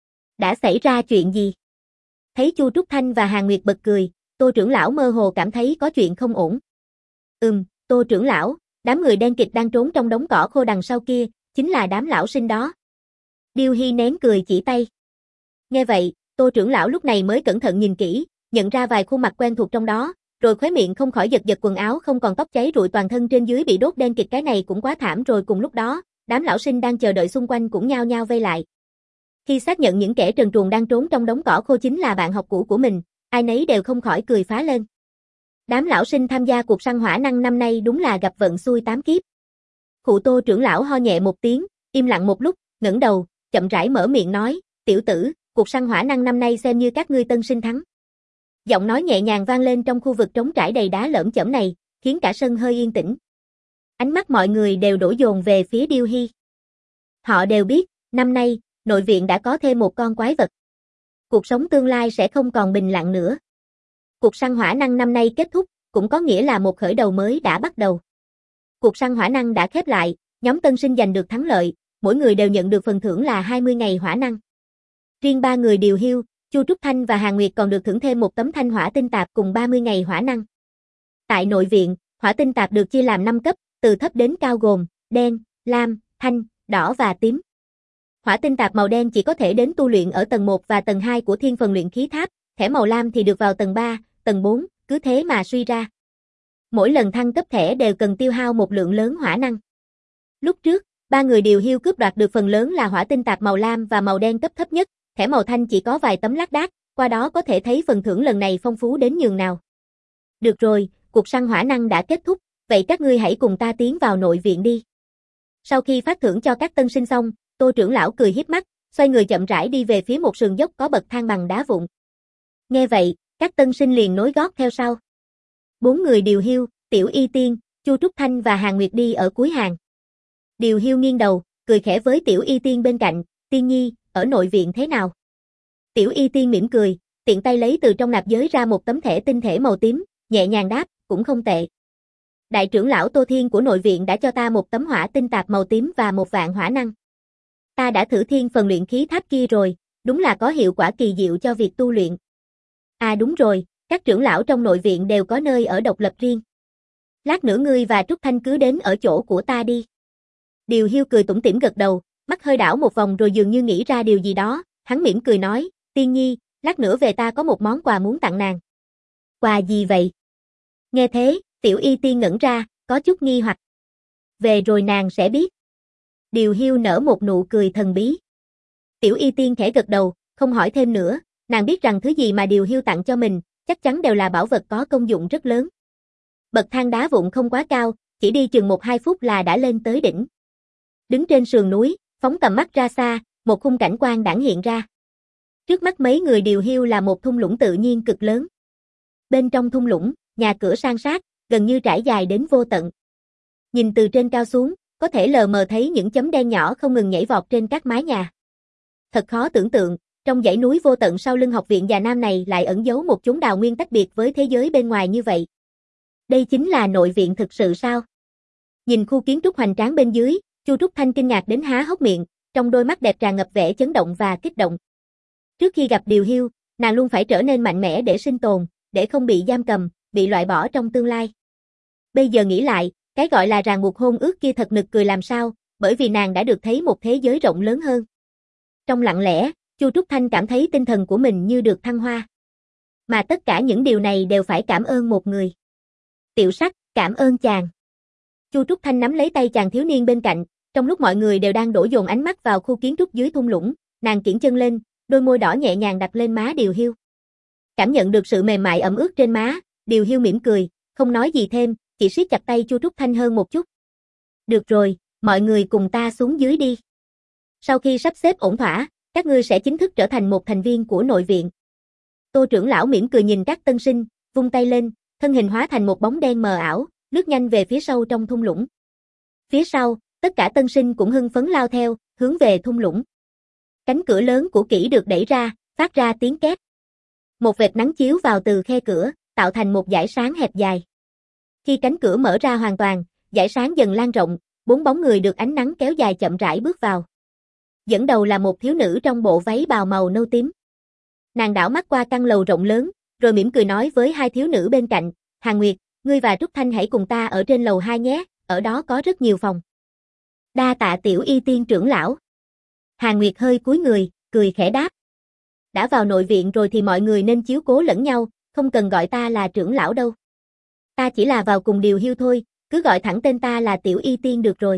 Đã xảy ra chuyện gì? Thấy Chu Trúc Thanh và Hàn Nguyệt bật cười, Tô trưởng lão mơ hồ cảm thấy có chuyện không ổn. Ừm, Tô trưởng lão, đám người đen kịt đang trốn trong đống cỏ khô đằng sau kia, chính là đám lão sinh đó. Điêu Hy nén cười chỉ tay. Nghe vậy, Tô trưởng lão lúc này mới cẩn thận nhìn kỹ, nhận ra vài khuôn mặt quen thuộc trong đó, rồi khóe miệng không khỏi giật giật, quần áo không còn tóc cháy rụi, toàn thân trên dưới bị đốt đen kịt, cái này cũng quá thảm rồi. Cùng lúc đó, đám lão sinh đang chờ đợi xung quanh cũng nhao nhao vây lại. Khi xác nhận những kẻ trần truồng đang trốn trong đống cỏ khô chính là bạn học cũ của mình, ai nấy đều không khỏi cười phá lên. Đám lão sinh tham gia cuộc săn hỏa năng năm nay đúng là gặp vận xui tám kiếp. Cụ Tô trưởng lão ho nhẹ một tiếng, im lặng một lúc, ngẩng đầu, chậm rãi mở miệng nói, tiểu tử, cuộc săn hỏa năng năm nay xem như các ngươi tân sinh thắng. Giọng nói nhẹ nhàng vang lên trong khu vực trống trải đầy đá lởm chởm này, khiến cả sân hơi yên tĩnh. Ánh mắt mọi người đều đổ dồn về phía Điêu Hy. Họ đều biết, năm nay, nội viện đã có thêm một con quái vật. Cuộc sống tương lai sẽ không còn bình lặng nữa. Cuộc săn hỏa năng năm nay kết thúc, cũng có nghĩa là một khởi đầu mới đã bắt đầu. Cuộc săn hỏa năng đã khép lại, nhóm tân sinh giành được thắng lợi, mỗi người đều nhận được phần thưởng là hai mươi ngày hỏa năng. Riêng ba người Điều Hiu, Chu Trúc Thanh và Hàn Nguyệt còn được thưởng thêm một tấm thanh hỏa tinh tạp cùng ba mươi ngày hỏa năng. Tại nội viện, hỏa tinh tạp được chia làm năm cấp, từ thấp đến cao gồm đen, lam, thanh, đỏ và tím. Hỏa tinh tạp màu đen chỉ có thể đến tu luyện ở tầng một và tầng hai của Thiên Phần Luyện Khí Tháp, thẻ màu lam thì được vào tầng ba, tầng bốn, cứ thế mà suy ra. Mỗi lần thăng cấp thẻ đều cần tiêu hao một lượng lớn hỏa năng. Lúc trước, ba người Điều Hiu cướp đoạt được phần lớn là hỏa tinh tạp màu lam và màu đen cấp thấp nhất, thẻ màu thanh chỉ có vài tấm lác đác, qua đó có thể thấy phần thưởng lần này phong phú đến nhường nào. Được rồi, cuộc săn hỏa năng đã kết thúc, vậy các ngươi hãy cùng ta tiến vào nội viện đi. Sau khi phát thưởng cho các tân sinh xong, Tô trưởng lão cười hiếp mắt, xoay người chậm rãi đi về phía một sườn dốc có bậc thang bằng đá vụn. Nghe vậy, các tân sinh liền nối gót theo sau. Bốn người Điều Hiu, Tiểu Y Tiên, Chu Trúc Thanh và Hàn Nguyệt đi ở cuối hàng. Điều Hiu nghiêng đầu, cười khẽ với Tiểu Y Tiên bên cạnh, Tiên Nhi, ở nội viện thế nào? Tiểu Y Tiên mỉm cười, tiện tay lấy từ trong nạp giới ra một tấm thẻ tinh thể màu tím, nhẹ nhàng đáp, cũng không tệ. Đại trưởng lão Tô Thiên của nội viện đã cho ta một tấm hỏa tinh tạp màu tím và một vạn hỏa năng. Ta đã thử Thiên Phần Luyện Khí Tháp kia rồi, đúng là có hiệu quả kỳ diệu cho việc tu luyện. À đúng rồi, các trưởng lão trong nội viện đều có nơi ở độc lập riêng. Lát nữa ngươi và Trúc Thanh cứ đến ở chỗ của ta đi. Điều Hiu cười tủm tỉm gật đầu, mắt hơi đảo một vòng rồi dường như nghĩ ra điều gì đó, hắn mỉm cười nói, Tiên Nhi, lát nữa về ta có một món quà muốn tặng nàng. Quà gì vậy? Nghe thế, Tiểu Y Tiên ngẩn ra, có chút nghi hoặc. Về rồi nàng sẽ biết. Điều Hiu nở một nụ cười thần bí. Tiểu Y Tiên khẽ gật đầu, không hỏi thêm nữa, nàng biết rằng thứ gì mà Điều Hiu tặng cho mình, chắc chắn đều là bảo vật có công dụng rất lớn. Bậc thang đá vụn không quá cao, chỉ đi chừng một hai phút là đã lên tới đỉnh. Đứng trên sườn núi, phóng tầm mắt ra xa, một khung cảnh quan đãng hiện ra. Trước mắt mấy người Điều Hiu là một thung lũng tự nhiên cực lớn. Bên trong thung lũng, nhà cửa san sát, gần như trải dài đến vô tận. Nhìn từ trên cao xuống, có thể lờ mờ thấy những chấm đen nhỏ không ngừng nhảy vọt trên các mái nhà. Thật khó tưởng tượng, trong dãy núi vô tận sau lưng học viện già nam này lại ẩn giấu một chốn đào nguyên tách biệt với thế giới bên ngoài như vậy. Đây chính là nội viện thực sự sao? Nhìn khu kiến trúc hoành tráng bên dưới, Chu Trúc Thanh kinh ngạc đến há hốc miệng, trong đôi mắt đẹp tràn ngập vẻ chấn động và kích động. Trước khi gặp Điều Hiêu, nàng luôn phải trở nên mạnh mẽ để sinh tồn, để không bị giam cầm, bị loại bỏ trong tương lai. Bây giờ nghĩ lại, cái gọi là ràng buộc hôn ước kia thật nực cười làm sao, bởi vì nàng đã được thấy một thế giới rộng lớn hơn. Trong lặng lẽ, Chu Trúc Thanh cảm thấy tinh thần của mình như được thăng hoa. Mà tất cả những điều này đều phải cảm ơn một người. Tiểu Sắc, cảm ơn chàng. Chu Trúc Thanh nắm lấy tay chàng thiếu niên bên cạnh, trong lúc mọi người đều đang đổ dồn ánh mắt vào khu kiến trúc dưới thung lũng, nàng kiễng chân lên, đôi môi đỏ nhẹ nhàng đặt lên má Điều Hiêu. Cảm nhận được sự mềm mại ẩm ướt trên má, Điều Hiêu mỉm cười, không nói gì thêm, chỉ siết chặt tay Chu Trúc Thanh hơn một chút. Được rồi, mọi người cùng ta xuống dưới đi. Sau khi sắp xếp ổn thỏa, các ngươi sẽ chính thức trở thành một thành viên của nội viện. Tô trưởng lão mỉm cười nhìn các tân sinh, vung tay lên, thân hình hóa thành một bóng đen mờ ảo, lướt nhanh về phía sâu trong thung lũng. Phía sau, tất cả tân sinh cũng hưng phấn lao theo, hướng về thung lũng. Cánh cửa lớn của kỹ được đẩy ra, phát ra tiếng két. Một vệt nắng chiếu vào từ khe cửa, tạo thành một dải sáng hẹp dài. Khi cánh cửa mở ra hoàn toàn, dải sáng dần lan rộng, bốn bóng người được ánh nắng kéo dài chậm rãi bước vào. Dẫn đầu là một thiếu nữ trong bộ váy bào màu nâu tím. Nàng đảo mắt qua căn lầu rộng lớn, rồi mỉm cười nói với hai thiếu nữ bên cạnh, Hàn Nguyệt, ngươi và Trúc Thanh hãy cùng ta ở trên lầu hai nhé, ở đó có rất nhiều phòng. Đa tạ Tiểu Y Tiên trưởng lão. Hàn Nguyệt hơi cúi người, cười khẽ đáp. Đã vào nội viện rồi thì mọi người nên chiếu cố lẫn nhau, không cần gọi ta là trưởng lão đâu. Ta chỉ là vào cùng Điều Hiêu thôi, cứ gọi thẳng tên ta là Tiểu Y Tiên được rồi.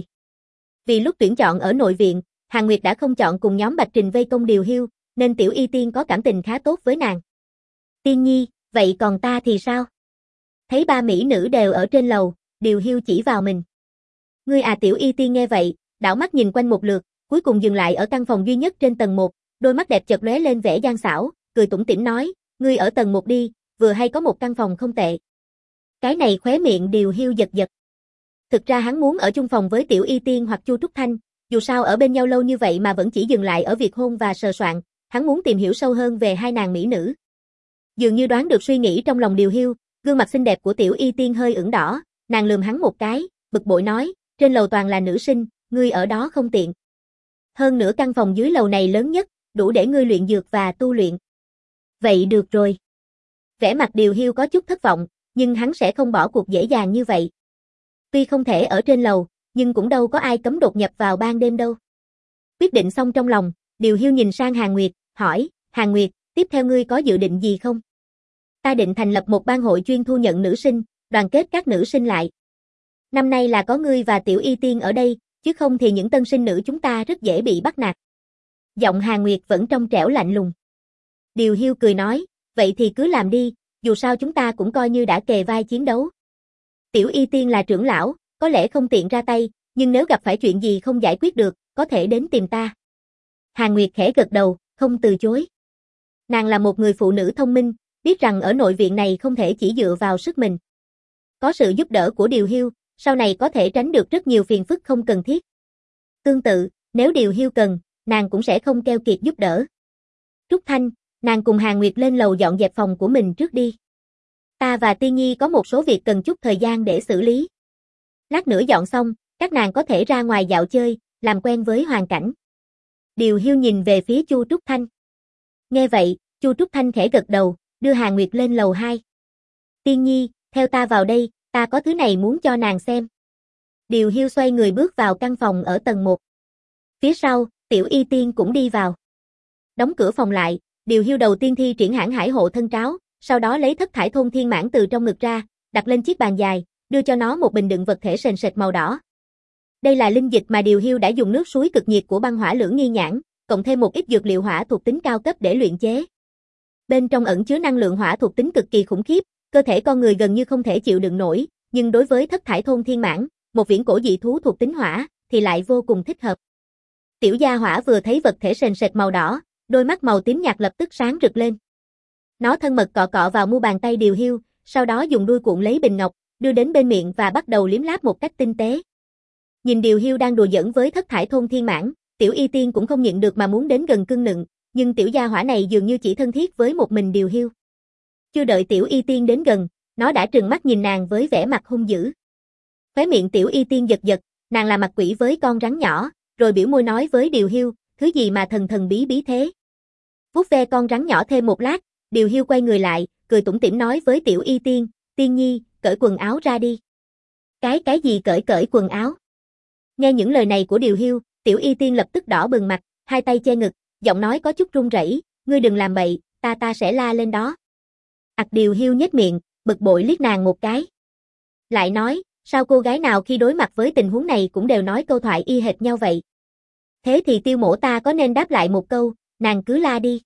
Vì lúc tuyển chọn ở nội viện, Hàn Nguyệt đã không chọn cùng nhóm Bạch Trình vây công Điều Hiêu, nên Tiểu Y Tiên có cảm tình khá tốt với nàng. Tiên Nhi, vậy còn ta thì sao? Thấy ba mỹ nữ đều ở trên lầu, Điều Hiêu chỉ vào mình. Ngươi à Tiểu Y Tiên nghe vậy, đảo mắt nhìn quanh một lượt, cuối cùng dừng lại ở căn phòng duy nhất trên tầng một, đôi mắt đẹp chợt lóe lên vẻ gian xảo, cười tủm tỉm nói, ngươi ở tầng một đi, vừa hay có một căn phòng không tệ. Cái này khóe miệng Điều Hiêu giật giật. Thực ra hắn muốn ở chung phòng với Tiểu Y Tiên hoặc Chu Trúc Thanh, dù sao ở bên nhau lâu như vậy mà vẫn chỉ dừng lại ở việc hôn và sờ soạn, hắn muốn tìm hiểu sâu hơn về hai nàng mỹ nữ. Dường như đoán được suy nghĩ trong lòng Điều Hiêu, gương mặt xinh đẹp của Tiểu Y Tiên hơi ửng đỏ, nàng lườm hắn một cái, bực bội nói, trên lầu toàn là nữ sinh, ngươi ở đó không tiện. Hơn nữa căn phòng dưới lầu này lớn nhất, đủ để ngươi luyện dược và tu luyện. Vậy được rồi. Vẻ mặt Điều Hiêu có chút thất vọng, nhưng hắn sẽ không bỏ cuộc dễ dàng như vậy. Tuy không thể ở trên lầu, nhưng cũng đâu có ai cấm đột nhập vào ban đêm đâu. Quyết định xong trong lòng, Điều Hiêu nhìn sang Hàn Nguyệt, hỏi, Hàn Nguyệt, tiếp theo ngươi có dự định gì không? Ta định thành lập một ban hội chuyên thu nhận nữ sinh, đoàn kết các nữ sinh lại. Năm nay là có ngươi và Tiểu Y Tiên ở đây, chứ không thì những tân sinh nữ chúng ta rất dễ bị bắt nạt. Giọng Hàn Nguyệt vẫn trong trẻo lạnh lùng. Điều Hiêu cười nói, vậy thì cứ làm đi, dù sao chúng ta cũng coi như đã kề vai chiến đấu. Tiểu Y Tiên là trưởng lão, có lẽ không tiện ra tay, nhưng nếu gặp phải chuyện gì không giải quyết được, có thể đến tìm ta. Hàn Nguyệt khẽ gật đầu, không từ chối. Nàng là một người phụ nữ thông minh, biết rằng ở nội viện này không thể chỉ dựa vào sức mình. Có sự giúp đỡ của Điều Hiêu, sau này có thể tránh được rất nhiều phiền phức không cần thiết. Tương tự, nếu Điều Hiêu cần, nàng cũng sẽ không keo kiệt giúp đỡ. Trúc Thanh, nàng cùng Hàn Nguyệt lên lầu dọn dẹp phòng của mình trước đi. Ta và Tiên Nhi có một số việc cần chút thời gian để xử lý. Lát nữa dọn xong, các nàng có thể ra ngoài dạo chơi, làm quen với hoàn cảnh. Điều Hiêu nhìn về phía Chu Trúc Thanh. Nghe vậy, Chu Trúc Thanh khẽ gật đầu, đưa Hàn Nguyệt lên lầu hai. Tiên Nhi, theo ta vào đây, ta có thứ này muốn cho nàng xem. Điều Hiêu xoay người bước vào căn phòng ở tầng một. Phía sau, Tiểu Y Tiên cũng đi vào. Đóng cửa phòng lại, Điều Hiêu đầu tiên thi triển hãn hải hộ thân tráo, sau đó lấy thất thải thôn thiên mãn từ trong ngực ra, đặt lên chiếc bàn dài, đưa cho nó một bình đựng vật thể sền sệt màu đỏ. Đây là linh dịch mà Điều Hiêu đã dùng nước suối cực nhiệt của băng hỏa lưỡng nghi nhãn, cộng thêm một ít dược liệu hỏa thuộc tính cao cấp để luyện chế. Bên trong ẩn chứa năng lượng hỏa thuộc tính cực kỳ khủng khiếp, cơ thể con người gần như không thể chịu đựng nổi, nhưng đối với thất thải thôn thiên mãn, một viễn cổ dị thú thuộc tính hỏa, thì lại vô cùng thích hợp. Tiểu gia hỏa vừa thấy vật thể sền sệt màu đỏ, đôi mắt màu tím nhạt lập tức sáng rực lên. Nó thân mật cọ cọ vào mu bàn tay Điều Hiêu, sau đó dùng đuôi cuộn lấy bình ngọc, đưa đến bên miệng và bắt đầu liếm láp một cách tinh tế. Nhìn Điều Hiu đang đùa giỡn với thất thải thôn thiên mãn, Tiểu Y Tiên cũng không nhịn được mà muốn đến gần cưng nựng, nhưng tiểu gia hỏa này dường như chỉ thân thiết với một mình Điều Hiu. Chưa đợi Tiểu Y Tiên đến gần, nó đã trừng mắt nhìn nàng với vẻ mặt hung dữ. Khóe miệng Tiểu Y Tiên giật giật, nàng là mặt quỷ với con rắn nhỏ, rồi biểu môi nói với Điều Hiu, thứ gì mà thần thần bí bí thế. Vuốt ve con rắn nhỏ thêm một lát, Điều Hiu quay người lại, cười tủm tỉm nói với Tiểu Y Tiên, Tiên nhi, cởi quần áo ra đi. Cái cái gì cởi cởi quần áo? Nghe những lời này của Điều Hiu, Tiểu Y Tiên lập tức đỏ bừng mặt, hai tay che ngực, giọng nói có chút run rẩy, ngươi đừng làm bậy, ta ta sẽ la lên đó. Ặc Điều Hiu nhếch miệng, bực bội liếc nàng một cái. Lại nói, sao cô gái nào khi đối mặt với tình huống này cũng đều nói câu thoại y hệt nhau vậy? Thế thì Tiêu Mỗ ta có nên đáp lại một câu, nàng cứ la đi.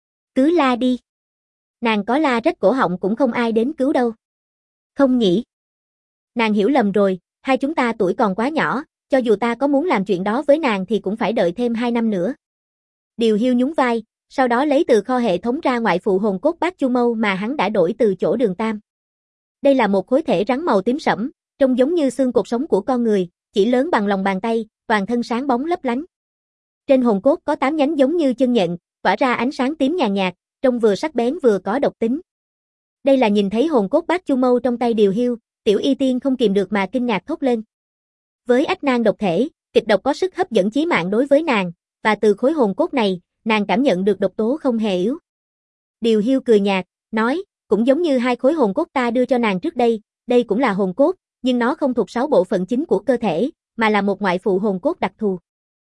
Cứ la đi. Nàng có la rách cổ họng cũng không ai đến cứu đâu. Không nhỉ? Nàng hiểu lầm rồi, hai chúng ta tuổi còn quá nhỏ, cho dù ta có muốn làm chuyện đó với nàng thì cũng phải đợi thêm hai năm nữa. Điều Hiu nhún vai, sau đó lấy từ kho hệ thống ra ngoại phụ hồn cốt bát chu mâu mà hắn đã đổi từ chỗ Đường Tam. Đây là một khối thể rắn màu tím sẫm, trông giống như xương cột sống của con người, chỉ lớn bằng lòng bàn tay, toàn thân sáng bóng lấp lánh. Trên hồn cốt có tám nhánh giống như chân nhện, tỏa ra ánh sáng tím nhàn nhạt, trông vừa sắc bén vừa có độc tính. Đây là nhìn thấy hồn cốt bát chu mâu trong tay Điều Hiu, Tiểu Y Tiên không kìm được mà kinh ngạc thốt lên. Với ách nan độc thể, kịch độc có sức hấp dẫn chí mạng đối với nàng, và từ khối hồn cốt này, nàng cảm nhận được độc tố không hề yếu. Điều Hiu cười nhạt, nói, cũng giống như hai khối hồn cốt ta đưa cho nàng trước đây, đây cũng là hồn cốt, nhưng nó không thuộc sáu bộ phận chính của cơ thể, mà là một ngoại phụ hồn cốt đặc thù.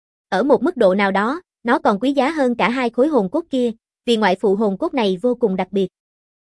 Ở một mức độ nào đó, nó còn quý giá hơn cả hai khối hồn cốt kia, vì ngoại phụ hồn cốt này vô cùng đặc biệt.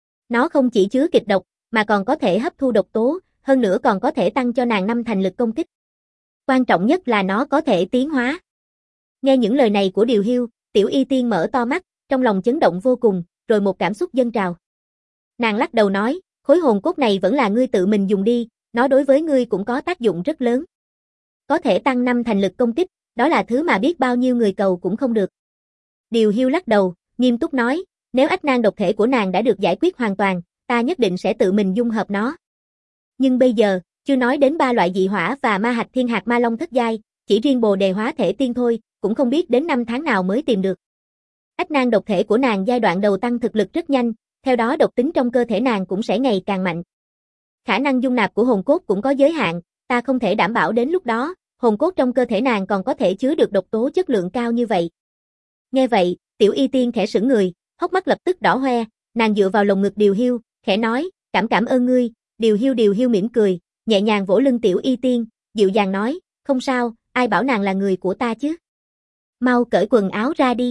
Nó không chỉ chứa kịch độc, mà còn có thể hấp thu độc tố, hơn nữa còn có thể tăng cho nàng năm thành lực công kích. Quan trọng nhất là nó có thể tiến hóa. Nghe những lời này của Điều Hiu, Tiểu Y Tiên mở to mắt, trong lòng chấn động vô cùng, rồi một cảm xúc dâng trào. Nàng lắc đầu nói, khối hồn cốt này vẫn là ngươi tự mình dùng đi, nó đối với ngươi cũng có tác dụng rất lớn. Có thể tăng năm thành lực công kích, đó là thứ mà biết bao nhiêu người cầu cũng không được. Điều Hiu lắc đầu, nghiêm túc nói, nếu ách nan độc thể của nàng đã được giải quyết hoàn toàn, ta nhất định sẽ tự mình dung hợp nó. Nhưng bây giờ, chưa nói đến ba loại dị hỏa và ma hạch thiên hạt ma long thất giai, chỉ riêng bồ đề hóa thể tiên thôi, cũng không biết đến năm tháng nào mới tìm được. Ách nan độc thể của nàng giai đoạn đầu tăng thực lực rất nhanh, theo đó độc tính trong cơ thể nàng cũng sẽ ngày càng mạnh. Khả năng dung nạp của hồn cốt cũng có giới hạn, ta không thể đảm bảo đến lúc đó, hồn cốt trong cơ thể nàng còn có thể chứa được độc tố chất lượng cao như vậy. Nghe vậy, Tiểu Y Tiên khẽ sững người, hốc mắt lập tức đỏ hoe, nàng dựa vào lồng ngực Điều Hiu, khẽ nói, cảm cảm ơn ngươi. Điều Hiu Điều Hiu mỉm cười, nhẹ nhàng vỗ lưng Tiểu Y Tiên, dịu dàng nói, không sao, ai bảo nàng là người của ta chứ. Mau cởi quần áo ra đi.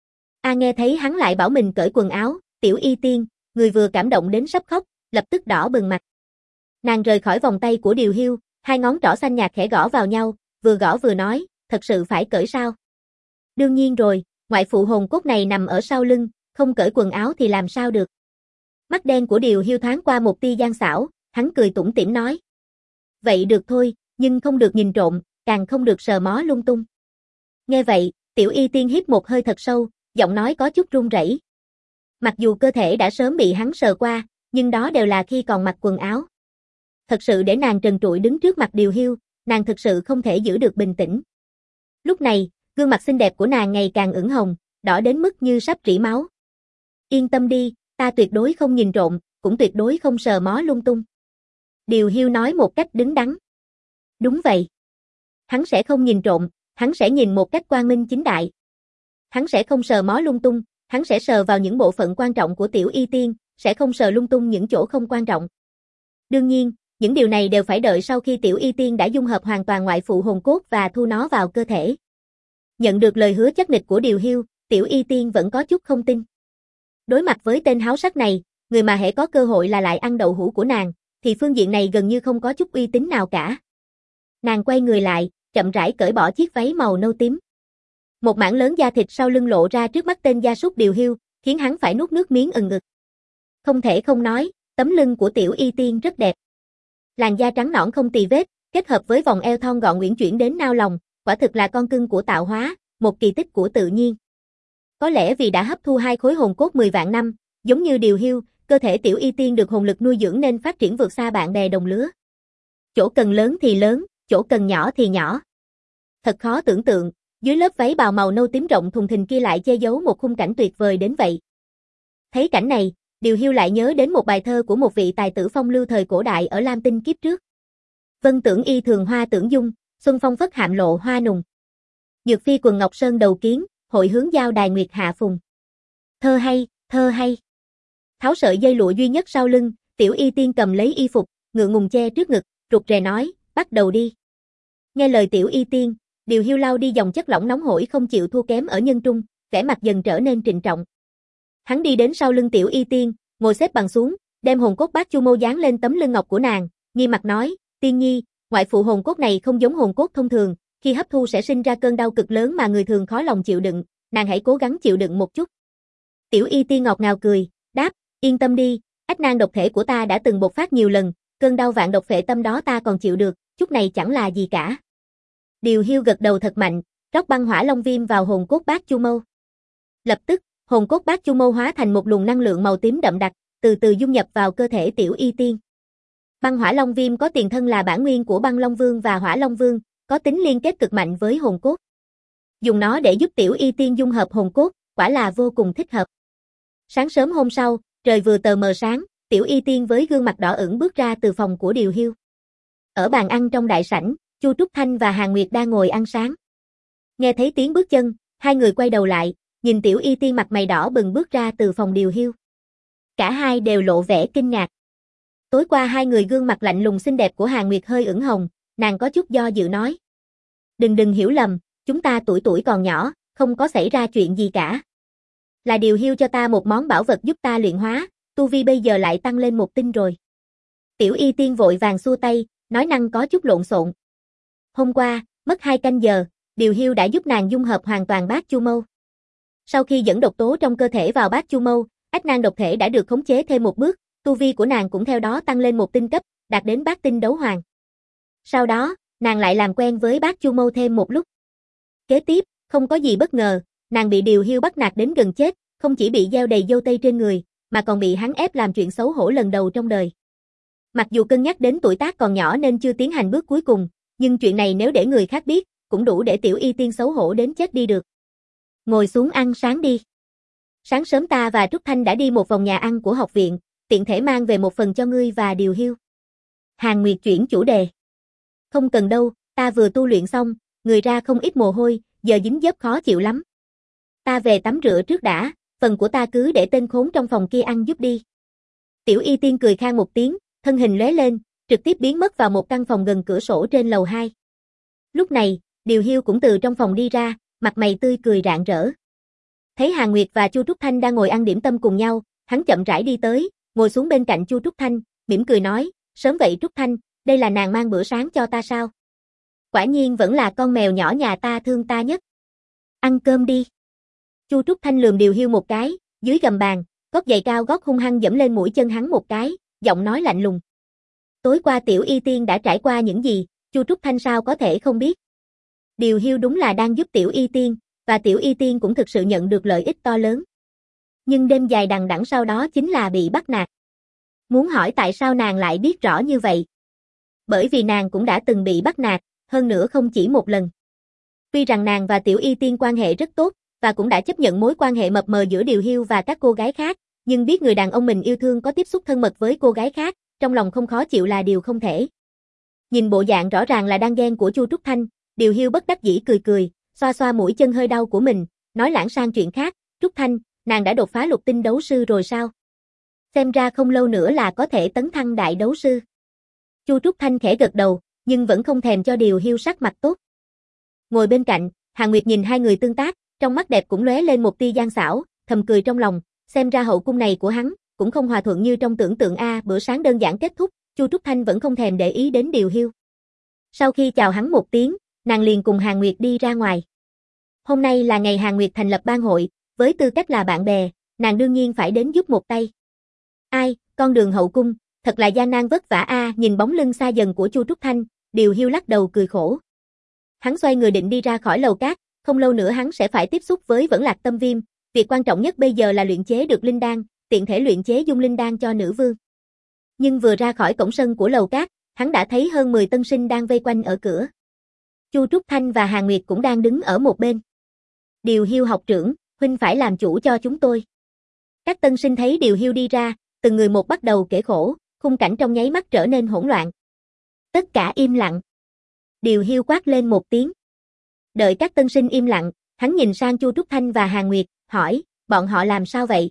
A nghe thấy hắn lại bảo mình cởi quần áo, Tiểu Y Tiên, người vừa cảm động đến sắp khóc, lập tức đỏ bừng mặt. Nàng rời khỏi vòng tay của Điều Hiu, hai ngón trỏ xanh nhạt khẽ gõ vào nhau, vừa gõ vừa nói, thật sự phải cởi sao? Đương nhiên rồi, ngoại phụ hồn cốt này nằm ở sau lưng, không cởi quần áo thì làm sao được. Mắt đen của Điều Hiu thoáng qua một tia gian xảo, hắn cười tủm tỉm nói. Vậy được thôi, nhưng không được nhìn trộm, càng không được sờ mó lung tung. Nghe vậy, Tiểu Y Tiên hít một hơi thật sâu, giọng nói có chút run rẩy. Mặc dù cơ thể đã sớm bị hắn sờ qua, nhưng đó đều là khi còn mặc quần áo. Thật sự để nàng trần trụi đứng trước mặt Điều Hiu, nàng thực sự không thể giữ được bình tĩnh. Lúc này, gương mặt xinh đẹp của nàng ngày càng ửng hồng, đỏ đến mức như sắp rỉ máu. Yên tâm đi, ta tuyệt đối không nhìn trộm, cũng tuyệt đối không sờ mó lung tung. Điều Hiu nói một cách đứng đắn. Đúng vậy. Hắn sẽ không nhìn trộm, hắn sẽ nhìn một cách quang minh chính đại. Hắn sẽ không sờ mó lung tung, hắn sẽ sờ vào những bộ phận quan trọng của Tiểu Y Tiên, sẽ không sờ lung tung những chỗ không quan trọng. Đương nhiên, những điều này đều phải đợi sau khi Tiểu Y Tiên đã dung hợp hoàn toàn ngoại phụ hồn cốt và thu nó vào cơ thể. Nhận được lời hứa chắc nịch của Điều Hiu, Tiểu Y Tiên vẫn có chút không tin. Đối mặt với tên háo sắc này, người mà hễ có cơ hội là lại ăn đậu hũ của nàng, thì phương diện này gần như không có chút uy tín nào cả. Nàng quay người lại, chậm rãi cởi bỏ chiếc váy màu nâu tím. Một mảng lớn da thịt sau lưng lộ ra trước mắt tên gia súc Điều Hiu, khiến hắn phải nuốt nước miếng ừng ực. Không thể không nói, tấm lưng của Tiểu Y Tiên rất đẹp. Làn da trắng nõn không tì vết, kết hợp với vòng eo thon gọn uyển chuyển đến nao lòng, quả thực là con cưng của tạo hóa, một kỳ tích của tự nhiên. Có lẽ vì đã hấp thu hai khối hồn cốt mười vạn năm, giống như Điều Hiu, cơ thể Tiểu Y Tiên được hồn lực nuôi dưỡng nên phát triển vượt xa bạn bè đồng lứa. Chỗ cần lớn thì lớn, chỗ cần nhỏ thì nhỏ. Thật khó tưởng tượng, dưới lớp váy bào màu nâu tím rộng thùng thình kia lại che giấu một khung cảnh tuyệt vời đến vậy. Thấy cảnh này, Điều Hiu lại nhớ đến một bài thơ của một vị tài tử phong lưu thời cổ đại ở Lam Tinh kiếp trước. Vân tưởng y thường hoa tưởng dung, xuân phong phất hạm lộ hoa nùng. Nhược phi quần ngọc sơn đầu kiến, hội hướng giao đài nguyệt hạ phùng. Thơ hay, thơ hay. Tháo sợi dây lụa duy nhất sau lưng, Tiểu Y Tiên cầm lấy y phục, ngượng ngùng che trước ngực, rụt rè nói, bắt đầu đi. Nghe lời Tiểu Y Tiên, Điều Hiu lau đi dòng chất lỏng nóng hổi không chịu thua kém ở nhân trung, vẻ mặt dần trở nên trịnh trọng. Hắn đi đến sau lưng Tiểu Y Tiên, ngồi xếp bằng xuống, đem hồn cốt Bát Chu Mâu dán lên tấm lưng ngọc của nàng, nghi mặt nói, Tiên nhi, ngoại phụ hồn cốt này không giống hồn cốt thông thường, khi hấp thu sẽ sinh ra cơn đau cực lớn mà người thường khó lòng chịu đựng, nàng hãy cố gắng chịu đựng một chút. Tiểu Y Tiên ngọt ngào cười, đáp, yên tâm đi, ách nan độc thể của ta đã từng bộc phát nhiều lần, cơn đau vạn độc phệ tâm đó ta còn chịu được, chút này chẳng là gì cả. Điều Hiu gật đầu thật mạnh, rót băng hỏa long viêm vào hồn cốt Bát Chu Mâu. Lập tức, hồn cốt Bát Chu Mâu hóa thành một luồng năng lượng màu tím đậm đặc, từ từ dung nhập vào cơ thể Tiểu Y Tiên. Băng hỏa long viêm có tiền thân là bản nguyên của băng long vương và hỏa long vương, có tính liên kết cực mạnh với hồn cốt. Dùng nó để giúp Tiểu Y Tiên dung hợp hồn cốt, quả là vô cùng thích hợp. Sáng sớm hôm sau, trời vừa tờ mờ sáng, Tiểu Y Tiên với gương mặt đỏ ửng bước ra từ phòng của Điều Hiu. Ở bàn ăn trong đại sảnh, Chu Trúc Thanh và Hàn Nguyệt đang ngồi ăn sáng. Nghe thấy tiếng bước chân, hai người quay đầu lại, nhìn Tiểu Y Tiên mặt mày đỏ bừng bước ra từ phòng Điều Hiu. Cả hai đều lộ vẻ kinh ngạc. Tối qua hai người gương mặt lạnh lùng xinh đẹp của Hàn Nguyệt hơi ửng hồng, nàng có chút do dự nói. Đừng đừng hiểu lầm, chúng ta tuổi tuổi còn nhỏ, không có xảy ra chuyện gì cả. Là Điều Hiu cho ta một món bảo vật giúp ta luyện hóa, tu vi bây giờ lại tăng lên một tinh rồi. Tiểu Y Tiên vội vàng xua tay, nói năng có chút lộn xộn. Hôm qua, mất hai canh giờ, Điều Hiu đã giúp nàng dung hợp hoàn toàn Bát Chu Mâu. Sau khi dẫn độc tố trong cơ thể vào Bát Chu Mâu, ách nan độc thể đã được khống chế thêm một bước, tu vi của nàng cũng theo đó tăng lên một tinh cấp, đạt đến bát tinh đấu hoàng. Sau đó, nàng lại làm quen với Bát Chu Mâu thêm một lúc. Kế tiếp, không có gì bất ngờ, nàng bị Điều Hiu bắt nạt đến gần chết, không chỉ bị gieo đầy dâu tây trên người, mà còn bị hắn ép làm chuyện xấu hổ lần đầu trong đời. Mặc dù cân nhắc đến tuổi tác còn nhỏ nên chưa tiến hành bước cuối cùng, nhưng chuyện này nếu để người khác biết, cũng đủ để Tiểu Y Tiên xấu hổ đến chết đi được. Ngồi xuống ăn sáng đi. Sáng sớm ta và Trúc Thanh đã đi một vòng nhà ăn của học viện, tiện thể mang về một phần cho ngươi và Điều Hiu. Hàn Nguyệt chuyển chủ đề. Không cần đâu, ta vừa tu luyện xong, người ra không ít mồ hôi, giờ dính dớp khó chịu lắm. Ta về tắm rửa trước đã, phần của ta cứ để tên khốn trong phòng kia ăn giúp đi. Tiểu Y Tiên cười khan một tiếng, thân hình lóe lên, trực tiếp biến mất vào một căn phòng gần cửa sổ trên lầu hai. Lúc này, Điều Hiu cũng từ trong phòng đi ra, mặt mày tươi cười rạng rỡ. Thấy Hàn Nguyệt và Chu Trúc Thanh đang ngồi ăn điểm tâm cùng nhau, hắn chậm rãi đi tới, ngồi xuống bên cạnh Chu Trúc Thanh, mỉm cười nói, sớm vậy Trúc Thanh, đây là nàng mang bữa sáng cho ta sao? Quả nhiên vẫn là con mèo nhỏ nhà ta thương ta nhất. Ăn cơm đi. Chu Trúc Thanh lườm Điều Hiu một cái, dưới gầm bàn, gót giày cao gót hung hăng giẫm lên mũi chân hắn một cái, giọng nói lạnh lùng. Tối qua Tiểu Y Tiên đã trải qua những gì, Chu Trúc Thanh sao có thể không biết. Điều Hiu đúng là đang giúp Tiểu Y Tiên, và Tiểu Y Tiên cũng thực sự nhận được lợi ích to lớn. Nhưng đêm dài đằng đẵng sau đó chính là bị bắt nạt. Muốn hỏi tại sao nàng lại biết rõ như vậy? Bởi vì nàng cũng đã từng bị bắt nạt, hơn nữa không chỉ một lần. Tuy rằng nàng và Tiểu Y Tiên quan hệ rất tốt, và cũng đã chấp nhận mối quan hệ mập mờ giữa Điều Hiu và các cô gái khác, nhưng biết người đàn ông mình yêu thương có tiếp xúc thân mật với cô gái khác, trong lòng không khó chịu là điều không thể. Nhìn bộ dạng rõ ràng là đang ghen của Chu Trúc Thanh, Điều Hiu bất đắc dĩ cười cười, xoa xoa mũi chân hơi đau của mình, nói lãng sang chuyện khác, Trúc Thanh, nàng đã đột phá lục tinh đấu sư rồi sao? Xem ra không lâu nữa là có thể tấn thăng đại đấu sư. Chu Trúc Thanh khẽ gật đầu, nhưng vẫn không thèm cho Điều Hiu sắc mặt tốt. Ngồi bên cạnh, Hàn Nguyệt nhìn hai người tương tác, trong mắt đẹp cũng lóe lên một tia gian xảo, thầm cười trong lòng, xem ra hậu cung này của hắn cũng không hòa thuận như trong tưởng tượng a. Bữa sáng đơn giản kết thúc, Chu Trúc Thanh vẫn không thèm để ý đến Điều Hiu. Sau khi chào hắn một tiếng, nàng liền cùng Hàn Nguyệt đi ra ngoài. Hôm nay là ngày Hàn Nguyệt thành lập ban hội, với tư cách là bạn bè, nàng đương nhiên phải đến giúp một tay. Ai, con đường hậu cung, thật là gian nan vất vả a. Nhìn bóng lưng xa dần của Chu Trúc Thanh, Điều Hiu lắc đầu cười khổ. Hắn xoay người định đi ra khỏi lầu cát, không lâu nữa hắn sẽ phải tiếp xúc với Vẫn Lạc Tâm Viêm, việc quan trọng nhất bây giờ là luyện chế được linh đan, tiện thể luyện chế dung linh đan cho nữ vương. Nhưng vừa ra khỏi cổng sân của lầu cát, hắn đã thấy hơn mười tân sinh đang vây quanh ở cửa. Chu Trúc Thanh và Hàn Nguyệt cũng đang đứng ở một bên. Điều Hiêu học trưởng, huynh phải làm chủ cho chúng tôi. Các tân sinh thấy Điều Hiêu đi ra, từng người một bắt đầu kể khổ, khung cảnh trong nháy mắt trở nên hỗn loạn. Tất cả im lặng. Điều Hiêu quát lên một tiếng. Đợi các tân sinh im lặng, hắn nhìn sang Chu Trúc Thanh và Hàn Nguyệt, hỏi, bọn họ làm sao vậy?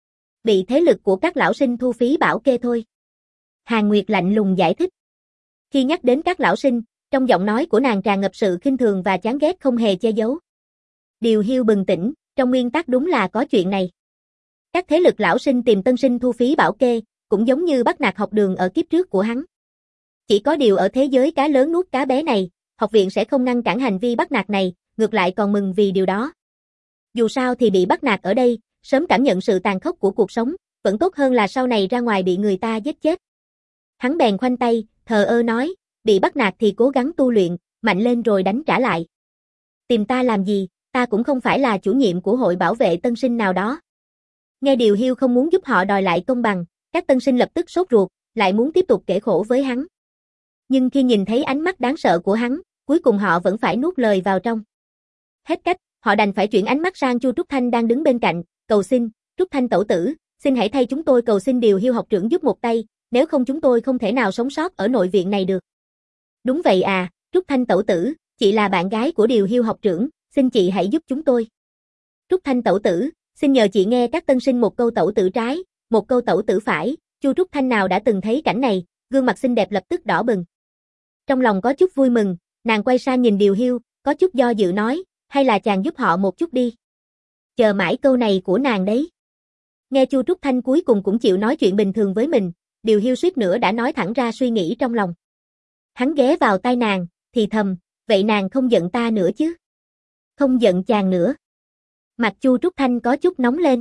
Bị thế lực của các lão sinh thu phí bảo kê thôi. Hàn Nguyệt lạnh lùng giải thích. Khi nhắc đến các lão sinh, trong giọng nói của nàng tràn ngập sự khinh thường và chán ghét không hề che giấu. Điều Hiêu bừng tỉnh, trong nguyên tắc đúng là có chuyện này. Các thế lực lão sinh tìm tân sinh thu phí bảo kê, cũng giống như bắt nạt học đường ở kiếp trước của hắn. Chỉ có điều ở thế giới cá lớn nuốt cá bé này, học viện sẽ không ngăn cản hành vi bắt nạt này, ngược lại còn mừng vì điều đó. Dù sao thì bị bắt nạt ở đây, sớm cảm nhận sự tàn khốc của cuộc sống, vẫn tốt hơn là sau này ra ngoài bị người ta giết chết. Hắn bèn khoanh tay, thờ ơ nói, bị bắt nạt thì cố gắng tu luyện, mạnh lên rồi đánh trả lại. Tìm ta làm gì, ta cũng không phải là chủ nhiệm của hội bảo vệ tân sinh nào đó. Nghe Điều Hiêu không muốn giúp họ đòi lại công bằng, các tân sinh lập tức sốt ruột, lại muốn tiếp tục kể khổ với hắn. Nhưng khi nhìn thấy ánh mắt đáng sợ của hắn, cuối cùng họ vẫn phải nuốt lời vào trong. Hết cách, họ đành phải chuyển ánh mắt sang Chu Trúc Thanh đang đứng bên cạnh, cầu xin, Trúc Thanh tẩu tử, xin hãy thay chúng tôi cầu xin Điều Hiêu học trưởng giúp một tay, nếu không chúng tôi không thể nào sống sót ở nội viện này được. Đúng vậy à, Trúc Thanh tẩu tử, chị là bạn gái của Điều Hiêu học trưởng, xin chị hãy giúp chúng tôi. Trúc Thanh tẩu tử, xin nhờ chị nghe các tân sinh một câu tẩu tử trái, một câu tẩu tử phải. Chu Trúc Thanh nào đã từng thấy cảnh này, gương mặt xinh đẹp lập tức đỏ bừng. Trong lòng có chút vui mừng, nàng quay sang nhìn Điều Hiêu, có chút do dự nói, hay là chàng giúp họ một chút đi. Chờ mãi câu này của nàng đấy. Nghe Chu Trúc Thanh cuối cùng cũng chịu nói chuyện bình thường với mình, Điều Hiêu suýt nữa đã nói thẳng ra suy nghĩ trong lòng. Hắn ghé vào tai nàng, thì thầm, vậy nàng không giận ta nữa chứ? Không giận chàng nữa. Mặt Chu Trúc Thanh có chút nóng lên.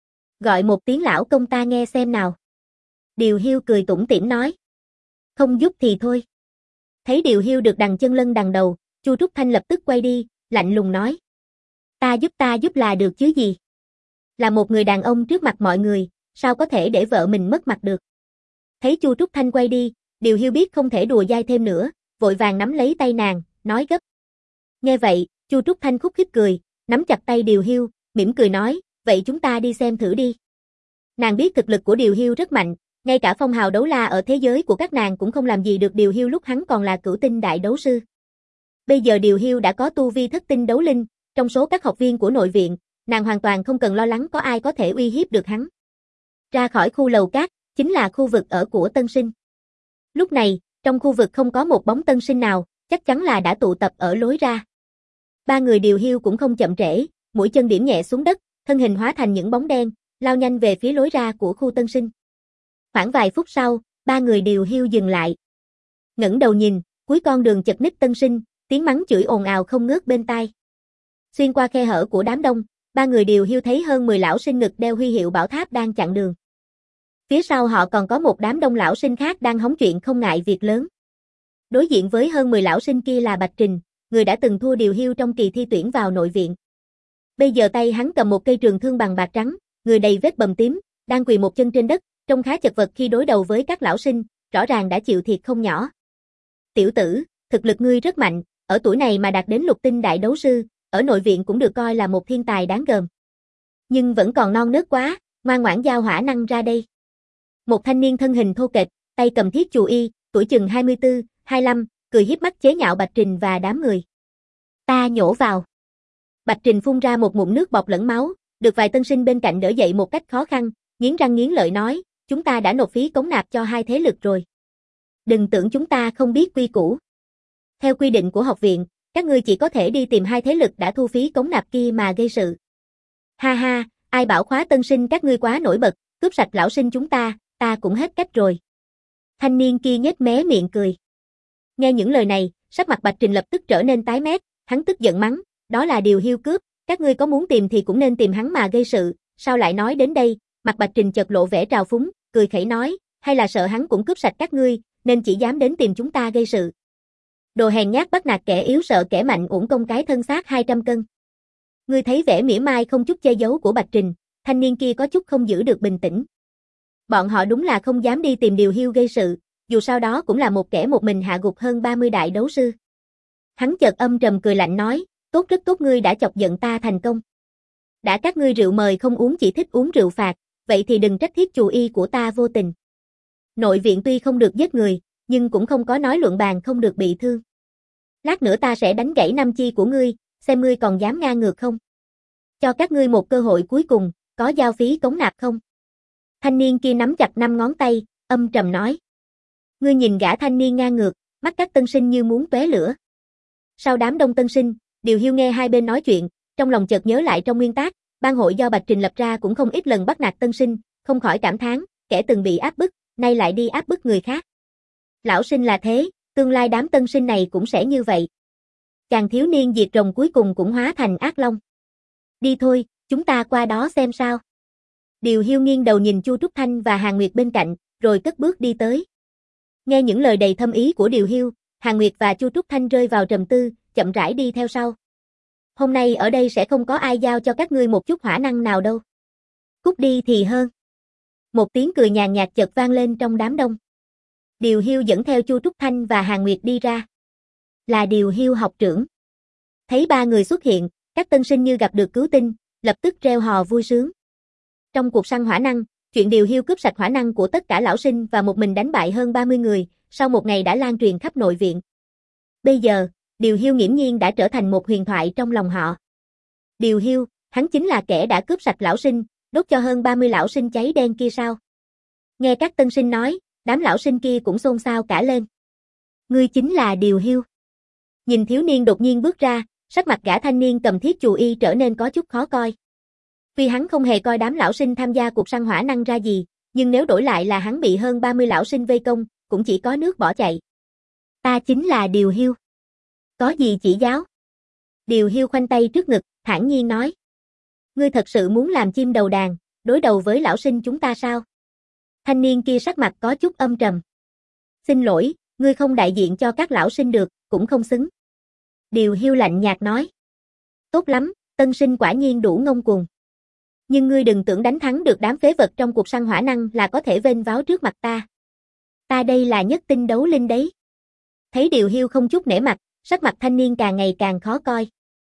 Gọi một tiếng lão công ta nghe xem nào. Điều Hiêu cười tủm tỉm nói. Không giúp thì thôi. Thấy Điều Hiêu được đằng chân lân đằng đầu, Chu Trúc Thanh lập tức quay đi, lạnh lùng nói. Ta giúp ta giúp là được chứ gì? Là một người đàn ông trước mặt mọi người, sao có thể để vợ mình mất mặt được? Thấy Chu Trúc Thanh quay đi, Điều Hiêu biết không thể đùa dai thêm nữa, vội vàng nắm lấy tay nàng, nói gấp. Nghe vậy, Chu Trúc Thanh khúc khích cười, nắm chặt tay Điều Hiêu, mỉm cười nói, vậy chúng ta đi xem thử đi. Nàng biết thực lực của Điều Hiêu rất mạnh, ngay cả phong hào đấu la ở thế giới của các nàng cũng không làm gì được Điều Hiêu lúc hắn còn là cửu tinh đại đấu sư. Bây giờ Điều Hiêu đã có tu vi thất tinh đấu linh, trong số các học viên của nội viện, nàng hoàn toàn không cần lo lắng có ai có thể uy hiếp được hắn. Ra khỏi khu lầu cát, chính là khu vực ở của tân sinh. Lúc này, trong khu vực không có một bóng tân sinh nào, chắc chắn là đã tụ tập ở lối ra. Ba người Điều Hiêu cũng không chậm trễ, mũi chân điểm nhẹ xuống đất, thân hình hóa thành những bóng đen, lao nhanh về phía lối ra của khu tân sinh. Khoảng vài phút sau, ba người Điều Hiêu dừng lại. Ngẩng đầu nhìn, cuối con đường chật ních tân sinh, tiếng mắng chửi ồn ào không ngớt bên tai. Xuyên qua khe hở của đám đông, ba người Điều Hiêu thấy hơn mười lão sinh ngực đeo huy hiệu bảo tháp đang chặn đường. Phía sau họ còn có một đám đông lão sinh khác đang hóng chuyện không ngại việc lớn. Đối diện với hơn mười lão sinh kia là Bạch Trình, người đã từng thua Điều Hiêu trong kỳ thi tuyển vào nội viện. Bây giờ tay hắn cầm một cây trường thương bằng bạc trắng, người đầy vết bầm tím, đang quỳ một chân trên đất, trông khá chật vật khi đối đầu với các lão sinh, rõ ràng đã chịu thiệt không nhỏ. Tiểu tử, thực lực ngươi rất mạnh, ở tuổi này mà đạt đến lục tinh đại đấu sư, ở nội viện cũng được coi là một thiên tài đáng gờm. Nhưng vẫn còn non nớt quá, ngoan ngoãn giao hỏa năng ra đây. Một thanh niên thân hình thô kệch, tay cầm thiết chù y, tuổi chừng hai mươi tư, hai mươi lăm, cười hiếp mắt chế nhạo Bạch Trình và đám người. Ta nhổ vào. Bạch Trình phun ra một ngụm nước bọt lẫn máu, được vài tân sinh bên cạnh đỡ dậy một cách khó khăn, nghiến răng nghiến lợi nói, chúng ta đã nộp phí cống nạp cho hai thế lực rồi. Đừng tưởng chúng ta không biết quy củ. Theo quy định của học viện, các ngươi chỉ có thể đi tìm hai thế lực đã thu phí cống nạp kia mà gây sự. Ha ha, ai bảo khóa tân sinh các ngươi quá nổi bật, cướp sạch lão sinh chúng ta, ta cũng hết cách rồi. Thanh niên kia nhếch mé miệng cười. Nghe những lời này, sắc mặt Bạch Trình lập tức trở nên tái mét, hắn tức giận mắng, đó là Điều Hiêu cướp, các ngươi có muốn tìm thì cũng nên tìm hắn mà gây sự, sao lại nói đến đây? Mặt Bạch Trình chợt lộ vẻ trào phúng, cười khẩy nói, hay là sợ hắn cũng cướp sạch các ngươi, nên chỉ dám đến tìm chúng ta gây sự. Đồ hèn nhát bắt nạt kẻ yếu sợ kẻ mạnh uổng công cái thân xác hai trăm cân. Ngươi thấy vẻ mỉa mai không chút che giấu của Bạch Trình, thanh niên kia có chút không giữ được bình tĩnh. Bọn họ đúng là không dám đi tìm Điều Hiêu gây sự, dù sao đó cũng là một kẻ một mình hạ gục hơn ba mươi đại đấu sư. Hắn chợt âm trầm cười lạnh nói, tốt rất tốt, ngươi đã chọc giận ta thành công. Đã các ngươi rượu mời không uống chỉ thích uống rượu phạt, vậy thì đừng trách thiết chủ y của ta vô tình. Nội viện tuy không được giết người, nhưng cũng không có nói luận bàn không được bị thương. Lát nữa ta sẽ đánh gãy năm chi của ngươi, xem ngươi còn dám ngang ngược không. Cho các ngươi một cơ hội cuối cùng, có giao phí cống nạp không? Thanh niên kia nắm chặt năm ngón tay, âm trầm nói. Ngươi nhìn gã thanh niên ngang ngược, mắt các tân sinh như muốn tóe lửa. Sau đám đông tân sinh, Điều Hiu nghe hai bên nói chuyện, trong lòng chợt nhớ lại trong nguyên tác, ban hội do Bạch Trình lập ra cũng không ít lần bắt nạt tân sinh, không khỏi cảm thán, kẻ từng bị áp bức, nay lại đi áp bức người khác. Lão sinh là thế, tương lai đám tân sinh này cũng sẽ như vậy. Chàng thiếu niên diệt rồng cuối cùng cũng hóa thành ác long. Đi thôi, chúng ta qua đó xem sao. Điều Hiu nghiêng đầu nhìn Chu Trúc Thanh và Hàn Nguyệt bên cạnh, rồi cất bước đi tới. Nghe những lời đầy thâm ý của Điều Hiu, Hàn Nguyệt và Chu Trúc Thanh rơi vào trầm tư, chậm rãi đi theo sau. Hôm nay ở đây sẽ không có ai giao cho các ngươi một chút hỏa năng nào đâu. Cút đi thì hơn. Một tiếng cười nhàn nhạt chợt vang lên trong đám đông. Điều Hiu dẫn theo Chu Trúc Thanh và Hàn Nguyệt đi ra. Là Điều Hiu học trưởng. Thấy ba người xuất hiện, các tân sinh như gặp được cứu tinh, lập tức reo hò vui sướng. Trong cuộc săn hỏa năng, chuyện Điều Hiu cướp sạch hỏa năng của tất cả lão sinh và một mình đánh bại hơn ba mươi người, sau một ngày đã lan truyền khắp nội viện. Bây giờ, Điều Hiu nghiễm nhiên đã trở thành một huyền thoại trong lòng họ. Điều Hiu, hắn chính là kẻ đã cướp sạch lão sinh, đốt cho hơn ba mươi lão sinh cháy đen kia sao? Nghe các tân sinh nói, đám lão sinh kia cũng xôn xao cả lên. Ngươi chính là Điều Hiu. Nhìn thiếu niên đột nhiên bước ra, sắc mặt gã thanh niên cầm thiết chù y trở nên có chút khó coi. Tuy hắn không hề coi đám lão sinh tham gia cuộc săn hỏa năng ra gì, nhưng nếu đổi lại là hắn bị hơn ba mươi lão sinh vây công, cũng chỉ có nước bỏ chạy. Ta chính là Điều Hiu. Có gì chỉ giáo? Điều Hiu khoanh tay trước ngực, thản nhiên nói. Ngươi thật sự muốn làm chim đầu đàn, đối đầu với lão sinh chúng ta sao? Thanh niên kia sắc mặt có chút âm trầm. Xin lỗi, ngươi không đại diện cho các lão sinh được, cũng không xứng. Điều Hiu lạnh nhạt nói. Tốt lắm, tân sinh quả nhiên đủ ngông cuồng. Nhưng ngươi đừng tưởng đánh thắng được đám phế vật trong cuộc săn hỏa năng là có thể vênh váo trước mặt ta. Ta đây là nhất tinh đấu linh đấy. Thấy Điều Hiu không chút nể mặt, sắc mặt thanh niên càng ngày càng khó coi.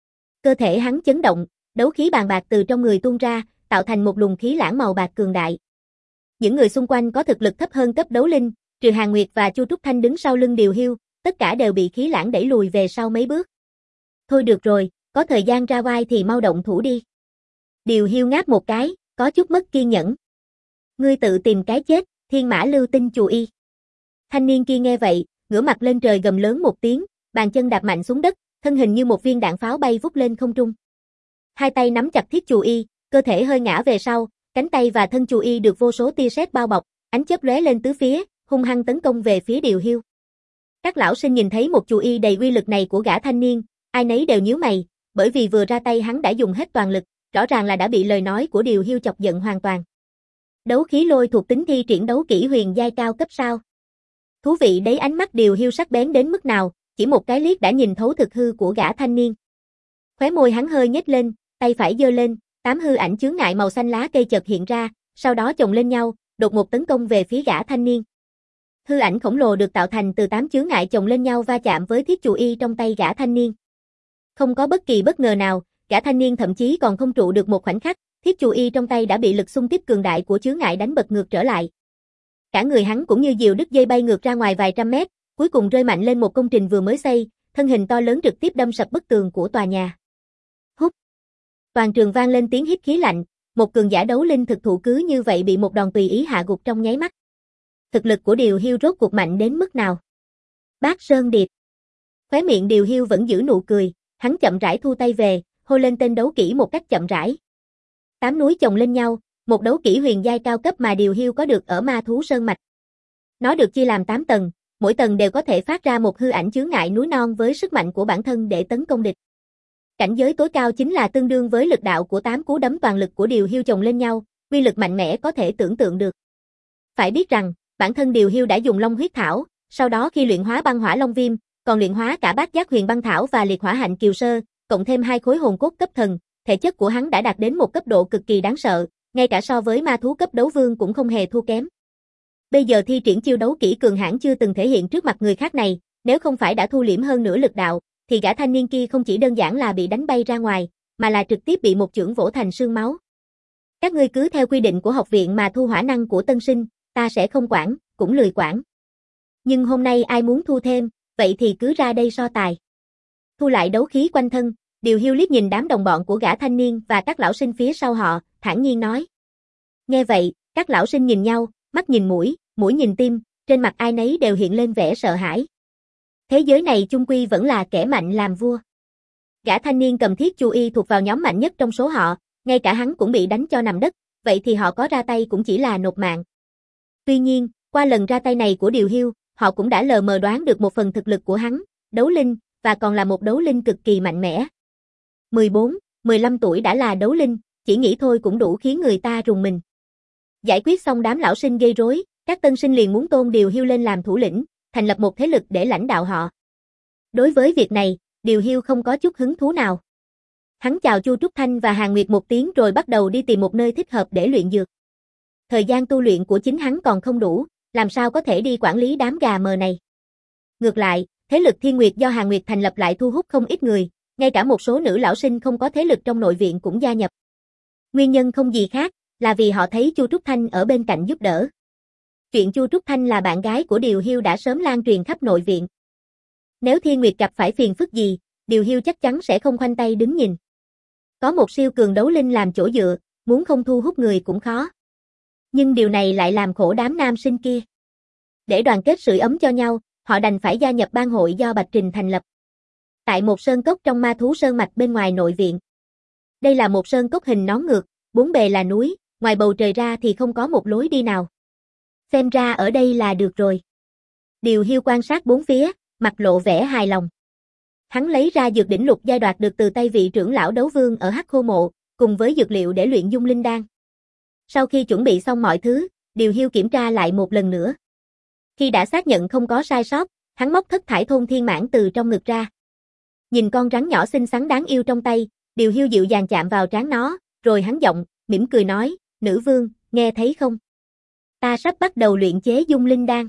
Cơ thể hắn chấn động, đấu khí bàn bạc từ trong người tuôn ra, tạo thành một luồng khí lãng màu bạc cường đại. Những người xung quanh có thực lực thấp hơn cấp đấu linh, trừ Hàn Nguyệt và Chu Trúc Thanh đứng sau lưng Điều Hiu, tất cả đều bị khí lãng đẩy lùi về sau mấy bước. Thôi được rồi, có thời gian ra vai thì mau động thủ đi. Điều Hiu ngáp một cái, có chút mất kiên nhẫn. Ngươi tự tìm cái chết, thiên mã lưu tinh chù y. Thanh niên kia nghe vậy, ngửa mặt lên trời gầm lớn một tiếng, bàn chân đạp mạnh xuống đất, thân hình như một viên đạn pháo bay vút lên không trung. Hai tay nắm chặt thiết chù y, cơ thể hơi ngã về sau, cánh tay và thân chù y được vô số tia sét bao bọc, ánh chớp lóe lên tứ phía, hung hăng tấn công về phía Điều Hiu. Các lão sinh nhìn thấy một chù y đầy uy lực này của gã thanh niên, ai nấy đều nhíu mày, bởi vì vừa ra tay hắn đã dùng hết toàn lực, rõ ràng là đã bị lời nói của Điều Hiu chọc giận hoàn toàn. Đấu khí lôi thuộc tính thi triển đấu kỹ huyền giai cao cấp sao? Thú vị đấy, ánh mắt Điều Hiu sắc bén đến mức nào, chỉ một cái liếc đã nhìn thấu thực hư của gã thanh niên. Khóe môi hắn hơi nhếch lên, tay phải giơ lên, tám hư ảnh chướng ngại màu xanh lá cây chợt hiện ra, sau đó chồng lên nhau, đột ngột tấn công về phía gã thanh niên. Hư ảnh khổng lồ được tạo thành từ tám chướng ngại chồng lên nhau va chạm với thiết chù y trong tay gã thanh niên. Không có bất kỳ bất ngờ nào, gã thanh niên thậm chí còn không trụ được một khoảnh khắc, thiết chù y trong tay đã bị lực xung kích cường đại của chướng ngại đánh bật ngược trở lại. Cả người hắn cũng như diều đứt dây bay ngược ra ngoài vài trăm mét, cuối cùng rơi mạnh lên một công trình vừa mới xây, thân hình to lớn trực tiếp đâm sập bức tường của tòa nhà. Hút. Toàn trường vang lên tiếng hít khí lạnh, một cường giả đấu linh thực thụ cứ như vậy bị một đòn tùy ý hạ gục trong nháy mắt. Thực lực của Điều Hiu rốt cuộc mạnh đến mức nào? Bát Sơn Điệp. Khóe miệng Điều Hiu vẫn giữ nụ cười, hắn chậm rãi thu tay về, hô lên tên đấu kỹ một cách chậm rãi. Tám núi chồng lên nhau, một đấu kỹ huyền giai cao cấp mà Điều Hiu có được ở Ma Thú Sơn Mạch. Nó được chia làm tám tầng, mỗi tầng đều có thể phát ra một hư ảnh chướng ngại núi non với sức mạnh của bản thân để tấn công địch. Cảnh giới tối cao chính là tương đương với lực đạo của tám cú đấm toàn lực của Điều Hiu chồng lên nhau, uy lực mạnh mẽ có thể tưởng tượng được. Phải biết rằng, bản thân Điều Hiu đã dùng Long huyết thảo, sau đó khi luyện hóa băng hỏa long viêm, còn luyện hóa cả bát giác huyền băng thảo và liệt hỏa hạnh kiều sơ, cộng thêm hai khối hồn cốt cấp thần, thể chất của hắn đã đạt đến một cấp độ cực kỳ đáng sợ, ngay cả so với ma thú cấp đấu vương cũng không hề thua kém. Bây giờ thi triển chiêu đấu kỹ cường hãn chưa từng thể hiện trước mặt người khác này, nếu không phải đã thu liễm hơn nửa lực đạo, thì gã thanh niên kia không chỉ đơn giản là bị đánh bay ra ngoài, mà là trực tiếp bị một chưởng vỗ thành xương máu. Các ngươi cứ theo quy định của học viện mà thu hỏa năng của tân sinh, ta sẽ không quản, cũng lười quản. Nhưng hôm nay ai muốn thu thêm, vậy thì cứ ra đây so tài. Thu lại đấu khí quanh thân, Điều Hiu liếc nhìn đám đồng bọn của gã thanh niên và các lão sinh phía sau họ, thản nhiên nói. Nghe vậy, các lão sinh nhìn nhau, mắt nhìn mũi, mũi nhìn tim, trên mặt ai nấy đều hiện lên vẻ sợ hãi. Thế giới này chung quy vẫn là kẻ mạnh làm vua. Gã thanh niên cầm thiết chu y thuộc vào nhóm mạnh nhất trong số họ, ngay cả hắn cũng bị đánh cho nằm đất, vậy thì họ có ra tay cũng chỉ là nộp mạng. Tuy nhiên, qua lần ra tay này của Điều Hiu, họ cũng đã lờ mờ đoán được một phần thực lực của hắn, đấu linh, và còn là một đấu linh cực kỳ mạnh mẽ. mười bốn, mười lăm tuổi đã là đấu linh, chỉ nghĩ thôi cũng đủ khiến người ta rùng mình. Giải quyết xong đám lão sinh gây rối, các tân sinh liền muốn tôn Điều Hiu lên làm thủ lĩnh, thành lập một thế lực để lãnh đạo họ. Đối với việc này, Điều Hiu không có chút hứng thú nào. Hắn chào Chu Trúc Thanh và Hàn Nguyệt một tiếng rồi bắt đầu đi tìm một nơi thích hợp để luyện dược. Thời gian tu luyện của chính hắn còn không đủ, làm sao có thể đi quản lý đám gà mờ này. Ngược lại, thế lực Thiên Nguyệt do Hàn Nguyệt thành lập lại thu hút không ít người, ngay cả một số nữ lão sinh không có thế lực trong nội viện cũng gia nhập. Nguyên nhân không gì khác, là vì họ thấy Chu Trúc Thanh ở bên cạnh giúp đỡ. Chuyện Chu Trúc Thanh là bạn gái của Điều Hiu đã sớm lan truyền khắp nội viện. Nếu Thiên Nguyệt gặp phải phiền phức gì, Điều Hiu chắc chắn sẽ không khoanh tay đứng nhìn. Có một siêu cường đấu linh làm chỗ dựa, muốn không thu hút người cũng khó. Nhưng điều này lại làm khổ đám nam sinh kia. Để đoàn kết sưởi ấm cho nhau, họ đành phải gia nhập bang hội do Bạch Trình thành lập. Tại một sơn cốc trong Ma Thú Sơn Mạch bên ngoài nội viện. Đây là một sơn cốc hình nón ngược, bốn bề là núi, ngoài bầu trời ra thì không có một lối đi nào. Xem ra ở đây là được rồi. Điều Hiu quan sát bốn phía, mặt lộ vẻ hài lòng. Hắn lấy ra dược đỉnh lục giai đoạt được từ tay vị trưởng lão đấu vương ở Hắc Khô Mộ, cùng với dược liệu để luyện dung linh đan. Sau khi chuẩn bị xong mọi thứ, Điều Hiu kiểm tra lại một lần nữa. Khi đã xác nhận không có sai sót, hắn móc thất thải thôn thiên mãn từ trong ngực ra. Nhìn con rắn nhỏ xinh xắn đáng yêu trong tay, Điều Hiu dịu dàng chạm vào trán nó, rồi hắn giọng, mỉm cười nói, nữ vương, nghe thấy không? Ta sắp bắt đầu luyện chế dung linh đan.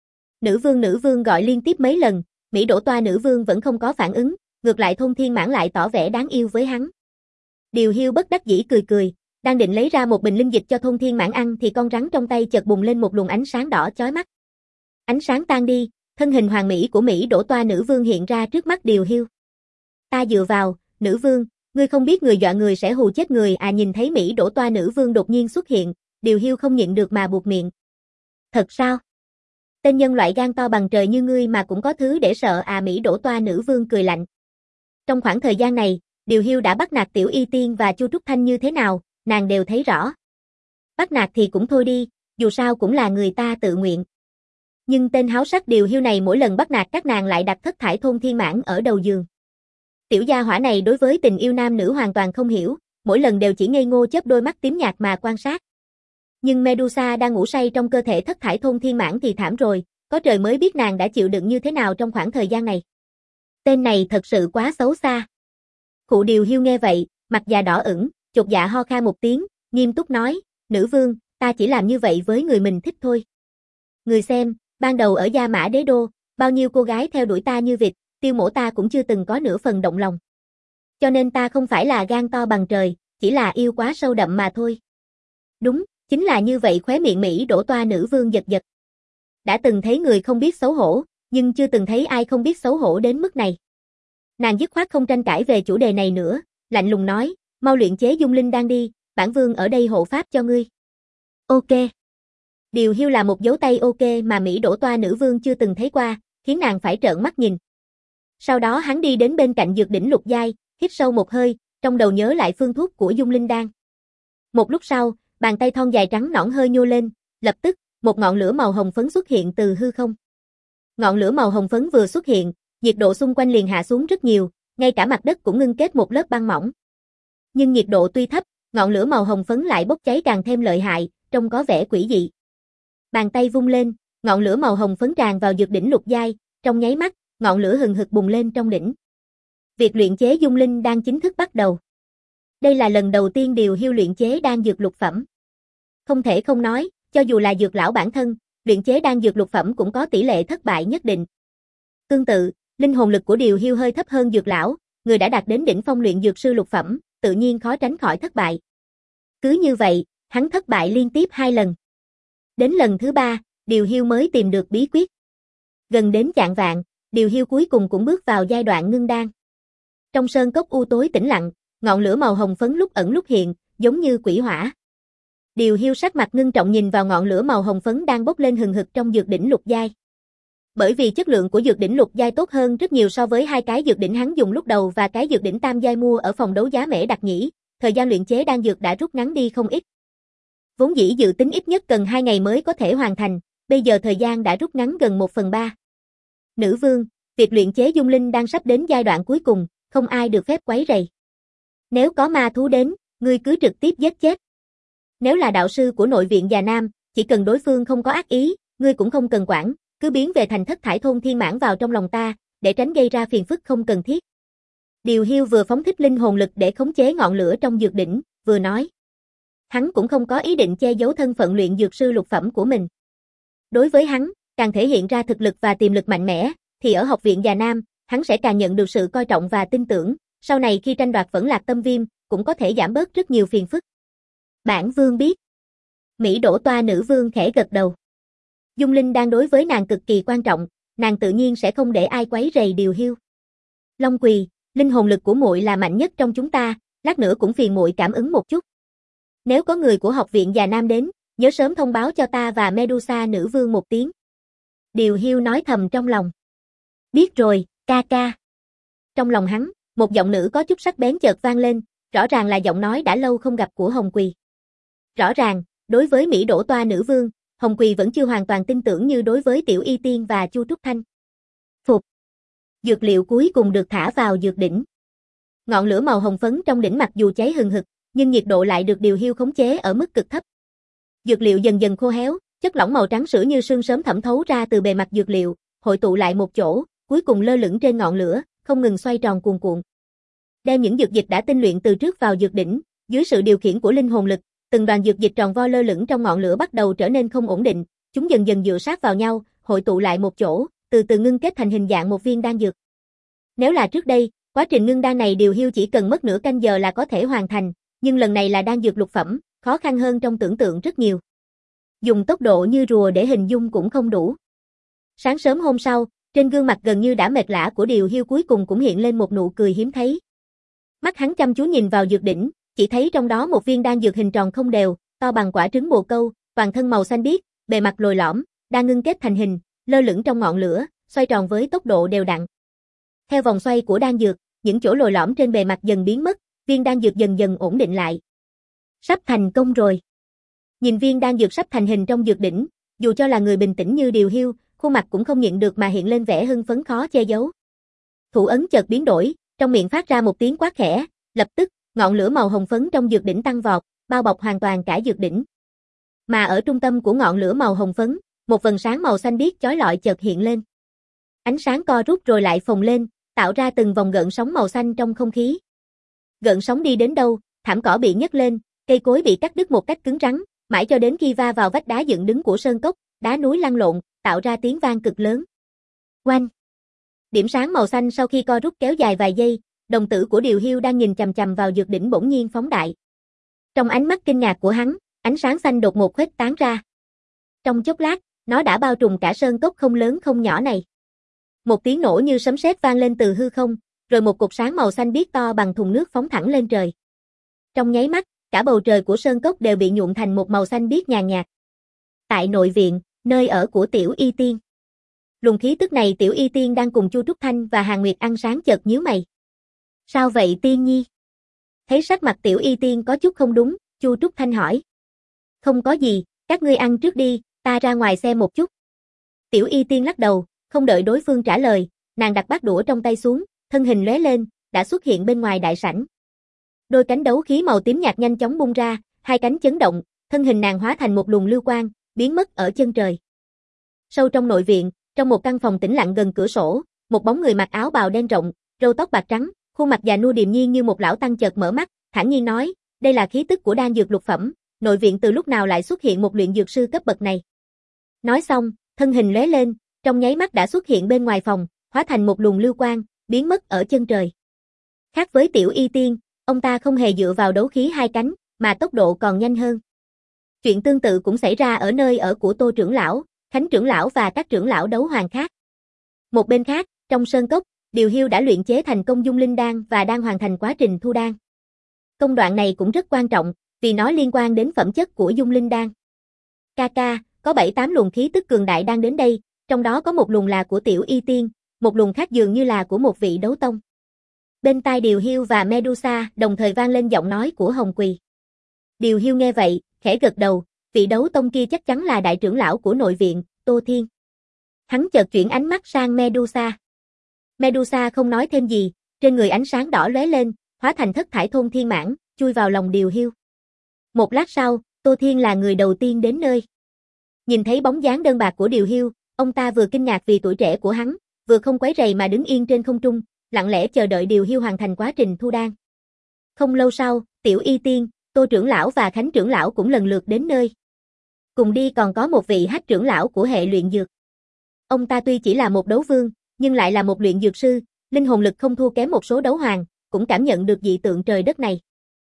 Nữ vương nữ vương gọi liên tiếp mấy lần, Mỹ Đỗ Toa nữ vương vẫn không có phản ứng, ngược lại thôn thiên mãn lại tỏ vẻ đáng yêu với hắn. Điều Hiu bất đắc dĩ cười cười, đang định lấy ra một bình linh dịch cho thôn thiên mãn ăn thì con rắn trong tay chợt bùng lên một luồng ánh sáng đỏ chói mắt. Ánh sáng tan đi, thân hình hoàn mỹ của Mỹ Đỗ Toa nữ vương hiện ra trước mắt Điều Hiu. Ta dựa vào, nữ vương, ngươi không biết người dọa người sẽ hù chết người à. Nhìn thấy Mỹ Đỗ Toa nữ vương đột nhiên xuất hiện, Điều Hiu không nhịn được mà buột miệng. Thật sao? Tên nhân loại gan to bằng trời như ngươi mà cũng có thứ để sợ à. Mỹ Đỗ Toa nữ vương cười lạnh. Trong khoảng thời gian này, Điều Hiu đã bắt nạt Tiểu Y Tiên và Chu Trúc Thanh như thế nào, nàng đều thấy rõ. Bắt nạt thì cũng thôi đi, dù sao cũng là người ta tự nguyện. Nhưng tên háo sắc Điều Hiu này mỗi lần bắt nạt các nàng lại đặt thất thải thôn thiên mãn ở đầu giường. Tiểu gia hỏa này đối với tình yêu nam nữ hoàn toàn không hiểu, mỗi lần đều chỉ ngây ngô chớp đôi mắt tím nhạt mà quan sát. Nhưng Medusa đang ngủ say trong cơ thể thất thải thôn thiên mãn thì thảm rồi, có trời mới biết nàng đã chịu đựng như thế nào trong khoảng thời gian này. Tên này thật sự quá xấu xa. Khụ Điều Hiu nghe vậy, mặt già đỏ ửng, chột dạ ho khan một tiếng, nghiêm túc nói, nữ vương, ta chỉ làm như vậy với người mình thích thôi. Người xem, ban đầu ở Gia Mã Đế Đô, bao nhiêu cô gái theo đuổi ta như vịt, tiêu mổ ta cũng chưa từng có nửa phần động lòng. Cho nên ta không phải là gan to bằng trời, chỉ là yêu quá sâu đậm mà thôi. Đúng, chính là như vậy. Khóe miệng Mỹ Đỗ Toa nữ vương giật giật. Đã từng thấy người không biết xấu hổ, nhưng chưa từng thấy ai không biết xấu hổ đến mức này. Nàng dứt khoát không tranh cãi về chủ đề này nữa, lạnh lùng nói, mau luyện chế dung linh đan đi, bản vương ở đây hộ pháp cho ngươi. Ok. Điều Hiu là một dấu tay ok mà Mỹ Đỗ Toa nữ vương chưa từng thấy qua, khiến nàng phải trợn mắt nhìn. Sau đó hắn đi đến bên cạnh dược đỉnh lục giai, hít sâu một hơi, trong đầu nhớ lại phương thuốc của dung linh đan. Một lúc sau, bàn tay thon dài trắng nõn hơi nhô lên, lập tức, một ngọn lửa màu hồng phấn xuất hiện từ hư không. Ngọn lửa màu hồng phấn vừa xuất hiện, nhiệt độ xung quanh liền hạ xuống rất nhiều, ngay cả mặt đất cũng ngưng kết một lớp băng mỏng. Nhưng nhiệt độ tuy thấp, ngọn lửa màu hồng phấn lại bốc cháy càng thêm lợi hại, trông có vẻ quỷ dị. Bàn tay vung lên, ngọn lửa màu hồng phấn tràn vào dược đỉnh lục giai, trong nháy mắt, ngọn lửa hừng hực bùng lên trong đỉnh. Việc luyện chế dung linh đang chính thức bắt đầu. Đây là lần đầu tiên Điều Hiu luyện chế đan dược lục phẩm. Không thể không nói, cho dù là dược lão bản thân, luyện chế đan dược lục phẩm cũng có tỷ lệ thất bại nhất định. Tương tự, linh hồn lực của Điều Hiêu hơi thấp hơn Dược lão, người đã đạt đến đỉnh phong luyện dược sư lục phẩm, tự nhiên khó tránh khỏi thất bại. Cứ như vậy, hắn thất bại liên tiếp hai lần. Đến lần thứ ba, Điều Hiêu mới tìm được bí quyết. Gần đến chạng vạng, Điều Hiêu cuối cùng cũng bước vào giai đoạn ngưng đan. Trong sơn cốc u tối tĩnh lặng, ngọn lửa màu hồng phấn lúc ẩn lúc hiện, giống như quỷ hỏa. Điều Hiêu sắc mặt ngưng trọng nhìn vào ngọn lửa màu hồng phấn đang bốc lên hừng hực trong dược đỉnh lục giai. Bởi vì chất lượng của dược đỉnh lục giai tốt hơn rất nhiều so với hai cái dược đỉnh hắn dùng lúc đầu và cái dược đỉnh tam giai mua ở phòng đấu giá Mễ Đặc Nhĩ, thời gian luyện chế đan dược đã rút ngắn đi không ít. Vốn dĩ dự tính ít nhất cần hai ngày mới có thể hoàn thành, bây giờ thời gian đã rút ngắn gần một phần ba. Nữ vương, việc luyện chế dung linh đang sắp đến giai đoạn cuối cùng, không ai được phép quấy rầy. Nếu có ma thú đến, ngươi cứ trực tiếp giết chết. Nếu là đạo sư của nội viện già nam, chỉ cần đối phương không có ác ý, ngươi cũng không cần quản, cứ biến về thành thất thải thôn thiên mãn vào trong lòng ta, để tránh gây ra phiền phức không cần thiết. Điều Hiêu vừa phóng thích linh hồn lực để khống chế ngọn lửa trong dược đỉnh, vừa nói. Hắn cũng không có ý định che giấu thân phận luyện dược sư lục phẩm của mình. Đối với hắn, càng thể hiện ra thực lực và tiềm lực mạnh mẽ, thì ở học viện già nam, hắn sẽ càng nhận được sự coi trọng và tin tưởng, sau này khi tranh đoạt Vẫn Lạc Tâm Viêm, cũng có thể giảm bớt rất nhiều phiền phức. Bản vương biết. Mỹ Đỗ Toa nữ vương khẽ gật đầu. Dung linh đang đối với nàng cực kỳ quan trọng, nàng tự nhiên sẽ không để ai quấy rầy Điều Hiêu. Long Quỳ, linh hồn lực của muội là mạnh nhất trong chúng ta, lát nữa cũng phiền muội cảm ứng một chút. Nếu có người của học viện già nam đến, nhớ sớm thông báo cho ta và Medusa nữ vương một tiếng. Điều Hiêu nói thầm trong lòng. Biết rồi, ca ca. Trong lòng hắn, một giọng nữ có chút sắc bén chợt vang lên, rõ ràng là giọng nói đã lâu không gặp của Hồng Quỳ. Rõ ràng, đối với Mỹ Đỗ Toa nữ vương, Hồng Quỳ vẫn chưa hoàn toàn tin tưởng như đối với Tiểu Y Tiên và Chu Trúc Thanh. Phục. Dược liệu cuối cùng được thả vào dược đỉnh. Ngọn lửa màu hồng phấn trong đỉnh mặc dù cháy hừng hực, nhưng nhiệt độ lại được Điều Hiêu khống chế ở mức cực thấp. Dược liệu dần dần khô héo, chất lỏng màu trắng sữa như sương sớm thẩm thấu ra từ bề mặt dược liệu, hội tụ lại một chỗ, cuối cùng lơ lửng trên ngọn lửa, không ngừng xoay tròn cuồn cuộn. Đem những dược dịch đã tinh luyện từ trước vào dược đỉnh, dưới sự điều khiển của linh hồn lực, từng đoàn dược dịch tròn vo lơ lửng trong ngọn lửa bắt đầu trở nên không ổn định, chúng dần dần dựa sát vào nhau, hội tụ lại một chỗ, từ từ ngưng kết thành hình dạng một viên đan dược. Nếu là trước đây, quá trình ngưng đan này Điều Hiêu chỉ cần mất nửa canh giờ là có thể hoàn thành, nhưng lần này là đan dược lục phẩm, khó khăn hơn trong tưởng tượng rất nhiều. Dùng tốc độ như rùa để hình dung cũng không đủ. Sáng sớm hôm sau, trên gương mặt gần như đã mệt lả của Điều Hiêu cuối cùng cũng hiện lên một nụ cười hiếm thấy. Mắt hắn chăm chú nhìn vào dược đỉnh, chỉ thấy trong đó một viên đan dược hình tròn không đều, to bằng quả trứng bồ câu, toàn thân màu xanh biếc, bề mặt lồi lõm, đang ngưng kết thành hình, lơ lửng trong ngọn lửa, xoay tròn với tốc độ đều đặn. Theo vòng xoay của đan dược, những chỗ lồi lõm trên bề mặt dần biến mất, viên đan dược dần dần ổn định lại. Sắp thành công rồi. Nhìn viên đan dược sắp thành hình trong dược đỉnh, dù cho là người bình tĩnh như Điều Hiêu, khuôn mặt cũng không nhịn được mà hiện lên vẻ hưng phấn khó che giấu. Thủ ấn chợt biến đổi, trong miệng phát ra một tiếng quát khẽ, lập tức, ngọn lửa màu hồng phấn trong dược đỉnh tăng vọt, bao bọc hoàn toàn cả dược đỉnh. Mà ở trung tâm của ngọn lửa màu hồng phấn, một vầng sáng màu xanh biếc chói lọi chợt hiện lên. Ánh sáng co rút rồi lại phồng lên, tạo ra từng vòng gợn sóng màu xanh trong không khí. Gợn sóng đi đến đâu, thảm cỏ bị nhấc lên, cây cối bị cắt đứt một cách cứng rắn, mãi cho đến khi va vào vách đá dựng đứng của sơn cốc, đá núi lăn lộn, tạo ra tiếng vang cực lớn. Oanh! Điểm sáng màu xanh sau khi co rút kéo dài vài giây, đồng tử của Điều Hiêu đang nhìn chằm chằm vào dược đỉnh bỗng nhiên phóng đại. Trong ánh mắt kinh ngạc của hắn, ánh sáng xanh đột ngột khuếch tán ra. Trong chốc lát, nó đã bao trùm cả sơn cốc không lớn không nhỏ này. Một tiếng nổ như sấm sét vang lên từ hư không, rồi một cột sáng màu xanh biếc to bằng thùng nước phóng thẳng lên trời. Trong nháy mắt, cả bầu trời của sơn cốc đều bị nhuộm thành một màu xanh biếc nhàn nhạt. Tại nội viện, nơi ở của Tiểu Y Tiên. Luồng khí tức này Tiểu Y Tiên đang cùng Chu Trúc Thanh và Hàn Nguyệt ăn sáng chợt nhíu mày. Sao vậy Tiên Nhi? Thấy sắc mặt Tiểu Y Tiên có chút không đúng, Chu Trúc Thanh hỏi. Không có gì, các ngươi ăn trước đi, ta ra ngoài xem một chút. Tiểu Y Tiên lắc đầu, không đợi đối phương trả lời, nàng đặt bát đũa trong tay xuống, thân hình lóe lên, đã xuất hiện bên ngoài đại sảnh. Đôi cánh đấu khí màu tím nhạt nhanh chóng bung ra, hai cánh chấn động, thân hình nàng hóa thành một luồng lưu quang, biến mất ở chân trời. Sâu trong nội viện, trong một căn phòng tĩnh lặng gần cửa sổ, một bóng người mặc áo bào đen rộng, râu tóc bạc trắng, khuôn mặt già nua điềm nhiên như một lão tăng chợt mở mắt, thản nhiên nói, đây là khí tức của đan dược lục phẩm, nội viện từ lúc nào lại xuất hiện một luyện dược sư cấp bậc này. Nói xong, thân hình lóe lên, trong nháy mắt đã xuất hiện bên ngoài phòng, hóa thành một luồng lưu quang, biến mất ở chân trời. Khác với Tiểu Y Tiên, ông ta không hề dựa vào đấu khí hai cánh, mà tốc độ còn nhanh hơn. Chuyện tương tự cũng xảy ra ở nơi ở của Tô trưởng lão, Khánh trưởng lão và các trưởng lão đấu hoàng khác. Một bên khác, trong sơn cốc, Điều Hiêu đã luyện chế thành công dung linh đan và đang hoàn thành quá trình thu đan. Công đoạn này cũng rất quan trọng, vì nó liên quan đến phẩm chất của dung linh đan. Ca ca, có bảy tám luồng khí tức cường đại đang đến đây, trong đó có một luồng là của Tiểu Y Tiên, một luồng khác dường như là của một vị đấu tông. Bên tai Điều Hiêu và Medusa đồng thời vang lên giọng nói của Hồng Quỳ. Điều Hiêu nghe vậy, khẽ gật đầu, vị đấu tông kia chắc chắn là đại trưởng lão của nội viện, Tô Thiên. Hắn chợt chuyển ánh mắt sang Medusa. Medusa không nói thêm gì, trên người ánh sáng đỏ lóe lên, hóa thành thất thải thôn thiên mãn, chui vào lòng Điều Hiêu. Một lát sau, Tô Thiên là người đầu tiên đến nơi. Nhìn thấy bóng dáng đơn bạc của Điều Hiêu, ông ta vừa kinh ngạc vì tuổi trẻ của hắn, vừa không quấy rầy mà đứng yên trên không trung, lặng lẽ chờ đợi Điều Hiêu hoàn thành quá trình thu đan. Không lâu sau, Tiểu Y Tiên, Tô trưởng lão và Khánh trưởng lão cũng lần lượt đến nơi. Cùng đi còn có một vị Hách trưởng lão của hệ luyện dược. Ông ta tuy chỉ là một đấu vương, nhưng lại là một luyện dược sư, linh hồn lực không thua kém một số đấu hoàng, cũng cảm nhận được dị tượng trời đất này.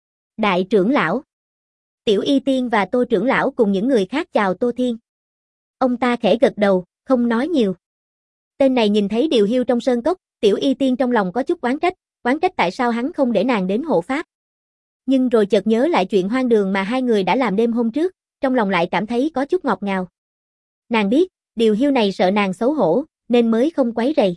Đại trưởng lão. Tiểu Y Tiên và Tô trưởng lão cùng những người khác chào Tô Thiên. Ông ta khẽ gật đầu, không nói nhiều. Tên này nhìn thấy Điều Hiêu trong sơn cốc, Tiểu Y Tiên trong lòng có chút oán trách, oán trách tại sao hắn không để nàng đến hộ pháp. Nhưng rồi chợt nhớ lại chuyện hoang đường mà hai người đã làm đêm hôm trước, trong lòng lại cảm thấy có chút ngọt ngào. Nàng biết, Điều Hiêu này sợ nàng xấu hổ, nên mới không quấy rầy.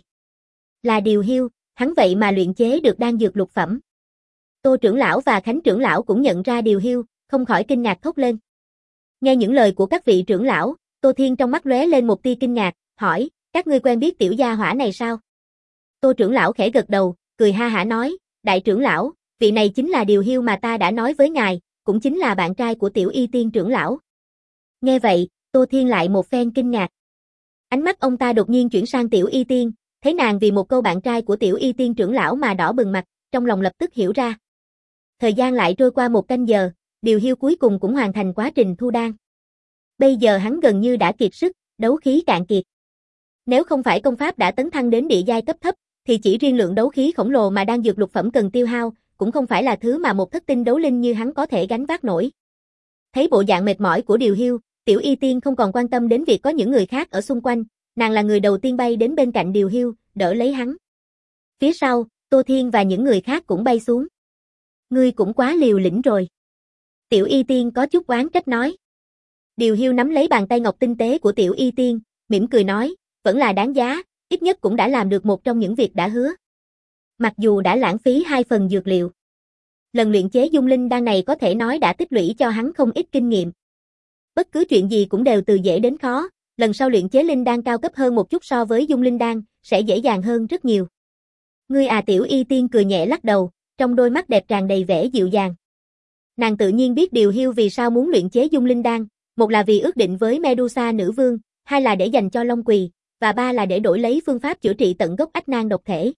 Là Điều Hiêu, hắn vậy mà luyện chế được đan dược lục phẩm. Tô trưởng lão và Khánh trưởng lão cũng nhận ra Điều Hiêu, không khỏi kinh ngạc thốt lên. Nghe những lời của các vị trưởng lão, Tô Thiên trong mắt lóe lên một tia kinh ngạc, hỏi, các ngươi quen biết tiểu gia hỏa này sao? Tô trưởng lão khẽ gật đầu, cười ha hả nói, đại trưởng lão, vị này chính là Điều Hiêu mà ta đã nói với ngài, cũng chính là bạn trai của Tiểu Y Tiên trưởng lão. Nghe vậy, Tô Thiên lại một phen kinh ngạc. Ánh mắt ông ta đột nhiên chuyển sang Tiểu Y Tiên, thấy nàng vì một câu bạn trai của Tiểu Y Tiên trưởng lão mà đỏ bừng mặt, trong lòng lập tức hiểu ra. Thời gian lại trôi qua một canh giờ, Điều Hiêu cuối cùng cũng hoàn thành quá trình thu đan. Bây giờ hắn gần như đã kiệt sức, đấu khí cạn kiệt. Nếu không phải công pháp đã tấn thăng đến địa giai cấp thấp, thì chỉ riêng lượng đấu khí khổng lồ mà đan dược lục phẩm cần tiêu hao, cũng không phải là thứ mà một thất tinh đấu linh như hắn có thể gánh vác nổi. Thấy bộ dạng mệt mỏi của Điều Hiêu, Tiểu Y Tiên không còn quan tâm đến việc có những người khác ở xung quanh, nàng là người đầu tiên bay đến bên cạnh Điều Hiêu, đỡ lấy hắn. Phía sau, Tô Thiên và những người khác cũng bay xuống. Ngươi cũng quá liều lĩnh rồi. Tiểu Y Tiên có chút oán trách nói. Điều Hiêu nắm lấy bàn tay ngọc tinh tế của Tiểu Y Tiên, mỉm cười nói, vẫn là đáng giá, ít nhất cũng đã làm được một trong những việc đã hứa. Mặc dù đã lãng phí hai phần dược liệu. Lần luyện chế dung linh đan này có thể nói đã tích lũy cho hắn không ít kinh nghiệm. Bất cứ chuyện gì cũng đều từ dễ đến khó, lần sau luyện chế linh đan cao cấp hơn một chút so với dung linh đan, sẽ dễ dàng hơn rất nhiều. Ngươi à, Tiểu Y Tiên cười nhẹ lắc đầu, trong đôi mắt đẹp tràn đầy vẻ dịu dàng. Nàng tự nhiên biết Điều Hiêu vì sao muốn luyện chế dung linh đan, một là vì ước định với Medusa nữ vương, hai là để dành cho Long Quỳ, và ba là để đổi lấy phương pháp chữa trị tận gốc ách nan độc thể.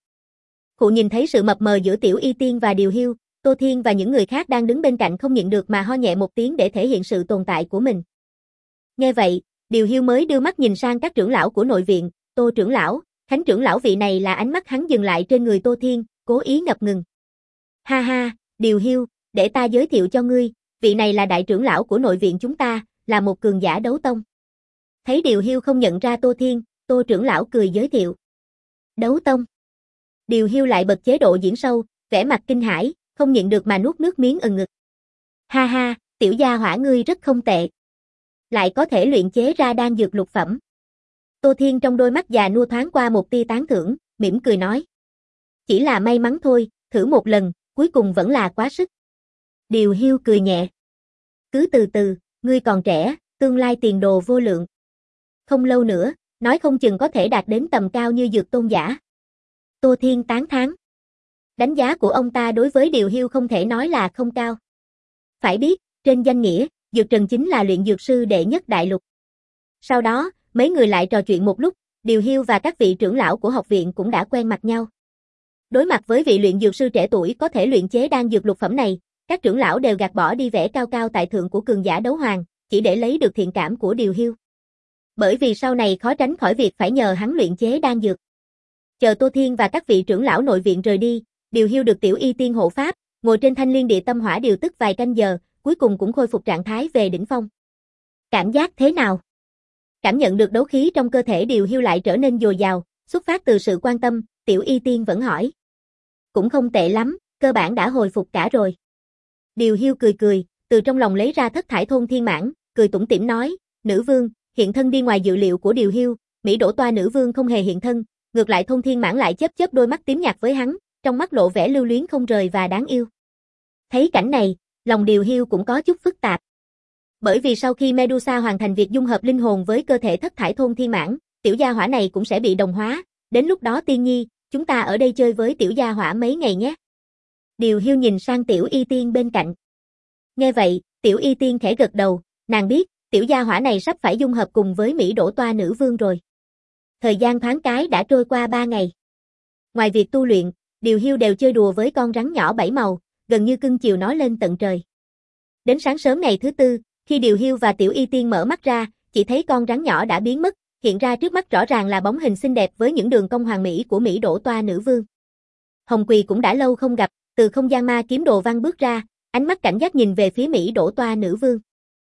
Cụ nhìn thấy sự mập mờ giữa Tiểu Y Tiên và Điều Hiêu, Tô Thiên và những người khác đang đứng bên cạnh không nhịn được mà ho nhẹ một tiếng để thể hiện sự tồn tại của mình. Nghe vậy, Điều Hiêu mới đưa mắt nhìn sang các trưởng lão của nội viện, Tô trưởng lão, Khánh trưởng lão, vị này là ánh mắt hắn dừng lại trên người Tô Thiên, cố ý ngập ngừng. Ha ha, Điều Hiêu, để ta giới thiệu cho ngươi, vị này là đại trưởng lão của nội viện chúng ta, là một cường giả đấu tông. Thấy Điều Hiêu không nhận ra Tô Thiên, Tô trưởng lão cười giới thiệu. Đấu tông. Điều Hiêu lại bật chế độ diễn sâu, vẻ mặt kinh hãi, không nhịn được mà nuốt nước miếng ừng ngực. Ha ha, tiểu gia hỏa ngươi rất không tệ. Lại có thể luyện chế ra đan dược lục phẩm. Tô Thiên trong đôi mắt già nua thoáng qua một tia tán thưởng, mỉm cười nói. Chỉ là may mắn thôi, thử một lần, cuối cùng vẫn là quá sức. Điều Hiêu cười nhẹ. Cứ từ từ, ngươi còn trẻ, tương lai tiền đồ vô lượng. Không lâu nữa, nói không chừng có thể đạt đến tầm cao như dược tôn giả. Tô Thiên tán thán. Đánh giá của ông ta đối với Điều Hiêu không thể nói là không cao. Phải biết, trên danh nghĩa, Dược Trần chính là luyện dược sư đệ nhất đại lục. Sau đó, mấy người lại trò chuyện một lúc, Điều Hiêu và các vị trưởng lão của học viện cũng đã quen mặt nhau. Đối mặt với vị luyện dược sư trẻ tuổi có thể luyện chế đan dược lục phẩm này, các trưởng lão đều gạt bỏ đi vẻ cao cao tại thượng của cường giả đấu hoàng, chỉ để lấy được thiện cảm của Điều Hiêu. Bởi vì sau này khó tránh khỏi việc phải nhờ hắn luyện chế đan dược. Chờ Tô Thiên và các vị trưởng lão nội viện rời đi, Điều Hiu được Tiểu Y Tiên hộ pháp, ngồi trên thanh liên địa tâm hỏa điều tức vài canh giờ, cuối cùng cũng khôi phục trạng thái về đỉnh phong. Cảm giác thế nào? Cảm nhận được đấu khí trong cơ thể Điều Hiu lại trở nên dồi dào, xuất phát từ sự quan tâm, Tiểu Y Tiên vẫn hỏi. Cũng không tệ lắm, cơ bản đã hồi phục cả rồi. Điều Hiu cười cười, từ trong lòng lấy ra thất thải thôn thiên mãn, cười tủm tỉm nói, nữ vương, hiện thân đi ngoài dự liệu của Điều Hiu, Mỹ Đỗ Toa nữ vương không hề hiện thân, ngược lại thôn thiên mãn lại chớp chớp đôi mắt tím nhạt với hắn, trong mắt lộ vẻ lưu luyến không rời và đáng yêu. Thấy cảnh này, lòng Điều Hiu cũng có chút phức tạp. Bởi vì sau khi Medusa hoàn thành việc dung hợp linh hồn với cơ thể thất thải thôn thiên mãn, tiểu gia hỏa này cũng sẽ bị đồng hóa, đến lúc đó Tiên Nhi, chúng ta ở đây chơi với tiểu gia hỏa mấy ngày nhé. Điều Hiu nhìn sang Tiểu Y Tiên bên cạnh. Nghe vậy, Tiểu Y Tiên khẽ gật đầu, nàng biết, tiểu gia hỏa này sắp phải dung hợp cùng với Mỹ Đỗ Toa nữ vương rồi. Thời gian thoáng cái đã trôi qua ba ngày. Ngoài việc tu luyện, Điều Hiu đều chơi đùa với con rắn nhỏ bảy màu, gần như cưng chiều nó lên tận trời. Đến sáng sớm ngày thứ tư, khi Điều Hiu và Tiểu Y Tiên mở mắt ra, chỉ thấy con rắn nhỏ đã biến mất, hiện ra trước mắt rõ ràng là bóng hình xinh đẹp với những đường cong hoàn mỹ của Mỹ Đỗ Toa nữ vương. Hồng Quỳ cũng đã lâu không gặp, từ không gian ma kiếm đồ văn bước ra, ánh mắt cảnh giác nhìn về phía Mỹ Đỗ Toa nữ vương.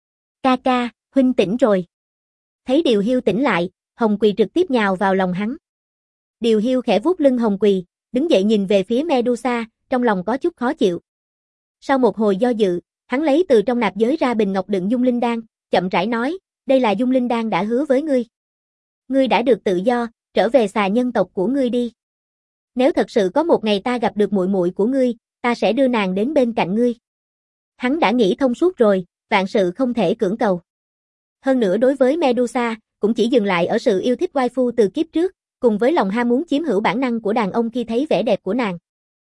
Ca ca, huynh tỉnh rồi. Thấy Điều Hiu tỉnh lại, Hồng Quỳ trực tiếp nhào vào lòng hắn. Điều Hiu khẽ vuốt lưng Hồng Quỳ, đứng dậy nhìn về phía Medusa, trong lòng có chút khó chịu. Sau một hồi do dự, hắn lấy từ trong nạp giới ra bình ngọc đựng dung linh đan, chậm rãi nói, đây là dung linh đan đã hứa với ngươi. Ngươi đã được tự do, trở về xà nhân tộc của ngươi đi. Nếu thật sự có một ngày ta gặp được muội muội của ngươi, ta sẽ đưa nàng đến bên cạnh ngươi. Hắn đã nghĩ thông suốt rồi, vạn sự không thể cưỡng cầu. Hơn nữa đối với Medusa, cũng chỉ dừng lại ở sự yêu thích waifu từ kiếp trước, cùng với lòng ham muốn chiếm hữu bản năng của đàn ông khi thấy vẻ đẹp của nàng.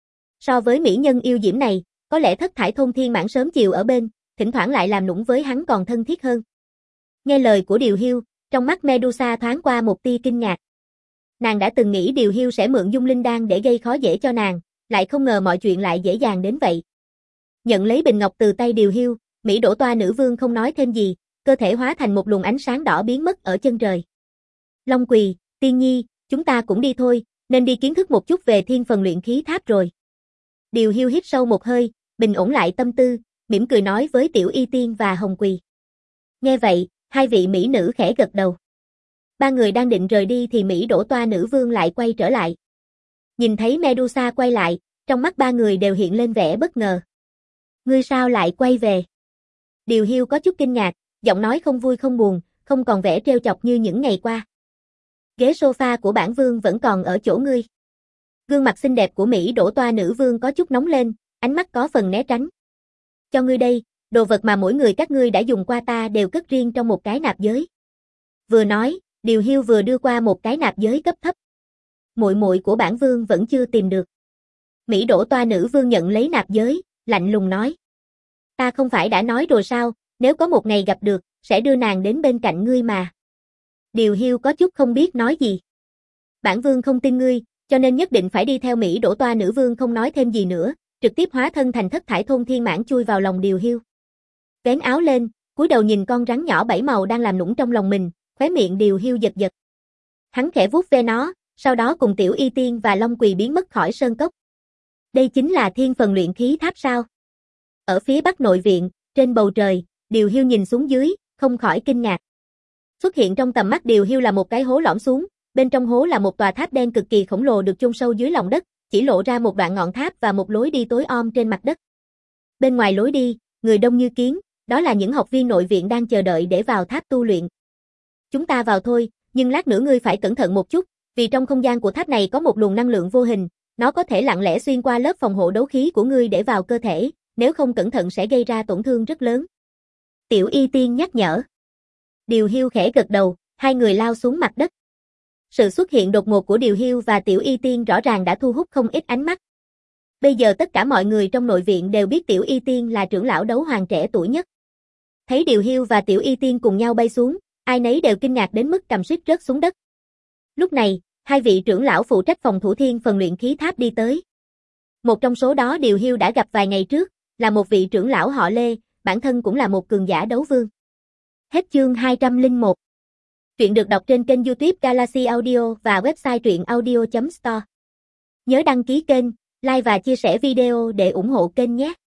So với mỹ nhân yêu diễm này, có lẽ thất thải thôn thiên mãn sớm chiều ở bên, thỉnh thoảng lại làm nũng với hắn còn thân thiết hơn. Nghe lời của Điều Hiu, trong mắt Medusa thoáng qua một tia kinh ngạc. Nàng đã từng nghĩ Điều Hiu sẽ mượn dung linh đan để gây khó dễ cho nàng, lại không ngờ mọi chuyện lại dễ dàng đến vậy. Nhận lấy bình ngọc từ tay Điều Hiu, Mỹ Đỗ Toa nữ vương không nói thêm gì, cơ thể hóa thành một luồng ánh sáng đỏ biến mất ở chân trời. Long Quỳ, Tiên Nhi, chúng ta cũng đi thôi, nên đi kiến thức một chút về thiên phần luyện khí tháp rồi. Điều Hiu hít sâu một hơi, bình ổn lại tâm tư, mỉm cười nói với Tiểu Y Tiên và Hồng Quỳ. Nghe vậy, hai vị mỹ nữ khẽ gật đầu. Ba người đang định rời đi thì Mỹ Đỗ Toa nữ vương lại quay trở lại. Nhìn thấy Medusa quay lại, trong mắt ba người đều hiện lên vẻ bất ngờ. Ngươi sao lại quay về? Điều Hiu có chút kinh ngạc, giọng nói không vui không buồn, không còn vẻ trêu chọc như những ngày qua. Ghế sofa của bản vương vẫn còn ở chỗ ngươi. Gương mặt xinh đẹp của Mỹ Đỗ Toa nữ vương có chút nóng lên, ánh mắt có phần né tránh. Cho ngươi đây, đồ vật mà mỗi người các ngươi đã dùng qua ta đều cất riêng trong một cái nạp giới. Vừa nói, Điều Hiu vừa đưa qua một cái nạp giới cấp thấp. Muội muội của bản vương vẫn chưa tìm được. Mỹ Đỗ Toa nữ vương nhận lấy nạp giới, lạnh lùng nói. Ta không phải đã nói rồi sao, nếu có một ngày gặp được, sẽ đưa nàng đến bên cạnh ngươi mà. Điều Hiu có chút không biết nói gì. Bản vương không tin ngươi, cho nên nhất định phải đi theo Mỹ Đỗ Toa nữ vương không nói thêm gì nữa, trực tiếp hóa thân thành thất thải thôn thiên mãn chui vào lòng Điều Hiu. Vén áo lên, cúi đầu nhìn con rắn nhỏ bảy màu đang làm nũng trong lòng mình, khóe miệng Điều Hiu giật giật. Hắn khẽ vuốt ve nó, sau đó cùng Tiểu Y Tiên và Long Quỳ biến mất khỏi sơn cốc. Đây chính là thiên phần luyện khí tháp sao? Ở phía bắc nội viện, trên bầu trời, Điều Hiu nhìn xuống dưới, không khỏi kinh ngạc. Xuất hiện trong tầm mắt Điều Hiu là một cái hố lõm xuống, bên trong hố là một tòa tháp đen cực kỳ khổng lồ được chôn sâu dưới lòng đất, chỉ lộ ra một đoạn ngọn tháp và một lối đi tối om trên mặt đất. Bên ngoài lối đi, người đông như kiến, đó là những học viên nội viện đang chờ đợi để vào tháp tu luyện. Chúng ta vào thôi, nhưng lát nữa ngươi phải cẩn thận một chút, vì trong không gian của tháp này có một luồng năng lượng vô hình, nó có thể lặng lẽ xuyên qua lớp phòng hộ đấu khí của ngươi để vào cơ thể, nếu không cẩn thận sẽ gây ra tổn thương rất lớn. Tiểu Y Tiên nhắc nhở. Điều Hiu khẽ gật đầu, hai người lao xuống mặt đất. Sự xuất hiện đột ngột của Điều Hiu và Tiểu Y Tiên rõ ràng đã thu hút không ít ánh mắt. Bây giờ tất cả mọi người trong nội viện đều biết Tiểu Y Tiên là trưởng lão đấu hoàng trẻ tuổi nhất. Thấy Điều Hiu và Tiểu Y Tiên cùng nhau bay xuống, ai nấy đều kinh ngạc đến mức cầm suýt rớt xuống đất. Lúc này, hai vị trưởng lão phụ trách phòng thủ thiên phần luyện khí tháp đi tới. Một trong số đó Điều Hiu đã gặp vài ngày trước, là một vị trưởng lão họ Lê, bản thân cũng là một cường giả đấu vương. Hết chương hai trăm lẻ một. Truyện được đọc trên kênh YouTube Galaxy Audio và website truyện audio chấm store. Nhớ đăng ký kênh, like và chia sẻ video để ủng hộ kênh nhé.